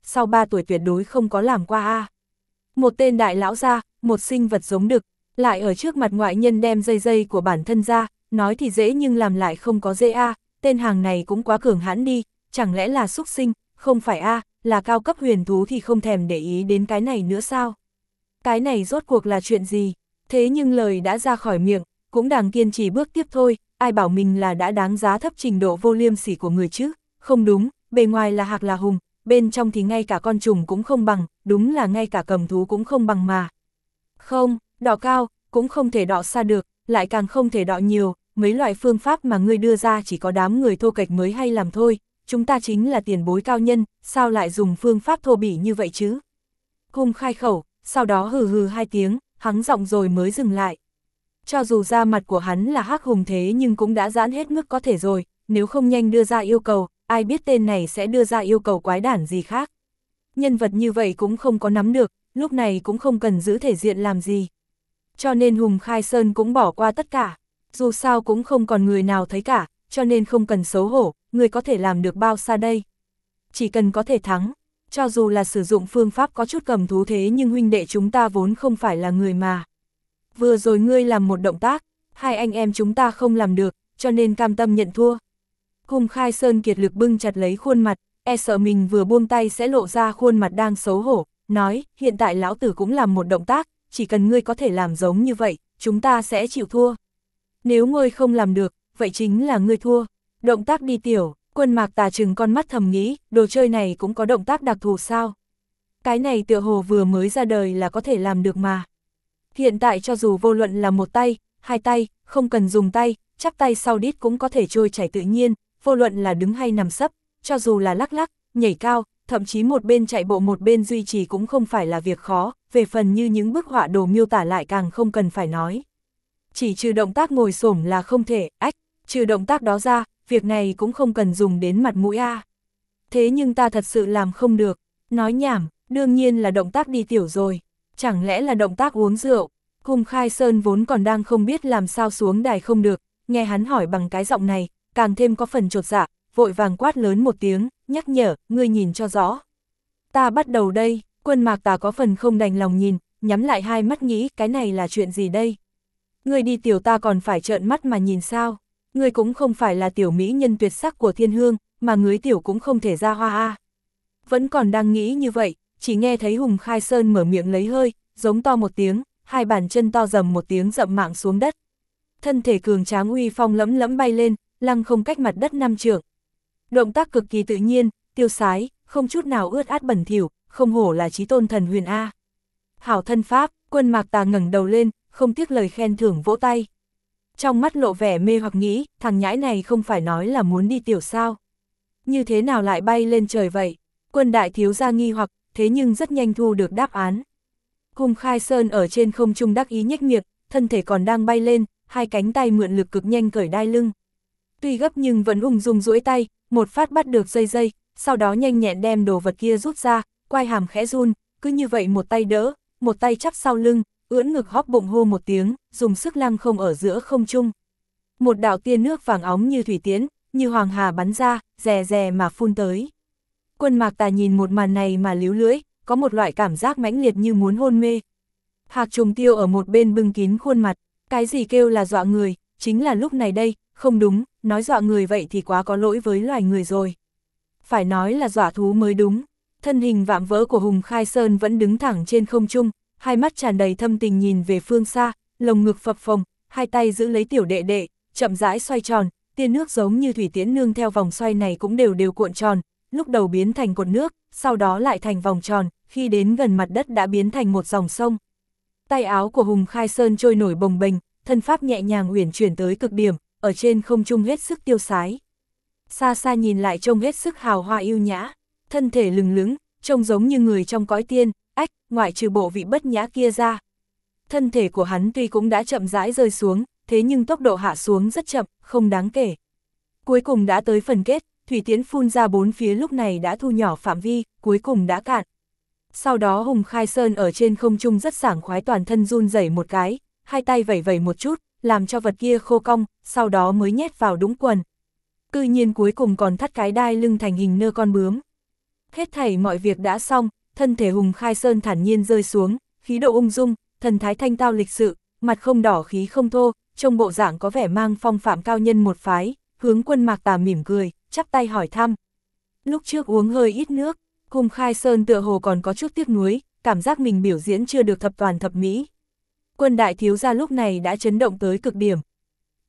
sau 3 tuổi tuyệt đối không có làm qua a. Một tên đại lão gia, một sinh vật giống đực, lại ở trước mặt ngoại nhân đem dây của bản thân ra, nói thì dễ nhưng làm lại không có dễ a, tên hàng này cũng quá cường hãn đi, chẳng lẽ là súc sinh, không phải a, là cao cấp huyền thú thì không thèm để ý đến cái này nữa sao? Cái này rốt cuộc là chuyện gì? Thế nhưng lời đã ra khỏi miệng, cũng đang kiên trì bước tiếp thôi, ai bảo mình là đã đáng giá thấp trình độ vô liêm sỉ của người chứ? Không đúng, bề ngoài là hạc là hùng, bên trong thì ngay cả con trùng cũng không bằng, đúng là ngay cả cầm thú cũng không bằng mà. Không, đọ cao, cũng không thể đọ xa được, lại càng không thể đọ nhiều, mấy loại phương pháp mà ngươi đưa ra chỉ có đám người thô kệch mới hay làm thôi, chúng ta chính là tiền bối cao nhân, sao lại dùng phương pháp thô bỉ như vậy chứ? Hùng khai khẩu, sau đó hừ hừ 2 tiếng, hắng giọng rồi mới dừng lại. Cho dù da mặt của hắn là hắc hùng thế nhưng cũng đã giãn hết mức có thể rồi, nếu không nhanh đưa ra yêu cầu, ai biết tên này sẽ đưa ra yêu cầu quái đản gì khác. Nhân vật như vậy cũng không có nắm được, lúc này cũng không cần giữ thể diện làm gì. Cho nên Hùng Khai Sơn cũng bỏ qua tất cả, dù sao cũng không còn người nào thấy cả, cho nên không cần xấu hổ, người có thể làm được bao xa đây. Chỉ cần có thể thắng, cho dù là sử dụng phương pháp có chút cầm thú thế nhưng huynh đệ chúng ta vốn không phải là người mà. Vừa rồi ngươi làm một động tác, hai anh em chúng ta không làm được, cho nên cam tâm nhận thua. Hùng Khai Sơn kiệt lực bưng chặt lấy khuôn mặt, e sợ mình vừa buông tay sẽ lộ ra khuôn mặt đang xấu hổ, nói, hiện tại lão tử cũng làm một động tác, chỉ cần ngươi có thể làm giống như vậy, chúng ta sẽ chịu thua. Nếu ngươi không làm được, vậy chính là ngươi thua. Động tác đi tiểu, Quân Mạc Tà trừng con mắt thầm nghĩ, đồ chơi này cũng có động tác đặc thù sao? Cái này tựa hồ vừa mới ra đời là có thể làm được mà. Hiện tại cho dù vô luận là một tay, hai tay, không cần dùng tay, chắp tay sau đít cũng có thể trôi chảy tự nhiên, vô luận là đứng hay nằm sấp, cho dù là lắc lắc, nhảy cao, thậm chí một bên chạy bộ một bên duy trì cũng không phải là việc khó, về phần như những bức họa đồ miêu tả lại càng không cần phải nói. Chỉ trừ động tác ngồi xổm là không thể, trừ động tác đó ra, việc này cũng không cần dùng đến mặt mũi a. Thế nhưng ta thật sự làm không được, nói nhảm, đương nhiên là động tác đi tiểu rồi, chẳng lẽ là động tác uống rượu. Hùng Khai Sơn vốn còn đang không biết làm sao xuống đài không được, nghe hắn hỏi bằng cái giọng này, càng thêm có phần chột dạ, vội vàng quát lớn một tiếng, nhắc nhở, ngươi nhìn cho rõ. Ta bắt đầu đây, Quân Mạc Tà có phần không đành lòng nhìn, nhắm lại hai mắt nghĩ cái này là chuyện gì đây? Ngươi đi tiểu ta còn phải trợn mắt mà nhìn sao? Ngươi cũng không phải là tiểu mỹ nhân tuyệt sắc của thiên hương, mà ngưới tiểu cũng không thể ra hoa a. Vẫn còn đang nghĩ như vậy, chỉ nghe thấy Hùng Khai Sơn mở miệng lấy hơi, giống to một tiếng, hai bàn chân to dầm một tiếng dậm mạng xuống đất. Thân thể cường tráng uy phong lẫm lẫm bay lên, lăng không cách mặt đất 5 trượng. Động tác cực kỳ tự nhiên, tiêu sái, không chút nào ướt át bẩn thỉu, không hổ là chí tôn thần huyền A. Hảo thân pháp, Quân Mạc Tà ngẩng đầu lên, không tiếc lời khen thưởng vỗ tay. Trong mắt lộ vẻ mê hoặc nghĩ, thằng nhãi này không phải nói là muốn đi tiểu sao. Như thế nào lại bay lên trời vậy? Quân đại thiếu gia nghi hoặc, thế nhưng rất nhanh thu được đáp án. Hùng Khai Sơn ở trên không trung đắc ý nhếch miệng, thân thể còn đang bay lên, hai cánh tay mượn lực cực nhanh cởi đai lưng. Tuy gấp nhưng vẫn ung dung duỗi tay, một phát bắt được dây, sau đó nhanh nhẹn đem đồ vật kia rút ra, quai hàm khẽ run, cứ như vậy một tay đỡ, một tay chắp sau lưng, ưỡn ngực hóp bụng hô một tiếng, dùng sức lăng không ở giữa không trung. Một đạo tia nước vàng óng như thủy tiễn, như hoàng hà bắn ra, rè rè mà phun tới. Quân Mạc Tà nhìn một màn này mà líu lưỡi, có một loại cảm giác mãnh liệt như muốn hôn mê. Hạc Trùng Tiêu ở một bên bưng kín khuôn mặt, cái gì kêu là dọa người, chính là lúc này đây, không đúng, nói dọa người vậy thì quá có lỗi với loài người rồi. Phải nói là dọa thú mới đúng. Thân hình vạm vỡ của Hùng Khai Sơn vẫn đứng thẳng trên không trung, hai mắt tràn đầy thâm tình nhìn về phương xa, lồng ngực phập phồng, hai tay giữ lấy tiểu đệ đệ, chậm rãi xoay tròn, tia nước giống như thủy tiễn nương theo vòng xoay này cũng đều cuộn tròn, lúc đầu biến thành cột nước, sau đó lại thành vòng tròn, khi đến gần mặt đất đã biến thành một dòng sông. Tay áo của Hùng Khai Sơn trôi nổi bồng bềnh, thân pháp nhẹ nhàng uyển chuyển tới cực điểm, ở trên không trung hết sức tiêu sái. Xa xa nhìn lại trông hết sức hào hoa yêu nhã, thân thể lừng lững, trông giống như người trong cõi tiên, ngoại trừ bộ vị bất nhã kia ra. Thân thể của hắn tuy cũng đã chậm rãi rơi xuống, thế nhưng tốc độ hạ xuống rất chậm, không đáng kể. Cuối cùng đã tới phần kết, thủy tiễn phun ra bốn phía lúc này đã thu nhỏ phạm vi, cuối cùng đã cạn. Sau đó Hùng Khai Sơn ở trên không trung rất sảng khoái toàn thân run rẩy một cái, hai tay vẩy vẩy một chút, làm cho vật kia khô cong, sau đó mới nhét vào đũng quần. Cư nhiên cuối cùng còn thắt cái đai lưng thành hình nơ con bướm. Hết thảy mọi việc đã xong, thân thể Hùng Khai Sơn thản nhiên rơi xuống, khí độ ung dung, thần thái thanh tao lịch sự, mặt không đỏ khí không thô, trông bộ dạng có vẻ mang phong phạm cao nhân một phái, hướng Quân Mạc Tà mỉm cười, chắp tay hỏi thăm. Lúc trước uống hơi ít nước, Hùng Khai Sơn tựa hồ còn có chút tiếc nuối, cảm giác mình biểu diễn chưa được thập toàn thập mỹ. Quân đại thiếu gia lúc này đã chấn động tới cực điểm,